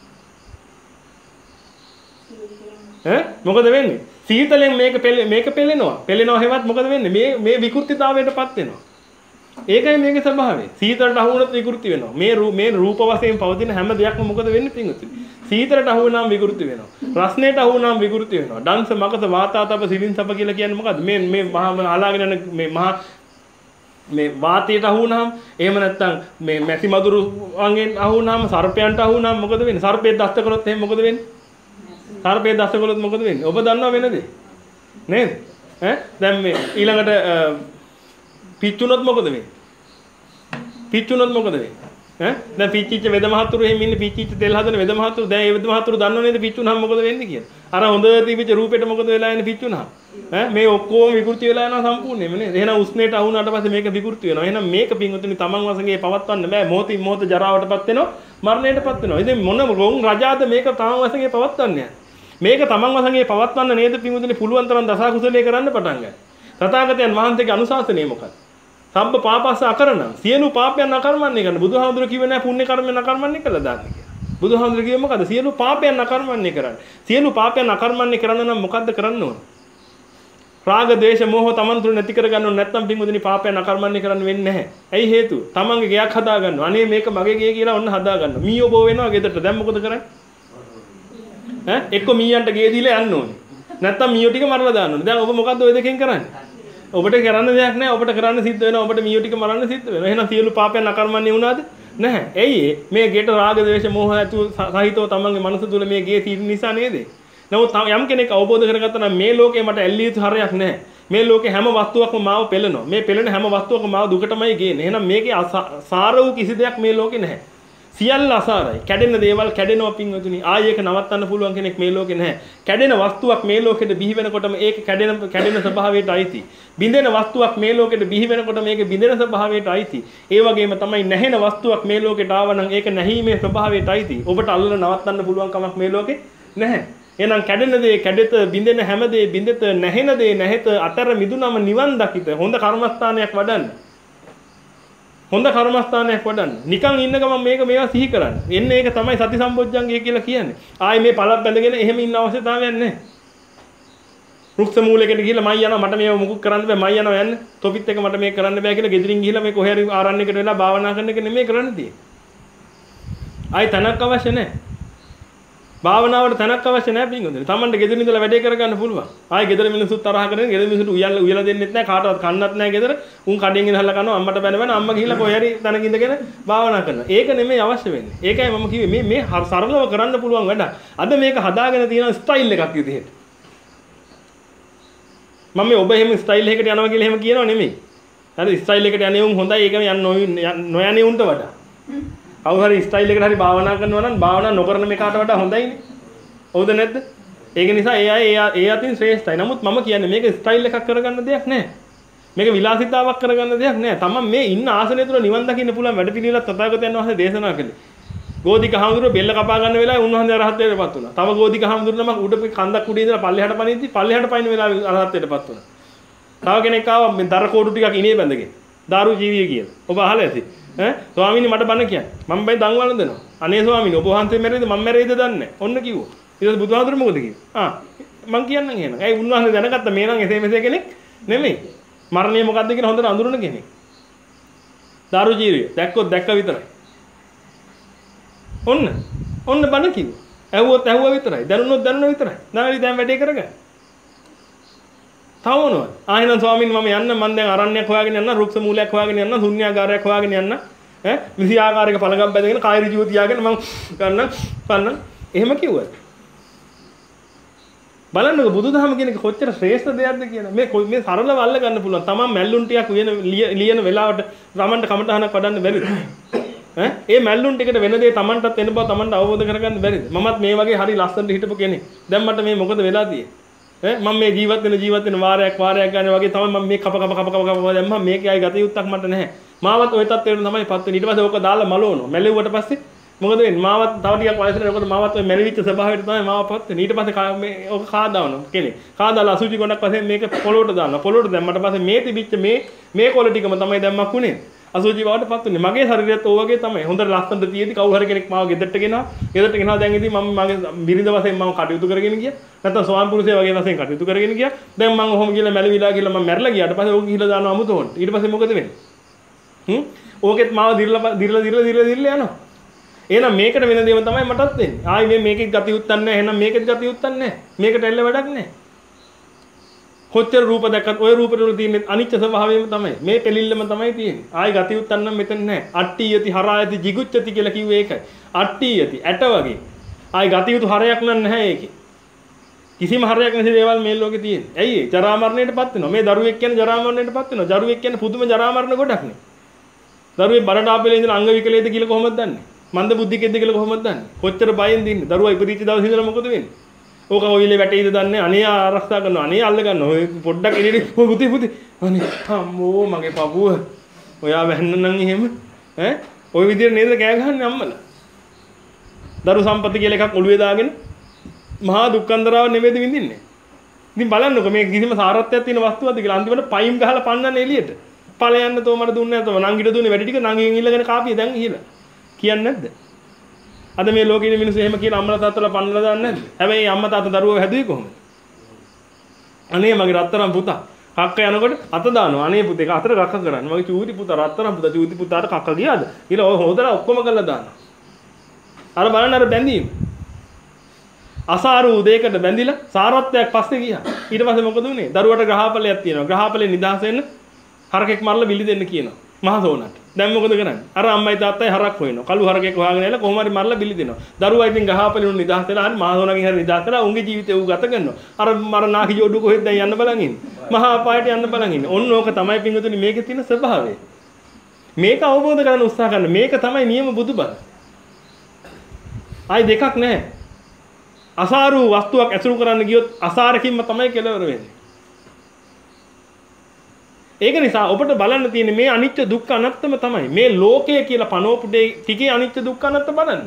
ඈ මොකද වෙන්නේ? සීතලෙන් මේක මේක පෙලෙනවා. පෙලෙනවා හැවත් මොකද වෙන්නේ? මේ මේ විකෘතිතාවයටපත් වෙනවා. ඒකයි මේකේ ස්වභාවය. සීතලට අහු වුණොත් විකෘති වෙනවා. මේ මේ රූප වශයෙන් පවතින හැම දෙයක්ම මොකද වෙන්නේ පින්වතුනි? සීතලට අහු වුණාම විකෘති වෙනවා. රස්නේට අහු වුණාම විකෘති වෙනවා. දංශ මකත වාතාතප සිරින් සප කියලා කියන්නේ මොකද්ද? මේ මේ මහා අලාගෙන යන මේ මහා මේ වාතයට අහු වුණාම එහෙම නැත්නම් මේ මැසි මදුරු වංගෙන් අහු වුණාම සර්පයන්ට අහු වුණාම මොකද වෙන්නේ? සර්පයේ දෂ්ට කරොත් එහෙනම් මොකද වෙන්නේ? සර්පයේ දෂ්ට කළොත් මොකද වෙන්නේ? ඔබ දන්නව වෙනද? නේද? ඈ දැන් මේ ඊළඟට පිච්චුනොත් මොකද වෙන්නේ? පිච්චුනොත් මොකද වෙන්නේ? ඈ දැන් පිච්චිච්ච වෙද මහතුරු එහෙම ඉන්නේ පිච්චිච්ච තෙල් හදන වෙද මහතුරු දැන් ඒ වෙද මහතුරු දන්නව නේද පිච්චුනහම මොකද වෙන්නේ කියලා? අර හොඳ තිබිච්ච රූපෙට මොකද වෙලා යන්නේ පිච්චුනහම? ඈ මේ ඔක්කොම විකෘති වෙලා යනවා සම්පූර්ණයෙන්ම නේද? එහෙනම් උස්නේට අහු වුණාට පස්සේ මේක විකෘති වෙනවා. එහෙනම් මේක පින්වතුනි තමන් වශයෙන් පවත්වන්න බෑ. මොහොතින් මොහොත ජරාවටපත් වෙනවා, මරණයටපත් වෙනවා. ඉතින් මොන රොන් රජාද මේක තමන් වශයෙන් පවත්වන්නේ? මේක තමන් වශයෙන් පවත්වන්න නේද පින්වතුනි පුළුවන් තරම් දසා කුසලයේ කරන්න පටන් ගන්න. තථාගතයන් වහන්සේගේ අනුශාසනය මොකක්ද? සබ්බ පාපස්ස අකරණං සියලු පාපයන් අකර්මණ්‍ය කරන්න. බුදුහාමුදුරුවෝ කිව්වේ නෑ පුණ්‍ය කර්මයන් අකර්මණ්‍ය කළා දාන්න කියලා. බුදුහාමුදුරුවෝ කිව්වේ මොකද්ද? සියලු පාපයන් අකර්මණ්‍ය කරන්න. සියලු පාපයන් අකර්මණ්‍ය කරන්න නම් මොකද්ද කරන්න ඕන? රාග, ද්වේෂ, මෝහ තමන් තුළ නැති කරගන්න ඕන. නැත්නම් පින්වතුනි පාපයන් අකර්මණ්‍ය කරන්න වෙන්නේ නැහැ. ඇයි හේතුව? තමන්ගේ ගයක් හදා ගන්නවා. අනේ මේක මගේ ගේ කියලා ඔන්න හදා ගන්නවා. මීයෝ බෝ වෙනවා ගෙදරට. දැන් මොකද කරන්නේ? ඈ එක්ක මීයන්ට ගේ දීලා යන්න ඕනේ. නැත්නම් මීයෝ ටික මරලා දාන්න ඕනේ. දැන් ඔබ මොකද්ද ඔය දෙකෙන් කරන්නේ? ඔබට කරන්න දෙයක් නැහැ. ඔබට කරන්න සිද්ධ වෙනවා. ඔබට මීයෝ ටික මරන්න සිද්ධ වෙනවා. එහෙනම් සියලු පාපයන් අකර්මණ්‍ය වුණාද? නැහැ. එයි මේ ගෙට රාග ද්වේෂ මෝහ ඇතු සහිතව තමන්ගේ මනස තුල මේ ගේ තියෙන නිසා නේද? නමුත් යම් කෙනෙක් අවබෝධ කරගත්තා නම් මේ ලෝකේ මට ඇල්ලිය යුතු හරයක් නැහැ. මේ ලෝකේ හැම වස්තුවක්ම මාව පෙළනවා. මේ පෙළෙන හැම වස්තුවක්ම මාව දුකටමයි ගේන්නේ. එහෙනම් මේකේ සාර වූ කිසි දෙයක් මේ ලෝකේ නැහැ. සියල්ල අසාරයි. කැඩෙන දේවල් කැඩෙනවා පින්වතුනි. ආයෙ ඒක නවත්තන්න පුළුවන් කෙනෙක් මේ ලෝකේ නැහැ. කැඩෙන වස්තුවක් මේ ලෝකෙට බිහි වෙනකොටම ඒක කැඩෙන කැඩෙන ස්වභාවයට අයිති. බිඳෙන වස්තුවක් මේ ලෝකෙට බිහි වෙනකොට මේක බිඳෙන ස්වභාවයට අයිති. ඒ වගේම තමයි නැහෙන වස්තුවක් මේ ලෝකෙට ආවනම් ඒක නැහිීමේ ස්වභාවයට අයිති. ඔබට අල්ලලා නවත්තන්න පුළුවන් කමක් මේ ලෝකේ නැහැ. එහෙනම් කැඩෙන දේ කැඩෙත බිඳෙන හැම දේ බිඳෙත නැහෙන දේ නැහෙත අතර මිදුනම නිවන් දකිත හොඳ කර්මස්ථානයක් වඩන්න. හොඳ කර්මස්ථානයක් වඩන්න. නිකන් ඉන්න ගමන් මේක මේවා සිහි කරන්න. එන්නේ ඒක තමයි සති සම්පොච්චංගය කියලා කියන්නේ. ආයේ මේ පළක් බැඳගෙන එහෙම ඉන්න අවශ්‍යතාවයක් නැහැ. රුක්ෂ මූලයකට ගිහිල්ලා මයි යනවා මට මේව මුකුත් කරන්න බෑ මයි යනවා යන්න. තොපිත් එක මට මේක කරන්න බෑ කියලා ගෙදරින් ගිහිල්ලා මේ කොහේ හරි ආරණ්‍යයකට වෙලා භාවනා කරන එක නෙමෙයි කරන්න තියෙන්නේ. ආයේ තනක් අවශ්‍ය නැහැ. භාවනාවට තනක් අවශ්‍ය නැහැ පින්වතුනි. Tamanට ගෙදරින් ඉඳලා වැඩේ කරගන්න පුළුවන්. ආයේ ගෙදර මිනිස්සුත් තරහ කරගෙන ගෙදර මිනිස්සුන්ට උයලා උයලා දෙන්නෙත් නැහැ කාටවත් කන්නත් නැහැ ගෙදර. උන් කඩෙන් ඉඳලා කනවා අම්මට බැන බැන අම්මා ගිහිල්ලා කොහේ හරි තනක ඉඳගෙන භාවනා කරනවා. ඒක නෙමෙයි අවශ්‍ය වෙන්නේ. ඒකයි මම කිව්වේ මේ මේ සරලව කරන්න පුළුවන් වැඩක්. අද මේක හදාගෙන තියෙන ස්ටයිල් එකක් විදිහට. මම මේ ඔබ එහෙම ස්ටයිල් එකකට යනවා කියලා එහෙම කියනව නෙමෙයි. හරි ස්ටයිල් එකට යන්නේ උන් හොඳයි ඒක යන්න නොයන්නේ උන්ට වඩා. කවුරු හරි ස්ටයිල් එකකට හරි භාවනා කරනවා නම් භාවනා නොකරන මේකට වඩා හොඳයිනේ. හවුද නැද්ද? ඒක නිසා ඒ අය ඒ අතින් ශ්‍රේෂ්ඨයි. නමුත් මම කියන්නේ මේක ස්ටයිල් එකක් කරගන්න දෙයක් නෑ. මේක විලාසිතාවක් කරගන්න දෙයක් නෑ. තමන් මේ ඉන්න ආසනය තුල නිවන් දකින්න පුළුවන් වැඩ පිළිවෙලක් තථාගතයන් වහන්සේ දේශනා කළේ. ගෝධික හාමුදුරුවෝ බෙල්ල කපා ගන්න වෙලාවේ උන්වහන්සේ අරහත්ත්වයටපත් වුණා. තව ගෝධික හාමුදුරුවෝ නමක් උඩ කන්දක් උඩ ඉඳලා පල්ලෙහාට පනිද්දි පල්ලෙහාට පයින් වෙලාවේ අරහත්ත්වයටපත් වුණා. තව කෙනෙක් ආවා මේ දර කෝටු ටිකක් ඉනේ බැඳගෙන. දාරු ජීවිය කියලා. ඔබ අහලා ඇති. ඈ ස්වාමීනි මට බණ කියන්න. මම බයි දන් වළඳනවා. අනේ ස්වාමීනි ඔබ වහන්සේ මැරෙයිද මම මැරෙයිද දන්නේ නැහැ. ඔන්න කිව්වා. ඊට පස්සේ බුදුහාමුදුරුවෝ මොකද කිව්වේ? ආ මං කියන්නම් එහෙනම්. ඇයි උන්වහන්සේ දැනගත්ත මේ නම් එසේ මෙසේ කෙනෙක් නෙමෙයි. මරණය මොකද්ද කියලා හොඳට අඳුරන කෙනෙක්. දාරු ජීවිය දැක්කොත් දැක්ක විතරයි. ඔන්න ඔන්න බණ කිව්වා. ඇහුවොත් ඇහුවා විතරයි. දැනුනොත් දැනුන විතරයි. නැවලි දැන් වැඩේ කරගන්න. තව මොනවද? ආයෙනම් ස්වාමීන් මම යන්න මම දැන් අරණ්‍යයක් හොයාගෙන යන්න රුක්ෂ මූලයක් හොයාගෙන යන්න ශුන්‍යාගාරයක් හොයාගෙන යන්න ඈ විසි ආකාරයක පළගම් බැඳගෙන කාය ඍජුව තියාගෙන මම ගන්න පන්න එහෙම කිව්වා. බලන්නකො බුදුදහම කියන එක කොච්චර ශ්‍රේෂ්ඨ දෙයක්ද කියලා. මේ මේ සරලව අල්ල ගන්න පුළුවන්. තමන් මැල්ලුන් ටිකක් වෙන ලියන වෙලාවට තමන්ට කමටහනක් වඩන්න බැරිද? ඈ ඒ මැල්ලුන් ටිකට වෙන දේ තමන්ටත් වෙන බව තමන්ට අවබෝධ කරගන්න බැරිද? මමත් මේ වගේ හරි ලස්සනට හිටපු කෙනෙක්. දැන් මට මේ මොකද වෙලා තියෙන්නේ? ඈ මම මේ ජීවත් වෙන ජීවත් වෙන වාරයක් වාරයක් ගන්න වගේ තමයි මම මේ කප කප කප කප කප දැම්මා මේකේ ආයි ගත යුත්තක් මට නැහැ. මාවත් ওই තත්ත්වයට තමයි පත් වෙන්නේ. ඊට පස්සේ ඕක දාලා මලවනවා. මැලෙව්වට පස්සේ මොකද වෙන්නේ? මාවත් තව ටිකක් වයසට යනකොට මාවත් ওই මැලිවිච්ච ස්වභාවයට තමයි මාව පත් වෙන්නේ. ඊට පස්සේ මේ ඕක කාදාවනවා කෙනෙක්. කාදාලා අසුචි ගොඩක් වශයෙන් මේක පොළොවට දානවා. පොළොවට දැම්මට පස්සේ මේ තිබිච්ච මේ මේ කොළ ටිකම තමයි දැම්මක් උනේ. අසුචි බවට පත් වෙන්නේ. මගේ ශරීරයත් ඕ වගේ තමයි. හොඳට ලස්සනට තියෙදි කවුරු හරි කෙනෙක් මාව ගෙදරට ගෙනවා. ගෙදරට ගෙනවා දැන් ඉතින් මම මගේ බිරිඳ වශයෙන් මම කටයුතු කරගෙන ගියා. නැත්නම් ස්වාමි පුරුෂයා වගේ වශයෙන් කටයුතු කරගෙන ගියා. දැන් මම ඔහොම ගිහලා මැලිවිලා ගිහලා මම මැරලා ගියාට පස්සේ ඕක ගිහලා දානවා අමුතෝන්ට. ඊට පස්සේ මොකද වෙන්නේ? හ්ම්? ඕකෙත් මාව දිරලා දිරලා දිරලා දිරලා දිරලා යනවා. එහෙනම් මේකට වෙන දේම තමයි මටත් වෙන්නේ. ආයි මේ මේකෙත් ගති උත්තන්නේ නැහැ. එහෙනම් මේකෙත් ගති උත්තන්නේ නැහැ. මේකට එල්ල වැඩක් නැහැ. කොච්චර රූප දැක්කත් ওই රූප වල තියෙන අනිච්ච ස්වභාවයම තමයි. මේ පෙලිල්ලම තමයි තියෙන්නේ. ආයි ගති උත්තන්නම් මෙතන නැහැ. අට්ටි යති හරායති jigucchati කියලා කිව්වේ ඒකයි. අට්ටි යති ඇට වගේ. ආයි ගති උතු හරයක් නැහැ ඒකේ. කිසිම හරයක් නැති දේවල් මේ ලෝකේ තියෙන්නේ. ඇයි ඒ? ජරා මරණයටපත් වෙනවා. මේ දරුවෙක් කියන්නේ ජරා මරණයටපත් වෙනවා. දරුවෙක් කියන්නේ පුදුම ජරා මරණ ගොඩක් නේ. දරුවේ බරට ආපෙලේ ඉඳලා අංග විකලයේද කියලා කොහොමද දන්නේ? මන්ද බුද්ධිකෙද්ද කියලා කොහොමද දන්නේ? කොච්චර බයෙන් දින්නේ? දරුවා ඉපදිච්ච දවසේ ඉඳලා මොකද වෙන්නේ? ඕක ඔයිලේ වැටෙයිද දන්නේ? අනේ ආරක්ෂා කරනවා. අනේ අල්ල ගන්නවා. ඔය පොඩ්ඩක් එළියට ඔය පුතේ පුතේ. අනේ අම්මෝ මගේ පපුව. ඔයා වැන්න නම් එහෙම ඈ ඔය විදිහට නේද කෑ ගහන්නේ අම්මලා. දරු සම්පatti කියලා එකක් ඔළුවේ දාගෙන මහා දුක්ඛන්දරාව නෙමෙයිද විඳින්නේ. ඉතින් බලන්නකො මේ කිසිම සාරත්වයක් තියෙන වස්තුවක්ද කියලා අන්තිමට පයින් ගහලා පන්නන්නේ එළියට. ඵල යන්න තෝ මට දුන්නේ නැතව නංගිට දුන්නේ වැඩි ටික නංගියෙන් ඉල්ලගෙන කාපිය දැන් ගිහලා. කියන්නේ නැද්ද? අද මේ ලෝකේ ඉන්න මිනිස්සු එහෙම කියලා අම්මලා තාත්තලා පන්නලා දාන්නේ නැද්ද? හැබැයි අම්මා තාත්තා දරුවෝ හැදුවේ කොහොමද? අනේ මගේ රත්තරන් පුතා කක්ක යනකොට අත දානවා. අනේ පුතේ ඒක අතට කක්ක කරන්නේ. මගේ චූටි පුතා රත්තරන් පුතා චූටි පුතාට කක්ක ගියාද? ඊළ ඔය හොදලා ඔක්කොම කරලා දානවා. අර බලන්න අර බැඳීම. අසාරු උදේකට බැඳිලා සාරත්වයක් පස්සේ ගියා. ඊට පස්සේ මොකද උනේ? දරුවට ග්‍රහඵලයක් තියෙනවා. ග්‍රහඵලේ නිදහස වෙන්න හරකෙක් මරලා බිලි දෙන්න කියනවා. මහසෝනට. දැන් මොකද කරන්නේ? අර අම්මයි තාත්තයි හරක් හොයනවා. කළු හරකෙක් හොයාගෙන ඇවිල්ලා කොහොම හරි මරලා බිලි දෙනවා. දරුවා ඉතින් ගහපලිනුන නිදහස් වෙලා හරි මාසෝනකින් හරි නිදහස් වෙලා උන්ගේ ජීවිතේ ඌ ගත කරනවා. අර මර නාකි ජෝඩු කොහෙද දැන් යන්න බලන් ඉන්නේ. මහා අපායට යන්න බලන් ඉන්නේ. ඔන්න ඕක තමයි පින්වතුනි මේකේ තියෙන ස්වභාවය. මේක අවබෝධ කරගන්න උත්සාහ කරන්න. මේක තමයි නියම බුදුබණ. ආයි දෙකක් නැහැ. අසාරු වස්තුවක් ඇසුරු කරන්න ගියොත් අසාරකින්ම තමයි කෙලවර වෙන්නේ. ඒක නිසා ඔබට බලන්න තියෙන්නේ මේ අනිත්‍ය දුක්ඛ අනාත්තම තමයි. මේ ලෝකය කියලා පනෝපු දෙය ටිකේ අනිත්‍ය දුක්ඛ අනාත්ත බලන්න.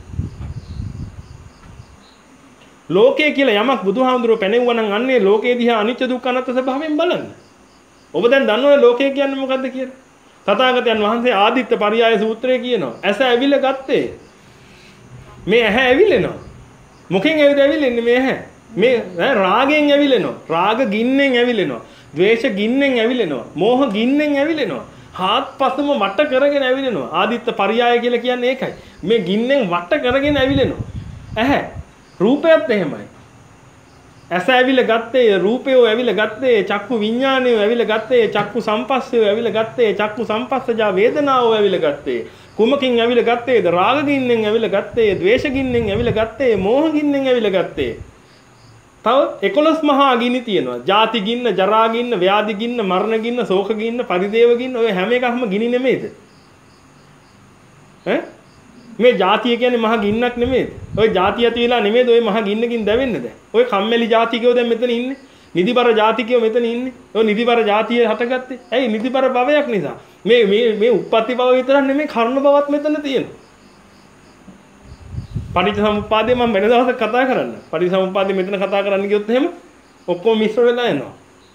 ලෝකය කියලා යමක් බුදුහාමුදුරුවෝ පැනෙවුවා නම් අන්නේ ලෝකයේ දිහා අනිත්‍ය දුක්ඛ අනාත්ත ස්වභාවයෙන් බලන්න. ඔබ දැන් දන්නවනේ ලෝකය කියන්නේ මොකද්ද කියලා. තථාගතයන් වහන්සේ ආදිත්ත පරියාය සූත්‍රයේ කියනවා. ඇස ඇවිල ගත්තේ. මේ ඇහැ ඇවිලෙනවා. මොකෙන් ඇවිද ඇවිලෙන්නේ මේ ඇහැ? මේ රාගයෙන් ඇවිලෙනවා. රාග ගින්නෙන් ඇවිලෙනවා. ද්වේෂ ගින්නෙන් ඇවිලෙනවා. මෝහ ගින්නෙන් ඇවිලෙනවා. හාත්පසම වට කරගෙන ඇවිලෙනවා. ආදිත්ත පරියාය කියලා කියන්නේ ඒකයි. මේ ගින්නෙන් වට කරගෙන ඇවිලෙනවා. ඇහැ. රූපයත් එහෙමයි. ඇස ඇවිල ගත්තේ, රූපය ඇවිල ගත්තේ, චක්කු විඥානය ඇවිල ගත්තේ, චක්කු සම්පස්සය ඇවිල ගත්තේ, චක්කු සම්පස්සජා වේදනාව ඇවිල ගත්තේ. කුමකින් ඇවිල ගත්තේද? රාග ගින්නෙන් ඇවිල ගත්තේ, ද්වේෂ ගින්නෙන් ඇවිල ගත්තේ, මෝහ ගින්නෙන් ඇවිල ගත්තේ. තව එකොළොස් මහා ගිනි තියෙනවා. ජාති ගින්න, ජරා ගින්න, ව්‍යාධි ගින්න, මරණ ගින්න, ශෝක ගින්න, පරිදේව ගින්න. ඔය හැම එකක්ම ගිනි නෙමෙයිද? ඈ මේ ජාතිය කියන්නේ මහා ගින්නක් නෙමෙයිද? ඔය ජාතිය ඇති වෙලා නෙමෙයිද ඔය මහා ගින්නකින් දැවෙන්නේ දැන්? ඔය කම්මැලි ජාතිකයෝ දැන් මෙතන ඉන්නේ. නිදිබර ජාතිකයෝ මෙතන ඉන්නේ. ඔය නිදිබර ජාතිය හටගත්තේ. ඇයි නිදිබර භවයක් නිසා. මේ මේ මේ උප්පත්ති භව විතරක් නෙමෙයි කර්ම භවත් මෙතන තියෙනවා. පටිච්චසමුප්පාදේ මම වෙන දවසක කතා කරන්න. පටිච්චසමුප්පාදේ මෙතන කතා කරන්න ගියොත් එහෙම ඔක්කොම මිශ්‍ර වෙලා යනවා.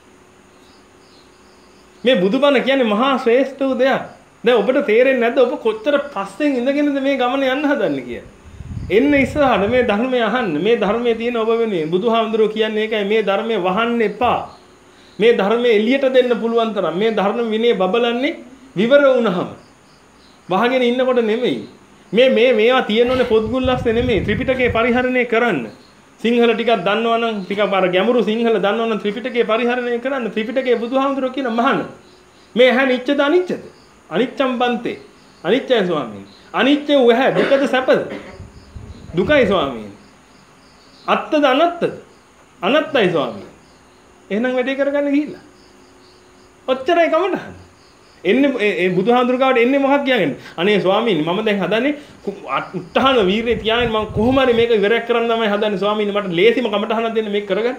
මේ බුදුබණ කියන්නේ මහා ශ්‍රේෂ්ඨ වූ දෙයක්. දැන් ඔබට තේරෙන්නේ නැද්ද ඔබ කොච්චර පස්සෙන් ඉඳගෙනද මේ ගමන යන්න හදන්නේ කියලා? එන්න ඉස්සරහට මේ ධර්මය අහන්න. මේ ධර්මයේ තියෙන ඔබ වෙනුවෙන් බුදුහාමුදුරුවෝ කියන්නේ ඒකයි මේ ධර්මයේ වහන්න එපා. මේ ධර්මයේ එළියට දෙන්න පුළුවන් තරම් මේ ධර්ම විනය බබලන්නේ විවර වුණාම. වහගෙන ඉන්නකොට නෙමෙයි. මේ මේ මේවා තියෙනෝනේ පොත්ගුල්ලස්සේ නෙමෙයි ත්‍රිපිටකේ පරිහරණය කරන්න. සිංහල ටිකක් දන්නවනම් ටිකක් අර ගැඹුරු සිංහල දන්නවනම් ත්‍රිපිටකේ පරිහරණය කරන්න. ත්‍රිපිටකේ බුදුහාමුදුරුවෝ කියන මහාන. මේ ඇහැ නිච්චද අනිච්චද? අනිච්චම් බන්තේ. අනිච්චයි ස්වාමීනි. අනිච්ච වූ දුකද සැපද? දුකයි ස්වාමීනි. අත්තද අනත්තද? අනත්තයි ස්වාමීනි. එහෙනම් වැඩේ කරගන්න ගිහිල්ලා. ඔච්චරයි කමටහන්. එන්නේ ඒ බුදුහාඳුරගාවට එන්නේ මොකක් කියලාගෙන? අනේ ස්වාමීනි මම දැන් හදන්නේ උත්හාන වීරිය තියාගෙන මම කොහොම හරි මේක ඉවරයක් කරන්න තමයි හදන්නේ ස්වාමීනි මට ලේසිම කමටහනක් දෙන්න මේක කරගන්න.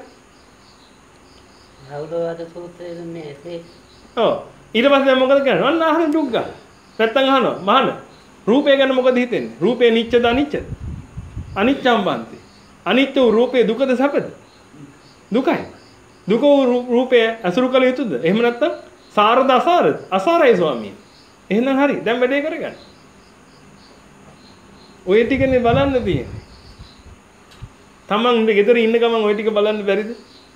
රෞඩවාද සූත්‍රයේ මේ ඇසේ. ඔව්. ඊට පස්සේ දැන් මොකද කරන්නේ? අන්න ආහන දුක් ගන්න. නැත්තම් අහනවා මහාන රූපය ගැන මොකද හිතෙන්නේ? රූපේ නිච්චද අනිච්චද? අනිච්චම් බන්තේ. අනිච්ච වූ රූපේ දුකද සැපද? දුකයි. දුක වූ රූපය අසුරු කළ යුතුද? එහෙම නැත්තම් සාරද අසාරද? අසාරයි ස්වාමීනි. එහෙනම් හරි. දැන් වැඩේ කරගන්න. ඔය ටිකනේ බලන්න තියෙන්නේ. තමන් ගෙදර ඉන්න ගමන් ඔය ටික බලන්න බැරිද?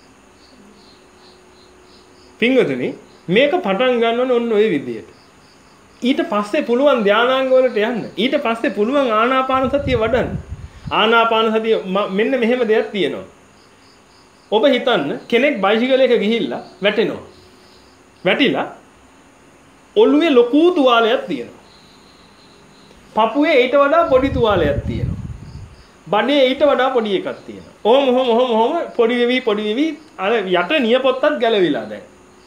පින්වතුනි මේක පටන් ගන්න ඕනේ ඔන්න ඔය විදියට. ඊට පස්සේ පුළුවන් ධානාංග වලට යන්න. ඊට පස්සේ පුළුවන් ආනාපාන සතිය වඩන්න. ආනාපාන සතිය මෙන්න මෙහෙම දෙයක් තියෙනවා. ඔබ හිතන්න කෙනෙක් බයිසිකලයක ගිහිල්ලා වැටෙනවා. වැටිලා ඔළුවේ ලොකු තුවාලයක් තියෙනවා. පපුවේ ඊට වඩා පොඩි තුවාලයක් තියෙනවා. බඩේ ඊට වඩා පොඩි එකක් තියෙනවා. ඔහොම ඔහොම ඔහොම ඔහොම පොඩි වෙවි පොඩි වෙවි අර යට නියපොත්තත් ගැලවිලා දැන්.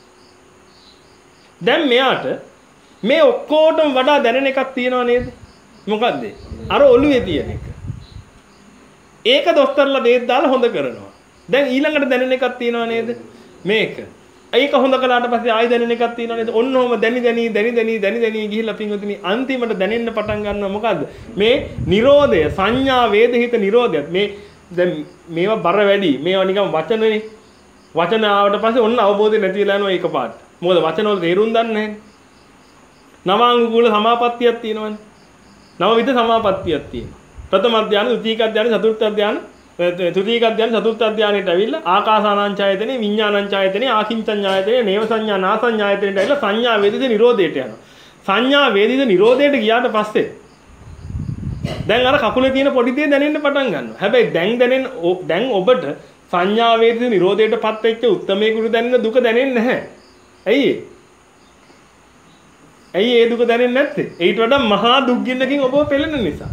දැන් මෙයාට මේ ඔක්කොටම වඩා දැනෙන එකක් තියෙනව නේද? මොකද්ද? අර ඔළුවේ තියෙන එක. ඒක දොස්තරලා බේත් දාලා හොඳ කරනවා. දැන් ඊළඟට දැනෙන එකක් තියෙනව නේද? මේක. ඒක හොඳ කළාට පස්සේ ආයෙ දැනෙන එකක් තියෙනව නේද? ඔන්න ඔහම දැනි දැනි දැනි දැනි දැනි දැනි ගිහිල්ලා පින්වතුනි අන්තිමට දැනෙන්න පටන් ගන්නවා මොකද්ද? මේ නිරෝධය සංඥා වේදහිත නිරෝධයත් මේ දැන් මේවා බර වැඩි. මේවා නිකන් වචනනේ. වචන ආවට පස්සේ ඔන්න අවබෝධය නැති වෙලා යනවා ඒකපාරට. මොකද වචන වල තේරුම් දන්නේ නැහැ. නවාංගුල සමාපත්තියක් තියෙනවනේ. නවවිධ සමාපත්තියක් තියෙනවා. ප්‍රථම ධානය, ද්විතීක ධානය, චතුර්ථ ධානය, තෘතීක ධානය, චතුර්ථ ධානයට ඇවිල්ලා ආකාසානංචායතනේ, විඥානංචායතනේ, ආකින්චඤ්ඤායතනේ, නේව සංඥා නාසඤ්ඤායතනේට ඇවිල්ලා සංඥා වේදිත නිරෝධයට යනවා. සංඥා වේදිත නිරෝධයට ගියාට පස්සේ දැන් අර කකුලේ තියෙන පොඩි දේ දැනෙන්න පටන් ගන්නවා. හැබැයි දැන් දැනෙන දැන් ඔබට සංඥා වේදිත නිරෝධයටපත් වෙච්ච උත්තමයේ ගුරු දැනෙන දුක දැනෙන්නේ නැහැ. ඇයි ඇයි ඒ දුක දැනෙන්නේ නැත්තේ? ඊට වඩා මහා දුක් ගින්නකින් ඔබව පෙළෙන නිසා.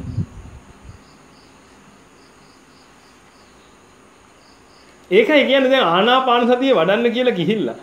ඒකයි කියන්නේ දැන් ආනාපාන සතිය වඩන්න කියලා ගිහිල්ලා.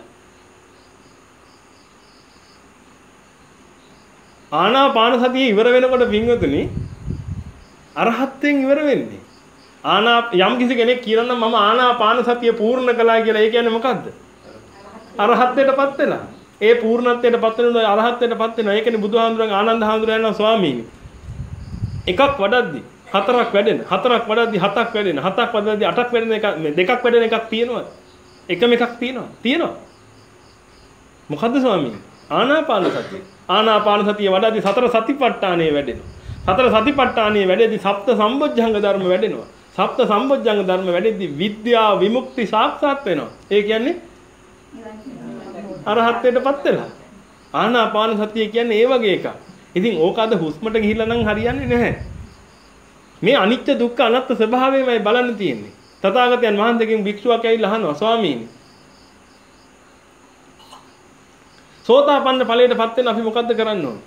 ආනාපාන සතිය ඉවර වෙනකොට වින්වතුනි අරහත්යෙන් ඉවර වෙන්නේ. ආනා යම් කිසි කෙනෙක් කියනවා නම් මම ආනාපාන සතිය පූර්ණ කළා කියලා. ඒ කියන්නේ මොකද්ද? අරහත්ත්වයටපත් වෙලා. ඒ පූර්ණත්වයටපත් වෙනවා අරහත්ත්වයටපත් වෙනවා. ඒ කියන්නේ බුදුහාමුදුරන්ගේ ආනන්ද හාමුදුරුවෝ යනවා ස්වාමීනි. එකක් වඩද්දි හතරක් වැඩෙන. හතරක් වඩද්දි හතක් වැඩෙන. හතක් වඩද්දි අටක් වැඩෙන එක දෙකක් වැඩෙන එකක් තියෙනවද? එකම එකක් තියෙනවා. තියෙනවා. මොකද්ද ස්වාමීනි? ආනාපාන සතිය. ආනාපාන සතිය වඩද්දි සතර සතිපට්ඨානෙ වැඩෙනවා. සතර සතිපට්ඨානෙ වැඩෙද්දි සප්ත සම්බොජ්ජංග ධර්ම වැඩෙනවා. සප්ත සම්බොජ්ජංග ධර්ම වැඩෙද්දි විද්‍යා විමුක්ති සාක්ෂාත් වෙනවා. ඒ කියන්නේ අරහත්ත්වයටපත් වෙලා. ආනාපාන සතිය කියන්නේ ඒ වගේ එකක්. ඉතින් ඕක අද හුස්මට ගිහිල්ලා නම් හරියන්නේ නැහැ. මේ අනිත්‍ය දුක්ඛ අනාත්ම ස්වභාවයමයි බලන්න තියෙන්නේ. තථාගතයන් වහන්සේගෙන් භික්ෂුවක් ඇවිල්ලා අහනවා ස්වාමීනි. සෝතාපන්න ඵලයටපත් වෙන අපි මොකද්ද කරන්න ඕනේ?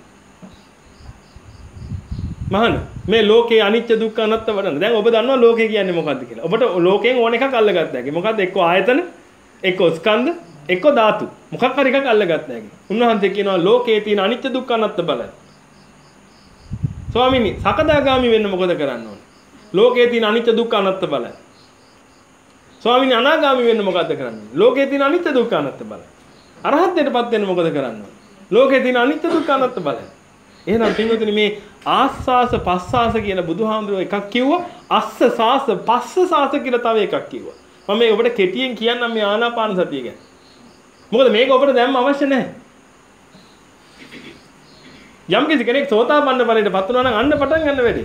මහාන මේ ලෝකේ අනිත්‍ය දුක්ඛ අනාත්ම වඩන්න. දැන් ඔබ දන්නවා ලෝකේ කියන්නේ මොකද්ද කියලා. ඔබට ලෝකයෙන් ඕන එකක් අල්ලගත්ත හැකි. මොකද්ද? එක්ක ආයතන, එක්ක ස්කන්ධ, එක්ක ධාතු. මොකක් හරි එකක් අල්ලගත්ත හැකි. උන්වහන්සේ කියනවා ලෝකේ තියෙන අනිත්‍ය දුක්ඛ අනාත්ම බලන්න. ස්වාමීනි සකදාගාමි වෙන්න මොකද කරන්න ඕනේ? ලෝකේ තියෙන අනිත්‍ය දුක්ඛ අනාත්ම බලන්න. ස්වාමීනි අනාගාමි වෙන්න මොකද්ද කරන්නේ? ලෝකේ තියෙන අනිත්‍ය දුක්ඛ අනාත්ම බලන්න. අරහත්ත්වයටපත් වෙන්න මොකද කරන්න ඕනේ? ලෝකේ තියෙන අනිත්‍ය දුක්ඛ අනාත්ම බලන්න. එහෙනම් පින්වතුනි මේ ආස්වාස පස්වාස කියලා බුදුහාමුදුරුවෝ එකක් කිව්වා. අස්ස සාස පස්ස සාස කියලා තව එකක් කිව්වා. මම මේ ඔබට කෙටියෙන් කියන්නම් මේ ආනාපාන සතිය ගැන. මොකද මේක ඔබට දැම්ම අවශ්‍ය නැහැ. යම් කිසි කෙනෙක් සෝතාපන්න ඵලයටපත් වුණා නම් අන්න පටන් ගන්න වැඩි.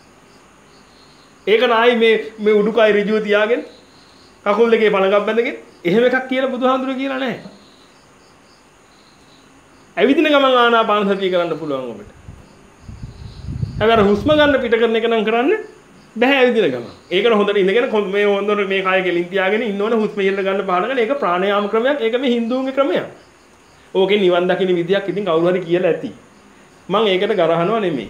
ඒකට ආයි මේ මේ උඩුකය ඍජුව තියාගෙන කකුල් දෙකේ පළඟක් බැඳගෙන එහෙම එකක් කියලා බුදුහාමුදුරුවෝ කියලා නැහැ. ඇවිදින ගමන් ආනාපාන සතිය කරන්න පුළුවන් ඔබට. හැබැයි හුස්ම ගන්න පිට කරන එක නම් කරන්න බෑ ඇවිදින ගමන්. ඒකට හොඳට ඉඳගෙන මේ හොඳට මේ කය කෙලින් තියාගෙන ඉන්නවනේ හුස්ම ඉල්ල ගන්න පහළ ගන්න. ඒක ප්‍රාණයාම ක්‍රමයක්. ඒක මේ හින්දුන්ගේ ක්‍රමයක්. ඕකේ නිවන් දකින්න විදියක් ඉතින් කවුරු හරි කියලා ඇති. මම ඒකට ගරහනවා නෙමෙයි.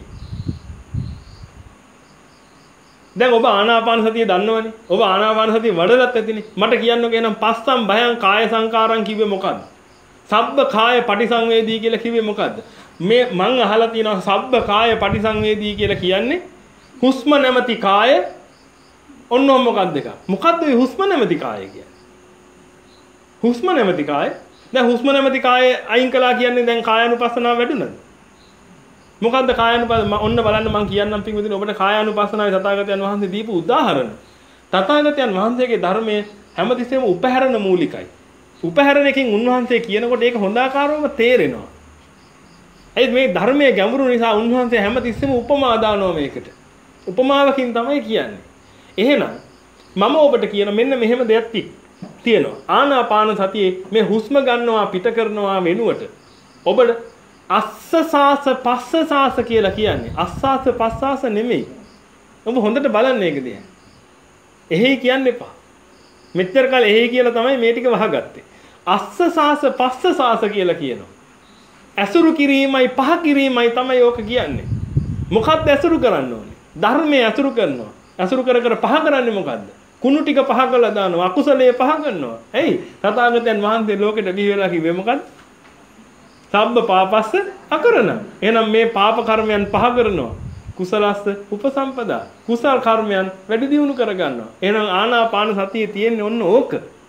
දැන් ඔබ ආනාපාන සතිය දන්නවනේ. ඔබ ආනාපාන සතිය වඩලත් ඇතිනේ. මට කියන්නකෝ එහෙනම් පස්සම් භයං කාය සංකාරං කිව්වේ මොකද්ද? සබ්බ කාය පටිසංවේදී කියලා කිව්වේ මොකද්ද? මේ මං අහලා තියෙනවා සබ්බ කාය පටිසංවේදී කියලා කියන්නේ හුස්ම නැමැති කාය ඔන්නෝ මොකක්ද එක? මොකද්ද මේ හුස්ම නැමැති කාය කියන්නේ? හුස්ම නැමැති කාය. දැන් හුස්ම නැමැති කාය අයින් කළා කියන්නේ දැන් කායानुපස්සනාව වැඩුණාද? මොකද්ද කායानुපස්සන? ඔන්න බලන්න මං කියන්නම් පින්වතුනි ඔබට කායानुපස්සනාවේ තථාගතයන් වහන්සේ දීපු උදාහරණ. තථාගතයන් වහන්සේගේ ධර්මයේ හැමතිස්සෙම උපහැරණ මූලිකයි. උපහැරණ එකකින් උන්වහන්සේ කියනකොට ඒක හොඳාකාරවම තේරෙනවා. ඒ මේ ධර්මයේ ගැඹුරු නිසා උන්වහන්සේ හැමතිස්සෙම උපමා දානවා මේකට. උපමාවකින් තමයි කියන්නේ. එහෙනම් මම ඔබට කියන මෙන්න මෙහෙම දෙයක් තියෙනවා. ආනාපාන සතියේ මේ හුස්ම ගන්නවා පිට කරනවා වෙනුවට ඔබට අස්සසාස පස්සසාස කියලා කියන්නේ. අස්සාස පස්සාස නෙමෙයි. ඔබ හොඳට බලන්න මේක දිහා. එහෙයි කියන්න එපා. මෙච්චර කාලේ එහෙයි කියලා තමයි මේ ටික වහගත්තේ. අස්සසාස පස්සසාස කියලා කියනවා. ඇසුරු කිරීමයි පහ කිරීමයි තමයි ඕක කියන්නේ. මොකක්ද ඇසුරු කරන්න ඕනේ? ධර්මයේ ඇසුරු කරනවා. ඇසුරු කර කර පහ කරන්නේ මොකද්ද? කුණු ටික පහ කළා දානවා. අකුසලයේ පහ කරනවා. එයි තථාගතයන් වහන්සේ ලෝකෙට බිහි වෙලා කිව්වේ මොකද්ද? සබ්බ පාපස්ස අකරණ. එහෙනම් මේ පාප කර්මයන් පහ කරනවා. කුසලස්ස උපසම්පදා. කුසල කර්මයන් වැඩි දියුණු කර ගන්නවා. එහෙනම් ආනාපාන සතියේ තියෙන්නේ ඔන්න ඕක.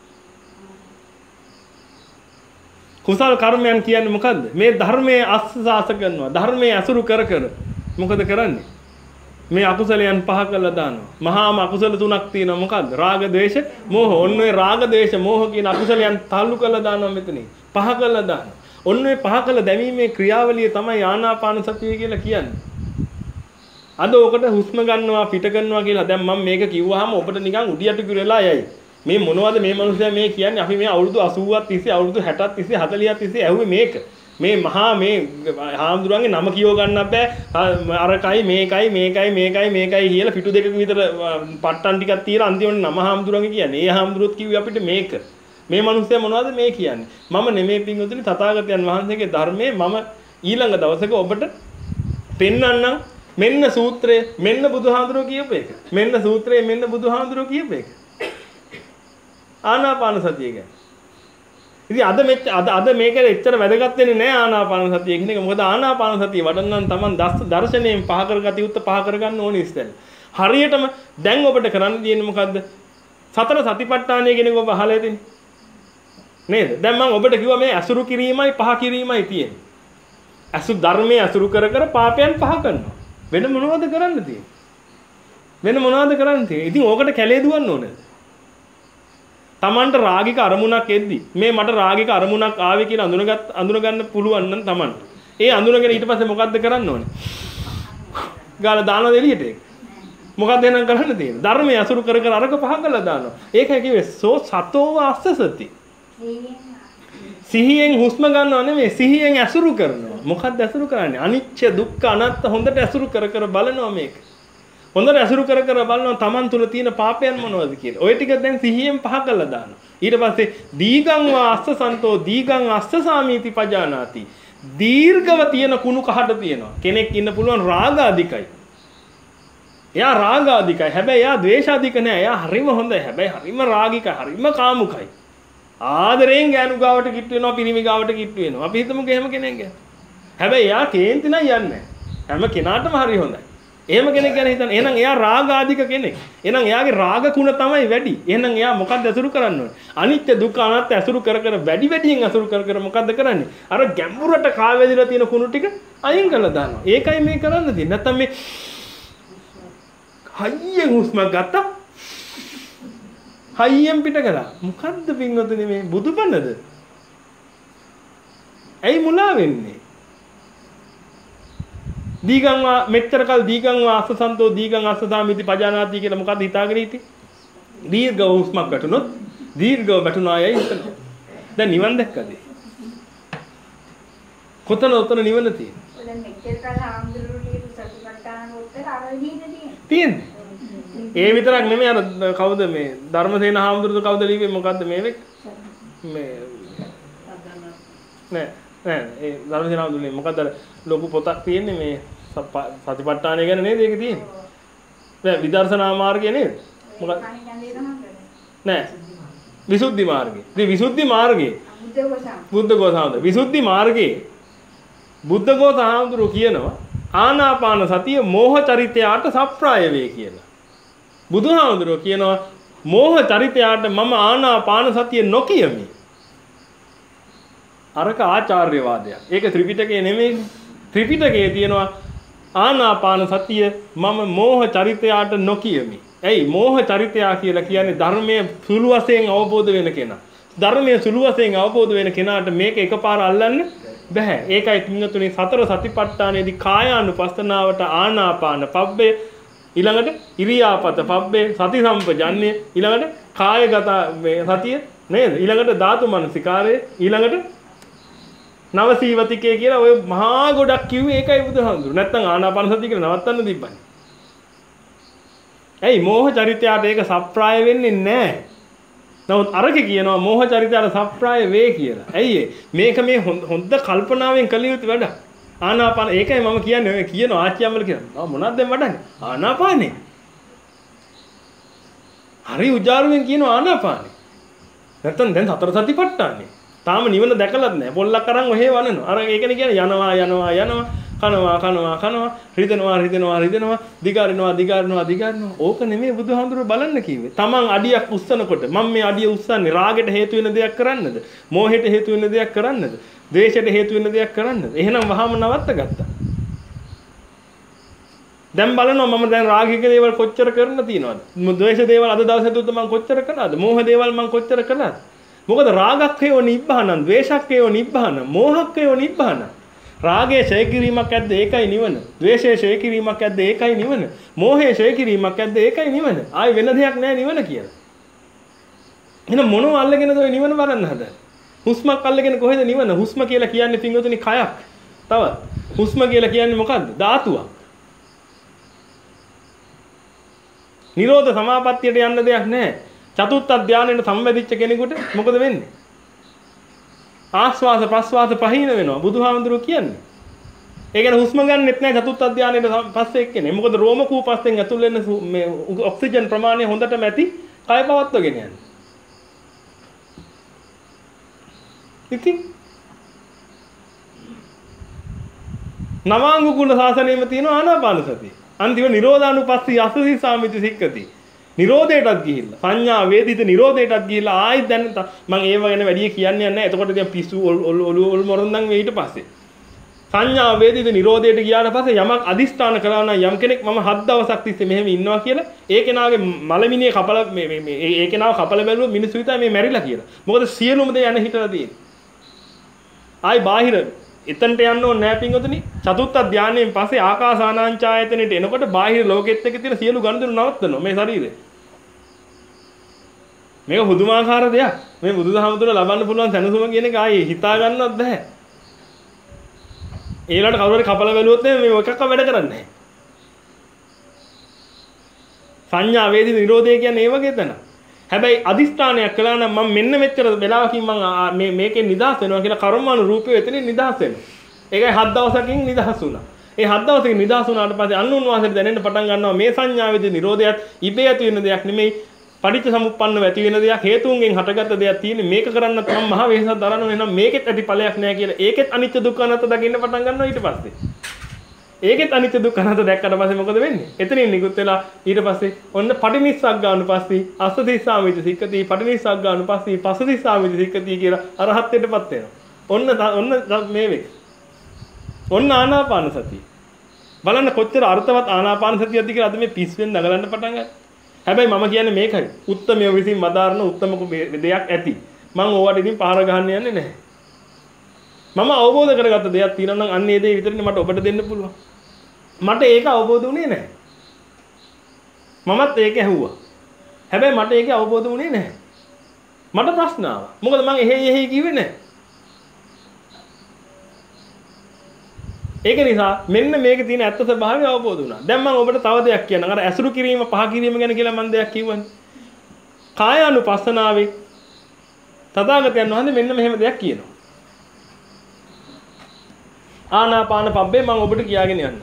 කුසල කර්මයන් කියන්නේ මොකද්ද? මේ ධර්මයේ අස්වාස කරනවා. ධර්මයේ අසුරු කර කර මොකද කරන්නේ? මේ අකුසලයන් පහ කළා දානවා. මහාම අකුසල තුනක් තියෙනවා. මොකද්ද? රාග, ద్వේෂ, මෝහ. ඔන්න ඔය රාග, ద్వේෂ, මෝහ කියන අකුසලයන් තල්ලු කළා දානවා මෙතනින්. පහ කළා දානවා. ඔන්න ඔය පහ කළ දැමීමේ ක්‍රියාවලිය තමයි ආනාපාන සතිය කියලා කියන්නේ. අද ඔකට හුස්ම ගන්නවා පිට කරනවා කියලා දැන් මම මේක කිව්වහම ඔබට නිකන් උඩියට කිරලා යයි. මේ මොනවද මේ මිනිස්සයා මේ කියන්නේ? අපි මේ අවුරුදු අසූවක් තිස්සේ අවුරුදු හැටක් තිස්සේ හතළිහක් තිස්සේ ඇහුවේ මේක. මේ මහා මේ හාමුදුරන්ගේ නම කියව ගන්නත් බෑ. අරකයි මේකයි මේකයි මේකයි මේකයි කියලා පිටු දෙකක විතර පට්ටන් ටිකක් තියලා අන්තිමට නම හාමුදුරන්ගේ කියන්නේ. ඒ හාමුදුරුවොත් කිව්වේ අපිට මේක. මේ මිනිස්සයා මොනවද මේ කියන්නේ? මම නෙමෙයි පින්වතුනි තථාගතයන් වහන්සේගේ ධර්මයේ මම ඊළඟ දවසක ඔබට පෙන්වන්නම් මෙන්න සූත්‍රය මෙන්න බුදුහාඳුරෝ කියපු එක. මෙන්න සූත්‍රය මෙන්න බුදුහාඳුරෝ කියපු එක. ආනාපාන සතිය ගැන. ඉතින් අද මෙච්ච අද අද මේක එච්චර වැදගත් වෙන්නේ නැහැ ආනාපාන සතිය කියන එක. මොකද ආනාපාන සතිය වඩන්න තමන් දර්ශනයෙන් පහ කරගත යුත්තේ පහ කරගන්න ඕනේ ඉස්සෙල්ල. හරියටම දැන් ඔබට කරන්න තියෙන්නේ මොකද්ද? සතර සතිපට්ඨානය කියන එක ඔබ අහලා තියෙන්නේ. නේද? දැන් මම ඔබට කිව්වා මේ අසුරු කිරීමයි පහ කිරීමයි තියෙන්නේ. අසු ධර්මයේ අසුරු කර කර පාපයන් පහ කරනවා. වෙන මොනවද කරන්න තියෙන්නේ? වෙන මොනවද කරන්න තියෙන්නේ? ඉතින් ඕකට කැලේ දුවන්න ඕනේ. තමන්ට රාගික අරමුණක් එද්දි මේ මට රාගික අරමුණක් ආවේ කියලා අඳුනගත් අඳුනගන්න පුළුවන් නම් තමන්ට. ඒ අඳුනගෙන ඊට පස්සේ මොකද්ද කරන්න ඕනේ? ගාලා දානවා එළියට ඒක. මොකක්ද එහෙනම් කරන්න තියෙන්නේ? ධර්මයේ අසුරු කර කර අරක පහ කරලා දානවා. ඒකයි කිව්වේ සෝ සතෝව අස්සසති. සිහියෙන් හුස්ම ගන්නව නෙමෙයි සිහියෙන් අසුරු කරනවා. මොකක්ද අසුරු කරන්නේ? අනිච්ච දුක්ඛ අනාත්ම හොඳට අසුරු කර කර බලනවා මේක. හොඳට අසුරු කර කර බලනවා Taman තුල තියෙන පාපයන් මොනවද කියලා. ඔය ටික දැන් සිහියෙන් පහ කරලා දානවා. ඊට පස්සේ දීගං වා අස්සසන්තෝ දීගං අස්සසාමීති පජානාති. දීර්ඝව තියෙන කුණු කහට තියෙනවා. කෙනෙක් ඉන්න පුළුවන් රාගාධිකයි. එයා රාගාධිකයි. හැබැයි එයා ද්වේෂාධික නෑ. එයා හරිම හොඳයි. හැබැයි හරිම රාගිකයි. හරිම කාමුකයි. ආදරයෙන් ගෑනු ගාවට කිට්ටු වෙනවා, පිරිමි ගාවට කිට්ටු වෙනවා. අපි හිතමුකෝ එහෙම කෙනෙක් ගැන. හැබැයි එයා කේන්ති නම් යන්නේ නෑ. හැම කෙනාටම හරි හොඳයි. එහෙම කෙනෙක් ගැන හිතන්න. එහෙනම් එයා රාගාධික කෙනෙක්. එහෙනම් එයාගේ රාග කුණ තමයි වැඩි. එහෙනම් එයා මොකක්ද අසුරු කරන්න ඕනේ? අනිත්‍ය දුක්ඛ අනාත්ම අසුරු කර කර වැඩි වැඩියෙන් අසුරු කර කර මොකද්ද කරන්නේ? අර ගැඹුරට කාවැදිලා තියෙන කුණු ටික අයින් කරලා දානවා. ඒකයි මේ කරන්න තියෙන්නේ. නැත්තම් මේ හයියෙන් හුස්ම ගත්තා. හයියෙන් පිට කළා. මොකද්ද පින්වතුනි මේ බුදුබණද? ඇයි මුලා වෙන්නේ? දීගං වා මෙච්චර කල් දීගං වා අස්සසන්තෝ දීගං අස්සසාමිති පජානාති කියලා මොකද්ද හිතාගෙන හිටියේ? දීර්ඝ හුස්මක් වැටුනොත් දීර්ඝව වැටුනායයි හිතනවා. දැන් නිවන් දැක්කද? කොතන උතන නිවන තියෙන්නේ? දැන් මෙච්චර කල් ආම්දුරුලියේ සතිපට්ඨාන උත්තර අර විදිහට තියෙන්නේ. ඒ විතරක් නෙමෙයි අර කවුද මේ ධර්මසේන හාමුදුරුවෝ කවුද ලිව්වේ මොකද්ද මේවෙක්? මේ නෑ නෑ ඒ ධර්මසේන හාමුදුරුවෝ මොකද්ද අර ලොකු පොතක් තියෙන්නේ මේ සතිපට්ඨානය ගැන නේද ඒක තියෙන්නේ? නෑ විදර්ශනා මාර්ගය නේද? මොකක්ද? නෑ විසුද්ධි මාර්ගය. ඉතින් විසුද්ධි මාර්ගයේ බුද්ධඝෝස හාමුදුරුවෝ විසුද්ධි මාර්ගයේ බුද්ධඝෝස හාමුදුරුවෝ කියනවා ආනාපාන සතිය මෝහ චරිතයට සප්‍රාය වේ කියලා. බුදුහාමුදුරුවෝ කියනවා මෝහ චරිතයට මම ආනාපාන සතිය නොකියමි. අරක ආචාර්යවාදයක්. ඒක ත්‍රිපිටකයේ නෙමෙයි. ත්‍රිපිටකයේ තියෙනවා ආනාපාන සතිය මම මෝහ චරිතයට නොකියමි. ඇයි මෝහ චරිතය කියලා කියන්නේ ධර්මයේ සුළු වශයෙන් අවබෝධ වෙන කෙනා. ධර්මයේ සුළු වශයෙන් අවබෝධ වෙන කෙනාට මේක එකපාර අල්ලන්න බෑ. ඒකයි තුන්තුනේ සතර සතිපට්ඨානයේදී කායානුපස්සනාවට ආනාපාන පබ්බේ ඊළඟට ඉරියාපත පබ්බේ සති සම්පජන්‍ය ඊළඟට කායගත සතිය නේද? ඊළඟට ධාතු මනසිකාරය ඊළඟට නවසීවතිකේ කියලා ඔය මහා ගොඩක් කිව්වේ ඒකයි බුදුහාමුදුරු. නැත්තම් ආනාපාන සතිය කියලා නවත්තන්න තිබ්බනේ. ඇයි මෝහ චරිතයට ඒක සප්‍රාය වෙන්නේ නැහැ. නමුත් අරක කියනවා මෝහ චරිතයට සප්‍රාය වේ කියලා. ඇයි මේක මේ හොඳ කල්පනාවෙන් කළ යුතු වැඩ. ආනාපාන ඒකයි මම කියන්නේ ඔය කියන ආච්චියම්මල කියනවා. මොනවද දැන් වඩන්නේ? ආනාපානේ. හරි උජාරුවෙන් කියනවා ආනාපානේ. නැත්තම් දැන් සතර සතිපට්ඨානේ. තාම නිවන දැකලත් නැහැ. පොල්ලක් අරන් ඔහෙ වනනවා. අර ඒකනේ කියන්නේ යනවා යනවා යනවා කනවා කනවා කනවා රිදෙනවා රිදෙනවා රිදෙනවා දිගාරිනවා දිගාරිනවා දිගාරිනවා. ඕක නෙමෙයි බුදුහාමුදුරුවෝ බලන්න කිව්වේ. Taman අඩියක් උස්සනකොට මම මේ අඩිය උස්සන්නේ රාගෙට හේතු වෙන දෙයක් කරන්නද? මෝහෙට හේතු වෙන දෙයක් කරන්නද? ද්වේෂයට හේතු වෙන දෙයක් කරන්නද? එහෙනම් වහාම නවත්ත ගත්තා. දැන් බලනවා මම දැන් රාගික දේවල් කොච්චර කරන්න තියනවද? ද්වේෂ දේවල් අද දවසේ තුත් මම කොච්චර කළාද? මෝහ දේවල් මම කොච්චර කළාද? මොකද රාගක්ඛයෝ නිබ්බානං, ද්වේෂක්ඛයෝ නිබ්බානං, මෝහක්ඛයෝ නිබ්බානං. රාගයේ ඡය කිරීමක් ඇද්ද ඒකයි නිවන. ද්වේෂයේ ඡය කිරීමක් ඇද්ද ඒකයි නිවන. මෝහයේ ඡය කිරීමක් ඇද්ද ඒකයි නිවන. ආයි වෙන දෙයක් නැහැ නිවන කියලා. එහෙනම් මොනව අල්ලගෙනද ඔය නිවන බලන්න හදන්නේ? හුස්මක් අල්ලගෙන කොහෙද නිවන? හුස්ම කියලා කියන්නේ පින්වතුනි කයක්. තවත් හුස්ම කියලා කියන්නේ මොකද්ද? ධාතුවක්. නිරෝධ සමාපත්තියට යන්න දෙයක් නැහැ. චතුත්ථ ධානයට සම්බෙදිච්ච කෙනෙකුට මොකද වෙන්නේ? ආස්වාස ප්‍රස්වාස පහින වෙනවා බුදුහාමුදුරුවෝ කියන්නේ. ඒ කියන්නේ හුස්ම ගන්නෙත් නැහැ චතුත් ධානයේ පස්සේ එක්කනේ. මොකද රෝම කූපස්යෙන් ඇතුල් වෙන මේ ඔක්සිජන් ප්‍රමාණය හොඳටම ඇති කය පවත්වගෙන යන්නේ. ඉතින් නවාංග කුල ශාසනයෙම තියෙන ආනාපාන සතිය. අන්තිම නිරෝධානුපස්සී අසසී සාමිති සික්කති. නිරෝධයටත් ගිහිල්ලා සංඥා වේදිත නිරෝධයටත් ගිහිල්ලා ආයෙත් දැන් මම ඒව ගැන වැඩි කියන්නේ නැහැ. එතකොට දැන් පිස්සු ඔලු ඔලු මොරොන්දන් වේ ඊට පස්සේ. සංඥා වේදිත නිරෝධයට ගියාට පස්සේ යමක් අදිෂ්ඨාන කරා නම් යම් කෙනෙක් මම හත් දවසක් තිස්සේ මෙහෙම ඉන්නවා කියලා ඒ කෙනාගේ මලමිනිය කපල මේ මේ ඒ කෙනාව කපල බැලුවොත් මිනිස්සු හිතා මේ මැරිලා කියලා. මොකද සියලුම දේ යන හිතලා තියෙන්නේ. ආයි බාහිර එතනට යන්න ඕනේ නැහැ පින්වතුනි. චතුත්ථ ධානයෙන් පස්සේ ආකාසානාංචායතනෙට එනකොට බාහිර ලෝකෙත් එක්ක තියෙන සියලු ගනුදෙනු නවත්තනවා මේ ශරීරය. මේක හුදුමාකාර දෙයක්. මේ බුදුදහම තුළ ලබන්න පුළුවන් සැනසුම කියන එක ආයේ හිතා ගන්නවත් බෑ. ඒලට කවුරු හරි කපලා බැලුවොත් මේ එකක්ක වැඩ කරන්නේ නැහැ. සංඥා වේදිත නිරෝධය කියන්නේ ඒ වගේ තැන. හැබැයි අදිස්ථානයක් කළා නම් මම මෙන්න මෙච්චර වෙලාවකින් මම මේ මේකෙන් නිදහස් වෙනවා කියලා කර්මානු රූපය එතනින් නිදහස් වෙනවා. ඒකයි හත් දවසකින් නිදහස් වුණා. ඒ හත් දවසකින් නිදහස් වුණාට පස්සේ අනුන් වාසයට දැනෙන්න පටන් ගන්නවා මේ සංඥා වේදිත නිරෝධයත් ඉබේ ඇති වෙන දෙයක් නෙමෙයි. පටිච්ච සමුප්පන්නව ඇති වෙන දෙයක් හේතුන්ගෙන් හටගත්ත දෙයක් තියෙන්නේ මේක කරන්න තමයි මහ වෙහසක් දරන්න වෙනවා මේකෙත් ඇති ඵලයක් නැහැ කියලා ඒකෙත් අනිත්‍ය දුක්ඛ අනාත්ම දකින්න පටන් ගන්නවා ඊට පස්සේ ඒකෙත් අනිත්‍ය දුක්ඛ අනාත්ම දැක්කට පස්සේ මොකද වෙන්නේ එතනින් නිකුත් වෙලා ඊට පස්සේ ඔන්න පටිනිස්සග්ගානුපස්සී අස්සදිස්සාමිති සික්කති පටිනිස්සග්ගානුපස්සී පස්සදිස්සාමිති සික්කති කියලා අරහත්ත්වයටපත් වෙනවා ඔන්න ඔන්න මේ වේ ඔන්න ආනාපාන සතිය බලන්න කොච්චර අර්ථවත් ආනාපාන සතියක්ද කියලා අද මේ පිස්සෙන් නගලන්න පටන් ගත්තා. හැබැයි මම කියන්නේ මේකයි. උත්තමය විසින් මදාරන උත්තම දෙයක් ඇති. මම ඕවට ඉතින් පහර ගහන්න යන්නේ නැහැ. මම අවබෝධ කරගත්ත දෙයක් තියෙනවා නම් අන්න ඒ දේ විතරනේ මට ඔබට දෙන්න පුළුවන්. මට ඒක අවබෝධ වුණේ නැහැ. මමත් ඒක ඇහුවා. හැබැයි මට ඒක අවබෝධ වුණේ නැහැ. මට ප්‍රශ්න ආවා. මොකද මම එහෙයි එහෙයි කිව්වේ නැහැ. ඒක නිසා මෙන්න මේකේ තියෙන ඇත්ත ස්වභාවය අවබෝධ වුණා. දැන් මම ඔබට තව දෙයක් කියන්නම්. අර ඇසුරු කිරීම පහ කිරීම ගැන කියලා මම දෙයක් කිව්වනේ. කායානුපස්සනාවේ තථාගතයන් වහන්සේ මෙන්න මෙහෙම දෙයක් කියනවා. ආනාපාන පබ්බේ මම ඔබට කියාගෙන යන්න.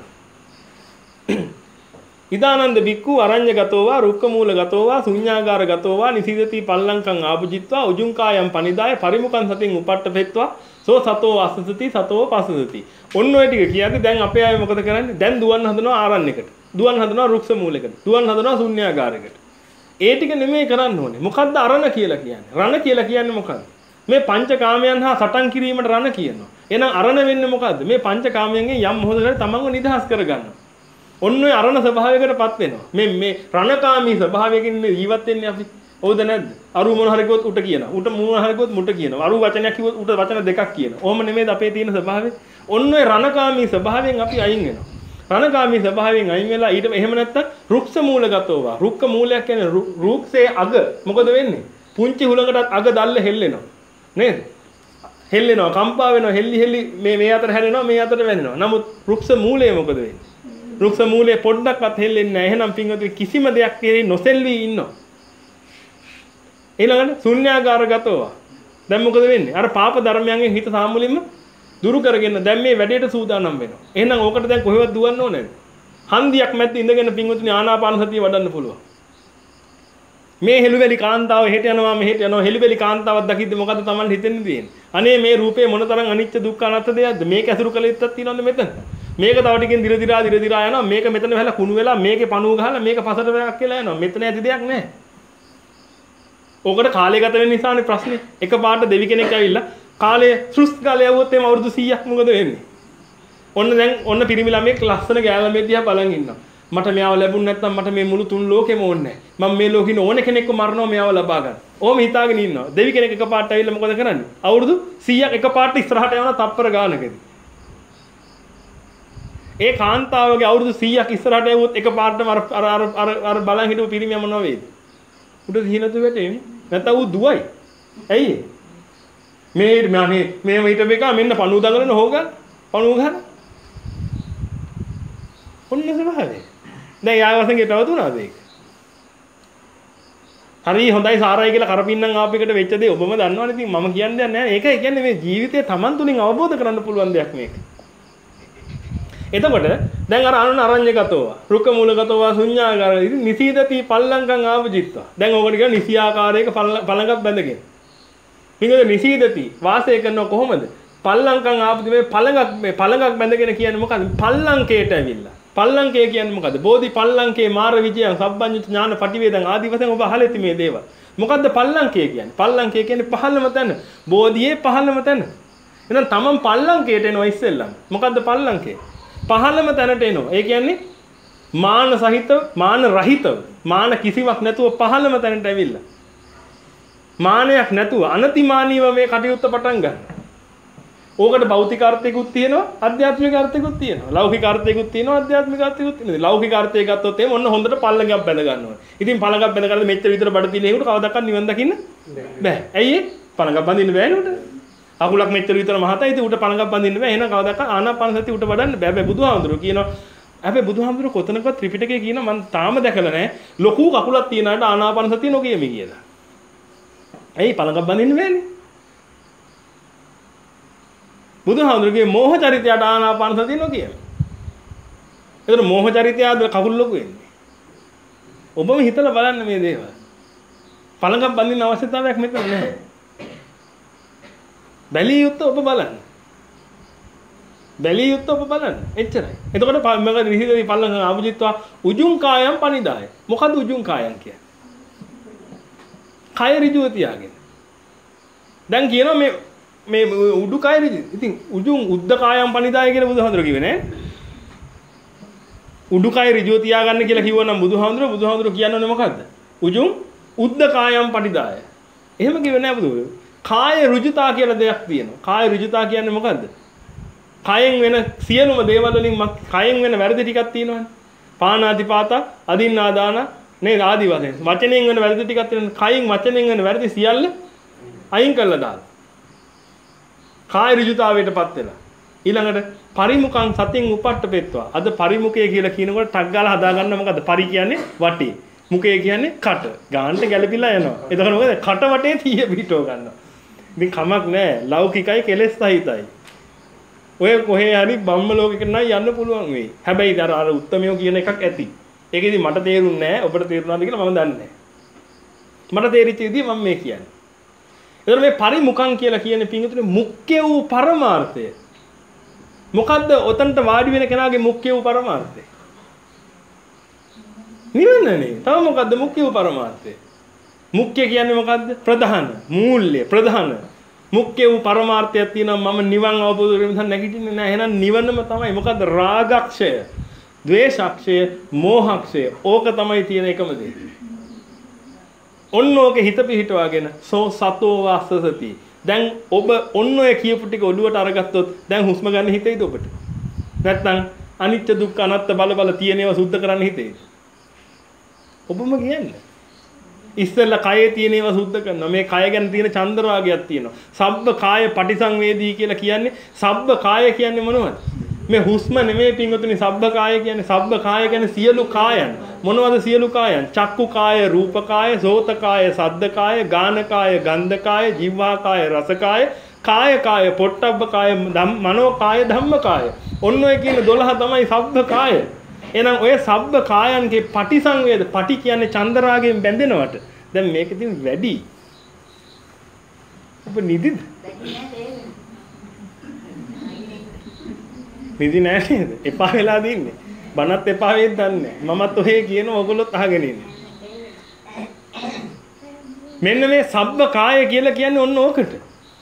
ඉදානන්ද බික්ඛු අරඤ්‍යගතෝ වා රුක්කමූලගතෝ වා ශුඤ්ඤාගාරගතෝ වා නිසීදති පල්ලංකං ආභුජිත්වා උජුං කායම් පනිදාය පරිමුඛං සතින් උපට්ඨපෙත්වා සෝ සතෝ අසසති සතෝ පසසති. ඔන්න ඔය ටික කියන්නේ දැන් අපේ අය මොකද කරන්නේ? දැන් දුවන් හදනවා ආරණ්‍යයකට. දුවන් හදනවා රුක්ෂ මූලයකට. දුවන් හදනවා ශුන්‍යාගාරයකට. ඒ ටික නෙමෙයි කරන්න ඕනේ. මොකද්ද අරණ කියලා කියන්නේ? රණ කියලා කියන්නේ මොකද්ද? මේ පංචකාමයන් හා සටන් කිරීමට රණ කියනවා. එහෙනම් අරණ වෙන්නේ මොකද්ද? මේ පංචකාමයන්ගෙන් යම් මොහොතකට තමන්ව නිදහස් කරගන්නවා. ඔන්න ඔය අරණ ස්වභාවයකටපත් වෙනවා. මේ මේ රණකාමී ස්වභාවයකින් ජීවත් වෙන්නේ අපි. හවුද නැද්ද? අරු මොන හරි කිව්වොත් උට කියනවා. උට මොන හරි කිව්වොත් මුට කියනවා. අරු වචනයක් කිව්වොත් උට වචන දෙකක් කියනවා. ඕම නෙමෙයිද අපේ තියෙන ස්වභාවය? ඔන්න ඔය රණකාමී ස්වභාවයෙන් අපි අයින් වෙනවා. රණකාමී ස්වභාවයෙන් අයින් වෙලා ඊට එහෙම නැත්තම් රුක්ෂ මූලගතෝවා. රුක්ක මූලයක් කියන්නේ රුක්ෂේ අග. මොකද වෙන්නේ? පුංචි හුලඟටත් අග දැල්ල හෙල්ලෙනවා. නේද? හෙල්ලෙනවා, කම්පා වෙනවා, හෙල්ලි හෙල්ලි මේ මේ අතර හැරෙනවා, මේ අතර වැනෙනවා. නමුත් රුක්ෂ මූලය මොකද වෙන්නේ? රුක්ෂ මූලයේ පොඩ්ඩක්වත් හෙල්ලෙන්නේ නැහැ. එහෙනම් පින්වතුනි කිසිම දෙයක් කෙරෙහි නොසෙල්වි ඉන්නවා. ඊළඟට ශුන්‍යාගාරගතෝවා. දැන් මොකද වෙන්නේ? අර පාප ධර්මයන්ගෙන් හිත සාමුලින්ම දුරු කරගෙන දැන් මේ වැඩේට සූදානම් වෙනවා. එහෙනම් ඕකට දැන් කොහෙවත් දුවන්න ඕනේ නැද්ද? හන්දියක් මැද්ද ඉඳගෙන පින්වතුනි ආනාපාන සතිය වඩන්න පුළුවන්. මේ හෙළුවැලි කාන්තාව හෙට යනවා මෙහෙට යනවා හෙළුවැලි කාන්තාවක් දකිද්දි මොකද්ද Taman හිතෙන්නේ තියෙන්නේ? අනේ මේ රූපේ මොනතරම් අනිත්‍ය දුක්ඛ අනාත්ම දෙයක්ද? මේක ඇසුරු කළ යුත්තක් තියෙනවද මෙතන? මේක තව ටිකෙන් දිර දිරා දිර දිරා යනවා. මේක මෙතන වෙලා කුණු වෙලා මේකේ පණුව ගහලා මේක පසට වෙලක් කියලා යනවා. මෙතන ඇති දෙයක් නැහැ. ඕකට කාලය ගත වෙන නිසානේ ප්‍රශ්නේ. එකපාරට දෙවි කෙනෙක් ඇවිල්ලා කාලය සෘෂ්ටි කාලය આવුවොත් එහම අවුරුදු සීයක් මොකද වෙන්නේ? ඔන්න දැන් ඔන්න පිරිමි ළමෙක් ලස්සන ගෑල ළමෙක් දිහා බලන් ඉන්නවා. මට මෙයාව ලැබුණ නැත්නම් මට මේ මුළු තුන් ලෝකෙම ඕනේ නැහැ. මම මේ ලෝකෙින ඕන කෙනෙක්ව මරනවා මෙයාව ලබා ගන්න. ඕම හිතාගෙන ඉන්නවා. දෙවි කෙනෙක් එකපාරට ඇවිල්ලා මොකද කරන්නේ? අවුරුදු සීයක් එකපාරට ඉස්සරහට යනවා තප්පර ගානකදී. ඒ කාන්තාවගේ අවුරුදු සීයක් ඉස්සරහට යවුවොත් එකපාරටම අර අර අර අර බලන් හිටපු පිරිමියා මොනවා වේද? උඩ දිනතු වැටෙන්නේ. නැත්නම් ඌ දුවයි. ඇයි? මේ මේ මේ හිටපු එක මෙන්න පණුව දඟලන හොගන් පණුව ගන්න. ඔන්න ස්වභාවය. දැන් යාවසංගේ තවතුනාද ඒක? හරි හොඳයි සාරයි කියලා කරපින්නම් ආපු එකට වෙච්ච දේ ඔබම දන්නවනේ. ඉතින් මම කියන්නේ නැහැ. ඒකයි කියන්නේ මේ ජීවිතය Taman තුලින් අවබෝධ කරගන්න පුළුවන් දෙයක් මේක. එතකොට දැන් අර අනුන අරඤ්‍යගතව, රුක්ක මූලගතව, ශුඤ්ඤාකාරය ඉතින් නිසීදති පල්ලංකං ආවජිත්වා. දැන් ඕකට කියන නිසියාකාරයක පළඟක් බැඳගෙන. පින්වතුනි නිසීදති වාසය කරනව කොහොමද? පල්ලංකං ආපදි මේ පළඟක් මේ පළඟක් බැඳගෙන කියන්නේ මොකද්ද? පල්ලංකේට ඇවිල්ලා. පල්ලංකේ කියන්නේ මොකද්ද? බෝධි පල්ලංකේ මාර විජයං සබ්බඤ්ඤුත ඥාන පටිවේදං ආදී වශයෙන් ඔබ අහලා ඇති මේ දේවල්. මොකද්ද පල්ලංකේ කියන්නේ? පල්ලංකේ කියන්නේ පහළම තැන. බෝධියේ පහළම තැන. එහෙනම් තමන් පල්ලංකේට එනවා ඉස්සෙල්ලම. මොකද්ද පල්ලංකේ? පහළම තැනට එනවා. ඒ කියන්නේ මාන සහිතව, මාන රහිතව, මාන කිසිවක් නැතුව පහළම තැනට ඇවිල්ලා. මානයක් නැතුව අනතිමානීව මේ කටයුත්ත පටන් ගන්න. ඕකට භෞතික අර්ථයකුත් තියෙනවා, ආධ්‍යාත්මික අර්ථයකුත් තියෙනවා. ලෞකික අර්ථයකුත් තියෙනවා, ආධ්‍යාත්මික අර්ථයකුත් තියෙනවා. ලෞකික අර්ථය ගත්තොත් එහෙම ඔන්න හොඳට පල්ලඟක් බැඳ ගන්නවා. ඉතින් පල්ලඟක් බැඳ ගන්න මෙච්චර විතර බඩ තියෙන ඒකට කවදාවත් නිවන් දකින්න බෑ. ඇයි ඒ? පල්ලඟක් බඳින්න බෑනේ උට. අකුලක් මෙච්චර විතර මහතයි ඉතින් උට පළඟක් බඳින්න බෑ. එහෙනම් කවදාවත් ආනාපාන සතිය උට වඩන්න බෑ. හැබැයි බුදුහාමුදුරුවෝ කියනවා හැබැයි බුදුහාමුදුරුවෝ කොතනකවත් ත්‍රිපිටකයේ කියනවා මම තාම දැකලා නැහැ ලොකු කකුලක් තියනාට ආනාපාන සතිය නොකියමි කියලා. ඇයි පළඟක් බඳින්න බෑනේ? බුදුහාමුදුරුවෝගේ මෝහ චරිතයට ආනාපාන සතිය නොකියමි. ඒතර මෝහ චරිතයද කකුල් ලොකු වෙන්නේ. ඔබම හිතලා බලන්න මේ දේවල්. පළඟක් බඳින්න අවශ්‍යතාවයක් මෙතන නැහැ. බැලිය යුත්තේ ඔබ බලන්න. බැලිය යුත්තේ ඔබ බලන්න. එච්චරයි. එතකොට මම නිහිතදී පල්ලං ආභිජිත්වා උජුං කායම් පනිදාය. මොකද උජුං කායම් කියන්නේ? කය ඍජුව තියාගෙන. දැන් කියනවා මේ මේ උඩු කය ඍජු. ඉතින් උජුං උද්ද කායම් පනිදාය කියලා බුදුහාමුදුරුවෝ කිව්වේ නෑ. උඩු කය ඍජුව තියාගන්න කියලා කිව්වනම් බුදුහාමුදුරුවෝ බුදුහාමුදුරුවෝ කියන්නේ මොකද්ද? උජුං උද්ද කායම් පනිදාය. එහෙම කිව්වේ නෑ බුදුහාමුදුරුවෝ. කාය ඍජුතා කියලා දෙයක් තියෙනවා. කාය ඍජුතා කියන්නේ මොකද්ද? කයෙන් වෙන සියලුම දේවල් වලින් කයෙන් වෙන වැරදි ටිකක් තියෙනවනේ. පාණාතිපාත, අදින්නාදාන නේද ආදි වශයෙන්. වචනෙන් වෙන වැරදි ටිකක් තියෙනවා. කයින් වචනෙන් වෙන වැරදි සියල්ල අයින් කරලා දාලා. කාය ඍජුතාවයටපත් වෙලා. ඊළඟට පරිමුඛං සතින් උපට්ඨපෙත්වා. අද පරිමුඛය කියලා කියනකොට ටක් ගාලා හදා ගන්න මොකද්ද? පරි කියන්නේ වටේ. මුඛය කියන්නේ කට. ගානට ගැළපිලා යනවා. එතකොට මොකද? කට වටේ තීය පිටව ගන්නවා. ඉතින් කමක් නැහැ. ලෞකිකයි කෙලෙස් සහිතයි. ඔය කොහේ හරි බම්ම ලෝකෙකට නම් යන්න පුළුවන් වෙයි. හැබැයි අර අර උත්තරමියෝ කියන එකක් ඇති. ඒකෙදි මට තේරුන්නේ නැහැ. ඔබට තේරුණාද කියලා මම දන්නේ නැහැ. මට තේරිච්ච විදිහ මම මේ කියන්නේ. එතකොට මේ පරිමුඛං කියලා කියන්නේ පිංගුතුනේ මුඛ්‍ය වූ පරමාර්ථය. මොකද්ද ඔතනට වාඩි වෙන කෙනාගේ මුඛ්‍ය වූ පරමාර්ථය? නිවනනේ. තව මොකද්ද මුඛ්‍ය වූ පරමාර්ථය? මුඛ්‍ය කියන්නේ මොකද්ද? ප්‍රධාන, මූල්‍ය, ප්‍රධාන. මුඛ්‍ය වූ පරමාර්ථයක් තියෙනවා මම නිවන් අවබෝධ කරගන්න නිසා නැගිටින්නේ නැහැ. එහෙනම් නිවනම තමයි. මොකද්ද? රාගක්ෂය, ද්වේෂක්ෂය, මෝහක්ෂය. ඕක තමයි තියෙන එකම දේ. ඔන්න ඕකේ හිත පිහිටවාගෙන සෝ සතෝ වාසසති. දැන් ඔබ ඔන්න ඔය කියපු ටික ඔළුවට අරගත්තොත් දැන් හුස්ම ගන්න හිතෙයිද ඔබට? නැත්නම් අනිත්‍ය දුක්ඛ අනාත්ම බල බල තියෙනේවා සුද්ධ කරන්න හිතෙයිද? ඔබම කියන්නේ. ඉස්සෙල්ලා කයේ තියෙන ඒවා සුද්ධ කරනවා. මේ කය ගැන තියෙන චන්දරාගයක් තියෙනවා. සබ්බ කාය පටිසංවේදී කියලා කියන්නේ සබ්බ කාය කියන්නේ මොනවද? මේ හුස්ම නෙමෙයි පින්වතුනි සබ්බ කාය කියන්නේ. සබ්බ කාය කියන්නේ සියලු කායන්. මොනවද සියලු කායන්? චක්කු කාය, රූප කාය, සෝත කාය, සද්ද කාය, ගාන කාය, ගන්ධ කාය, ජීවා කාය, රස කාය, කාය කාය, පොට්ටබ්බ කාය, මනෝ කාය, ධම්ම කාය. ඔන්න ඔය කියන දොළහ තමයි සබ්බ කාය. එහෙනම් ඔය සබ්බ කායන්ගේ පටිසංවේද පටි කියන්නේ චන්දරාගයෙන් බැඳෙනවට. දැන් මේක ඉතින් වැඩි. ඔබ නිදිද? නිදි නෑ නේද? එපා වෙලා දින්නේ. බනත් එපා වෙයිද දන්නේ නෑ. මමත් ඔහේ කියන ඕගොල්ලොත් අහගෙන ඉන්නේ. මෙන්න මේ සබ්බ කාය කියලා කියන්නේ ඔන්න ඕකට.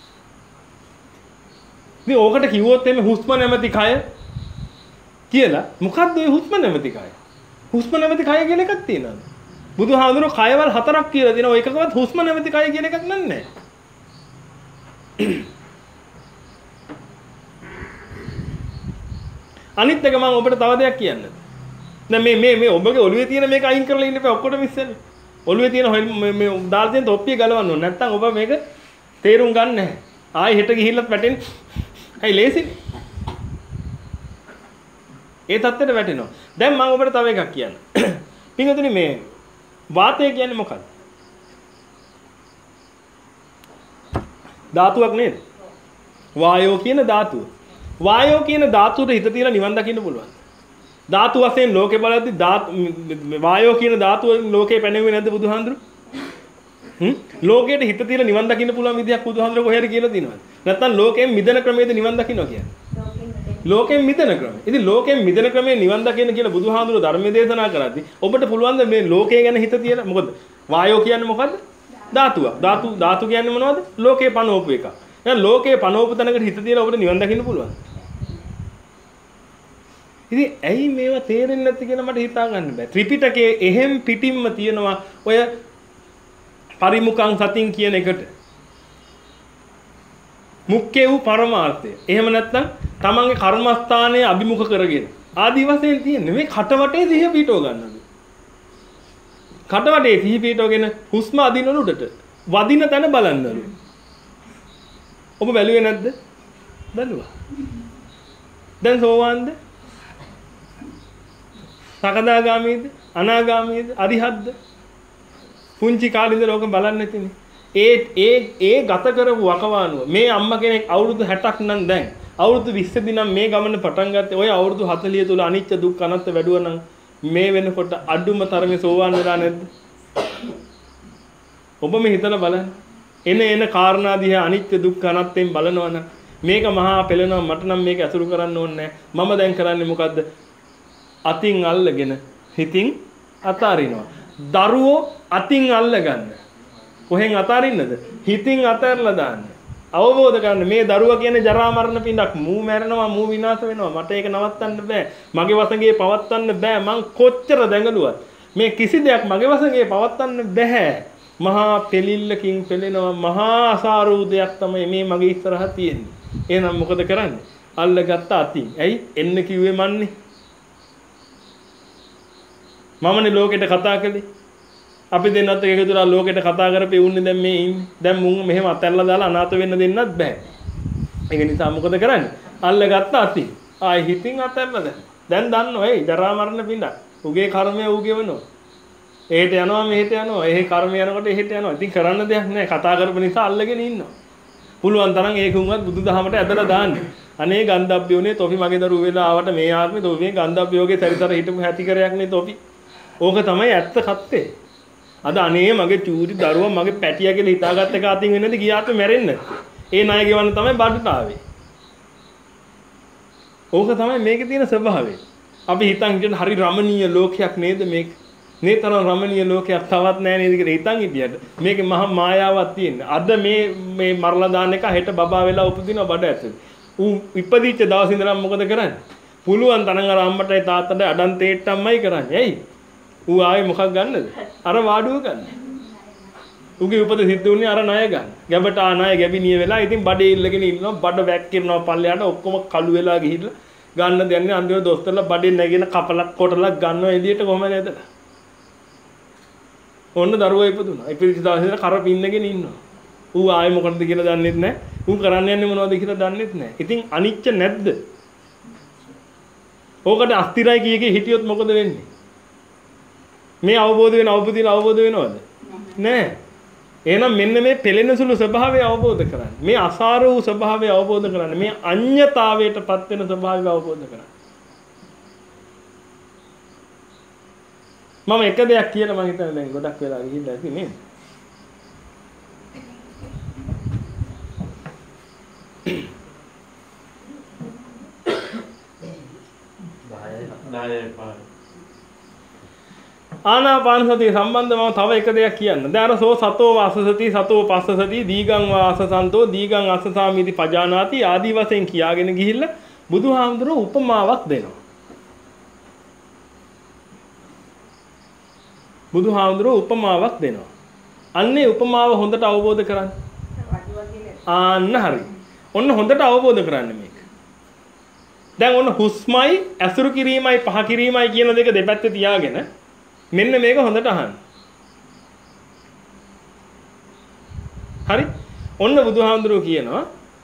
ඉතින් ඕකට කිව්වොත් එimhe හුස්ම නැමැති කය කියලා මොකද්ද ඔය හුස්ම නැමැති කය? හුස්ම නැමැති කය කියලා එකක් තියෙනවද? බුදුහාමුදුරුවෝ කයවල් හතරක් කියලා දෙනවා. එකකවත් හුස්ම නැමැති කය කියන එකක් නෑ. අනිත් එක මම ඔබට තව දෙයක් කියන්න. දැන් මේ මේ මේ ඔබගේ ඔළුවේ තියෙන මේක අයින් කරලා ඉන්න එපා. ඔක්කොටම ඉස්සෙල්ලා. ඔළුවේ තියෙන මේ මේ දාලා තියෙන තොප්පිය ගලවන්න ඕනේ. නැත්තම් ඔබ මේක තේරුම් ගන්න නැහැ. ආයෙ හෙට ගිහිල්ලත් වැටෙන්නේ. ඇයි ලේසිනේ? ඒ தත්තෙට වැටෙනවා. දැන් මම ඔබට තව එකක් කියන්න. පින්වතුනි මේ වාතය කියන්නේ මොකක්ද? ධාතුවක් නේද? වායෝ කියන ධාතුව. වායෝ කියන ධාතුවට හිත තියලා නිවන් දකින්න පුළුවන්. ධාතු වශයෙන් ලෝකේ බලද්දි ධාතු වායෝ කියන ධාතුවෙන් ලෝකේ පැනෙන්නේ නැද්ද බුදුහාඳුරු? හ්ම් ලෝකයට හිත තියලා නිවන් දකින්න පුළුවන් විදියක් බුදුහාඳුරු කොහෙද කියලා දිනවද? නැත්නම් ලෝකයෙන් මිදෙන ක්‍රමයේද නිවන් දකින්නවා කියන්නේ? ලෝකයෙන් මිදෙන ක්‍රමය. ඉතින් ලෝකයෙන් මිදෙන ක්‍රමයේ නිවන් දකින්න කියලා බුදුහාඳුරු ධර්මයේ දේශනා කරද්දි ඔබට පුළුවන් ද මේ ලෝකය ගැන හිත තියලා මොකද? වායෝ කියන්නේ මොකද්ද? ධාතුවක්. ධාතු ධාතු කියන්නේ මොනවද? ලෝකේ පනෝපු එක. එහෙනම් ලෝකේ පනෝපු තැනකට හිත තියලා ඔබට නිවන් දකින්න පුළුවන්. ඉතින් ඇයි මේවා තේරෙන්නේ නැති කියලා මට හිතා ගන්න බෑ. ත්‍රිපිටකයේ එහෙම් පිටින්ම තියෙනවා ඔය පරිමුඛං සතින් කියන එකට. මුඛ්‍ය වූ පරමාර්ථය. එහෙම නැත්නම් තමන්ගේ කර්මස්ථානයේ අභිමුඛ කරගෙන ආදි වශයෙන් තියෙන්නේ මේ කටවටේ සිහිය පිටව ගන්නවා. කටවටේ සිහිය පිටවගෙන හුස්ම අදිනවලු උඩට. වදින තැන බලන්නලු. ඔබ බැලුවේ නැද්ද? බැලුවා. දැන් සෝවාන්ද? සකදාගාමීද? අනාගාමීද? අරිහත්ද? පුංචි කාලේ ඉඳලා ඕක බලන්න නැතිනේ. ඒ ඒ ඒ ගත කරපු වකවානුව මේ අම්මා කෙනෙක් අවුරුදු හැටක් නම් දැන් අවුරුදු විස්ස දිනම් මේ ගමන පටන් ගත්තේ ඔය අවුරුදු හතළිය තුල අනිත්‍ය දුක්ඛ අනාත්ම වැඩුවා නම් මේ වෙනකොට අඩුම තරමේ සෝවාන් වෙලා නැද්ද? ඔබ මේ හිතලා බලන්න. එන එන කාරණා දිහා අනිත්‍ය දුක්ඛ අනාත්මෙන් බලනවා නම් මේක මහා පෙළෙනවා මට නම් මේක අසුරු කරන්න ඕනේ නැහැ. මම දැන් කරන්නේ මොකද්ද? අතින් අල්ලගෙන හිතින් අතාරිනවා. දරුවෝ අතින් අල්ලගන්න. කොහෙන් අතාරින්නද? හිතින් අතහැරලා දාන්න. අවබෝධ කරගන්න මේ දරුවා කියන්නේ ජරා මරණ පිටක්. මූ මැරෙනවා, මූ විනාශ වෙනවා. මට ඒක නවත්තන්න බෑ. මගේ වසඟේ පවත්වන්න බෑ. මං කොච්චර දැඟලුවත් මේ කිසි දෙයක් මගේ වසඟේ පවත්වන්න බෑ. මහා පෙලිල්ලකින් පෙලෙනවා. මහා අසාරූ දෙයක් තමයි මේ මගේ ඉස්සරහ තියෙන්නේ. එහෙනම් මොකද කරන්නේ? අල්ලගත්ත අතින්. ඇයි? එන්න කිව්වේ මන්නේ. මමනේ ලෝකෙට කතා කළේ. අපි දෙන්නත් එක එකතුලා ලෝකෙට කතා කරපේ උන්නේ දැන් මේ ඉන්නේ. දැන් මුන් මෙහෙම අතැල්ලා දාලා අනාථ වෙන්න දෙන්නත් බෑ. ඒක නිසා මොකද කරන්නේ? අල්ලගත්ත අතින්. ආයි හිතින් අතැල්ලා දැන්. දැන් දන්නෝ එයි ජරා මරණ පිඬක්. උගේ කර්මය ඌ ගෙවනවා. එහෙට යනවා මෙහෙට යනවා. එහෙ කර්මය යනකොට එහෙට යනවා. ඉතින් කරන්න දෙයක් නැහැ. කතා කරපු නිසා අල්ලගෙන ඉන්නවා. පුළුවන් තරම් ඒකුන්වත් බුදුදහමට ඇදලා දාන්න. අනේ ගන්ධබ්බයෝනේ තොපි මගේ දරුවෝ වෙලා ආවට මේ ආත්මේ තොපි මේ ගන්ධබ්බයෝගේ සැරිසර හිටපු හැටි කරයක් නේ තොපි. ඕක තමයි ඇත්ත කත්තේ. අද අනේ මගේ චූටි දරුවා මගේ පැටියා කියලා හිතාගත්ත එක අතින් වෙන්නද ගියාත් මැරෙන්න. ඒ ණය ගෙවන්න තමයි බඩට ආවේ. ඕක තමයි මේකේ තියෙන ස්වභාවය. අපි හිතන් හිටියන හරි රමණීය ලෝකයක් නේද මේක? මේ තරම් රමණීය ලෝකයක් තවත් නැහැ නේද කියලා හිතන් හිටියට මේකේ මහා මායාවක් තියෙනවා. අද මේ මේ මරලා දාන එක හෙට බබා වෙලා උපදිනවා බඩ ඇතුලේ. ඌ ඉපදිච්ච දවස් ඉඳලා මොකද කරන්නේ? පුළුවන් තරම් අර අම්මටයි තාත්තටයි අඩන් තේට්ටම්මයි කරන්නේ. ඇයි? ඌ ආවේ මොකක් ගන්නද? අර වාඩුව ගන්න. ඌගේ උපත සිද්ධ වුණේ අර ණය ගන්න. ගැබට ආ ණය ගැබිනිය වෙලා ඉතින් බඩේ ඉල්ලගෙන ඉන්නවා. බඩ වැක්කිරනවා පල්ලයට ඔක්කොම කළු වෙලා ගිහිල්ලා ගන්න දෙන්නේ අන්තිම දොස්තරලා බඩේ නැගෙන කපලක් කොටලක් ගන්නවා එළියට කොහමද ඇදලා. ඔන්න දරුවා ඉපදුනා. ඉපදිච්ච දවසේ කර පින්නගෙන ඉන්නවා. ඌ ආයේ මොකටද කියලා දන්නෙත් නැහැ. ඌ කරන්න යන්නේ මොනවද කියලා දන්නෙත් නැහැ. ඉතින් අනිච්ච නැද්ද? ඕකට අස්තිරයි කිය කී හිටියොත් මොකද වෙන්නේ? මේ අවබෝධ වෙන අවබෝධින අවබෝධ වෙනවද? නෑ. එහෙනම් මෙන්න මේ පෙළෙන සුළු ස්වභාවය අවබෝධ කරගන්න. මේ අසාර වූ ස්වභාවය අවබෝධ කරගන්න. මේ අඤ්ඤතාවයටපත් වෙන ස්වභාවය අවබෝධ කරගන්න. මම එක දෙයක් කියලා මම හිතන්නේ දැන් ගොඩක් වෙලා ගිහිල්ලා ඇති නේද? ආනාපාන සතිය සම්බන්ධව තව එක දෙයක් කියන්න. දැන් අර සෝ සතෝ වාසසති සතෝ පස්සසති දීගං වාසසන්තෝ දීගං අස්සසාමිති පජානාති ආදි වශයෙන් කියාගෙන ගිහිල්ලා බුදුහාමුදුරුවෝ උපමාවක් දෙනවා. බුදුහාමුදුරුවෝ උපමාවක් දෙනවා. අන්නේ උපමාව හොඳට අවබෝධ කරගන්න. ආන්න හරි. ඔන්න හොඳට අවබෝධ කරගන්න මේක. දැන් ඔන්න හුස්මයි ඇසුරු කිරීමයි පහ කිරීමයි කියන දෙක දෙපැත්තේ තියාගෙන මෙන්න මේක හොඳට අහන්න. හරි? ඔන්න බුදුහාමුදුරුවෝ කියනවා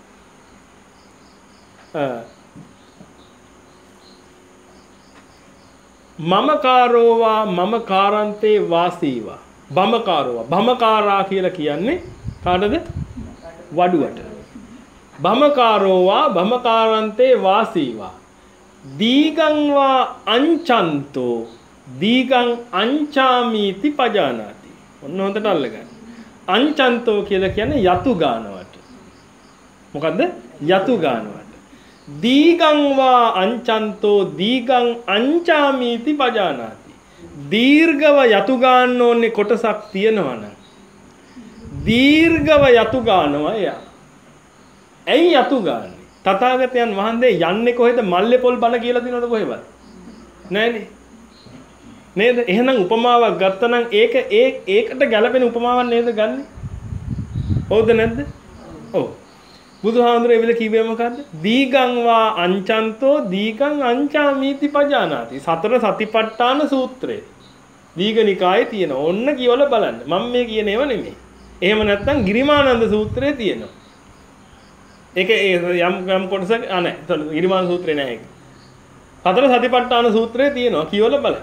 මම කාරෝවා මම කාරන්තේ වාසීවා බමකාරෝවා බමකාරා කියලා කියන්නේ කාටද? වඩුවට. භමකාරෝ වා භමකාරන්තේ වාසීවා දීගං වා අංචන්තෝ දීගං අංචාමීති පජානාති. ඔන්න හොඳට අල්ලගන්න. අංචන්තෝ කියලා කියන්නේ යතු ගානවට. මොකද්ද? යතු ගානවට. දීගං වා අංචන්තෝ දීගං අංචාමීති පජානාති. දීර්ඝව යතු ගන්න ඕනේ කොටසක් තියෙනවා නම් දීර්ඝව යතු ගන්නවා එයා. ඇයි යතු ගන්නේ? තථාගතයන් වහන්සේ යන්නේ කොහෙද? මල්ලේ පොල් බණ කියලා දිනවද කොහෙවත්? නෑනේ. නේද? එහෙනම් උපමාවක් ගත්තනම් ඒක ඒ ඒකට ගැලපෙන උපමාවක් නේද ගන්නෙ? හවුද නැද්ද? ඔව්. බුදුහාමුදුරේ එවිල කිව්වේ මොකද්ද? දීගං වා අංචන්තෝ දීගං අංචාමීති පජානාති. සතර සතිපට්ඨාන සූත්‍රය. දීඝනිකායේ තියෙන. ඔන්න කියවල බලන්න. මම මේ කියන ඒවා නෙමෙයි. එහෙම නැත්නම් ගිරිමානන්ද සූත්‍රයේ තියෙනවා. ඒක යම් යම් කොටසක් ආ නැහැ. ගිරිමානන්ද සූත්‍රේ නැහැ ඒක. සතර සතිපට්ඨාන සූත්‍රයේ තියෙනවා. කියවල බලන්න.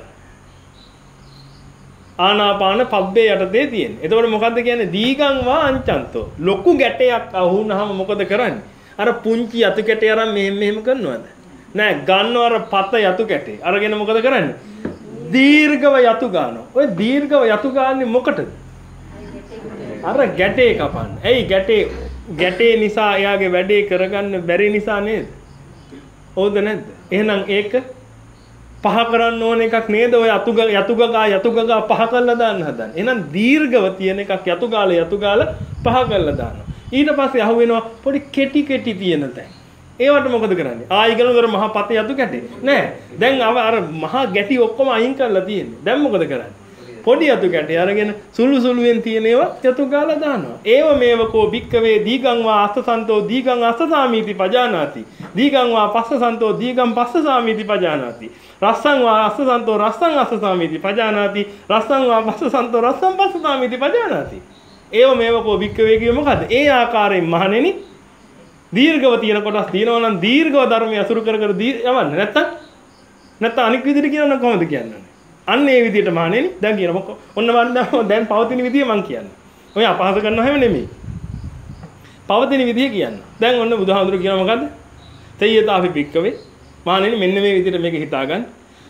ආනාපාන පබ්බේ යටතේ තියෙන. එතකොට මොකද්ද කියන්නේ? දීගං වා අංචන්තෝ. ලොකු ගැටයක් අහුනහම මොකද කරන්නේ? අර පුංචි යතු කැටේ අරන් මෙහෙම මෙහෙම කරනවද? නෑ, ගන්නව අර පත යතු කැටේ. අරගෙන මොකද කරන්නේ? දීර්ඝව යතු ගන්නවා. ඔය දීර්ඝව යතු ගන්නේ මොකටද? අර ගැටේ කපන්න. ඇයි ගැටේ ගැටේ නිසා එයාගේ වැඩේ කරගන්න බැරි නිසා නේද? හවුද නැද්ද? එහෙනම් ඒක පහ කරන්න ඕන එකක් නේද? ඔය යතු යතු ගගා යතු ගගා පහ කරලා දාන්න හදන්නේ. එහෙනම් දීර්ඝව තියෙන එකක් යතු ගාලා යතු ගාලා පහ කරලා දානවා. ඊට පස්සේ අහු වෙනවා පොඩි කෙටි කෙටි තියෙන තැන්. ඒවට මොකද කරන්නේ? ආයි ගලනතර මහා පත යතු කැටේ. නෑ. දැන් අර මහා ගැටි ඔක්කොම අයින් කරලා තියෙන්නේ. දැන් මොකද කරන්නේ? පොඩි යතු කැටේ අරගෙන සුළු සුළුෙන් තියෙන ඒවා යතු ගාලා දානවා. ඒව මේවකෝ භික්කවේ දීගං වා අස්සසන්තෝ දීගං අස්සසාමීති පජානාති. දීගං වා පස්සසන්තෝ දීගං පස්සසාමීති පජානාති. රස්සං වා අස්සසන්තෝ රස්සං අස්සසාමීති පජානාති. රස්සං වා පස්සසන්තෝ රස්සං පස්සසාමීති පජානාති. ඒව මේවකෝ භික්කවේ කියේ මොකද්ද? ඒ ආකාරයෙන් මහණෙනි දීර්ඝව තියෙන කොටස් තියෙනවා නම් දීර්ඝව ධර්මය අසුරු කර කර යවන්න. නැත්තම් නැත්තම් අනික් විදිහට කියනවා නම් කොහොමද කියන්නේ? අන්න ඒ විදිහට මහණෙනි දැන් කියන මොකක් ඔන්න වන්දන දැන් පවතින විදිය මං කියන්නේ. ඔය අපහාස කරනව හැම නෙමෙයි. පවතින විදිය කියන්නේ. දැන් ඔන්න බුදුහාමුදුරු කියන මොකද්ද? තේයතාපි භික්කවේ මහණෙනි මෙන්න මේ විදිහට මේක හිතා ගන්න.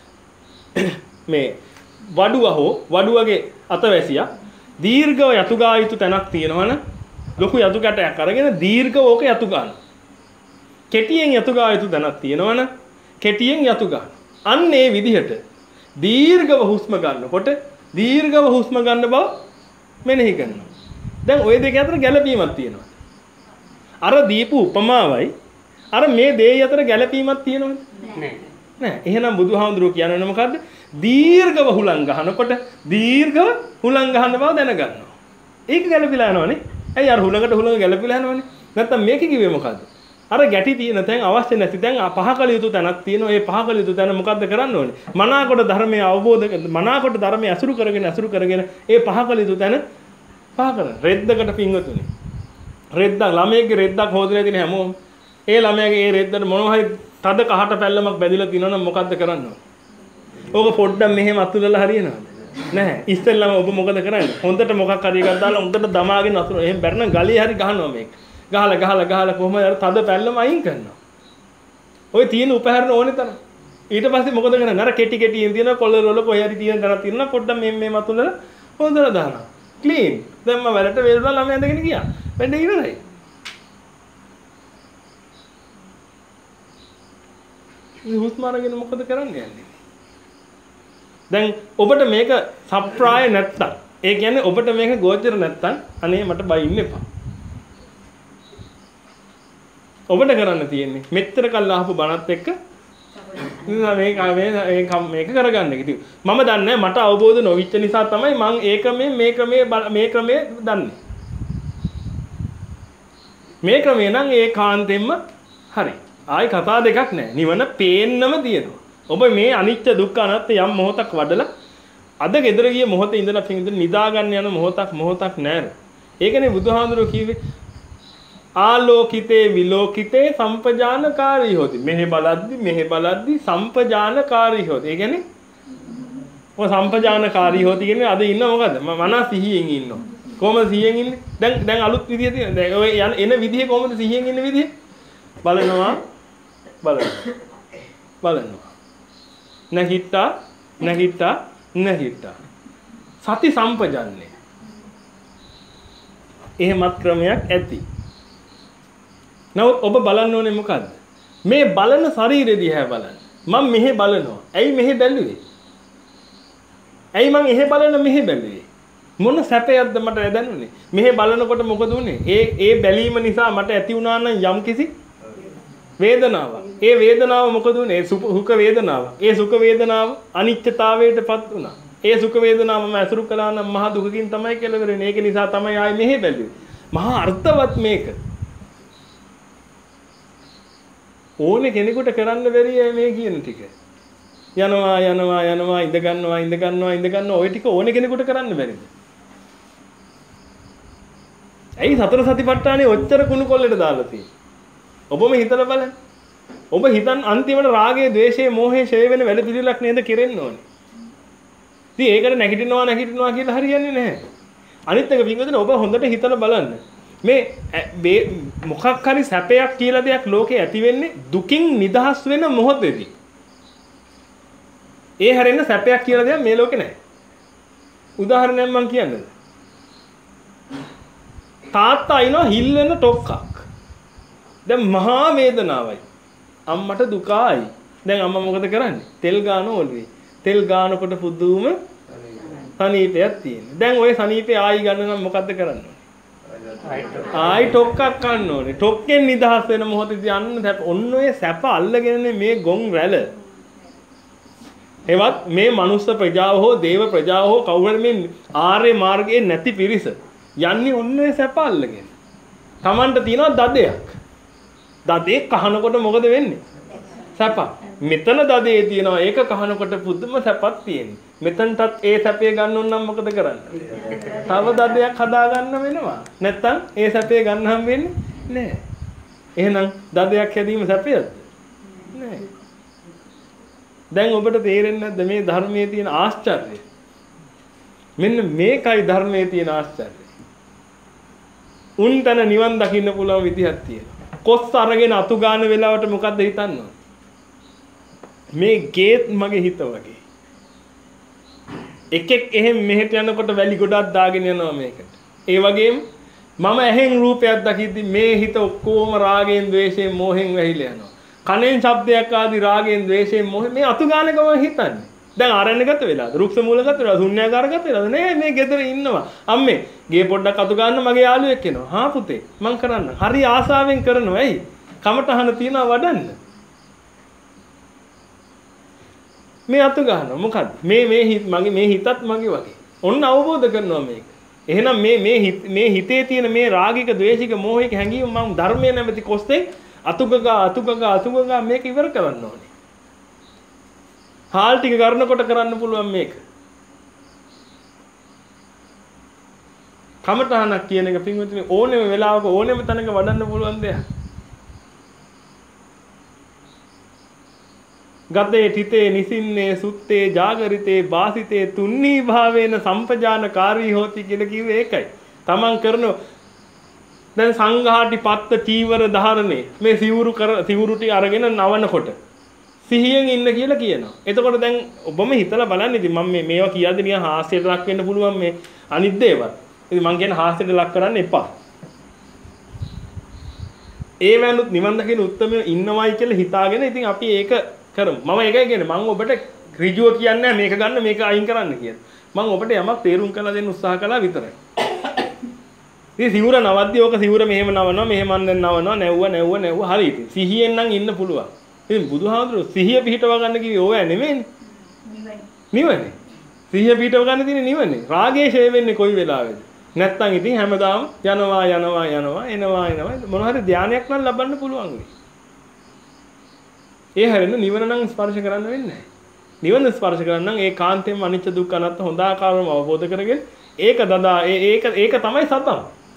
මේ වඩුව හෝ වඩුවගේ අතවැසියා දීර්ඝව යතු ගා යුතු තැනක් තියෙනවනම් ලොකු යතු කැටයක් අරගෙන දීර්ඝව ඕක යතු ගන්න. කෙටියෙන් යතු ගා යුතු තැනක් තියෙනවනම් කෙටියෙන් යතු ගන්න. අන්න ඒ විදිහට දීර්ඝව හුස්ම ගන්නකොට දීර්ඝව හුස්ම ගන්න බව මෙනෙහි කරනවා. දැන් ওই දෙක අතර ගැළපීමක් තියෙනවා. අර දීපු උපමාවයි අර මේ දෙය අතර ගැළපීමක් තියෙනවද? නැහැ. නෑ. එහෙනම් බුදුහාමුදුරුවෝ කියන්නේ මොකද්ද? දීර්ඝව හුලං ගන්නකොට දීර්ඝව හුලං ගන්න බව දැනගන්නවා. ඒක ගැළපිලා යනවනේ. ඇයි අර හුලඟට හුලඟ ගැළපිලා යනවනේ? නැත්තම් මේක කිව්වේ මොකද්ද? අර ගැටි තියෙන තැන් අවශ්‍ය නැති තැන් පහකල යුතු තැනක් තියෙනවා. ඒ පහකල යුතු තැන මොකද්ද කරන්න ඕනේ? මනාකොට ධර්මයේ අවබෝධ මනාකොට ධර්මයේ අසුරු කරගෙන අසුරු කරගෙන ඒ පහකල යුතු තැන පහ කරන. රෙද්දකට පිංගතුනේ. රෙද්දක් ළමයේගේ රෙද්දක් හොදලා තියෙන හැමෝම ඒ ළමයාගේ ඒ රෙද්දට මොනවා හරි තද කහට පැල්ලමක් බැඳිලා තියෙනවා නම් මොකද්ද කරන්න ඕනේ? ඕක පොඩ්ඩක් මෙහෙම අතුලලා හරියනවද? නැහැ. ඉස්සෙල්ලාම ඔබ මොකද කරන්නේ? හොඳට මොකක් හරි එකක් දාලා හොඳට දමාගෙන අතුර එහෙම බැරනම් ගලිය හරි ගහනවා මේක. ගහලා ගහලා ගහලා කොහොමද අර තද පැල්ලම අයින් කරනවා. ඔය තියෙන උපහරණ ඕනේ තරම්. ඊට පස්සේ මොකද කරන්නේ? අර කෙටි කෙටියෙන් තියෙන කොළ රොල කොහේ හරි තියෙන තැනක් තියෙනවා පොඩ්ඩක් මේ මේ මතුලලා හොඳට දානවා. ක්ලීන්. දැන් මම වැඩට වේලුණා ළමයා ඇඳගෙන ගියා. වැඩ ඉවරයි. මේ හුස්ම අරගෙන මොකද කරන්න යන්නේ? දැන් ඔබට මේක සප්‍රාය නැත්තම් ඒ කියන්නේ ඔබට මේක ගෝචර නැත්තම් අනේ මට බයින්න එපා. ඔබට කරන්න තියෙන්නේ මෙච්චර කල් අහපු බණත් එක්ක මේක මේක මේක කරගන්න. ඉතින් මම දන්නේ මට අවබෝධ නොවිච්ච නිසා තමයි මම ඒක මේ මේ ක්‍රමයේ මේ ක්‍රමයේ දන්නේ. මේ ක්‍රමේ නම් ඒකාන්තයෙන්ම හරි. ආයි කතා දෙකක් නැහැ. නිවන පේන්නම තියෙනවා. ඔබ මේ අනිත්‍ය දුක්ඛ අනාත්ම යම් මොහොතක් වඩලා අද ගෙදර ගිය මොහොතේ ඉඳලා පිටින් නිදා ගන්න යන මොහොතක් මොහොතක් නැහැ. ඒකනේ බුදුහාඳුරෝ කිව්වේ ආලෝකිතේ විලෝකිතේ සම්පජානකාරී හොති. මෙහෙ බලද්දි මෙහෙ බලද්දි සම්පජානකාරී හොති. ඒ කියන්නේ ඔය සම්පජානකාරී හොති කියන්නේ අද ඉන්න මොකද? මනස සිහියෙන් ඉන්නවා. කොහොමද සිහියෙන් ඉන්නේ? දැන් දැන් අලුත් විදිය තියෙන. දැන් ඔය යන එන විදිය කොහොමද සිහියෙන් ඉන්න විදිය? බලනවා බලනවා බලනවා. නැගිට්ටා නැගිට්ටා නැගිට්ටා. සති සම්පජන්නේ. එහෙමත් ක්‍රමයක් ඇති. නමුත් ඔබ බලන්න ඕනේ මොකද්ද? මේ බලන ශරීරය දිහා බලන්න. මම මෙහෙ බලනවා. ඇයි මෙහෙ බැලුවේ? ඇයි මං එහෙ බලන මෙහෙ බැලුවේ? මොන සැපයක්ද මට දැනුනේ? මෙහෙ බලනකොට මොකද උනේ? ඒ ඒ බැලීම නිසා මට ඇති වුණා නම් යම්කිසි වේදනාවක්. ඒ වේදනාව මොකද උනේ? සුඛ වේදනාව. ඒ සුඛ වේදනාව අනිත්‍යතාවයටපත් වුණා. ඒ සුඛ වේදනාව මම අසුරු කළා නම් මහා දුකකින් තමයි කෙලවර වෙන්නේ. ඒක නිසා තමයි ආයේ මෙහෙ බැලුවේ. මහා අර්ථවත් මේක. ඕනේ කෙනෙකුට කරන්න බැරි මේ කියන ටික. යනවා යනවා යනවා ඉඳ ගන්නවා ඉඳ ගන්නවා ඉඳ ගන්නවා ওই ටික ඕනේ කෙනෙකුට කරන්න බැරිද? ඇයි සතර සතිපට්ඨානේ ඔච්චර කුණු කොල්ලට දාලා තියෙන්නේ? ඔබම හිතලා බලන්න. ඔබ හිතන් අන්තිමට රාගය, ද්වේෂය, මෝහය ඡය වෙන වැඩ පිළිලක් නේද කෙරෙන්න ඕනේ. ඉතින් ඒකට නැගිටිනවා නැගිටිනවා කියලා හරියන්නේ නැහැ. අනිත් එක පින්වතුනි ඔබ හොඳට හිතලා බලන්න. මේ මොකක් හරි සැපයක් කියලා දෙයක් ලෝකේ ඇති වෙන්නේ දුකින් නිදහස් වෙන මොහොතේදී. ඒ හැරෙන්න සැපයක් කියලා දෙයක් මේ ලෝකේ නැහැ. උදාහරණයක් මම කියන්නද? තාත්තා අයිනවා හිල් වෙන ටොක්කක්. දැන් මහා වේදනාවයි. අම්මට දුකයි. දැන් අම්මා මොකද කරන්නේ? තෙල් ගාන ඕනේ. තෙල් ගානකොට පුදුම සනීපයක් තියෙනවා. දැන් ওই සනීපේ ආයි ගන්න නම් මොකද්ද කරන්න ඕනේ? ආයි ටොක්කක් ගන්න ඕනේ. ටොක්කෙන් නිදහස් වෙන මොහොතේදී අන්න සැප. ඔන්න ඔය සැප අල්ලගෙනනේ මේ ගොන් රැළ. එවත් මේ මනුස්ස ප්‍රජාව හෝ දේව ප්‍රජාව හෝ කවුරු මේ ආර්ය මාර්ගයේ නැති පිරිස යන්නේ ඔන්න ඔය සැප අල්ලගෙන. Tamanට තියෙනවා දදයක්. දදේ කහනකොට මොකද වෙන්නේ? සැප. මෙතන දදේ තියෙනවා ඒක කහනකොට පුදුම සැපක් තියෙනවා. මෙතනටත් ඒ සැපේ ගන්න ඕන නම් මොකද කරන්නේ? තව දදයක් හදා ගන්න වෙනවා. නැත්තම් ඒ සැපේ ගන්න හම් වෙන්නේ නැහැ. එහෙනම් දදයක් හැදීම සැපයක්ද? නැහැ. දැන් ඔබට තේරෙන්නේ නැද්ද මේ ධර්මයේ තියෙන ආශ්චර්යය? මෙන්න මේකයි ධර්මයේ තියෙන ආශ්චර්යය. උන්තන නිවන් දකින්න පුළුවන් විදිහක් තියෙනවා. කොස් අරගෙන අතු ගන්න වෙලාවට මොකද්ද හිතන්නේ? මේ ගේත් මගේ හිත වගේ. එකෙක් එහෙම මෙහෙට යනකොට වැලි ගොඩක් දාගෙන යනවා මේකට. ඒ වගේම මම ඇහෙන් රූපයක් දකිද්දි මේ හිත ඔක්කොම රාගයෙන්, ද්වේෂයෙන්, මෝහෙන් වැහිලා යනවා. කනෙන් ශබ්දයක් ආදී රාගයෙන්, ද්වේෂයෙන්, මෝහෙන් මේ අතු ගන්න ගම හිතන්නේ. දැන් ආරණ්‍ය ගත වෙලාද? රුක්ෂ මූලගත වෙලාද? ශුන්‍යාකාර ගත වෙලාද? නෑ මේ ගෙදර ඉන්නවා. අම්මේ ගේ පොඩ්ඩක් අතු ගන්න මගේ යාළුවෙක් එනවා. හා පුතේ මං කරන්න. හරි ආසාවෙන් කරනවා. ඇයි? කමටහන තියනවා වඩන්න. මේ අතු ගන්නවා. මොකද්ද? මේ මේ මගේ මේ හිතත් මගේ වගේ. ඔන්න අවබෝධ කරනවා මේක. එහෙනම් මේ මේ මේ හිතේ තියෙන මේ රාගික, ද්වේෂික, මෝහික හැඟීම් මම ධර්මයේ නැමැති කොස්තෙන් අතුගගා අතුගගා අතුගගා මේක ඉවර කරන්න ඕනේ. හාල් ටික කරනකොට කරන්න පුළුවන් මේක. කමඨහනක් කියන එක පින්විතනේ ඕනෙම වෙලාවක ඕනෙම තැනක වඩන්න පුළුවන් දෙයක්. ගතේ තිතේ නිසින්නේ සුත්තේ ජාගරිතේ වාසිතේ තුන්නී භාවේන සම්පජානකාරී හෝති කියලා කිව්වේ ඒකයි. තමන් කරන දැන් සංඝාටි පත්ත චීවර ධාරණේ මේ සිවුරු කර සිවුරු ටික අරගෙන නවනකොට සිහියෙන් ඉන්න කියලා කියනවා. එතකොට දැන් ඔබම හිතලා බලන්න ඉතින් මම මේ මේවා කියද්දි නිකන් හාස්‍යයට ලක් වෙන්න පුළුවන් මේ අනිත් දේවල්. ඉතින් මං කියන්නේ හාස්‍යයට ලක් කරන්න එපා. ඒ වැනුත් නිවන් දකින්න උත්තරම ඉන්නවයි කියලා හිතාගෙන ඉතින් අපි ඒක කරමු. මම ඒකයි කියන්නේ මම ඔබට ඍජුව කියන්නේ මේක ගන්න මේක අයින් කරන්න කියලා. මම ඔබට යමක් තේරුම් කරලා දෙන්න උත්සාහ කළා විතරයි. ඉතින් සිවුර නවද්දී ඕක සිවුර මෙහෙම නවනවා මෙහෙම අන්න නවනවා නැව්ව නැව්ව නැව්ව හරි ඉතින් සිහියෙන් නම් ඉන්න පුළුවන්. ඉතින් බුදුහාමුදුරුවෝ සිහිය පිහිටව ගන්න කිව්වේ ඕවා නෙමෙයිනේ. නිවනේ. නිවනේ. සිහිය පිහිටව ගන්න තියෙන්නේ නිවනේ. රාගයේ ඡය වෙන්නේ කොයි වෙලාවෙද? නැත්තම් ඉතින් හැමදාම යනවා යනවා යනවා එනවා එනවා මොන හරි ධානයක් නම් ලබන්න පුළුවන් වෙයි. ඒ හැරෙන්න නිවන නම් ස්පර්ශ කරන්න වෙන්නේ නැහැ. නිවන ස්පර්ශ කරන්න නම් ඒ කාන්තේම අනිච්ච දුක්ඛ අනාත්ම හොඳ ආකාරවම අවබෝධ කරගෙන ඒක දදා ඒක ඒක තමයි සබම්.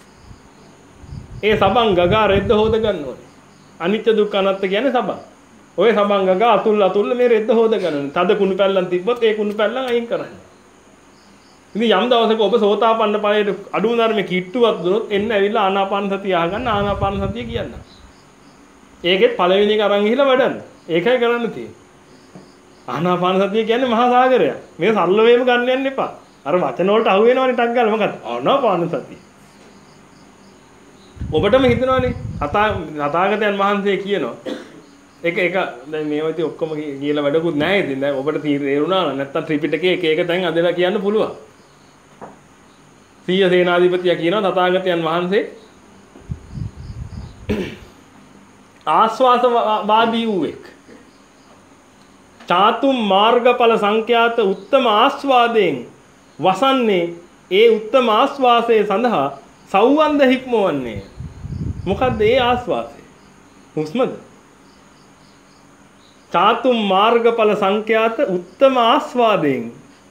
ඒ සබම් ගගා රෙද්ද හොද ගන්න ඕනේ. අනිච්ච දුක්ඛ අනාත්ම කියන්නේ සබම්. ඔය සබම් ගගා අතුල් අතුල් මේ රෙද්ද හොද ගන්න ඕනේ. තද කුණු පැල්ලම් තිබ්බොත් ඒ කුණු පැල්ලම් අයින් කරන්න. ඉතින් යම් දවසක ඔබ සෝතාපන්න ඵලයට අඩුම ධර්මයේ කිට්ටුවක් දුනොත් එන්න ඇවිල්ලා ආනාපාන සතිය අහගන්න ආනාපාන සතිය කියන්න. ඒකෙත් පළවෙනි එක අරන් ගිහිල්ලා වඩන්න. ඒකයි කරන්න තියෙන්නේ. ආනාපාන සතිය කියන්නේ මහා සාගරයක්. මේ සරල වේම ගන්න යන්න එපා. අර වචන වලට අහු වෙනවනේ ටක් ගාලා මොකද? ආනාපාන සතිය. ඔබටම හිතනවනේ තථාගතයන් වහන්සේ කියනවා. එක එක දැන් මේවා ඉතින් ඔක්කොම කියලා වැඩකුත් නැහැ ඉතින්. දැන් ඔබට තේරුණා නම් නැත්තම් ත්‍රිපිටකයේ එක එක තැන් අදලා කියන්න පුළුවන්. සීය සේනාධිපතියා කියනවා තථාගතයන් වහන්සේ ආස්වාසවාදී වූෙක්. චාතුම් මාර්ගඵල සංඛ්‍යාත උත්තම ආස්වාදයෙන් වසන්නේ ඒ උත්තම ආස්වාසයේ සඳහා සෞවන්ද හික්මවන්නේ. මොකද්ද ඒ ආස්වාසය? හුස්මද? චාතුම් මාර්ගඵල සංඛ්‍යාත උත්තම ආස්වාදයෙන්.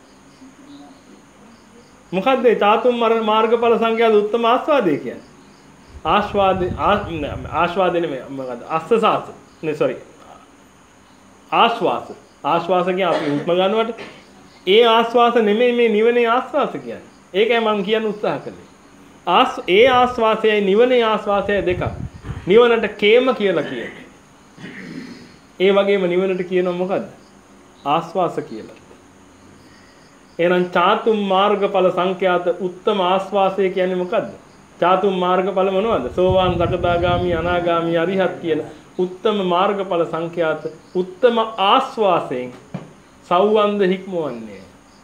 මොකද්ද ඒ චාතුම් මාර්ගඵල සංඛ්‍යාත උත්තම ආස්වාදය කියන්නේ? ආස්වාදේ ආස්වාදේ නෙමෙයි මොකද්ද? අස්සසාස නේ සෝරි. ආස්වාස. ආස්වාස කියන්නේ අපි හුස්ම ගන්නවට ඒ ආස්වාස නෙමෙයි මේ නිවනේ ආස්වාස කියන්නේ. ඒකයි මම කියන්න උත්සාහ කළේ. ආස් ඒ ආස්වාසයයි නිවනේ ආස්වාසයයි දෙකක්. නිවනට කේම කියලා කියනවා. ඒ වගේම නිවනට කියනවා මොකද්ද? ආස්වාස කියලා. එහෙනම් චාතුම් මාර්ගඵල සංඛ්‍යාත උත්තම ආස්වාසය කියන්නේ මොකද්ද? චාතුම් මාර්ගඵල මොනවද? සෝවාන් සකදාගාමි අනාගාමි අරිහත් කියන උත්තම මාර්ගඵල සංඛ්‍යාත උත්තම ආස්වාසයෙන් සෞවන්ද හික්මවන්නේ.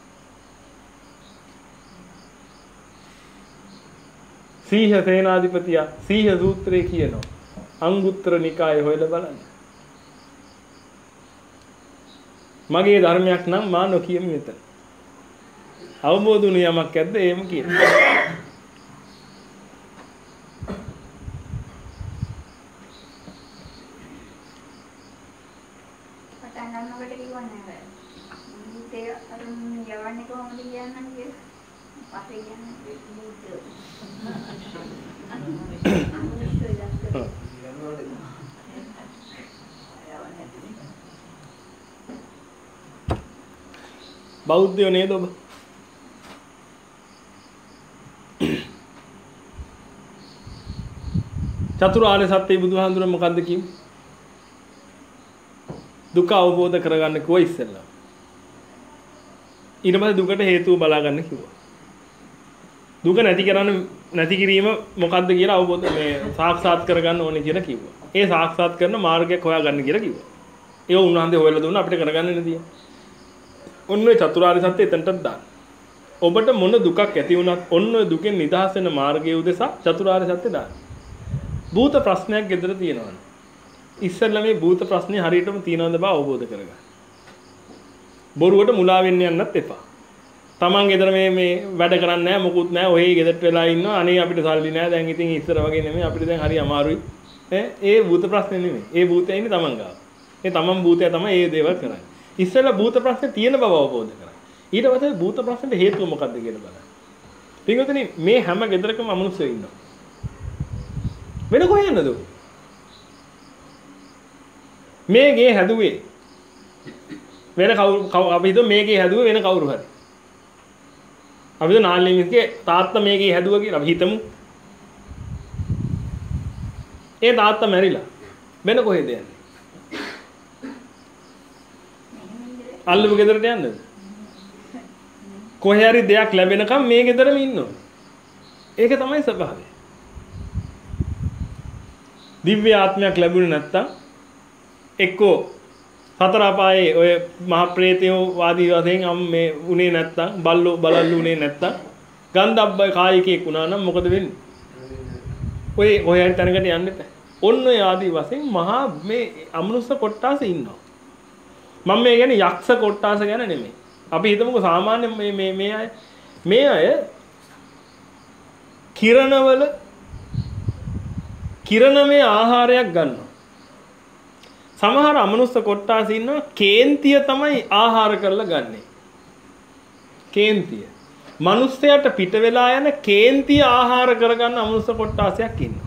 සීහ සේනාධිපතියා සීහ සූත්‍රයේ කියනවා අංගුත්තර නිකායේ හොයලා බලන්න. මගේ ධර්මයක් නම් මා නොකියමි මෙතන. අවබෝධ වුණ යමක් ඇද්ද එහෙම කියනවා. පටන් ගන්නකොට කිව්වනේ මුලිතේ අර යවන්නේ කොහොමද කියන්නම් කියලා. පස්සේ කියන්නේ බෞද්ධයෝ නේද ඔබ? චතුරාර්ය සත්‍ය බුදුහාඳුන මොකද්ද කිව්වේ? දුක අවබෝධ කරගන්න කිව්වා ඉස්සෙල්ලා. ඊට පස්සේ දුකට හේතුව බලා ගන්න කිව්වා. දුක නැති කරන්න නැති කිරීම මොකද්ද කියලා අවබෝධ මේ සාක්ෂාත් කරගන්න ඕනේ කියලා කිව්වා. ඒ සාක්ෂාත් කරන මාර්ගයක් හොයාගන්න කියලා කිව්වා. ඒක උන්වහන්සේ හොයලා දුන්නා අපිට කරගන්න නෙදී. ඔන්න ඔය චතුරාර්ය සත්‍ය එතනටත් දාන්න. ඔබට මොන දුකක් ඇති වුණත් ඔන්න ඔය දුකෙන් නිදහස් වෙන මාර්ගය උදෙසා චතුරාර්ය සත්‍ය දාන්න. භූත ප්‍රශ්නයක් ගෙදර තියෙනවනේ. ඉස්සෙල්ලා මේ භූත ප්‍රශ්නේ හරියටම තියෙනවද බව අවබෝධ කරගන්න. බොරුවට මුලා වෙන්න යන්නත් එපා. Taman ගෙදර මේ මේ වැඩ කරන්නේ නැහැ මොකුත් නැහැ. ඔහේ ගෙදරට වෙලා ඉන්නවා. අනේ අපිට සල්ලි නැහැ. දැන් ඉතින් ඉස්සර වගේ නෙමෙයි. අපිට දැන් හරි අමාරුයි. ඈ ඒ භූත ප්‍රශ්නේ නෙමෙයි. ඒ භූතය ඉන්නේ Taman ගාව. ඒ Taman භූතය තමයි ඒ දේවල් කරන්නේ. ඉස්සෙල්ලා භූත ප්‍රශ්නේ තියෙන බව අවබෝධ කරගන්න. ඊට පස්සේ භූත ප්‍රශ්නෙට හේතුව මොකක්ද කියලා බලන්න. පින්වතුනි මේ හැම ගෙදරකම අමනුෂ්‍යයෝ ඉන්නවා. වෙන කොහෙ යන්නද? මේ ගේ හැදුවේ වෙන කවුරු අපි හිතුව මේ ගේ හැදුවේ වෙන කවුරු හරි. අපි හිතුව නාලිමිස්ගේ තාත්තා මේ ගේ හැදුවා කියලා අපි හිතමු. ඒ තාත්තා මැරිලා වෙන කොහෙද යන්නේ? අල්ලපු ගෙදරට යන්නද? කොහේ හරි දෙයක් ලැබෙනකම් මේ ගෙදරම ඉන්නවා. ඒක තමයි ස්වභාවය. දිව්‍ය ආත්මයක් ලැබුණේ නැත්තම් එක්කෝ සතර අපායේ ඔය මහ ප්‍රේතයෝ වාදී වශයෙන් අම් මේ උනේ නැත්තම් බල්ලෝ බලල්ලු උනේ නැත්තම් ගන්ධබ්බ කායිකෙක් වුණා නම් මොකද වෙන්නේ? ඔය ඔය හරි තැනකට යන්න එපා. ඔන්න ඔය ආදී වශයෙන් මහා මේ අමනුෂ්‍ය කොට්ටාස ඉන්නවා. මම මේ කියන්නේ යක්ෂ කොට්ටාස ගැන නෙමෙයි. අපි හිතමුකෝ සාමාන්‍ය මේ මේ මේ අය මේ අය කිරණවල කිරණමය ආහාරයක් ගන්නවා. සමහර අමනුෂ්‍ය කොට්ටාස ඉන්නවා කේන්තිය තමයි ආහාර කරලා ගන්නෙ. කේන්තිය. මිනිස්සයාට පිට වෙලා යන කේන්තිය ආහාර කරගන්න අමනුෂ්‍ය කොට්ටාසයක් ඉන්නවා.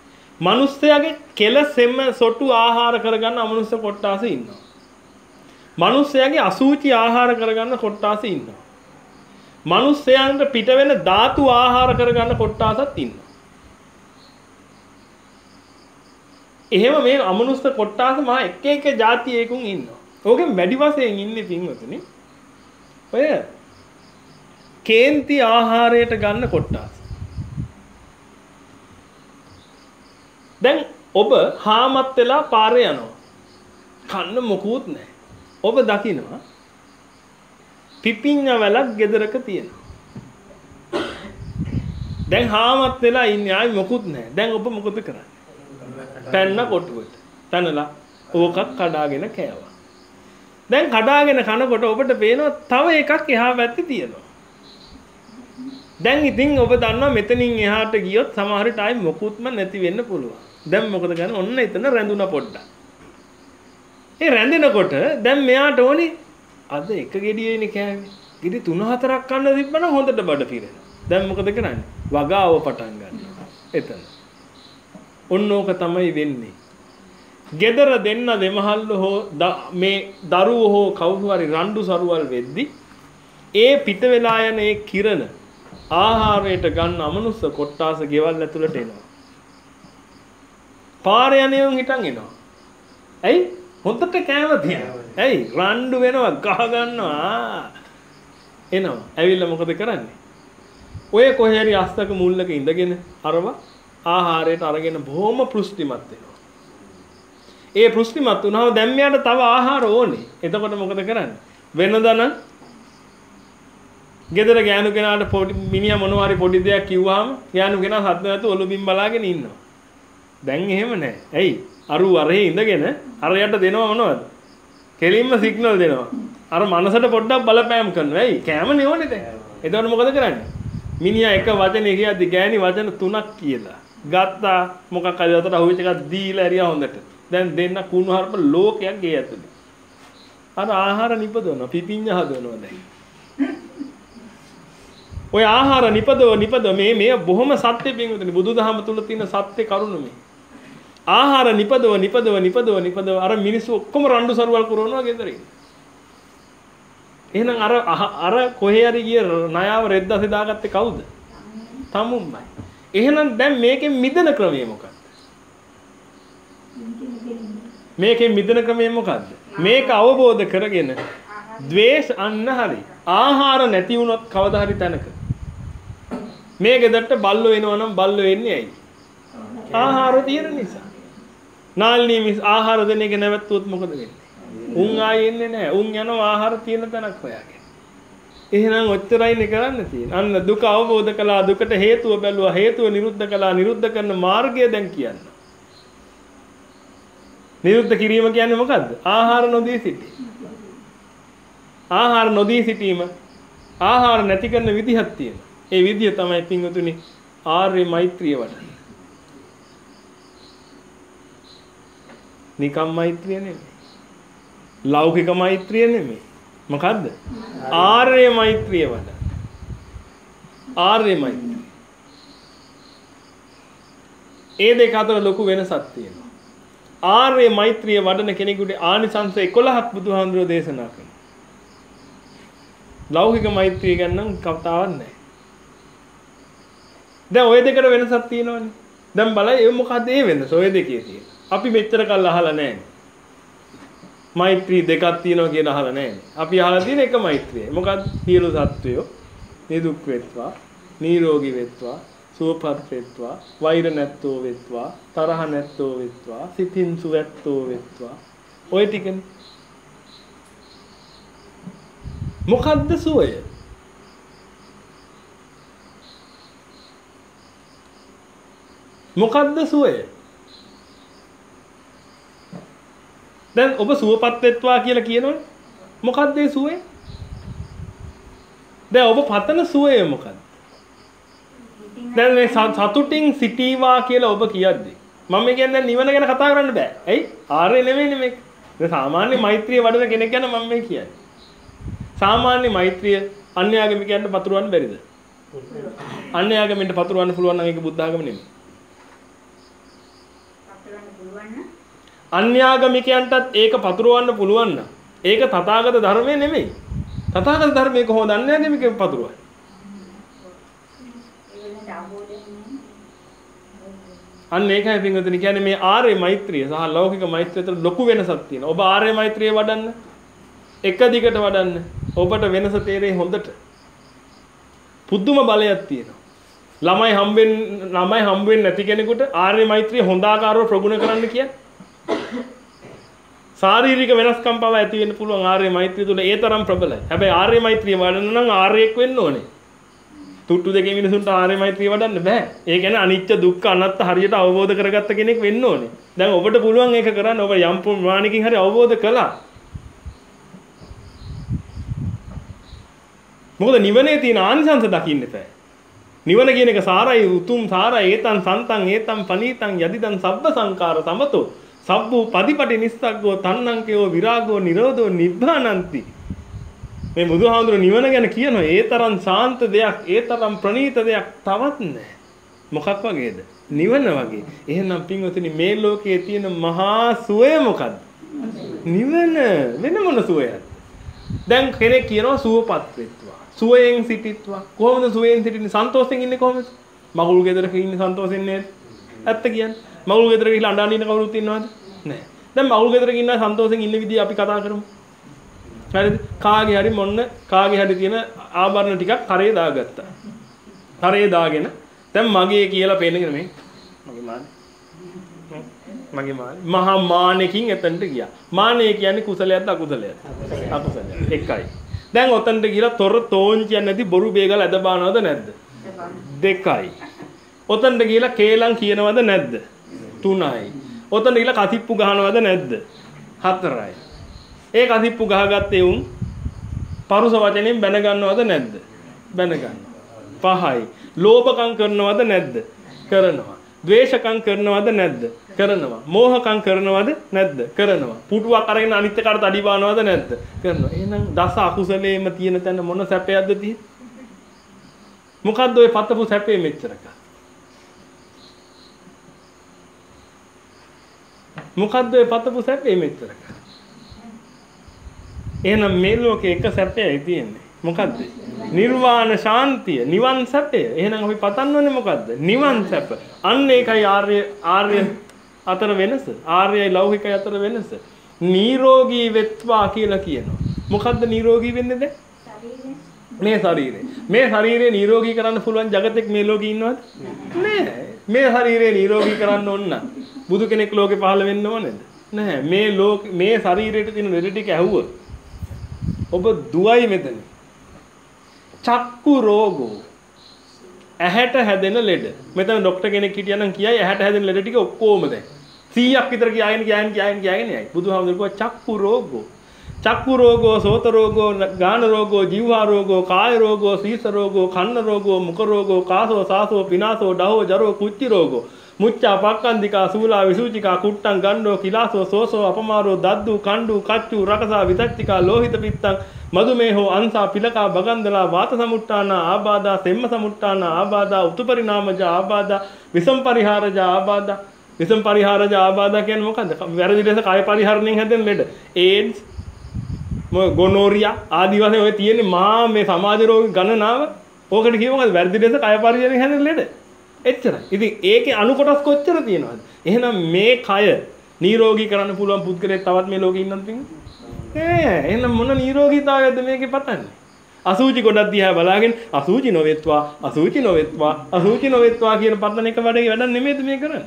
මිනිස්සයාගේ කෙල සෙම සොටු ආහාර කරගන්න අමනුෂ්‍ය කොට්ටාස ඉන්නවා. මිනිස්යාගේ අසුචි ආහාර කරගන්න කොට්ටාස ඉන්නවා. මිනිස්යාන්ට පිට වෙන ධාතු ආහාර කරගන්න කොට්ටාසත් ඉන්නවා. එහෙම මේ අමනුෂ්‍ය කොට්ටාස මා එක එක જાතියකින් ඉන්නවා. ඕකෙන් වැඩි වශයෙන් ඉන්නේ පින්වතුනි. ඔය කේන්ති ආහාරයට ගන්න කොට්ටාස. දැන් ඔබ හාමත් වෙලා පාරේ යනවා. කන්න මොකුත් නැහැ. ඔබ දකිනවා පිපිඤ්ඤ වලක් ගෙදරක තියෙනවා. දැන් හාමත් වෙලා ඉන්නේ ආයි මොකුත් නැහැ. දැන් ඔබ මොකද කරන්නේ? පැන්න කොටුවට. පැනලා ඕකක් කඩාගෙන කෑවා. දැන් කඩාගෙන කනකොට ඔබට පේනවා තව එකක් එහා පැත්තේ තියෙනවා. දැන් ඉතින් ඔබ දන්නවා මෙතනින් එහාට ගියොත් සමහර ටයිම් මොකුත්ම නැති වෙන්න පුළුවන්. දැන් මොකද කරන්නේ? ඔන්න එතන රැඳුණා පොඩ්ඩක්. ඒ රැඳෙනකොට දැන් මෙයාට ඕනේ අද එක ගෙඩියේනේ කෑවේ. ගෙඩි තුන හතරක් කන්න තිබ්බනම් හොඳට බඩ පිරෙනවා. දැන් මොකද කරන්නේ? වගාව පටන් ගන්නවා. එතන. ඔන්න ඕක තමයි වෙන්නේ. gedara දෙන්න දෙමහල්ල හෝ මේ දරුවෝ හෝ කවුරු හරි රණ්ඩු සරුවල් වෙද්දි ඒ පිට වෙලා යන ඒ කිරණ ආහාරයට ගන්න අමනුස්ස කොට්ටාස ගෙවල් ඇතුළට එනවා. පාරේ යන්නේ හිටන් එනවා. ඇයි? හොඳට කෑම තියෙනවා. ඇයි? රණ්ඩු වෙනවා, ගහ ගන්නවා. එනවා. ඇවිල්ලා මොකද කරන්නේ? ඔය කොහේ හරි අස්තක මුල්ලක ඉඳගෙන අරව ආහාරයට අරගෙන බොහොම පුෂ්ටිමත් වෙනවා. ඒ පුෂ්ටිමත් වුණාම දැන් මෙයාට තව ආහාර ඕනේ. එතකොට මොකද කරන්නේ? වෙනදා නම් ගෙදර ගෑනු කෙනාට පොඩි මිනිහා මොනවා හරි පොඩි දෙයක් කිව්වහම ගෑනු කෙනා හත් නැතු ඔලුබින් බලාගෙන ඉන්නවා. දැන් එහෙම නැහැ. ඇයි? අරු අරේ ඉඳගෙන අරයට දෙනවා මොනවද? කෙලින්ම සිග්නල් දෙනවා. අර මනසට පොඩ්ඩක් බලපෑම් කරනවා. ඇයි? කෑමනේ ඕනේ දැන්. එතකොට මොකද කරන්නේ? මිනිහා එක වචනේ කියද්දි ගෑණි වචන තුනක් කියලා. ගත්තා මොකක් හරි අතට අහුවෙච්ච එකක් දීලා ඇරියා හොඳට. දැන් දෙන්න කුණු හර්ප ලෝකයක් ගේ ඇතුලේ. අර ආහාර නිපදවනවා, පිපිඤ්ඤ හදවනවා දැන්. ඔය ආහාර නිපදව නිපදව මේ මේ බොහොම සත්‍ය පින්වතුනි බුදුදහම තුල තියෙන සත්‍ය කරුණ මේ. ආහාර නිපදව නිපදව නිපදව නිපදව අර මිනිස්සු ඔක්කොම රණ්ඩු සරුවල් කරනවා ගෙදරින්. එහෙනම් අර අර කොහේ හරි ගිය ණයාව රෙද්දාසේ දාගත්තේ කවුද? තමුන්මයි. එහෙනම් දැන් මේකෙන් මිදෙන ක්‍රමය මොකක්ද? මේකෙන් මිදෙන ක්‍රමය මොකක්ද? මේක අවබෝධ කරගෙන ද්වේෂ අන්න හරි. ආහාර නැති වුණොත් කවදා හරි තැනක මේ ගෙදරට බල්ලෝ එනවා නම් බල්ලෝ එන්නේ ඇයි? ආහාර තියෙන නිසා. නාල්නී මිස් ආහාර දෙන එක නැවතුත් මොකද වෙන්නේ? උන් ආයේ එන්නේ නැහැ. උන් යනවා ආහාර තියෙන තැනක් හොයාගෙන. එහෙනම් ඔච්චරයිනේ කරන්න තියෙන්නේ. අන්න දුක අවබෝධ කළා, දුකට හේතුව බැලුවා, හේතුව නිරුද්ධ කළා, නිරුද්ධ කරන මාර්ගය දැන් කියන්න. නිරුද්ධ කිරීම කියන්නේ මොකද්ද? ආහාර නොදී සිටීම. ආහාර නොදී සිටීම ආහාර නැති කරන විදිහක් තියෙනවා. ඒ විදිය තමයි පින්වතුනි ආර්ය මෛත්‍රිය වඩන්නේ. නිකම් මෛත්‍රිය නෙමෙයි. ලෞකික මෛත්‍රිය නෙමෙයි. මොකද්ද? ආර්ය මෛත්‍රිය වඩන. ආර්ය මෛත්‍රිය. ඒ දෙක අතර ලොකු වෙනසක් තියෙනවා. ආර්ය මෛත්‍රිය වඩන කෙනෙකුට ආනිසංස එකොළහක් බුදුහාමුදුරෝ දේශනා කරනවා. ලෞකික මෛත්‍රිය ගැන නම් කතාවක් නැහැ. දැන් ওই දෙකට වෙනසක් තියෙනවනේ. දැන් බලයි මොකද්ද ඒ වෙනස? ওই දෙකේ තියෙන. අපි මෙච්චර කල් අහලා නැහැ. මෛත්‍රී දෙකක් තියෙනවා කියන අහලා නැහැ. අපි අහලා තියෙන එක මෛත්‍රියයි. මොකද්ද? සියලු සත්වයෝ නිදුක් වෙත්වා, නිරෝගී වෙත්වා, සුවපත් වෙත්වා, වෛර නැත්තෝ වෙත්වා, තරහ නැත්තෝ වෙත්වා, සිතින් සුවැත්තෝ වෙත්වා. ওই ටිකනේ. මොකද්ද සුවය? මොකද්ද සුවය? දැන් ඔබ සුවපත් වෙත්වා කියලා කියනවනේ. මොකද්ද ඒ සුවය? දැන් ඔබ පතන සුවය මොකද්ද? දැන් මේ සතුටින් සිටීවා කියලා ඔබ කියද්දී මම කියන්නේ දැන් නිවන ගැන කතා කරන්න බෑ. ඇයි? ආර්ය නෙමෙයිනේ මේක. දැන් සාමාන්‍ය මෛත්‍රිය වඩන කෙනෙක් ගැන මම මේ කියන්නේ. සාමාන්‍ය මෛත්‍රිය අන්‍යාගමිකයන්ට පතුරවන්න බැරිද? අන්‍යාගමිකයන්ට පතුරවන්න පුළුවන් නම් ඒක බුද්ධ ආගම නෙමෙයි. අන්‍යාගමිකයන්ටත් ඒක පතුරවන්න පුළුවන් නම් ඒක තථාගත ධර්මයේ නෙමෙයි. තථාගත ධර්මයේ කොහොමද දන්නේ නැහැ මේක පතුරවන්නේ. අන්න ඒකයි පින්වතුනි කියන්නේ මේ ආර්ය මෛත්‍රිය සහ ලෞකික මෛත්‍රිය අතර ලොකු වෙනසක් තියෙනවා. ඔබ ආර්ය මෛත්‍රිය වඩන්න එක දිගට වඩන්න ඔබට වෙනස තේරෙයි හොඳට. පුදුම බලයක් තියෙනවා. ළමයි හම්බෙන්න ළමයි හම්බ වෙන්නේ නැති කෙනෙකුට ආර්ය මෛත්‍රිය හොඳ ආකාරව ප්‍රගුණ කරන්න කියන්නේ. ශාරීරික වෙනස්කම් පවා ඇති වෙන්න පුළුවන් ආර්ය මෛත්‍රිය තුළ ඒ තරම් ප්‍රබලයි. හැබැයි ආර්ය මෛත්‍රිය වඩන්න නම් ආර්යෙක් වෙන්න ඕනේ. තුට්ටු දෙකේ මිනිසුන්ට ආර්ය මෛත්‍රිය වඩන්න බෑ. ඒ කියන්නේ අනිත්‍ය දුක්ඛ අනාත්ම හරියට අවබෝධ කරගත්ත කෙනෙක් වෙන්න ඕනේ. දැන් ඔබට පුළුවන් ඒක කරන්න. ඔබ යම් ප්‍රමාණිකින් හරි අවබෝධ කළා. මොකද නිවනේ තියෙන ආනිසංස දකින්න එපා. නිවන කියන එක සාරයි උතුම් සාරයි ඒතං සන්තං ඒතං පනීතං යදිදං සබ්බ සංකාර සමතෝ සබ්බු පදිපටි නිස්සග්ගෝ තණ්හංකයෝ විරාගෝ නිරෝධෝ නිබ්බානಂತಿ. මේ බුදුහාමුදුරු නිවන ගැන කියනවා ඒ තරම් ශාන්ත දෙයක් ඒ තරම් ප්‍රණීත දෙයක් තවත් නැහැ. මොකක් වගේද? නිවන වගේ. එහෙනම් පින්වතුනි මේ ලෝකයේ තියෙන මහා සුවය මොකද්ද? නිවන. වෙන මොන සුවයක්ද? දැන් කෙනෙක් කියනවා සුවපත් වෙත්වා. සුවයෙන් සිටිත්වා. කොහොමද සුවයෙන් සිටින්නේ? සන්තෝෂයෙන් ඉන්නේ කොහොමද? මගුල් ගෙදරක ඉන්නේ සන්තෝෂෙන් නේද? ඇත්ත කියන්නේ. මගුල් ගෙදර ගිහලා අඬන ඉන්න කවුරුත් ඉන්නවද? නැහැ. දැන් මගුල් ගෙදරක ඉන්න සන්තෝෂෙන් ඉන්න විදිය අපි කතා කරමු. හරිද? කාගේ හරි මොන්න කාගේ හරි තියෙන ආභරණ ටිකක් කරේ දාගත්තා. කරේ දාගෙන දැන් මගේ කියලා පේනගෙන මේ මගේ මානේ. මගේ මානේ. මහා මානෙකින් එතනට ගියා. මානෙ කියන්නේ කුසලයක්ද අකුසලයක්ද? අකුසලයක්. එකයි. දැන් ඔතනට ගිහලා තොර තෝංචියක් නැති බොරු බේගල ඇද බානවද නැද්ද? දෙකයි. ඔතනට ගිහලා කේලම් කියනවද නැද්ද? තුනයි. ඔතනට ගිහලා කතිප්පු ගහනවද නැද්ද? හතරයි. ඒ කතිප්පු ගහගත්තේ උන් පරුස වචනෙන් බැන ගන්නවද නැද්ද? බැන ගන්නවා. පහයි. ලෝභකම් කරනවද නැද්ද? කරනවා. ද්වේෂකම් කරනවද නැද්ද? කරනවා. මෝහකම් කරනවද නැද්ද? කරනවා. පුටුවක් අරගෙන අනිත් එකට අඩි බානවද නැද්ද? කරනවා. එහෙනම් දස අකුසලේම තියෙන තැන මොන සැපයක්ද තියෙන්නේ? මොකද්ද ඔය පතපු සැපේ මෙච්චරක? මොකද්ද ඔය පතපු සැපේ මෙච්චරක? එහෙනම් මේ ලෝකේ එක සැපයයි තියෙන්නේ. මොකද්ද? නිර්වාණ ශාන්තිය, නිවන් සැපය. එහෙනම් අපි පතන්නේ මොකද්ද? නිවන් සැප. අන්න ඒකයි ආර්ය ආර්ය අතර වෙනස. ආර්යයි ලෞකිකයි අතර වෙනස. නිරෝගී වෙත්වා කියලා කියනවා. මොකද්ද නිරෝගී වෙන්නේ දැන්? මේ ශරීරය. මේ ශරීරය නිරෝගී කරන්න පුළුවන් జగතෙක් මේ ලෝකේ ඉන්නවද? නෑ. මේ ශරීරය නිරෝගී කරන්න ඕන නම් බුදු කෙනෙක් ලෝකේ පහළ වෙන්න ඕනේද? නෑ. මේ ලෝක මේ ශරීරයට තියෙන ලෙඩ ටික ඇහුවොත් ඔබ දුවයි මෙතන. චක්කු රෝගෝ. ඇහැට හැදෙන ලෙඩ. මෙතන ડોක්ටර් කෙනෙක් හිටියනම් කියයි ඇහැට හැදෙන ලෙඩ ටික ඔක්කොම දැන් සීයක් විතර කියාගෙන කියාගෙන කියාගෙන කියාගෙන යයි. බුදුහාමුදුරුවෝ චක්කු රෝගෝ. චක්කු රෝගෝ, සෝත රෝගෝ, ගාන රෝගෝ, ජීවහා රෝගෝ, කාය රෝගෝ, සීස රෝගෝ, කන්න රෝගෝ, මුඛ රෝගෝ, කාසෝ සාසෝ, පිනාසෝ, ඩහෝ, ජරෝ, කුච්චි රෝගෝ, මුච්චා, පක්කන්දිකා, සූලා, විසූචිකා, කුට්ටං, ගණ්ඩෝ, කිලාසෝ, සෝසෝ, අපමාරෝ, දද්දු, කණ්ඩු, කච්චු, රකසා, විතච්චිකා, ලෝහිත පිත්තං, මදුමේහෝ, අංසා, පිලකා, බගන්දලා, වාත සමුට්ටානා, ආබාධා, සෙම්ම සමුට්ටානා, ආබාධා, උතුපරිණාමජා, ආබාධා, විසම් පරිහාරජා, ආබාධා. විසම් පරිහාරජා ආබාධා කියන්නේ මොකද්ද? වැරදි ලෙස කාය පරිහරණයෙන් හැදෙන ලෙඩ. ඒඩ්ස්, ගොනෝරියා ආදී වශයෙන් ඔය තියෙන්නේ මහා මේ සමාජ රෝග ගණනාව. ඕකට කියව මොකද? වැරදි ලෙස කාය පරිහරණයෙන් හැදෙන ලෙඩ. එච්චරයි. ඉතින් ඒකේ අණු කොටස් කොච්චර තියෙනවද? එහෙනම් මේ කය නිරෝගී කරන්න පුළුවන් පුද්ගලයෙක් තවත් මේ ලෝකේ ඉන්නවද පිටින්? නෑ. එහෙනම් මොන නිරෝගීතාවයක්ද මේකේ පතන්නේ? අසුචි ගොඩක් දිහා බලාගෙන අසුචි නොවෙත්වා, අසුචි නොවෙත්වා, අසුචි නොවෙත්වා කියන පතන එක වැඩේ වැඩක් නෙමෙයිද මේ කරන්නේ?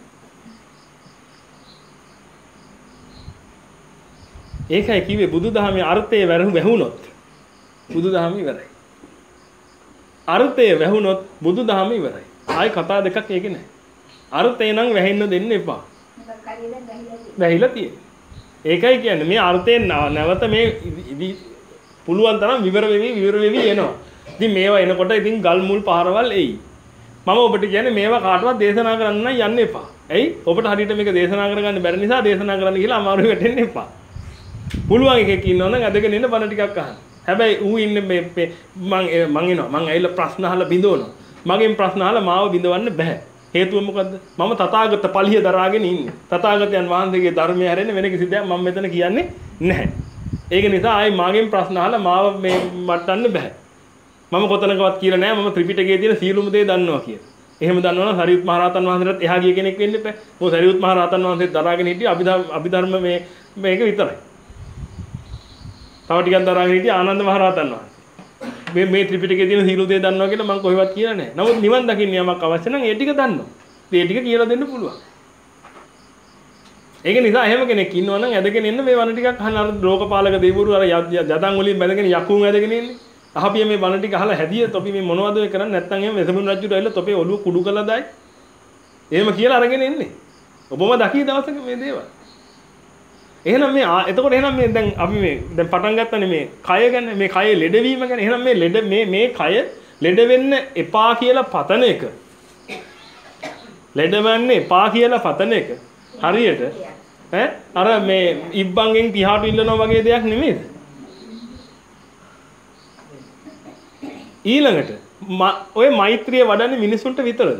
ඒකයි කිව්වේ බුදුදහමේ අර්ථය වැහුනොත් බුදුදහම ඉවරයි. අර්ථය වැහුනොත් බුදුදහම ඉවරයි. ආයි කතා දෙකක් ඒකේ නැහැ. අර්ථය නම් වැහෙන්න දෙන්න එපා. වැහිලා තියෙන්නේ. ඒකයි කියන්නේ මේ අර්ථයෙන් නැවත මේ පුළුවන් තරම් විවර වෙවි විවර වෙවි එනවා. ඉතින් මේවා එනකොට ඉතින් ගල් මුල් පහරවල් එයි. මම ඔබට කියන්නේ මේවා කාටවත් දේශනා කරන්න යන්න එපා. ඇයි? ඔබට හරියට මේක දේශනා කරගන්න බැරි නිසා දේශනා කරන්න කියලා අමාරු වෙටෙන්න එපා. පුළුවන් එකෙක් ඉන්නවනම් අදගෙන ඉන්න බණ ටිකක් අහන්න. හැබැයි ඌ ඉන්නේ මේ මං මං එනවා. මං ඇවිල්ලා ප්‍රශ්න අහලා බිඳවනවා. මගෙන් ප්‍රශ්න අහලා මාව බිඳවන්න බෑ. හේතුව මොකද්ද? මම තථාගත පලිය දරාගෙන ඉන්නේ. තථාගතයන් වහන්සේගේ ධර්මය හැරෙන්න වෙන කිසි දෙයක් මම මෙතන කියන්නේ නැහැ. ඒක නිසා ආයි මාගෙන් ප්‍රශ්න අහලා මාව මේ වටන්න බෑ. මම කොතනකවත් කියලා නෑ මම ත්‍රිපිටකයේ තියෙන සියලුම දේ දන්නවා කියලා. එහෙම දන්නවනම් සරියුත් මහ රහතන් වහන්සේටත් එහා ගිය කෙනෙක් වෙන්න එපා. මොකද සරියුත් මහ රහතන් වහන්සේ දරාගෙන හිටියේ අභිධර්ම අභිධර්ම මේ මේක විතරයි. තව ටිකක් දරාගෙන හිටියේ ආනන්ද මහ රහතන් වහන්සේ. මේ මේ ත්‍රිපිටකයේ තියෙන සියලු දේ දන්නවා කියලා මම කොහෙවත් කියලා නෑ. නමුත් නිවන් දකින්න යමක් අවශ්‍ය නම් ඒ ටික දන්නවා. ඒ ටික කියලා දෙන්න පුළුවන්. ඒක නිසා එහෙම කෙනෙක් ඉන්නවා නම් ඇදගෙන එන්න මේ වණ ටිකක් අහන්න අර ලෝකපාලක දෙවිවරු අර යදන් වලින් බැඳගෙන යකුන් ඇදගෙන ඉන්නේ. අහපිය මේ වණ ටික අහලා හැදිය තොපි මේ මොනවද ඔය කරන්නේ නැත්නම් එහෙම වෙසමුණු රජුට ඇවිල්ලා තොපේ ඔළුව කුඩු කළා දායි. එහෙම කියලා අරගෙන එන්නේ. ඔබම දකී දවසක මේ දේවල්. එහෙනම් මේ එතකොට එහෙනම් මේ දැන් අපි මේ දැන් පටන් ගත්තනේ මේ කය ගැන මේ කයේ ලෙඩවීම ගැන. එහෙනම් මේ ලෙඩ මේ මේ කය ලෙඩ වෙන්න එපා කියලා පතන එක. ලෙඩ වෙන්න එපා කියලා පතන එක. හරියට ඈ අර මේ ඉබ්බන්ගෙන් තිහාට ඉල්ලනවා වගේ දෙයක් නෙමෙයිද? ඊළඟට ඔය මෛත්‍රිය වඩන්නේ මිනිසුන්ට විතරද?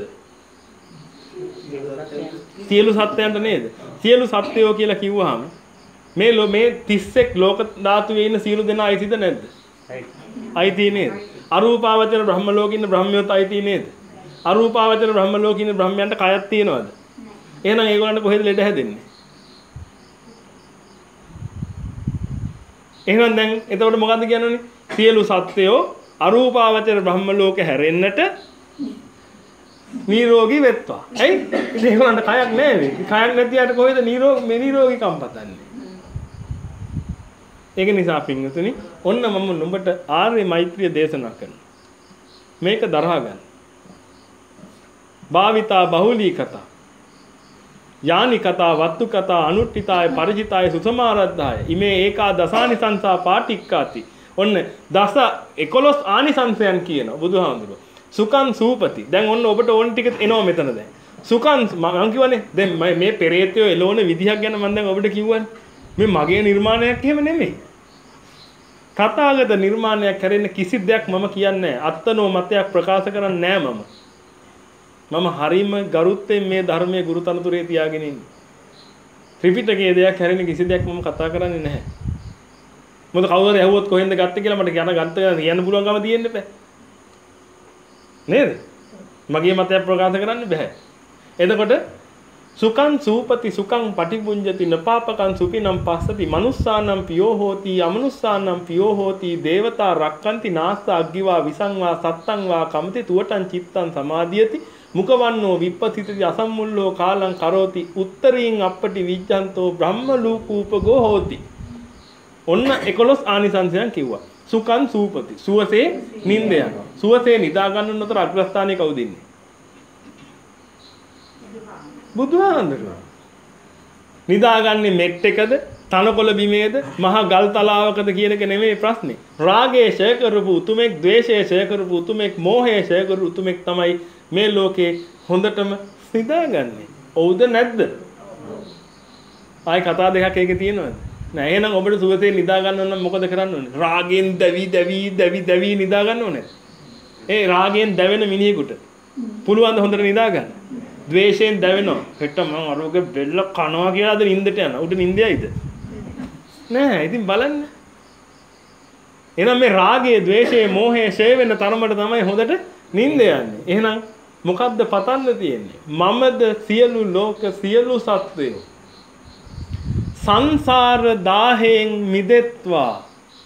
සියලු සත්ත්වයන්ට නේද? සියලු සත්ත්වයෝ කියලා කිව්වහම මේ මේ තිස් එක් ලෝක ධාතුවේ ඉන්න සියලු දෙනා අයිතිද නැද්ද? අයිති නේද? අරූපාවචර බ්‍රහ්ම ලෝකේ ඉන්න බ්‍රහ්මයෝත් අයිති නේද? අරූපාවචර බ්‍රහ්ම ලෝකේ ඉන්න බ්‍රහ්මයන්ට කයක් තියෙනවද? එහෙනම් ඒගොල්ලන්ට කොහෙද ලෙඩ හැදෙන්නේ? එහෙනම් දැන් එතකොට මොකද්ද කියන්නේ? සියලු සත්ත්වයෝ අරූපාවචර බ්‍රහ්ම ලෝක හැරෙන්නට නිරෝගී වෙත්වා. ඇයි? ඉතින් ඒගොල්ලන්ට කයක් නැහැ මේ. කයක් නැති අයට කොහෙද නිරෝගී මේ නිරෝගීකම් පතන්නේ? ඒක නිසා පින්වතුනි ඔන්න මම නුඹට ආර්ය මෛත්‍රිය දේශනා කරනවා. මේක දරා ගන්න. භාවිතා බහුලී කතා යානි කතා වත්තු කතා අනුට්ඨිතාය පරිචිතාය සුසමාරද්ධාය ඉමේ ඒකා දසානි සංසා පාටික්කාති. ඔන්න දස එකොළොස් ආනිසංසයන් කියනවා බුදුහාමුදුරුවෝ. සුකං සූපති. දැන් ඔන්න ඔබට ඕන ටික එනවා මෙතන දැන්. සුකං මම කියවනේ දැන් මේ පෙරේතයෝ එළවන විදිහක් ගැන මම දැන් ඔබට කිව්වනේ. මේ මගේ නිර්මාණයක් එහෙම නෙමෙයි. කතාගත නිර්මාණයක් කරන්න කිසි දෙයක් මම කියන්නේ නැහැ. අත්නෝ මතයක් ප්‍රකාශ කරන්නේ නැහැ මම. මම හරීම ගරුත්වයෙන් මේ ධර්මයේ ගුරුතනතුරේ තියාගෙන ඉන්නේ. ත්‍රිපිටකයේ දෙයක් හැරෙන කිසි දෙයක් මම කතා කරන්නේ නැහැ. මොකද කවුරුහරි ඇහුවොත් කොහෙන්ද ගත්තේ කියලා මට යන ගත්ත කියන්න පුළුවන්කම තියෙන්න බෑ. නේද? මගේ මතය ප්‍රකාශ කරන්න බෑ. එතකොට සුකං සූපති සුකං පටිපුඤ්ජති නපාපකං සුපිනම් පස්සති මනුස්සානම් පියෝ හෝති අමනුස්සානම් පියෝ හෝති දේවතා රක්칸ති නාස්ස අග්ගිවා විසංවා සත්තං වා කමති තුවටං චිත්තං සමාධියති මුකවන්නෝ විප්පතිති අසම්මුල්ලෝ කාලං කරෝති උත්තරීන් අප්පටි විජ්ජන්තෝ බ්‍රහ්ම ලූපූපගෝ හෝති. ඔන්න එකොළොස් ආනිසංසයන් කිව්වා. සුකං සූපති සුවසේ නිින්ද යනවා. සුවසේ නිදා ගන්න උතර අග්‍රස්ථානයේ කවුද ඉන්නේ? බුදුහාමුදුරුවෝ. නිදාගන්නේ මෙට් එකද තනකොළ බිමේද මහා ගල් තලාවකද කියන එක නෙමෙයි ප්‍රශ්නේ. රාගයේ ඡය කරපු උතුමෙක්, ද්වේෂයේ ඡය කරපු උතුමෙක්, මෝහයේ ඡය කරපු උතුමෙක් තමයි මේ ලෝකේ හොඳටම නිදාගන්නේ. ඔව්ද නැද්ද? ආයි කතා දෙකක් ඒකේ තියෙනවද? නෑ. එහෙනම් ඔබට සුවසේ නිදා ගන්න නම් මොකද කරන්න ඕනේ? රාගයෙන් දැවි දැවි දැවි දැවි නිදා ගන්න ඕනේ. ඒ රාගයෙන් දැවෙන මිනිහෙකුට පුළුවන් ද හොඳට නිදා ගන්න? ද්වේෂයෙන් දැවෙනවා. හෙට මම අරෝගේ බෙල්ල කනවා කියලා අද නිින්දට යනවා. උඩ නිින්දයයිද? නෑ. ඉතින් බලන්න. එහෙනම් මේ රාගයේ, ද්වේෂයේ, මෝහයේ ඡය වෙන තරමට තමයි හොඳට නිින්ද යන්නේ. එහෙනම් මොකද්ද පතන්න තියෙන්නේ? මමද සියලු ලෝක සියලු සත්වයෝ සංසාර දාහයෙන් මිදෙත්වා.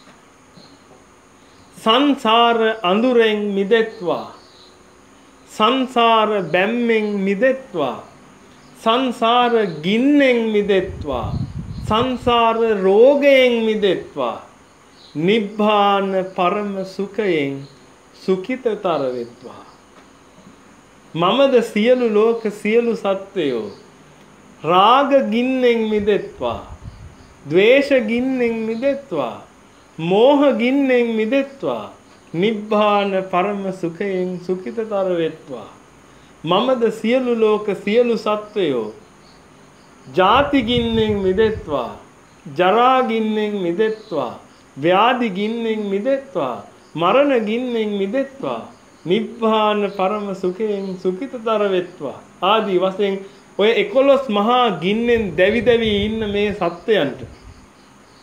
සංසාර අඳුරෙන් මිදෙත්වා. සංසාර බැම්මෙන් මිදෙත්වා. සංසාර ගින්නෙන් මිදෙත්වා. සංසාර රෝගයෙන් මිදෙත්වා. නිබ්බාන පරම සුඛයෙන් සුඛිතතර වෙත්වා. මමද සියලු ලෝක සියලු සත්වයෝ රාග ගින්නෙන් මිදෙත්වා. ද්වේෂ ගින්නෙන් මිදෙත්වා. මෝහ ගින්නෙන් මිදෙත්වා. නිබ්බාන පරම සුඛයෙන් සුඛිතතර වෙත්වා. මමද සියලු ලෝක සියලු සත්වයෝ ජාති ගින්නෙන් මිදෙත්වා. ජරා ගින්නෙන් මිදෙත්වා. ව්‍යාධි ගින්නෙන් මිදෙත්වා. මරණ ගින්නෙන් මිදෙත්වා. නිබ්බාන පරම සුඛයෙන් සුඛිතතර වෙත්වා. ආදී වශයෙන් ඔය එකොළොස් මහා ගින්නෙන් දැවි දැවි ඉන්න මේ සත්වයන්ට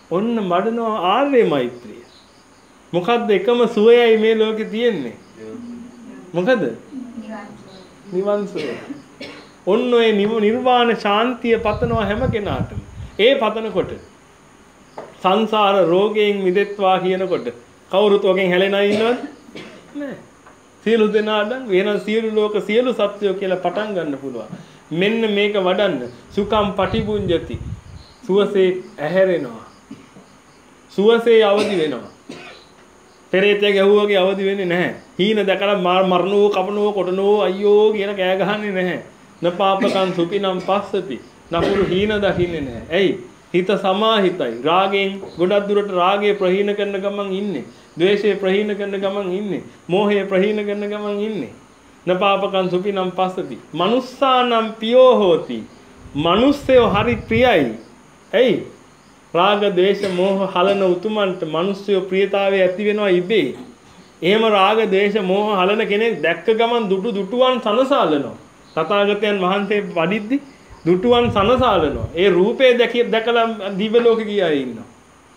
ඔන්න මඩනවා ආර්ය මෛත්‍රිය. මොකද්ද එකම සුවයයි මේ ලෝකේ තියෙන්නේ? මොකද? නිවන් සුවය. ඔන්න ඔය නිර්වාණ ශාන්තිය පතනවා හැම කෙනාටම. ඒ පතනකොට සංසාර රෝගයෙන් මිදෙත්වා කියනකොට කවුරුත් ඔගෙන් හැලෙනා ඉන්නවද? නෑ. සියලු දෙනාට වෙන සියලු ලෝක සියලු සත්‍යෝ කියලා පටන් ගන්න පුළුවන්. මෙන්න මේක වඩන්න සුඛම් පටිභුඤ්ජති. සුවසේ ඇහැරෙනවා. සුවසේ අවදි වෙනවා. පෙරේතය ගැහුවාගේ අවදි වෙන්නේ නැහැ. හීන දැකලා මරණෝ කපනෝ කොටනෝ අයියෝ කියන කෑ ගහන්නේ නැහැ. නපාපකං සුපිනම් පස්සති. නපුරු හීන දකින්නේ නැහැ. ඇයි? හිත සමාහිතයි. රාගයෙන් ගොඩක් දුරට රාගය ප්‍රහීන කරන ගමන් ඉන්නේ. ද්වේෂය ප්‍රහීන කරන ගමන් ඉන්නේ. මෝහය ප්‍රහීන කරන ගමන් ඉන්නේ. නපාපකං සුපිනම් පස්සති. මනුස්සානම් පියෝ හෝති. මිනිස්සයෝ හරි ප්‍රියයි. ඇයි? රාග ද්වේෂ මෝහ හලන උතුමන්ට මිනිස්සයෝ ප්‍රියතාවය ඇති වෙනවා ඉබේ. එහෙම රාග ද්වේෂ මෝහ හලන කෙනෙක් දැක්ක ගමන් දුටු දුටුවන් සනසාලනවා. තථාගතයන් වහන්සේ වඩිද්දි දුටුවන් සනසාලනවා. ඒ රූපේ දැකලා දිව්‍ය ලෝකෙ ගියා ඉන්නවා.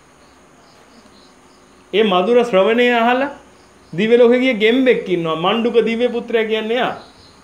ඒ මధుර ශ්‍රවණය අහලා දිව්‍ය ලෝකෙ ගිය ගෙම්බෙක් ඉන්නවා. මණ්ඩුක දිව්‍ය පුත්‍රයා කියන්නේ යා.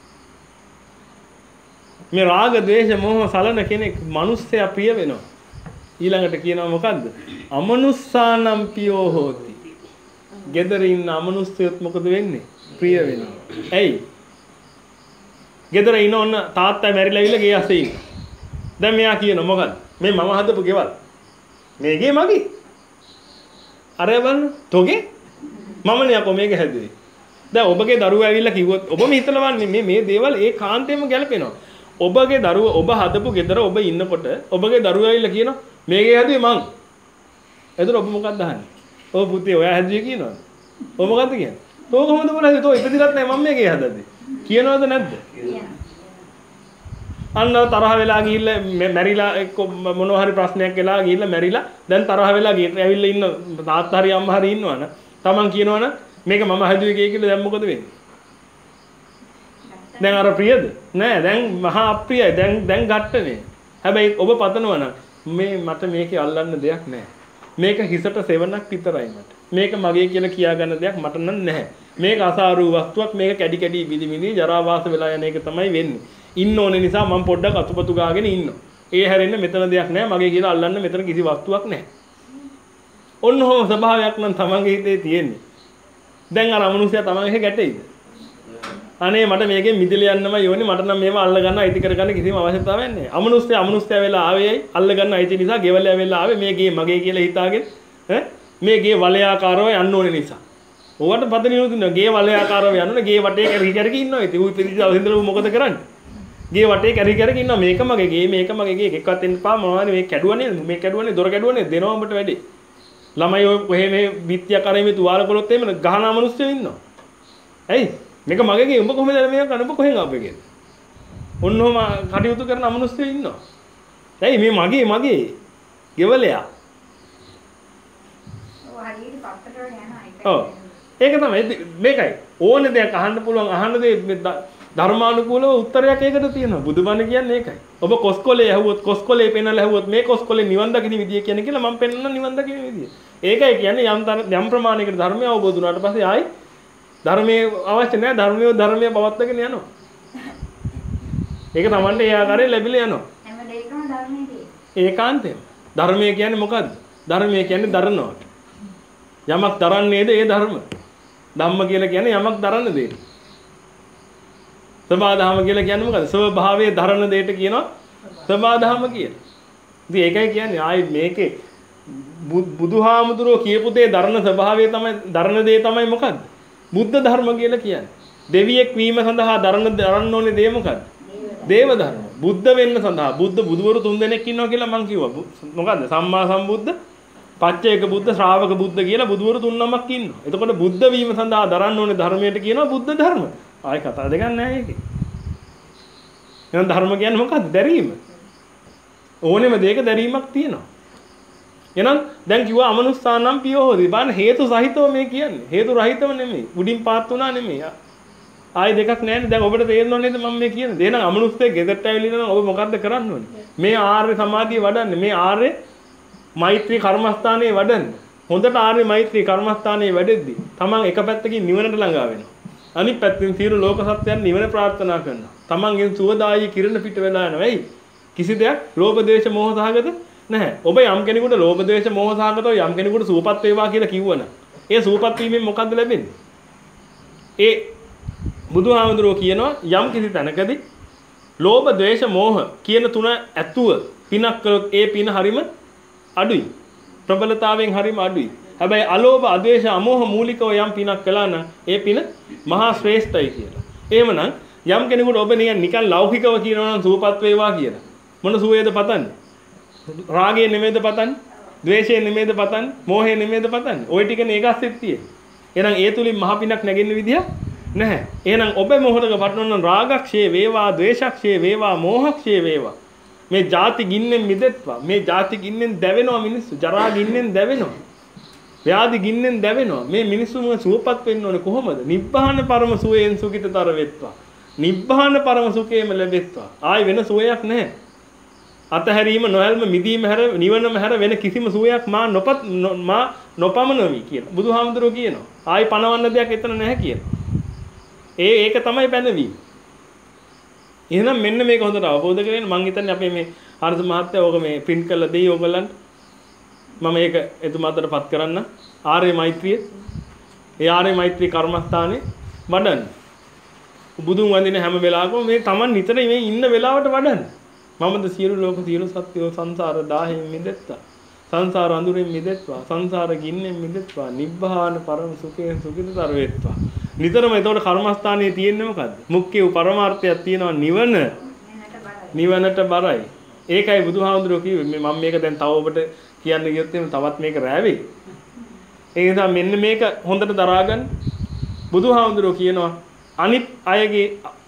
මේ රාග ද්වේෂ මෝහ සලන කෙනෙක් මිනිස්සයා ප්‍රිය වෙනවා. ඊළඟට කියනවා මොකද්ද? අමනුස්සානම් පියෝ හෝති. gedara ඉන්න අමනුස්සයොත් මොකද වෙන්නේ? ප්‍රිය වෙනවා. ඇයි? gedara ඉන්න ඕන තාත්තා මැරිලා ඉවිල්ලා ගේ අස්සේ ඉන්න. දැන් මෙයා කියනවා මොකද්ද? මේ මම හදපු ගෙවල්. මේ ගේ මගේ. අරය බලන්න. තෝගේ? මමනේ අකෝ මේක හැදුවේ. දැන් ඔබගේ දරුවා ඇවිල්ලා කිව්වොත් ඔබම හිතලවන්නේ මේ මේ දේවල් ඒ කාන්තේම ගැලපෙනවා. ඔබගේ දරුවා ඔබ හදපු ගෙදර ඔබ ඉන්නකොට ඔබගේ දරුවා ඇවිල්ලා කියනවා මේකේ හැදුවේ මං. එතකොට ඔබ මොකක්ද අහන්නේ? ඔබ පුතේ ඔයා හැදුවේ කියනවද? ඔබ මොකද්ද කියන්නේ? තෝ කොහොමද බලන්නේ? තෝ ඉපදිලත් නැහැ මම මේකේ හදද්දි. කියනවද නැද්ද? අන්න තරහ වෙලා ගිහිල්ලා මැරිලා එක්ක මොනවා හරි ප්‍රශ්නයක් වෙලා ගිහිල්ලා මැරිලා දැන් තරහ වෙලා ගිහින් ඇවිල්ලා ඉන්න තාත්තා හරි අම්මා හරි ඉන්නවනේ. Taman කියනවනේ මේක මම හැදුවේ කියලා දැන් මොකද වෙන්නේ? දැන් අර ප්‍රියද? නෑ දැන් මහා අප්‍රියයි. දැන් දැන් ගැට්ටනේ. හැබැයි ඔබ පතනවනම් මේ මට මේකේ අල්ලන්න දෙයක් නෑ. මේක හිසට සෙවණක් විතරයි මට. මේක මගේ කියලා කියා ගන්න දෙයක් මට නම් නැහැ. මේක අසාරු වස්තුවක්. මේක කැඩි කැඩි බිලි බිලි ජරා වාස වෙලා යන එක තමයි වෙන්නේ. ඉන්න ඕනේ නිසා මම පොඩ්ඩක් අතුපතු ගාගෙන ඉන්නවා. ඒ හැරෙන්න මෙතන දෙයක් නැහැ. මගේ කියලා අල්ලන්න මෙතන කිසි වස්තුවක් නැහැ. ඔන්න ඔහොම ස්වභාවයක් නම් තමන්ගේ හිතේ තියෙන්නේ. දැන් අර අමනුෂ්‍යයා තමන්ගේ ගැටෙයිද? අනේ මට මේකෙන් මිදෙල යන්නමයි ඕනේ. මට නම් මේව අල්ල ගන්න අයිති කර ගන්න කිසිම අවශ්‍යතාවයක් නැහැ. අමනුෂ්‍යයා අමනුෂ්‍යයා වෙලා ආවේයි අල්ල ගන්න අයිති නිසා ගෙවල් ඇවිල්ලා ආවේ මේ ගේ මගේ කියලා හිතාගෙන ඈ මේ ගේ වලයාකාරව යන්න ඕනේ නිසා. ඕවට පදනියු දුන්නා. ගේ වලයාකාරව යනනේ ගේ වටේ කැරි කැරි ඉන්නවා. ඉතින් ඌ පිළිදි අවහින්දල ඌ මොකද කරන්නේ? ගේ වටේ කැරි කැරි ඉන්නවා. මේක මගේ ගේ මේක මගේ ගේ එකක්වත් එන්න පා මොනවද මේ කැඩුවනේ මේ කැඩුවනේ දොර කැඩුවනේ දෙනවා උඹට වැඩි. ළමයි ඔය කොහේ මේ විත්‍යා කරේ මේ තුවාල කළොත් එහෙම ගහන අමනුෂ්‍යයෝ ඉන්නවා. ඇයි? මේක මගේ ගේ උඹ කොහොමද මේක කරන්න උඹ කොහෙන් ආපේ කියලා. ඔන්නෝම කටයුතු කරන අමනුෂ්‍යයෝ ඉන්නවා. ඇයි මේ මගේ මගේ ගෙවලයා. ඔව් හරියට පත්තට යනවා. ඔව්. ඒක තමයි මේකයි. ඕනේ දෙයක් අහන්න පුළුවන් අහන්න දේ ධර්මානුකූලව උත්තරයක් ඒකට තියෙනවා. බුදුබණ කියන්නේ ඒකයි. ඔබ කොස්කොලේ ඇහුවොත් කොස්කොලේ පෙන්නලා ඇහුවොත් මේ කොස්කොලේ නිවන් දකින්න විදිය කියන්නේ කියලා මම පෙන්නන නිවන් දකින්න විදිය. ඒකයි කියන්නේ යම් යම් ප්‍රමාණයකට ධර්මය අවබෝධ වුණාට පස්සේ ආයි ධර්මයේ අවශ්‍ය නැහැ ධර්මයේ ධර්මයේ පවත්වාගෙන යනවා. ඒක Tamante ඒ ආකාරයෙන් ලැබිලා යනවා. හැම දෙයකම ධර්මයේ තියෙනවා. ඒකාන්තයෙන්. ධර්මය කියන්නේ මොකද්ද? ධර්මය කියන්නේ දරනවා. යමක් දරන්නේද ඒ ධර්ම. ධම්ම කියලා කියන්නේ යමක් දරන්න දෙයක්. සබාධම කියලා කියන්නේ මොකද්ද? ස්වභාවයේ දරන දෙයට කියනවා සබාධම කියලා. ඉතින් ඒකයි කියන්නේ ආයි මේකේ බුදුහාමුදුරුවෝ කියපු දේ දරන ස්වභාවය තමයි දරන දේ තමයි මොකද්ද? බුද්ධ ධර්ම කියලා කියන්නේ. දෙවියෙක් වීම සඳහා දරන දරන්න ඕනේ දේ මොකද්ද? දේව ධර්ම. බුද්ධ වෙන්න සඳහා බුද්ධ බුදුවරු තුන් දෙනෙක් ඉන්නවා කියලා මම කිව්වා. මොකද්ද? සම්මා සම්බුද්ධ, පච්චේක බුද්ධ, ශ්‍රාවක බුද්ධ කියලා බුදුවරු තුන් නමක් ඉන්නවා. එතකොට බුද්ධ වීම සඳහා දරන්න ඕනේ ධර්මයට කියනවා බුද්ධ ධර්ම. ආයි කතා දෙකක් නැහැ ඒකේ. එහෙනම් ධර්ම කියන්නේ මොකද්ද? දැරීම. ඕනෙම දෙයක දැරීමක් තියෙනවා. එහෙනම් දැන් කිව්වා අමනුස්සානම් පියෝ හොදි. බලන්න හේතු සහිතව මේ කියන්නේ. හේතු රහිතව නෙමෙයි. උඩින් පාත් වුණා නෙමෙයි. ආයි දෙකක් නැහැනේ. දැන් ඔබට තේරෙනව නේද මම මේ කියන්නේ? එහෙනම් අමනුස්සයෙක් ගෙදරට ඇවිල්ලා නම් ඔබ මොකද්ද කරන්න ඕනේ? මේ ආර්ය සමාධිය වඩන්නේ. මේ ආර්ය මෛත්‍රී කර්මස්ථානයේ වඩන්න. හොඳට ආර්ය මෛත්‍රී කර්මස්ථානයේ වැඩෙද්දි තමන් එක පැත්තකින් නිවනට ළඟා වෙනවා. අනිත් පැත්තෙන් සියලු ලෝක සත්‍යයන් නිවන ප්‍රාර්ථනා කරනවා. තමන්ගෙන් සුවදායී කිරණ පිට වෙලා යනවා. එයි කිසි දෙයක් ලෝභ ද්වේෂ මෝහ සහගත නැහැ. ඔබ යම් කෙනෙකුට ලෝභ ද්වේෂ මෝහ සහගතව යම් කෙනෙකුට සුවපත් වේවා කියලා කිව්වනම් ඒ සුවපත් වීමෙන් මොකද්ද ලැබෙන්නේ? ඒ බුදුහාමුදුරුවෝ කියනවා යම් කිසි තැනකදී ලෝභ ද්වේෂ මෝහ කියන තුන ඇතුව පිනක් කළොත් ඒ පින හරීම අඩුයි. ප්‍රබලතාවයෙන් හරීම අඩුයි. හැබැයි අලෝභ අද්වේෂ අමෝහ මූලිකව යම් පිනක් කළා නම් ඒ පින මහා ශ්‍රේෂ්ඨයි කියලා. එහෙමනම් යම් කෙනෙකුට ඔබ නිකන් ලෞකිකව කියනවා නම් සුවපත් වේවා කියලා. මොන සුවේද පතන්නේ? රාගය නෙමෙයිද පතන්නේ? ද්වේෂය නෙමෙයිද පතන්නේ? මෝහය නෙමෙයිද පතන්නේ? ওই ටිකනේ ඒකස්සෙත් තියෙන්නේ. එහෙනම් ඒ තුලින් මහ පිනක් නැගෙන්න විදියක් නැහැ. එහෙනම් ඔබ මොහොතක පටවන නම් රාගක්ෂේ වේවා, ද්වේෂක්ෂේ වේවා, මෝහක්ෂේ වේවා. මේ ಜಾති ගින්නෙන් මිදෙත්වා. මේ ಜಾති ගින්නෙන් දැවෙනවා මිනිස්සු. ජරා ගින්නෙන් දැවෙනවා. ව්‍යාධි ගින්නෙන් දැවෙනවා. මේ මිනිස්සුම සුවපත් වෙන්න ඕනේ කොහොමද? නිබ්බාන පරම සුවයෙන් සුඛිතතර වෙත්වා. නිබ්බාන පරම සුඛේම ලැබෙත්වා. ආයි වෙන සුවයක් නැහැ. අතහැරීම නොයල්ම මිදීම හැර නිවනම හැර වෙන කිසිම සුවයක් මා නොපත් මා නොපමනවි කියලා. බුදුහාමුදුරුවෝ කියනවා. ආයි පණවන්න දෙයක් එතන නැහැ කියනවා. ඒ ඒක තමයි පැනවීම. එහෙනම් මෙන්න මේක හොඳට අවබෝධ කරගෙන මම හිතන්නේ අපේ මේ හර්ෂ මහත්තයා ඕක මේ print කරලා දෙයි ඕගොල්ලන්ට. මම ඒක එතුමාටපත් කරන්න. ආර්ය මෛත්‍රිය. ඒ ආර්ය මෛත්‍රී කර්මස්ථානේ වඩන්න. බුදුන් වඳින හැම වෙලාවකම මේ Taman නිතර මේ ඉන්න වෙලාවට වඩන්න. මමද සියලු ලෝක සියලු සත්‍යෝ සංසාර දාහෙන් මිදෙත්වා. සංසාර අඳුරෙන් මිදෙත්වා. සංසාර ගින්නෙන් මිදෙත්වා. නිබ්බාන පරම සුඛයෙන් සුඛිතතර වෙත්වා. නිතරම එතකොට කර්මස්ථානයේ තියෙන්නේ මොකද්ද? මුක්කේ පරමාර්ථයක් තියෙනවා නිවන. නිවනට බරයි. ඒකයි බුදුහාමුදුරුවෝ කිව්වේ මම මේක දැන් තව ඔබට කියන්න ගියොත් එහෙනම් තවත් මේක රැවෙයි. ඒ නිසා මෙන්න මේක හොඳට දරාගන්න. බුදුහාමුදුරුවෝ කියනවා අනිත් අයගේ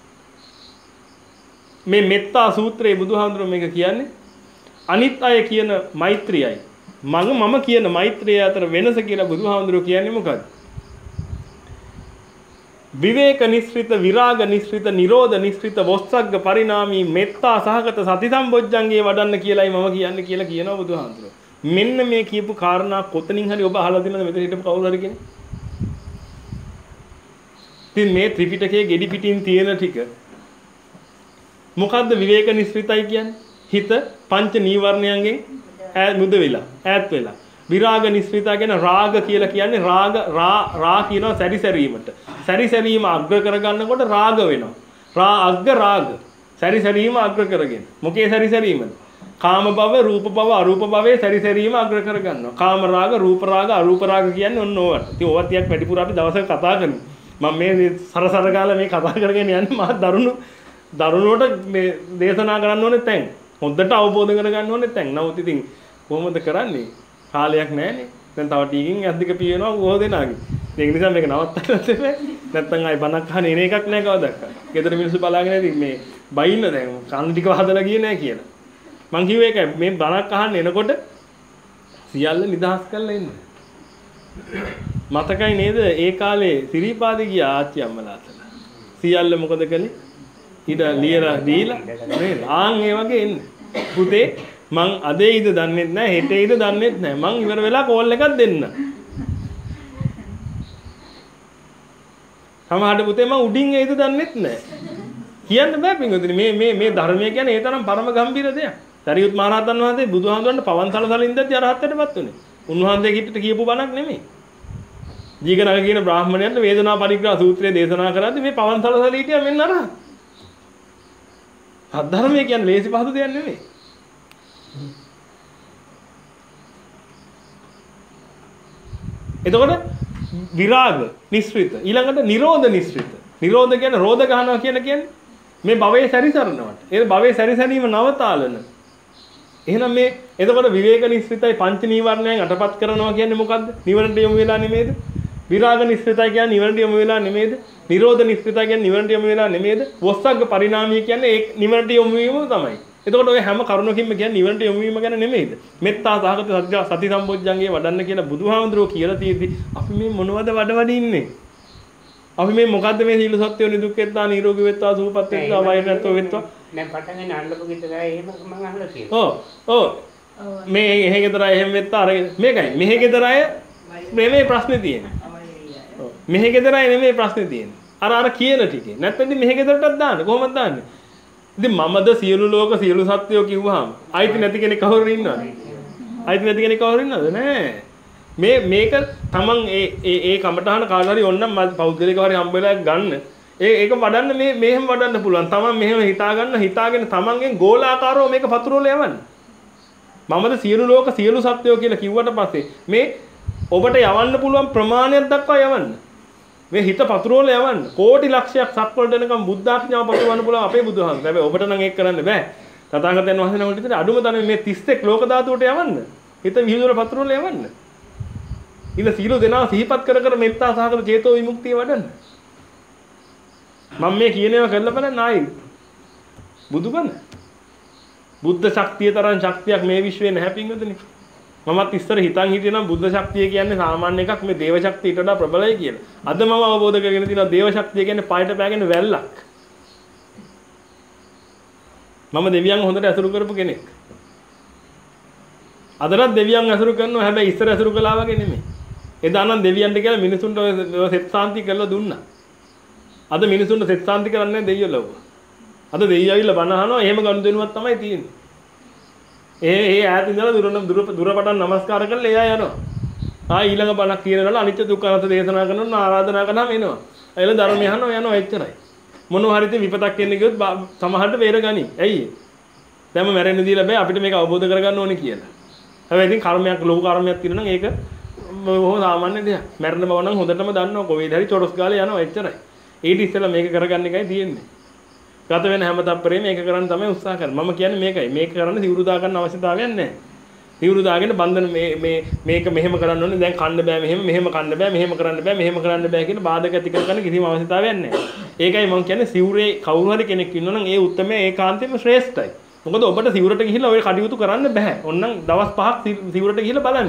මේ මෙත්තා සූත්‍රයේ බුදුහාමුදුරුවෝ මේක කියන්නේ අනිත් අය කියන මෛත්‍රියයි මම මම කියන මෛත්‍රිය අතර වෙනස කියලා බුදුහාමුදුරුවෝ කියන්නේ මොකද්ද? විවේක නිස්ෘත විරාග නිස්ෘත නිරෝධ නිස්ෘත වොස්සග්ග පරිණාමී මෙත්තා සහගත සති සම්බොජ්ජංගේ වඩන්න කියලායි මම කියන්නේ කියලා කියනවා බුදුහාමුදුරුවෝ. මෙන්න මේ කියපු කාරණා කොතනින් හරි ඔබ අහලා දෙනවද මෙතන හිටපු කවුරු හරි කෙනෙක්? ඉතින් මේ ත්‍රිපිටකයේ ගෙඩි පිටින් තියෙන ටික මොකද්ද විවේක නිස්ෘතයි කියන්නේ? හිත පංච නීවරණයන්ගෙන් ඈත් මුද වෙලා ඈත් වෙලා. විරාග නිස්ෘතය කියන රාග කියලා කියන්නේ රාග රා රා කියනවා සැරිසැරීමට. සැරිසැරීම අග්‍ර කරගන්නකොට රාග වෙනවා. රා අග්ග රාග. සැරිසැරීම අග්‍ර කරගෙන. මොකේ සැරිසැරීමද? කාම භව, රූප භව, අරූප භවයේ සැරිසැරීම අග්‍ර කරගන්නවා. කාම රාග, රූප රාග, අරූප රාග කියන්නේ ඔන්න ඕවට. ඉතින් ඕවත් ටිකක් වැඩිපුර අපි දවසක කතා කරමු. මම මේ සරසර ගාලා මේ කතා කරගෙන යන්නේ මහා දරුණු දරුණුවට මේ දේශනා කරන්න ඕනේ තැන්. හොඳට අවබෝධ කරගන්න ඕනේ තැන්. නමුත් ඉතින් කොහොමද කරන්නේ? කාලයක් නැහැනේ. දැන් තව ටිකකින් අද්දික පියනවා බොහෝ දෙනාගේ. ඒක නිසා මේක නවත්තන්න දෙපේ. නැත්තම් ආයි බණක් අහන්න එන එකක් නෑ කවදාවත්. ගෙදර මිනිස්සු බලාගෙන ඉතින් මේ බයින්න දැන් කන්න ටික හදලා ගියේ නෑ කියලා. මං කිව්වේ ඒකයි මේ බණක් අහන්න එනකොට සියල්ල නිදහස් කරලා ඉන්න. මතකයි නේද ඒ කාලේ සිරිපාදේ ගියා ආච්චි අම්මලා අතල. සියල්ල මොකද කළේ? ඊට ලියලා දීලා නේද? ආන් ඒ වගේ එන්න. පුතේ මං අදේ ඉද දන්නෙත් නැහැ හෙටේ ඉද දන්නෙත් නැහැ. මං ඉවර වෙලා කෝල් එකක් දෙන්න. සමහරට පුතේ මං උඩින් එයිද දන්නෙත් නැහැ. කියන්න බෑ පින්වතුනි මේ මේ මේ ධර්මය කියන්නේ ඒ තරම් පරම ගම්බීර දෙයක්. සරියුත් මහ රහතන් වහන්සේ බුදුහාමුදුරන්ට පවන් සලසලින් ඉඳද්දී අරහත්ත්වයටපත් උනේ. උන්වහන්සේ කිට්ට කියපු බණක් නෙමෙයි. දීඝනග කියන බ්‍රාහ්මණයන්ට වේදනා පරිග්‍රහ සූත්‍රය දේශනා කරද්දී මේ පවන් සලසලී හිටියා මෙන්න අරහත්. අධර්මය කියන්නේ ලේසි පහසු දෙයක් නෙමෙයි. එතකොට විරාග නිස්ෘත ඊළඟට නිරෝධ නිස්ෘත. නිරෝධ කියන්නේ රෝධ ගන්නවා කියන කියන්නේ මේ භවයේ සැරිසරනවට. ඒ භවයේ සැරිසැරීම නවතාලන. එහෙනම් මේ එතකොට විවේක නිස්ෘතයි පංච නීවරණයන් අටපත් කරනවා කියන්නේ මොකද්ද? නිවනට යොමු වෙලා නෙමෙයිද? විරාග නිස්ෘතයි කියන්නේ නිවනට යොමු වෙලා නෙමෙයිද? නිරෝධ නිස්ෘතයි කියන්නේ නිවනට යොමු වෙලා නෙමෙයිද? වොස්සග්ග පරිණාමී කියන්නේ ඒ නිවනට යොමු වීම තමයි. එතකොට ඔය හැම කරුණකින්ම කියන්නේ නිවනට යොමු වීම ගැන නෙමෙයිද? මෙත්තා සහගත සති සම්බොජ්ජංගේ වඩන්න කියලා බුදුහාමුදුරුවෝ කියලා තියෙද්දි අපි මේ මොනවද වඩ වඩ ඉන්නේ? අපි මේ මොකද්ද මේ සීල සත්‍යෝ නිදුක්කෙත්තා නිරෝගී වෙත්තා සුවපත් වෙත්තා වෛර නැත්ෝ වෙත්තා දැන් පටන් ගන්න අල්ලපු ගිට ගාය එහෙම මම අහලා තියෙනවා. ඔව් ඔව් මේ එහෙ ගෙදර අය එහෙම වෙත්ත අරගෙන මේකයි මෙහෙ ගෙදර අය නෙමෙයි ප්‍රශ්නේ තියෙන්නේ. ඔව් මෙහෙ ගෙදර අය නෙමෙයි ප්‍රශ්නේ තියෙන්නේ. අර අර කියන ටිකේ. නැත්නම් ඉතින් මෙහෙ ගෙදරටත් දාන්න කොහොමද දාන්නේ? ඉතින් මමද සියලු ලෝක සියලු සත්වයෝ කිව්වහම අයිති නැති කෙනෙක් කවුරු ඉන්නවද? අයිති නැති කෙනෙක් කවුරු ඉන්නවද? නෑ. මේ මේක තමන් ඒ ඒ ඒ කමටහන කාට හරි ඕනනම් පෞද්ගලිකව හරි හම්බ වෙලා ගන්න. ඒ ඒක වඩන්න මේ මෙහෙම වඩන්න පුළුවන්. තමන් මෙහෙම හිතා ගන්න හිතාගෙන තමන්ගෙන් ගෝලාකාරව මේක පතුරවල යවන්න. මමද සියලු ලෝක සියලු සත්වයෝ කියලා කිව්වට පස්සේ මේ ඔබට යවන්න පුළුවන් ප්‍රමාණයක් දක්වා යවන්න. මේ හිත පතුරවල යවන්න. කෝටි ලක්ෂයක් සක්වලට එනකම් බුද්ධාඥාව පතුරවන්න පුළුවන් අපේ බුදුහාම. හැබැයි ඔබට නම් ඒක කරන්න බෑ. තථාගතයන් වහන්සේ නමකට විතර අඩුම තරමේ මේ තිස් එක් ලෝක ධාතුවට යවන්න. හිත විහිදුවල පතුරවල යවන්න. ඉතින් සීල දෙනා සිහිපත් කර කර මෙත්තා සහගත චේතෝ විමුක්තිය වඩන්න. මම මේ කියන ඒවා කරලා බලන්න ආයි බුදුබණ. බුද්ධ ශක්තිය තරම් ශක්තියක් මේ විශ්වයේ නැහැ පින්වතුනි. මමත් ඉස්සර හිතන් හිටියේ නම් බුද්ධ ශක්තිය කියන්නේ සාමාන්‍ය එකක් මේ දේව ශක්තියට වඩා ප්‍රබලයි කියලා. අද මම අවබෝධ කරගෙන තියෙනවා දේව ශක්තිය කියන්නේ පායට පෑගෙන වැල්ලක්. මම දෙවියන් හොඳට ඇසුරු කරපු කෙනෙක්. අදටත් දෙවියන් ඇසුරු කරනවා හැබැයි ඉස්සර ඇසුරු කළා වගේ නෙමෙයි. එදා නම් දෙවියන්ට කියලා මිනිසුන්ට ඔය සෙත් සාන්ති කරලා දුන්නා. අද මිනිසුන්ට සෙත් සාන්ති කරන්නේ දෙයියෝ ලව්ව. අද දෙයියෝ ඇවිල්ලා බණ අහනවා එහෙම ගනුදෙනුවක් තමයි තියෙන්නේ. ඒ ඒ ඈත ඉඳලා දුර දුර දුරපටන් නමස්කාර කරලා එයා යනවා. ආ ඊළඟ බණක් කියනවල අනිත්‍ය දුක්ඛ අනාත්ම දේශනා කරනවා ආරාධනා කරනවාම එනවා. ඇවිල්ලා ධර්මය අහනවා යනවා එච්චරයි. මොනවා හරි ඉතින් විපතක් එන්නේ කිව්වොත් සමහරට වේර ගනි. ඇයි? දැන්ම මැරෙන්න දීලා බෑ අපිට මේක අවබෝධ කරගන්න ඕනේ කියලා. හැබැයි ඉතින් කර්මයක් ලොකු කර්මයක් තියෙනවා නම් ඒක බොහොම සාමාන්‍ය දෙයක්. මැරෙන බව නම් හොඳටම දන්නවා කොහේද හරි චොරස් ගාලේ යනවා එච්චරයි. ඊට ඉස්සෙල්ලා මේක කරගන්න එකයි තියෙන්නේ. ගත වෙන හැම තප්පරේ මේක කරන්න තමයි උත්සාහ කරන්නේ. මම කියන්නේ මේකයි. මේක කරන්න සිවුරු දා ගන්න අවශ්‍යතාවයක් නැහැ. සිවුරු දාගෙන බන්ධන මේ මේ මේක මෙහෙම කරන්න ඕනේ. දැන් කන්න බෑ මෙහෙම මෙහෙම කන්න බෑ මෙහෙම කරන්න බෑ මෙහෙම කරන්න බෑ කියන බාධක ඇති කරගන්න කිසිම අවශ්‍යතාවයක් නැහැ. ඒකයි මම කියන්නේ සිවුරේ කවුරු හරි කෙනෙක් ඉන්නවා නම් ඒ උත්තරමේ ඒකාන්තයෙන්ම ශ්‍රේෂ්ඨයි. මොකද ඔබට සිවුරට ගිහිල්ලා ඔය කටයුතු කරන්න බෑ. ඕනනම් දවස් පහක් සිවුරට ගිහිල්ලා බලන්න.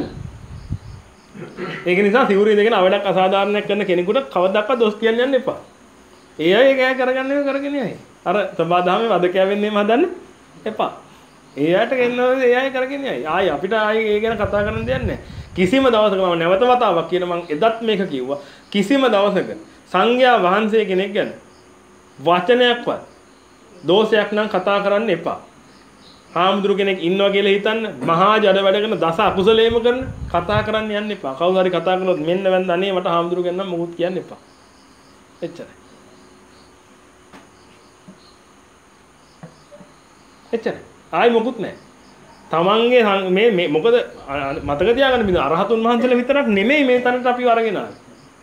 ඒක නිසා සිවුරු ඉඳගෙන අවඩක් අසාධාරණයක් කරන කෙනෙකුට කවදාවත් දොස් කියන්න යන්න එපා. ඒ අය ඒක කරගන්න ඒවා කරගෙන යයි. අර සබාධාමේ වද කැවෙන්නේම හදන්න එපා. ඒ අයට ගෙන්නනද ඒ අය කරගෙන යයි. ආයි අපිට ආයි ඒ ගැන කතා කරන්න දෙයක් නැහැ. කිසිම දවසක මම නැවත වතාවක් කියන මම එදත් මේක කිව්වා. කිසිම දවසක සංඝයා වහන්සේ කෙනෙක් ගැන වචනයක්වත් දෝෂයක් නම් කතා කරන්න එපා. හාමුදුරු කෙනෙක් ඉන්නවා කියලා හිතන්න මහා ජඩ වැඩ කරන දස අකුසලේම කරන කතා කරන්න යන්න එපා. කවුරු හරි කතා කළොත් මෙන්න වැන්ද අනේ මට හාමුදුරු ගැන නම් මොකුත් කියන්න එපා. එච්චරයි. එච්චරයි. ආයි මොකුත් නැහැ. තමන්ගේ මේ මේ මොකද මතක තියාගන්න බින්ද අරහතුන් වහන්සේලා විතරක් නෙමෙයි මේ තැනට අපිව අරගෙන ආවේ.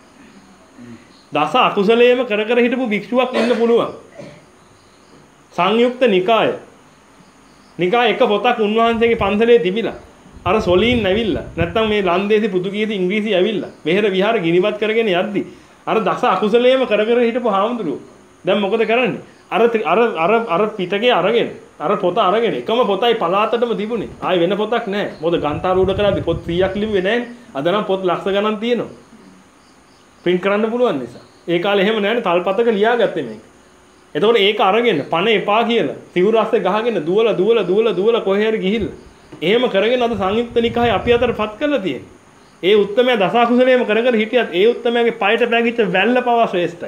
දස අකුසලයේම කර කර හිටපු භික්ෂුවක් ඉන්න පුළුවන්. සංයුක්ත නිකාය. නිකාය එක පොතක් උන්වහන්සේගේ පන්සලේ තිබිලා. අර සොලීන් ඇවිල්ලා නැත්තම් මේ ලන්දේසි පෘතුගීසි ඉංග්‍රීසි ඇවිල්ලා. මෙහෙර විහාර ගිනිවත් කරගෙන යද්දි අර දස අකුසලයේම කර කර හිටපු හාමුදුරුවෝ දැන් මොකද කරන්නේ? අර අර අර අර පිටකේ අරගෙන අර පොත අරගෙන එකම පොතයි පලාතටම තිබුණේ. ආයි වෙන පොතක් නැහැ. මොකද ගන්ථාරූඪ කරද්දී පොත් සීයක් ලිව්වේ නැහැ. අද නම් පොත් ලක්ෂ ගණන් තියෙනවා. print කරන්න පුළුවන් නිසා. ඒ කාලේ එහෙම නැහැනේ තල්පතක ලියාගත්තේ මේක. එතකොට ඒක අරගෙන පණ එපා කියලා සිවුරු අස්සේ ගහගෙන දුවලා දුවලා දුවලා දුවලා කොහේ හරි ගිහිල්ලා. එහෙම කරගෙන අද සංයුක්ත නිකාය අපි අතරපත් කරලා තියෙන්නේ. ඒ උත්තමයා දසකුසලයේම කර කර හිටියත් ඒ උත්තමයාගේ පයට පැගිච්ච වැල්ල පවා ශ්‍රේෂ්ඨයි.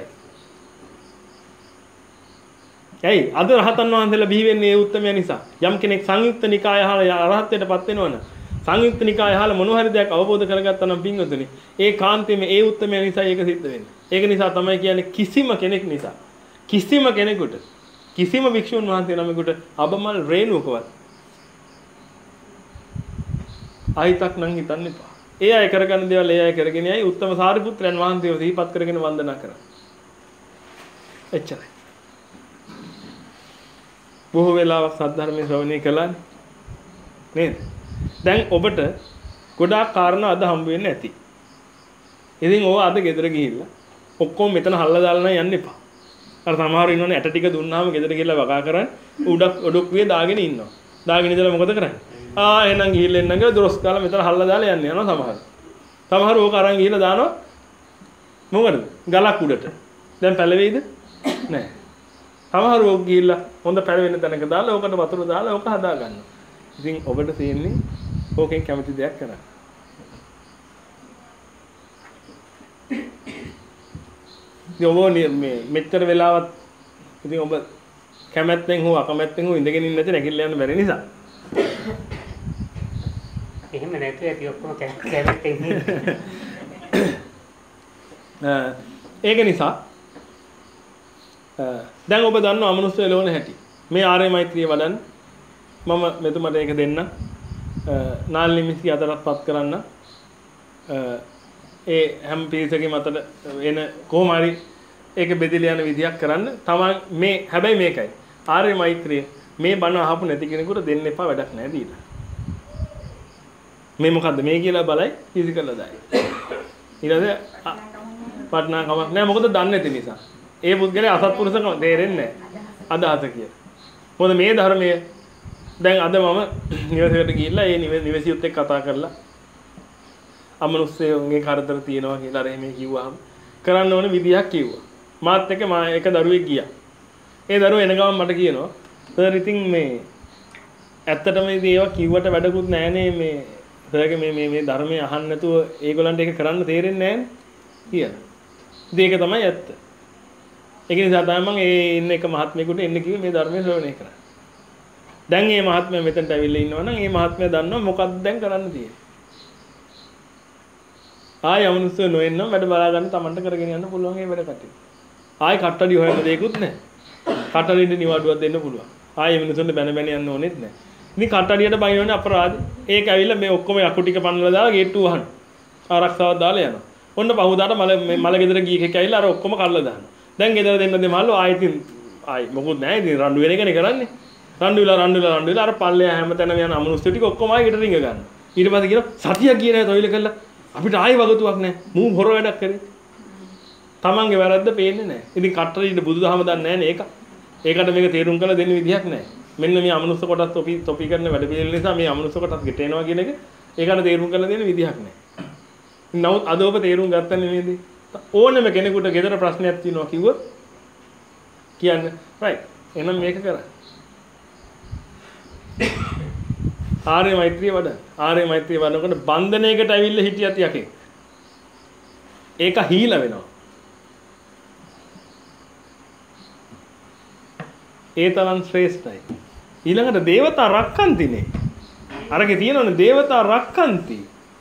ඇයි අද රහතන් වහන්සේලා බිහි වෙන්නේ ඒ උත්තමයා නිසා. යම් කෙනෙක් සංයුක්ත නිකාය අහලා අරහත්ත්වයටපත් වෙනවනම් සංයුක්ත නිකාය අහලා මොන හරි දෙයක් අවබෝධ කරගත්තා නම් පින්වතුනි ඒ කාන්තේම ඒ උත්තමයා නිසා ඒක සිද්ධ වෙන්නේ. ඒක නිසා තමයි කියන්නේ කිසිම කෙනෙක් නිසා කිසිම කෙනෙකුට කිසිම වික්ෂුන් වහන්සේ නමකට අබමල් රේණුවකවත් ආයිතක් නම් හිතන්න එපා. ඒ අය කරගන්න දේවල් ඒ අය කරගෙන යයි උත්තම සාරිපුත්‍රයන් වහන්සේව සිහිපත් කරගෙන වන්දනා කරා. එච්චරයි. බොහෝ වෙලාවක් සද්ධර්මයේ ශ්‍රවණය කළානේ. නේද? දැන් ඔබට ගොඩාක් කාරණා අද හම්බ වෙන්නේ නැති. ඉතින් ඕව අද ගෙදර ගිහිල්ලා ඔක්කොම මෙතන හල්ලා දාලා නම් යන්න එපා. අර සමහරව ඉන්නවනේ ඇට ටික දුන්නාම ගෙදර ගිහලා වගා කරන් උඩක් ඔඩොක්කුවේ දාගෙන ඉන්නවා. දාගෙන ඉඳලා මොකද කරන්නේ? ආ එහෙනම් ගිහිල්ලා එන්නම් කියලා දොස් කාලා මෙතන හල්ලා දාලා යන්නේ යනවා සමහර. සමහර ඕක අරන් ගිහිල්ලා දානවා මොකද? ගලක් උඩට. දැන් පැලවෙයිද? නැහැ. සමහර ඕක ගිහිල්ලා හොඳ පැලවෙන තැනක දාලා ඕකට වතුර දාලා ඕක හදා ගන්නවා. ඉතින් ඔබට තියෙන්නේ ඕකෙන් කැමති දෙයක් කරන්න. ඉතින් ඔබ මේ මෙච්චර වෙලාවත් ඉතින් ඔබ කැමැත්තෙන් හෝ අකමැත්තෙන් හෝ ඉඳගෙන ඉන්න නැති නැගිටලා යන්න බැරි නිසා. එහෙම නැතුව ඇති ඔක්කොම කැමැත්තෙන් ඒක නිසා දැන් ඔබ දන්නවා අමනුෂ්‍ය එළවන හැටි. මේ ආර්ය මෛත්‍රිය වඩන්න මම මෙතුමට ඒක දෙන්න. නාල් නිමිති අතරත්පත් කරන්න. ඒ හැම පිරිසකම අතර එන කොහොම හරි ඒක බෙදලා යන විදියක් කරන්න. තමන් මේ හැබැයි මේකයි. ආර්ය මෛත්‍රිය මේ බණ අහපු නැති කෙනෙකුට දෙන්න එපා වැඩක් නැහැ දීලා. මේ මොකද්ද මේ කියලා බලයි ඉසි කරලා දායි. ඊළඟට පටනා කමක් නැහැ මොකද දන්නේ නැති නිසා. ඒ පුද්ගලයා අසත්පුරුෂකම තේරෙන්නේ නැහැ. අදහස කියලා. මොකද මේ ධර්මයේ දැන් අද මම නිවසේට ගිහිල්ලා ඒ නිවසියුත් එක්ක කතා කරලා අමනුෂ්‍යයන්ගේ කරදර තියෙනවා කියලා අර එහෙම කිව්වහම කරන්න ඕන විදියක් කිව්වා. මාත් එක්ක මා එක දරුවෙක් ගියා. ඒ දරුවා එන ගමන් මට කියනවා සර් ඉතින් මේ ඇත්තටම ඉතින් ඒවා කිව්වට වැඩකුත් නැහනේ මේ සර්ගේ මේ මේ මේ ධර්මයේ අහන්න නැතුව ඒගොල්ලන්ට ඒක කරන්න තේරෙන්නේ නැහනේ කියලා. ඉතින් ඒක තමයි ඇත්ත. ඒක නිසා තමයි මම ඒ ඉන්න එක මහත්මයෙකුට එන්න කිව්වේ මේ ධර්මයේ ශ්‍රවණය කරන්න. දැන් මේ මහත්මයා මෙතනට ඇවිල්ලා ඉන්නවා නම් මේ මහත්මයා දන්නවා මොකක්ද දැන් කරන්න තියෙන්නේ. ආය අමනුෂ්‍ය නොෙන්නම් වැඩ බලා ගන්න Tamanට කරගෙන යන්න පුළුවන් මේ වැඩ කටයුතු. ආයි කට්ටඩි හොයන්න දෙයක්වත් නැහැ. කට්ටඩින්ට නිවාඩුවක් දෙන්න පුළුවන්. ආයි මිනිසුන්ට බැන බැන යන්න ඕනෙත් නැහැ. ඉතින් කට්ටඩියට බයිනවනේ අපරාධ. ඒක ඇවිල්ලා මේ ඔක්කොම යකු ටික පන්නලා දාලා ගේට්ටුව වහන. ආරක්ෂාවක් දාලා යනවා. ඔන්න පහුදාට මල මල ගෙදර ගිය එකෙක් ඇවිල්ලා අර ඔක්කොම කල්ලා දානවා. දැන් ගෙදර දෙන්න දෙමල්ලෝ ආයි ඉතින් ආයි මොකුත් නැහැ ඉතින් රණ්ඩු වෙන එකනේ කරන්නේ. රණ්ඩු වෙලා රණ්ඩු වෙලා රණ්ඩු වෙලා අර පල්ලෙය හැමතැනම යන අමනුෂ්‍ය ටික ඔක්කොම ආයි ගෙට රිංග ගන්නවා. ඊට පස්සේ කියනවා සතියක් ගියේ නැහැ තොইল කළා. අපිට ආයි වගතුවක් නැහැ. මූ හොර වැඩක් කරේ. තමන්ගේ වැරද්ද පේන්නේ නැහැ. ඉතින් කට්ටරින්ට බුදුදහම දන්නේ නැහැ නේ ඒක. ඒකට මේක තේරුම් කරලා දෙන්න විදිහක් නැහැ. මෙන්න මේ අමනුෂ්‍ය කොටස් තොපි තොපි කරන වැඩ පිළිවෙල නිසා මේ අමනුෂ්‍ය කොටස් ගෙට එනවා කියන එක ඒකට තේරුම් කරලා දෙන්න විදිහක් නැහැ. නමුත් අද ඔබ තේරුම් ගත්තා නෙමෙයිද? ඕනම කෙනෙකුට ගෙදර ප්‍රශ්නයක් තියෙනවා කිව්වොත් කියන්න right එහෙනම් මේක කරන්න. ආර්ය මෛත්‍රිය වඩ ආර්ය මෛත්‍රිය වඩනකොට බන්ධනයකට ඇවිල්ලා හිටියත් යකේ. ඒක හීල වෙනවා. ඒ තරම් ශ්‍රේෂ්ඨයි. ඊළඟට දේවතා රක්칸තිනේ. අරගේ තියෙනවනේ දේවතා රක්칸ති.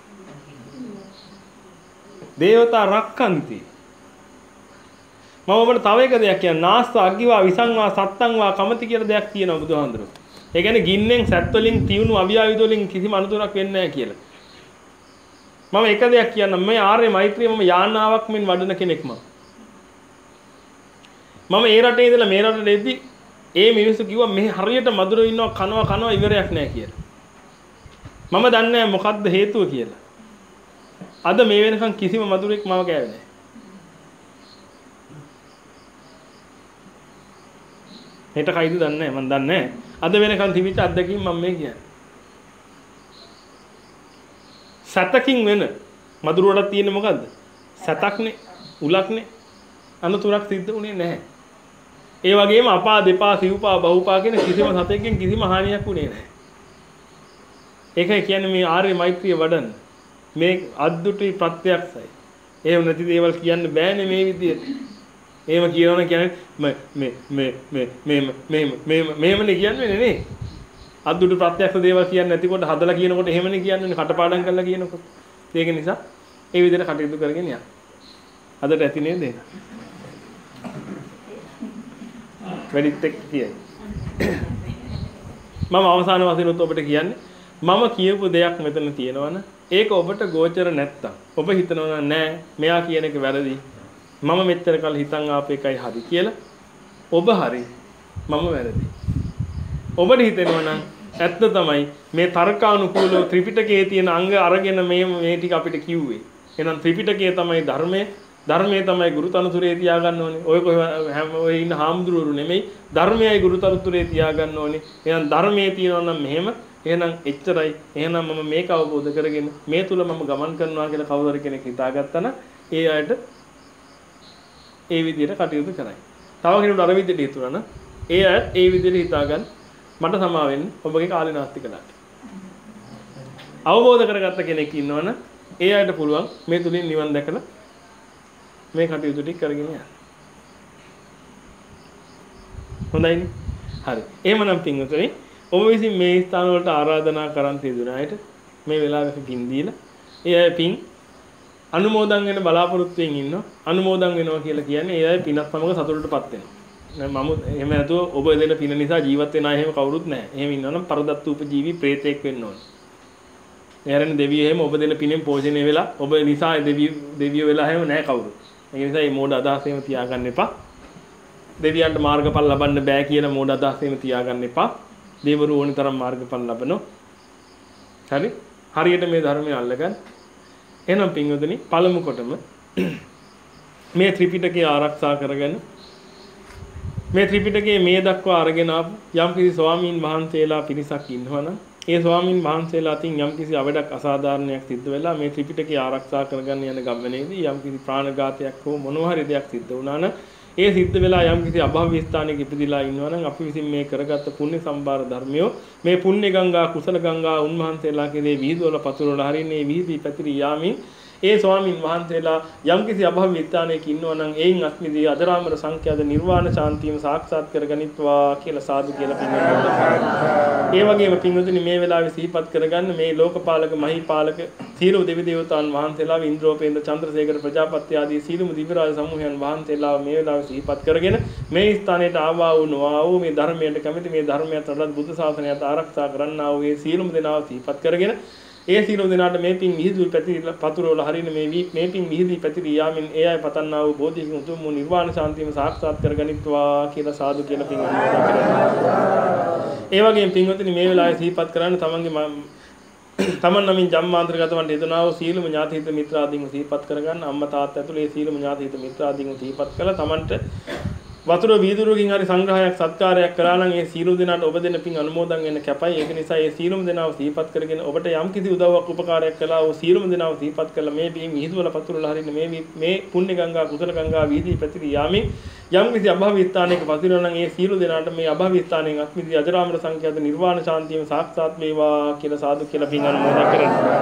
දේවතා රක්칸ති. මම ඔබට තව එක දෙයක් කියන්න. නාස්ස අග්ගිවා විසංවා සත්තංවා කමති කියලා දෙයක් තියෙනවා බුදුහාඳුරෝ. ඒ කියන්නේ ගින්නෙන් සැත් වලින් තියුණු අවියාවිද වලින් කිසිම අනුතුරක් වෙන්නේ නැහැ කියලා. මම එක දෙයක් කියන්නම්. මේ ආර්ය මෛත්‍රිය මම යානාවක් මෙන් වඩන කෙනෙක් මම. මම ඒ රටේ ඉඳලා මේ රටට එද්දි ඒ මිනිස්සු කිව්වා මේ හරියට මధుර ඉන්නවා කනවා කනවා ඉවරයක් නැහැ කියලා. මම දන්නේ නැහැ මොකද්ද හේතුව කියලා. අද මේ වෙනකන් කිසිම මధుරෙක් මම කෑවේ නැහැ. හෙට කයිද දන්නේ නැහැ මම දන්නේ නැහැ. අද වෙනකන් තිබිච්ච අත්දැකීම් මම මේ කියන්නේ. සතකින් වෙන මధుර වලක් තියෙන්නේ මොකද්ද? සතක්නේ උලක්නේ අනුතුරක් සිද්ධ වුණේ නැහැ. ඒ වගේම අපා දෙපා සිව්පා බහුපා කියන කිසිම සතෙක්ගෙන් කිසිම හානියක් වුණේ නැහැ. ඒකයි කියන්නේ මේ ආර්ය මෛත්‍රිය වඩන්න. මේ අද්දුටි ප්‍රත්‍යක්ෂයි. එහෙම නැති දේවල් කියන්න බෑනේ මේ විදියට. එහෙම කියනවනේ කියන්නේ මේ මේ මේ මේ මේ මේ මේ මේමනේ කියන්නේ නේ. අද්දුටි ප්‍රත්‍යක්ෂ දේවල් කියන්නේ නැතිකොට හදලා කියනකොට එහෙමනේ කියන්නේ කටපාඩම් කරලා කියනකොට. ඒක නිසා ඒ විදිහට කටයුතු කරගෙන යන්න. අදට ඇති නේද ඒක? වැඩිත් එක්ක කියයි. මම අවසාන වශයෙන් උත් ඔබට කියන්නේ මම කියපු දෙයක් මෙතන තියෙනවනේ ඒක ඔබට ගෝචර නැත්තම් ඔබ හිතනවා නෑ මෙයා කියන එක වැරදි මම මෙච්චර කල් හිතන් ආපු එකයි හරි කියලා ඔබ හරි මම වැරදි ඔබට හිතෙනවා නම් ඇත්ත තමයි මේ තර්කානුකූලව ත්‍රිපිටකයේ තියෙන අංග අරගෙන මේ මේ ටික අපිට කිව්වේ එහෙනම් ත්‍රිපිටකයේ තමයි ධර්මයේ ධර්මයේ තමයි ගුරුතනුතුරේ තියාගන්න ඕනේ. ඔය හැම ඔය ඉන්න හාමුදුරුවරු නෙමෙයි ධර්මයයි ගුරුතනුතුරේ තියාගන්න ඕනේ. එහෙනම් ධර්මයේ තියෙනවා නම් මෙහෙම එහෙනම් එච්චරයි. එහෙනම් මම මේක අවබෝධ කරගෙන මේ තුල මම ගමන් කරනවා කියලා කවුරු හරි කෙනෙක් හිතාගත්තා නම් ඒ අයට ඒ විදිහට කටයුතු කරයි. තව කෙනෙකුට අර විදිහට හිතුණා නම් ඒ අයත් ඒ විදිහට හිතාගන්න මට සමා වෙන්න ඔබගේ කාලේ නාස්ති කළාට. අවබෝධ කරගත්ත කෙනෙක් ඉන්නවනම් ඒ අයට පුළුවන් මේ තුලින් නිවන් දැකලා මේ කටයුතු ටික කරගෙන යන්න. හොඳයිනේ. හරි. එහෙමනම් පින්වතුනි ඔබ විසින් මේ ස්ථාන වලට ආරාධනා කරන් තියදුන අයට මේ වෙලාවේ පින් දීලා ඒ අය පින් අනුමෝදන් වෙන බලාපොරොත්තු වෙමින් ඉන්නවා. අනුමෝදන් වෙනවා කියලා කියන්නේ ඒ අය පිනත් සමග සතුටටපත් වෙනවා. මම එහෙම නැතුව ඔබ දෙන පින නිසා ජීවත් වෙන අය එහෙම කවුරුත් නැහැ. එහෙම ඉන්නවනම් පරදත්ත උපජීවි ප්‍රේතෙක් වෙන්න ඕනේ. එයාරෙන් දෙවියෝ එහෙම ඔබ දෙන පිනෙන් පෝෂණය වෙලා ඔබ නිසා දෙවියෝ දෙවියෝ වෙලා එහෙම නැහැ කවුරු. ඒ නිසා මේ මෝඩ අදහස් එහෙම තියාගන්න එපා. දෙවියන්ට මාර්ගඵල ලබන්න බෑ කියන මෝඩ අදහස් එහෙම තියාගන්න එපා. දේවරු ඕනි තරම් මාර්ගඵල ලබනවා. හරි? හරියට මේ ධර්මය අල්ලගන්න. එහෙනම් පින්වතුනි පළමු කොටම මේ ත්‍රිපිටකය ආරක්ෂා කරගෙන මේ ත්‍රිපිටකයේ මේ දක්වා අරගෙන ආපු යම්කිසි ස්වාමීන් වහන්සේලා පිරිසක් ඉන්නවනම් ඒ ස්වාමීන් වහන්සේලා අතින් යම්කිසි අවඩක් අසාධාරණයක් සිද්ධ වෙලා මේ ත්‍රිපිටකය ආරක්ෂා කරගන්න යන ගමනේදී යම්කිසි ප්‍රාණඝාතයක් හෝ මොනවා හරි දෙයක් සිද්ධ වුණා නම් ඒ සිද්ධ වෙලා යම්කිසි අභව්‍ය ස්ථානයක ඉපදිලා ඉන්නවනම් අපි විසින් මේ කරගත්ත පුණ්‍ය සම්භාර ධර්මියෝ මේ පුණ්‍ය ගංගා කුසල ගංගා උන්වහන්සේලා කෙරේ විහිදුවල පතුරවල හරින්නේ විහිදී පැතිරී යාමින් ඒ ස්වාමින් වහන්සේලා යම්කිසි අභව්‍ය ස්ථානයක ඉන්නවනම් එයින් අත්මිදී අදරාමර සංඛ්‍යාත නිර්වාණ ශාන්තියම සාක්ෂාත් කරගනිත්වා කියලා සාදු කියලා පින්වතුනි. ඒ වගේම පින්වතුනි මේ වෙලාවේ සිහිපත් කරගන්න මේ ලෝකපාලක මහීපාලක සීල දෙවි දේවතාවුන් වහන්සේලා ඉන්ද්‍රෝපේන්ද්‍ර චන්ද්‍රසේකර ප්‍රජාපති ආදී සීලමු දිව්‍ය රාජ සමූහයන් වහන්සේලා මේ වෙලාවේ සිහිපත් කරගෙන මේ ස්ථානයට ආවා වූ නොආ වූ මේ ධර්මයට කැමති මේ ධර්මයට අදත් බුද්ධ ශාසනයත් ආරක්ෂා කරන්නා වූ මේ සීලමු දෙනාව සිහිපත් කරගෙන ඒ සීලමු දෙනාට මේ පින් මිහිදුල් පැතිරි පතුරවල හරින මේ මේ පින් මිහිදී පැතිරි යාමින් ඒ අය පතන්නා වූ බෝධිසත්ව උතුම් වූ නිර්වාණ ශාන්තියම සාක්ෂාත් කරගනිත්වා කියලා සාදු කියලා පින් අනුමෝදන් කරනවා. ඒ වගේම පින්වතුනි මේ වෙලාවේ සිහිපත් කරන්න තමන්ගේ තමන් නමින් ජම්මාන්තරගත වන යෙදුනා වූ සීලමු ඥාතිහිත මිත්‍රාදීන්ව සිහිපත් කරගන්න අම්මා තාත්තා ඇතුළු ඒ සීලමු ඥාතිහිත මිත්‍රාදීන්ව සිහිපත් කළා තමන්ට වතුර වීදුරුවකින් හරි සංග්‍රහයක් සත්කාරයක් කරා නම් ඒ සීලු දෙනාට ඔබ දෙන පින් අනුමෝදන් වෙන්න කැපයි. ඒක නිසා ඒ සීලුම දෙනාව සිහිපත් කරගෙන ඔබට යම් කිසි උදව්වක් උපකාරයක් කළා වූ සීලුම දෙනාව සිහිපත් කළා මේ පින් මිහිදුවල පතුරවල හරින්න මේ මේ පුණ්‍ය ගංගා කුසල ගංගා වීදී පැතිරී යාමින් යම් කිසි අභව්‍ය ස්ථානයක පතිරන නම් ඒ සීලු දෙනාට මේ අභව්‍ය ස්ථානයෙන් අත්මිදී අජරාමර සංඛ්‍යාත නිර්වාණ ශාන්තියම සාක්ෂාත් වේවා කියලා සාදු කියලා පින් අනුමෝදන් කරනවා.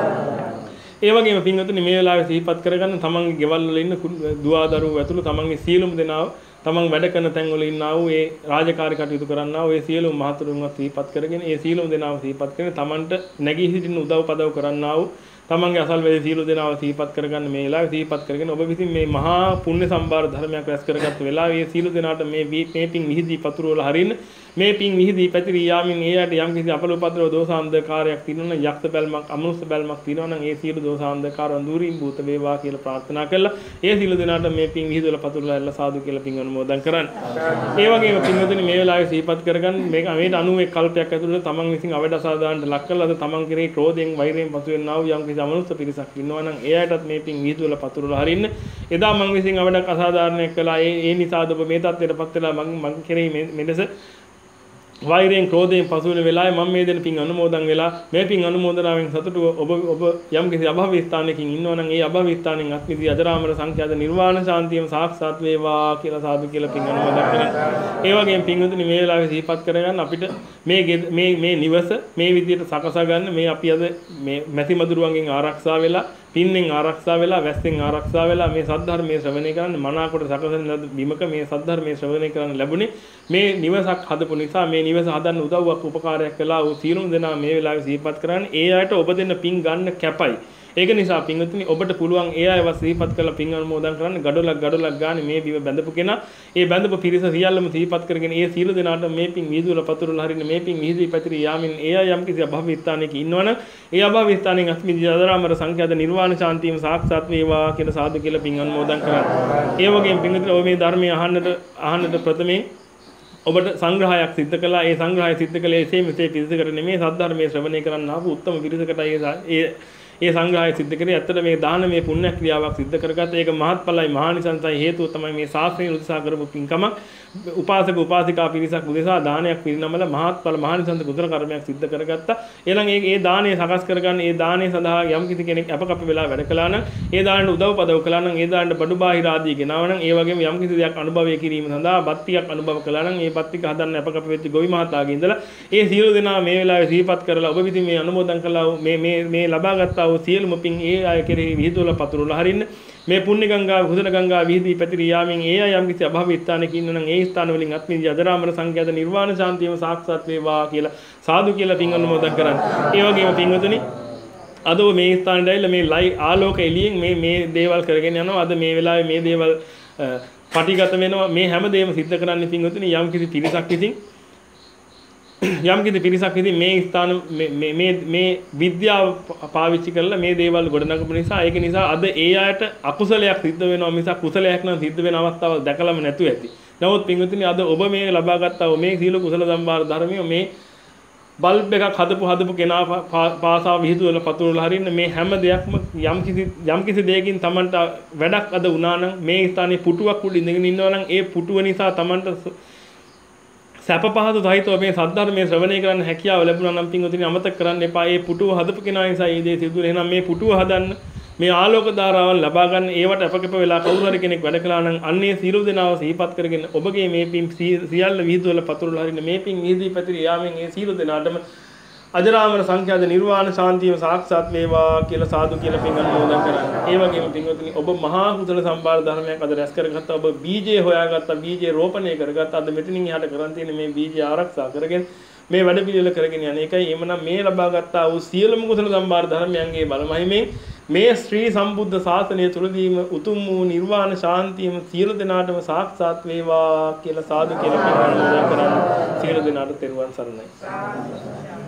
ඒ වගේම පින්වතුනි මේ වෙලාවේ සිහිපත් කරගන්න තමන්ගේ ගෙවල් වල ඉන්න දුවා දරුවෝ ඇතුළු තමන්ගේ සීලුම දෙනාව තමන් වැඩ කරන තැන්වල ඉන්නා වූ ඒ රාජකාරී කටයුතු කරන්නා වූ ඒ සියලුම මහතුරුන්වත් සිහිපත් කරගෙන ඒ සියලුම දෙනාව සිහිපත් කරගෙන තමන්ට නැගී සිටින උදව් පදව් කරන්නා වූ තමන්ගේ අසල්වැසි සියලු දෙනාව සිහිපත් කරගන්න මේ වෙලාවේ සිහිපත් කරගෙන ඔබ විසින් මේ මහා පුණ්‍ය සම්භාර ධර්මයක් රැස් කරගත් වෙලාවේ මේ සියලු දෙනාට මේ මේ පින් මිහිදී පතුරවල හරින්න මේ පින් මිහිදී පැතිරී යාමින් එයාට යම් කිසි අපලෝපද්‍රව දෝසාන්ධකාරයක් තියෙනවා නම් යක්ෂ බැල්මක් අමනුෂ්‍ය බැල්මක් තියෙනවා නම් ඒ සියලු දෝසාන්ධකාරයන් දුරින් භූත වේවා කියලා ප්‍රාර්ථනා කළා. ඒ සියලු දෙනාට මේ පින් මිහිදවල පතුරවල ඇල්ල සාදු කියලා පින් අනුමෝදන් කරන්න. ඒ වගේම පින්වතුනි මේ වෙලාවේ සිහිපත් කරගන්න මේක මේට අනූ එක් කල්පයක් ඇතුළත තමන් විසින් අවඩ අසාධාරණට ලක් කළාද තමන් කෙරෙහි ක්‍රෝධයෙන් වෛරයෙන් පසු වෙනා වූ යම් කිසි අමනුෂ්‍ය පිරිසක් ඉන්නවා නම් එයාටත් මේ පින් මිහිදවල පතුරවල හරින්න. එදා මම විසින් අවඩක් අසාධාරණයක් කළා. ඒ ඒ නිසාද ඔබ මේ තත්ත්වයටපත් වෙලා මම මම කෙරෙහි මෙලෙස වෛරයෙන් ක්‍රෝධයෙන් පසු වෙන වෙලාවේ මම මේ දෙන පින් අනුමෝදන් වෙලා මේ පින් අනුමෝදනාවෙන් සතුටු ඔබ ඔබ යම් කිසි අභව්‍ය ස්ථානයකින් ඉන්නවා නම් ඒ අභව්‍ය ස්ථානෙන් අත්මිදී අජරාමර සංඛ්‍යාත නිර්වාණ ශාන්තියම සාක්ෂාත් වේවා කියලා සාදු කියලා පින් අනුමෝදන් කරනවා. ඒ වගේම පින්වතුනි මේ වෙලාවේ සිහිපත් කරගන්න අපිට මේ මේ මේ නිවස මේ විදිහට සකසා ගන්න මේ අපි අද මේ මැසි මදුරුවන්ගෙන් ආරක්ෂා වෙලා පින්නෙන් ආරක්ෂා වෙලා වැස්සෙන් ආරක්ෂා වෙලා මේ සද්ධර්මයේ ශ්‍රවණය කරන්න මනාකොට සකසන ලද බිමක මේ සද්ධර්මයේ ශ්‍රවණය කරන්න ලැබුණේ මේ නිවසක් හදපු නිසා මේ නිවස හදන්න උදව්වක් උපකාරයක් කළා වූ සියලුම දෙනා මේ වෙලාවේ සිහිපත් කරන්නේ ඒ අයට ඔබ දෙන්න පින් ගන්න කැපයි. ඒක නිසා පින්වතුනි ඔබට පුළුවන් ඒ අයව සිහිපත් කරලා පින් අනුමෝදන් කරන්න ගඩොලක් ගඩොලක් ගානේ මේ බිම බැඳපු කෙනා ඒ බැඳපු පිරිස සියල්ලම සිහිපත් කරගෙන ඒ සීල දෙනාට මේ පින් විහිදුවල පතුරවල හරින්න මේ පින් විහිදී පැතිරී යාමින් ඒ අය යම් කිසි අභව්‍ය ස්ථානයක ඉන්නවනම් ඒ අභව්‍ය ස්ථානයෙන් අත්මිදී අදරාමර සංඛ්‍යාත නිර්වාණ ශාන්තියම සාක්ෂාත් වේවා කියලා සාදු කියලා පින් අනුමෝදන් කරන්න. ඒ වගේම පින්වතුනි ඔබ මේ ධර්මය අහන්නට අහන්නට ප්‍රථමයෙන් ඔබට සංග්‍රහයක් සිද්ධ කළා. ඒ සංග්‍රහය සිද්ධ කළේ එසේ මෙසේ පිරිසකට නෙමේ සද්ධර්මයේ ශ්‍රවණය කරන්න ආපු උත්තම පිරිසකටයි ඒ ඒ සංග්‍රහය සිද්ධ කරේ. ඇත්තට මේ දානමය පුණ්‍ය ක්‍රියාවක් සිද්ධ කරගත්ත. ඒක මහත්ඵලයි මහානිසංසයි හේතුව තමයි මේ ශාස්ත්‍රයෙන් උදෙසා කරපු පින්කම. උපාසක උපාසිකා පිරිසක් උදෙසා දානයක් පිරිනමල මහත්ඵල මහානිසංස කුසල කර්මයක් සිද්ධ කරගත්තා. ඊළඟ ඒ ඒ දානය සකස් කරගන්න ඒ දානය සඳහා යම් කිසි කෙනෙක් අපකප්ප වෙලා වැඩ කළා නම් ඒ දානට උදව් පදව් කළා නම් ඒ දානට බඩු බාහිර ආදී ගෙනාව නම් ඒ වගේම යම් කිසි දෙයක් අනුභවය කිරීම සඳහා බත්තියක් අනුභව කළා නම් ඒ බත්තික හදන්න අපකප්ප වෙච්ච ගොවි මහතාගේ ඉඳලා ඒ සියලු දෙනා මේ වෙලාවේ සිහිපත් කරලා ඔබ විසින් මේ අනුමෝදන් කළා මේ මේ මේ ලබා ගත්තා වූ සියලුම පින් ඒ අය කෙරෙහි විහිදුවලා පතුරවලා හරින්න මේ පුණ්‍ය ගංගා කුසල ගංගා විහිදී පැතිරී යාමෙන් ඒ අය යම් කිසි අභාවී ස්ථානයක ඉන්නවා නම් ඒ ස්ථාන වලින් අත්මිදී අජරාමර සංඛ්‍යාත නිර්වාණ ශාන්තියම සාක්ෂාත් වේවා කියලා සාදු කියලා පින් අනුමෝදන් කරන්න. ඒ වගේම පින්වතුනි අද මේ ස්ථානයේ ඇවිල්ලා මේ ලයි ආලෝක එළියෙන් මේ මේ දේවල් කරගෙන යනවා. අද මේ වෙලාවේ මේ දේවල් පටිගත වෙනවා. මේ හැම දෙයක්ම සිද්ධ කරන්නේ පින්වතුනි යම් කිසි පිරිසක් විසින් යම් කිසි පිරිසක් විසින් මේ ස්ථාන මේ මේ මේ විද්‍යාව පාවිච්චි කරලා මේ දේවල් ගොඩනගපු නිසා ඒක නිසා අද ඒ අයට අකුසලයක් සිද්ධ වෙනවා මිසක් කුසලයක් නම් සිද්ධ වෙන අවස්ථාවක් දැකලම නැතුව ඇති. නමුත් පින්වතුනි අද ඔබ මේ ලබා ගත්තා වූ මේ සීල කුසල සම්භාර ධර්මිය මේ බල්බ් එකක් හදපු හදපු කෙනා පාසා විහිදුවල පතුරවලා හරින්න මේ හැම දෙයක්ම යම් කිසි යම් කිසි දෙයකින් Tamanට වැඩක් අද වුණා නම් මේ ස්ථානයේ පුටුවක් උඩ ඉඳගෙන ඉන්නවා නම් ඒ පුටුව නිසා Tamanට සැප පහසු සහිතව මේ සද්ධර්මයේ ශ්‍රවණය කරන්න හැකියාව ලැබුණා නම් පින්වතුනි අමතක කරන්න එපා. ඒ පුටුව හදපු කෙනා නිසා මේ දේ සිදු වෙනවා. එහෙනම් මේ පුටුව හදන්න මේ ආලෝක ධාරාවන් ලබා ගන්න ඒවට අපකප වෙලා කවුරු හරි කෙනෙක් වැඩ කළා නම් අන්නේ සියලු දෙනාව සිහිපත් කරගෙන ඔබගේ මේ පින් සියල්ල විහිදුවල පතුරවලා හරින්න මේ පින් විහිදී පැතිරී යාමෙන් ඒ සියලු දෙනාටම අජරාමර සංඛ්‍යාත නිර්වාණ ශාන්තියම සාක්ෂාත් වේවා කියලා සාදු කියලා පින් අනුමෝදන් කරන්න. ඒ වගේම පින්වතුනි ඔබ මහා කුසල සම්භාර ධර්මයක් අද රැස් කරගත්තා. ඔබ බීජේ හොයාගත්තා, බීජේ රෝපණය කරගත්තා. අද මෙතනින් එහාට කරන් තියෙන මේ බීජය ආරක්ෂා කරගෙන මේ වැඩ පිළිවෙල කරගෙන යන එකයි. එhmenan මේ ලබා ගත්තා වූ සියලුම කුසල සම්භාර ධර්මයන්ගේ බලමහිමෙන් මේ ශ්‍රී සම්බුද්ධ ශාසනය තුලදීම උතුම් වූ නිර්වාණ ශාන්තියම සියලු දෙනාටම සාක්ෂාත් වේවා කියලා සාදු කියලා පින් අනුමෝදන් කරන්න. සියලු දෙනාට තෙරුවන් සරණයි.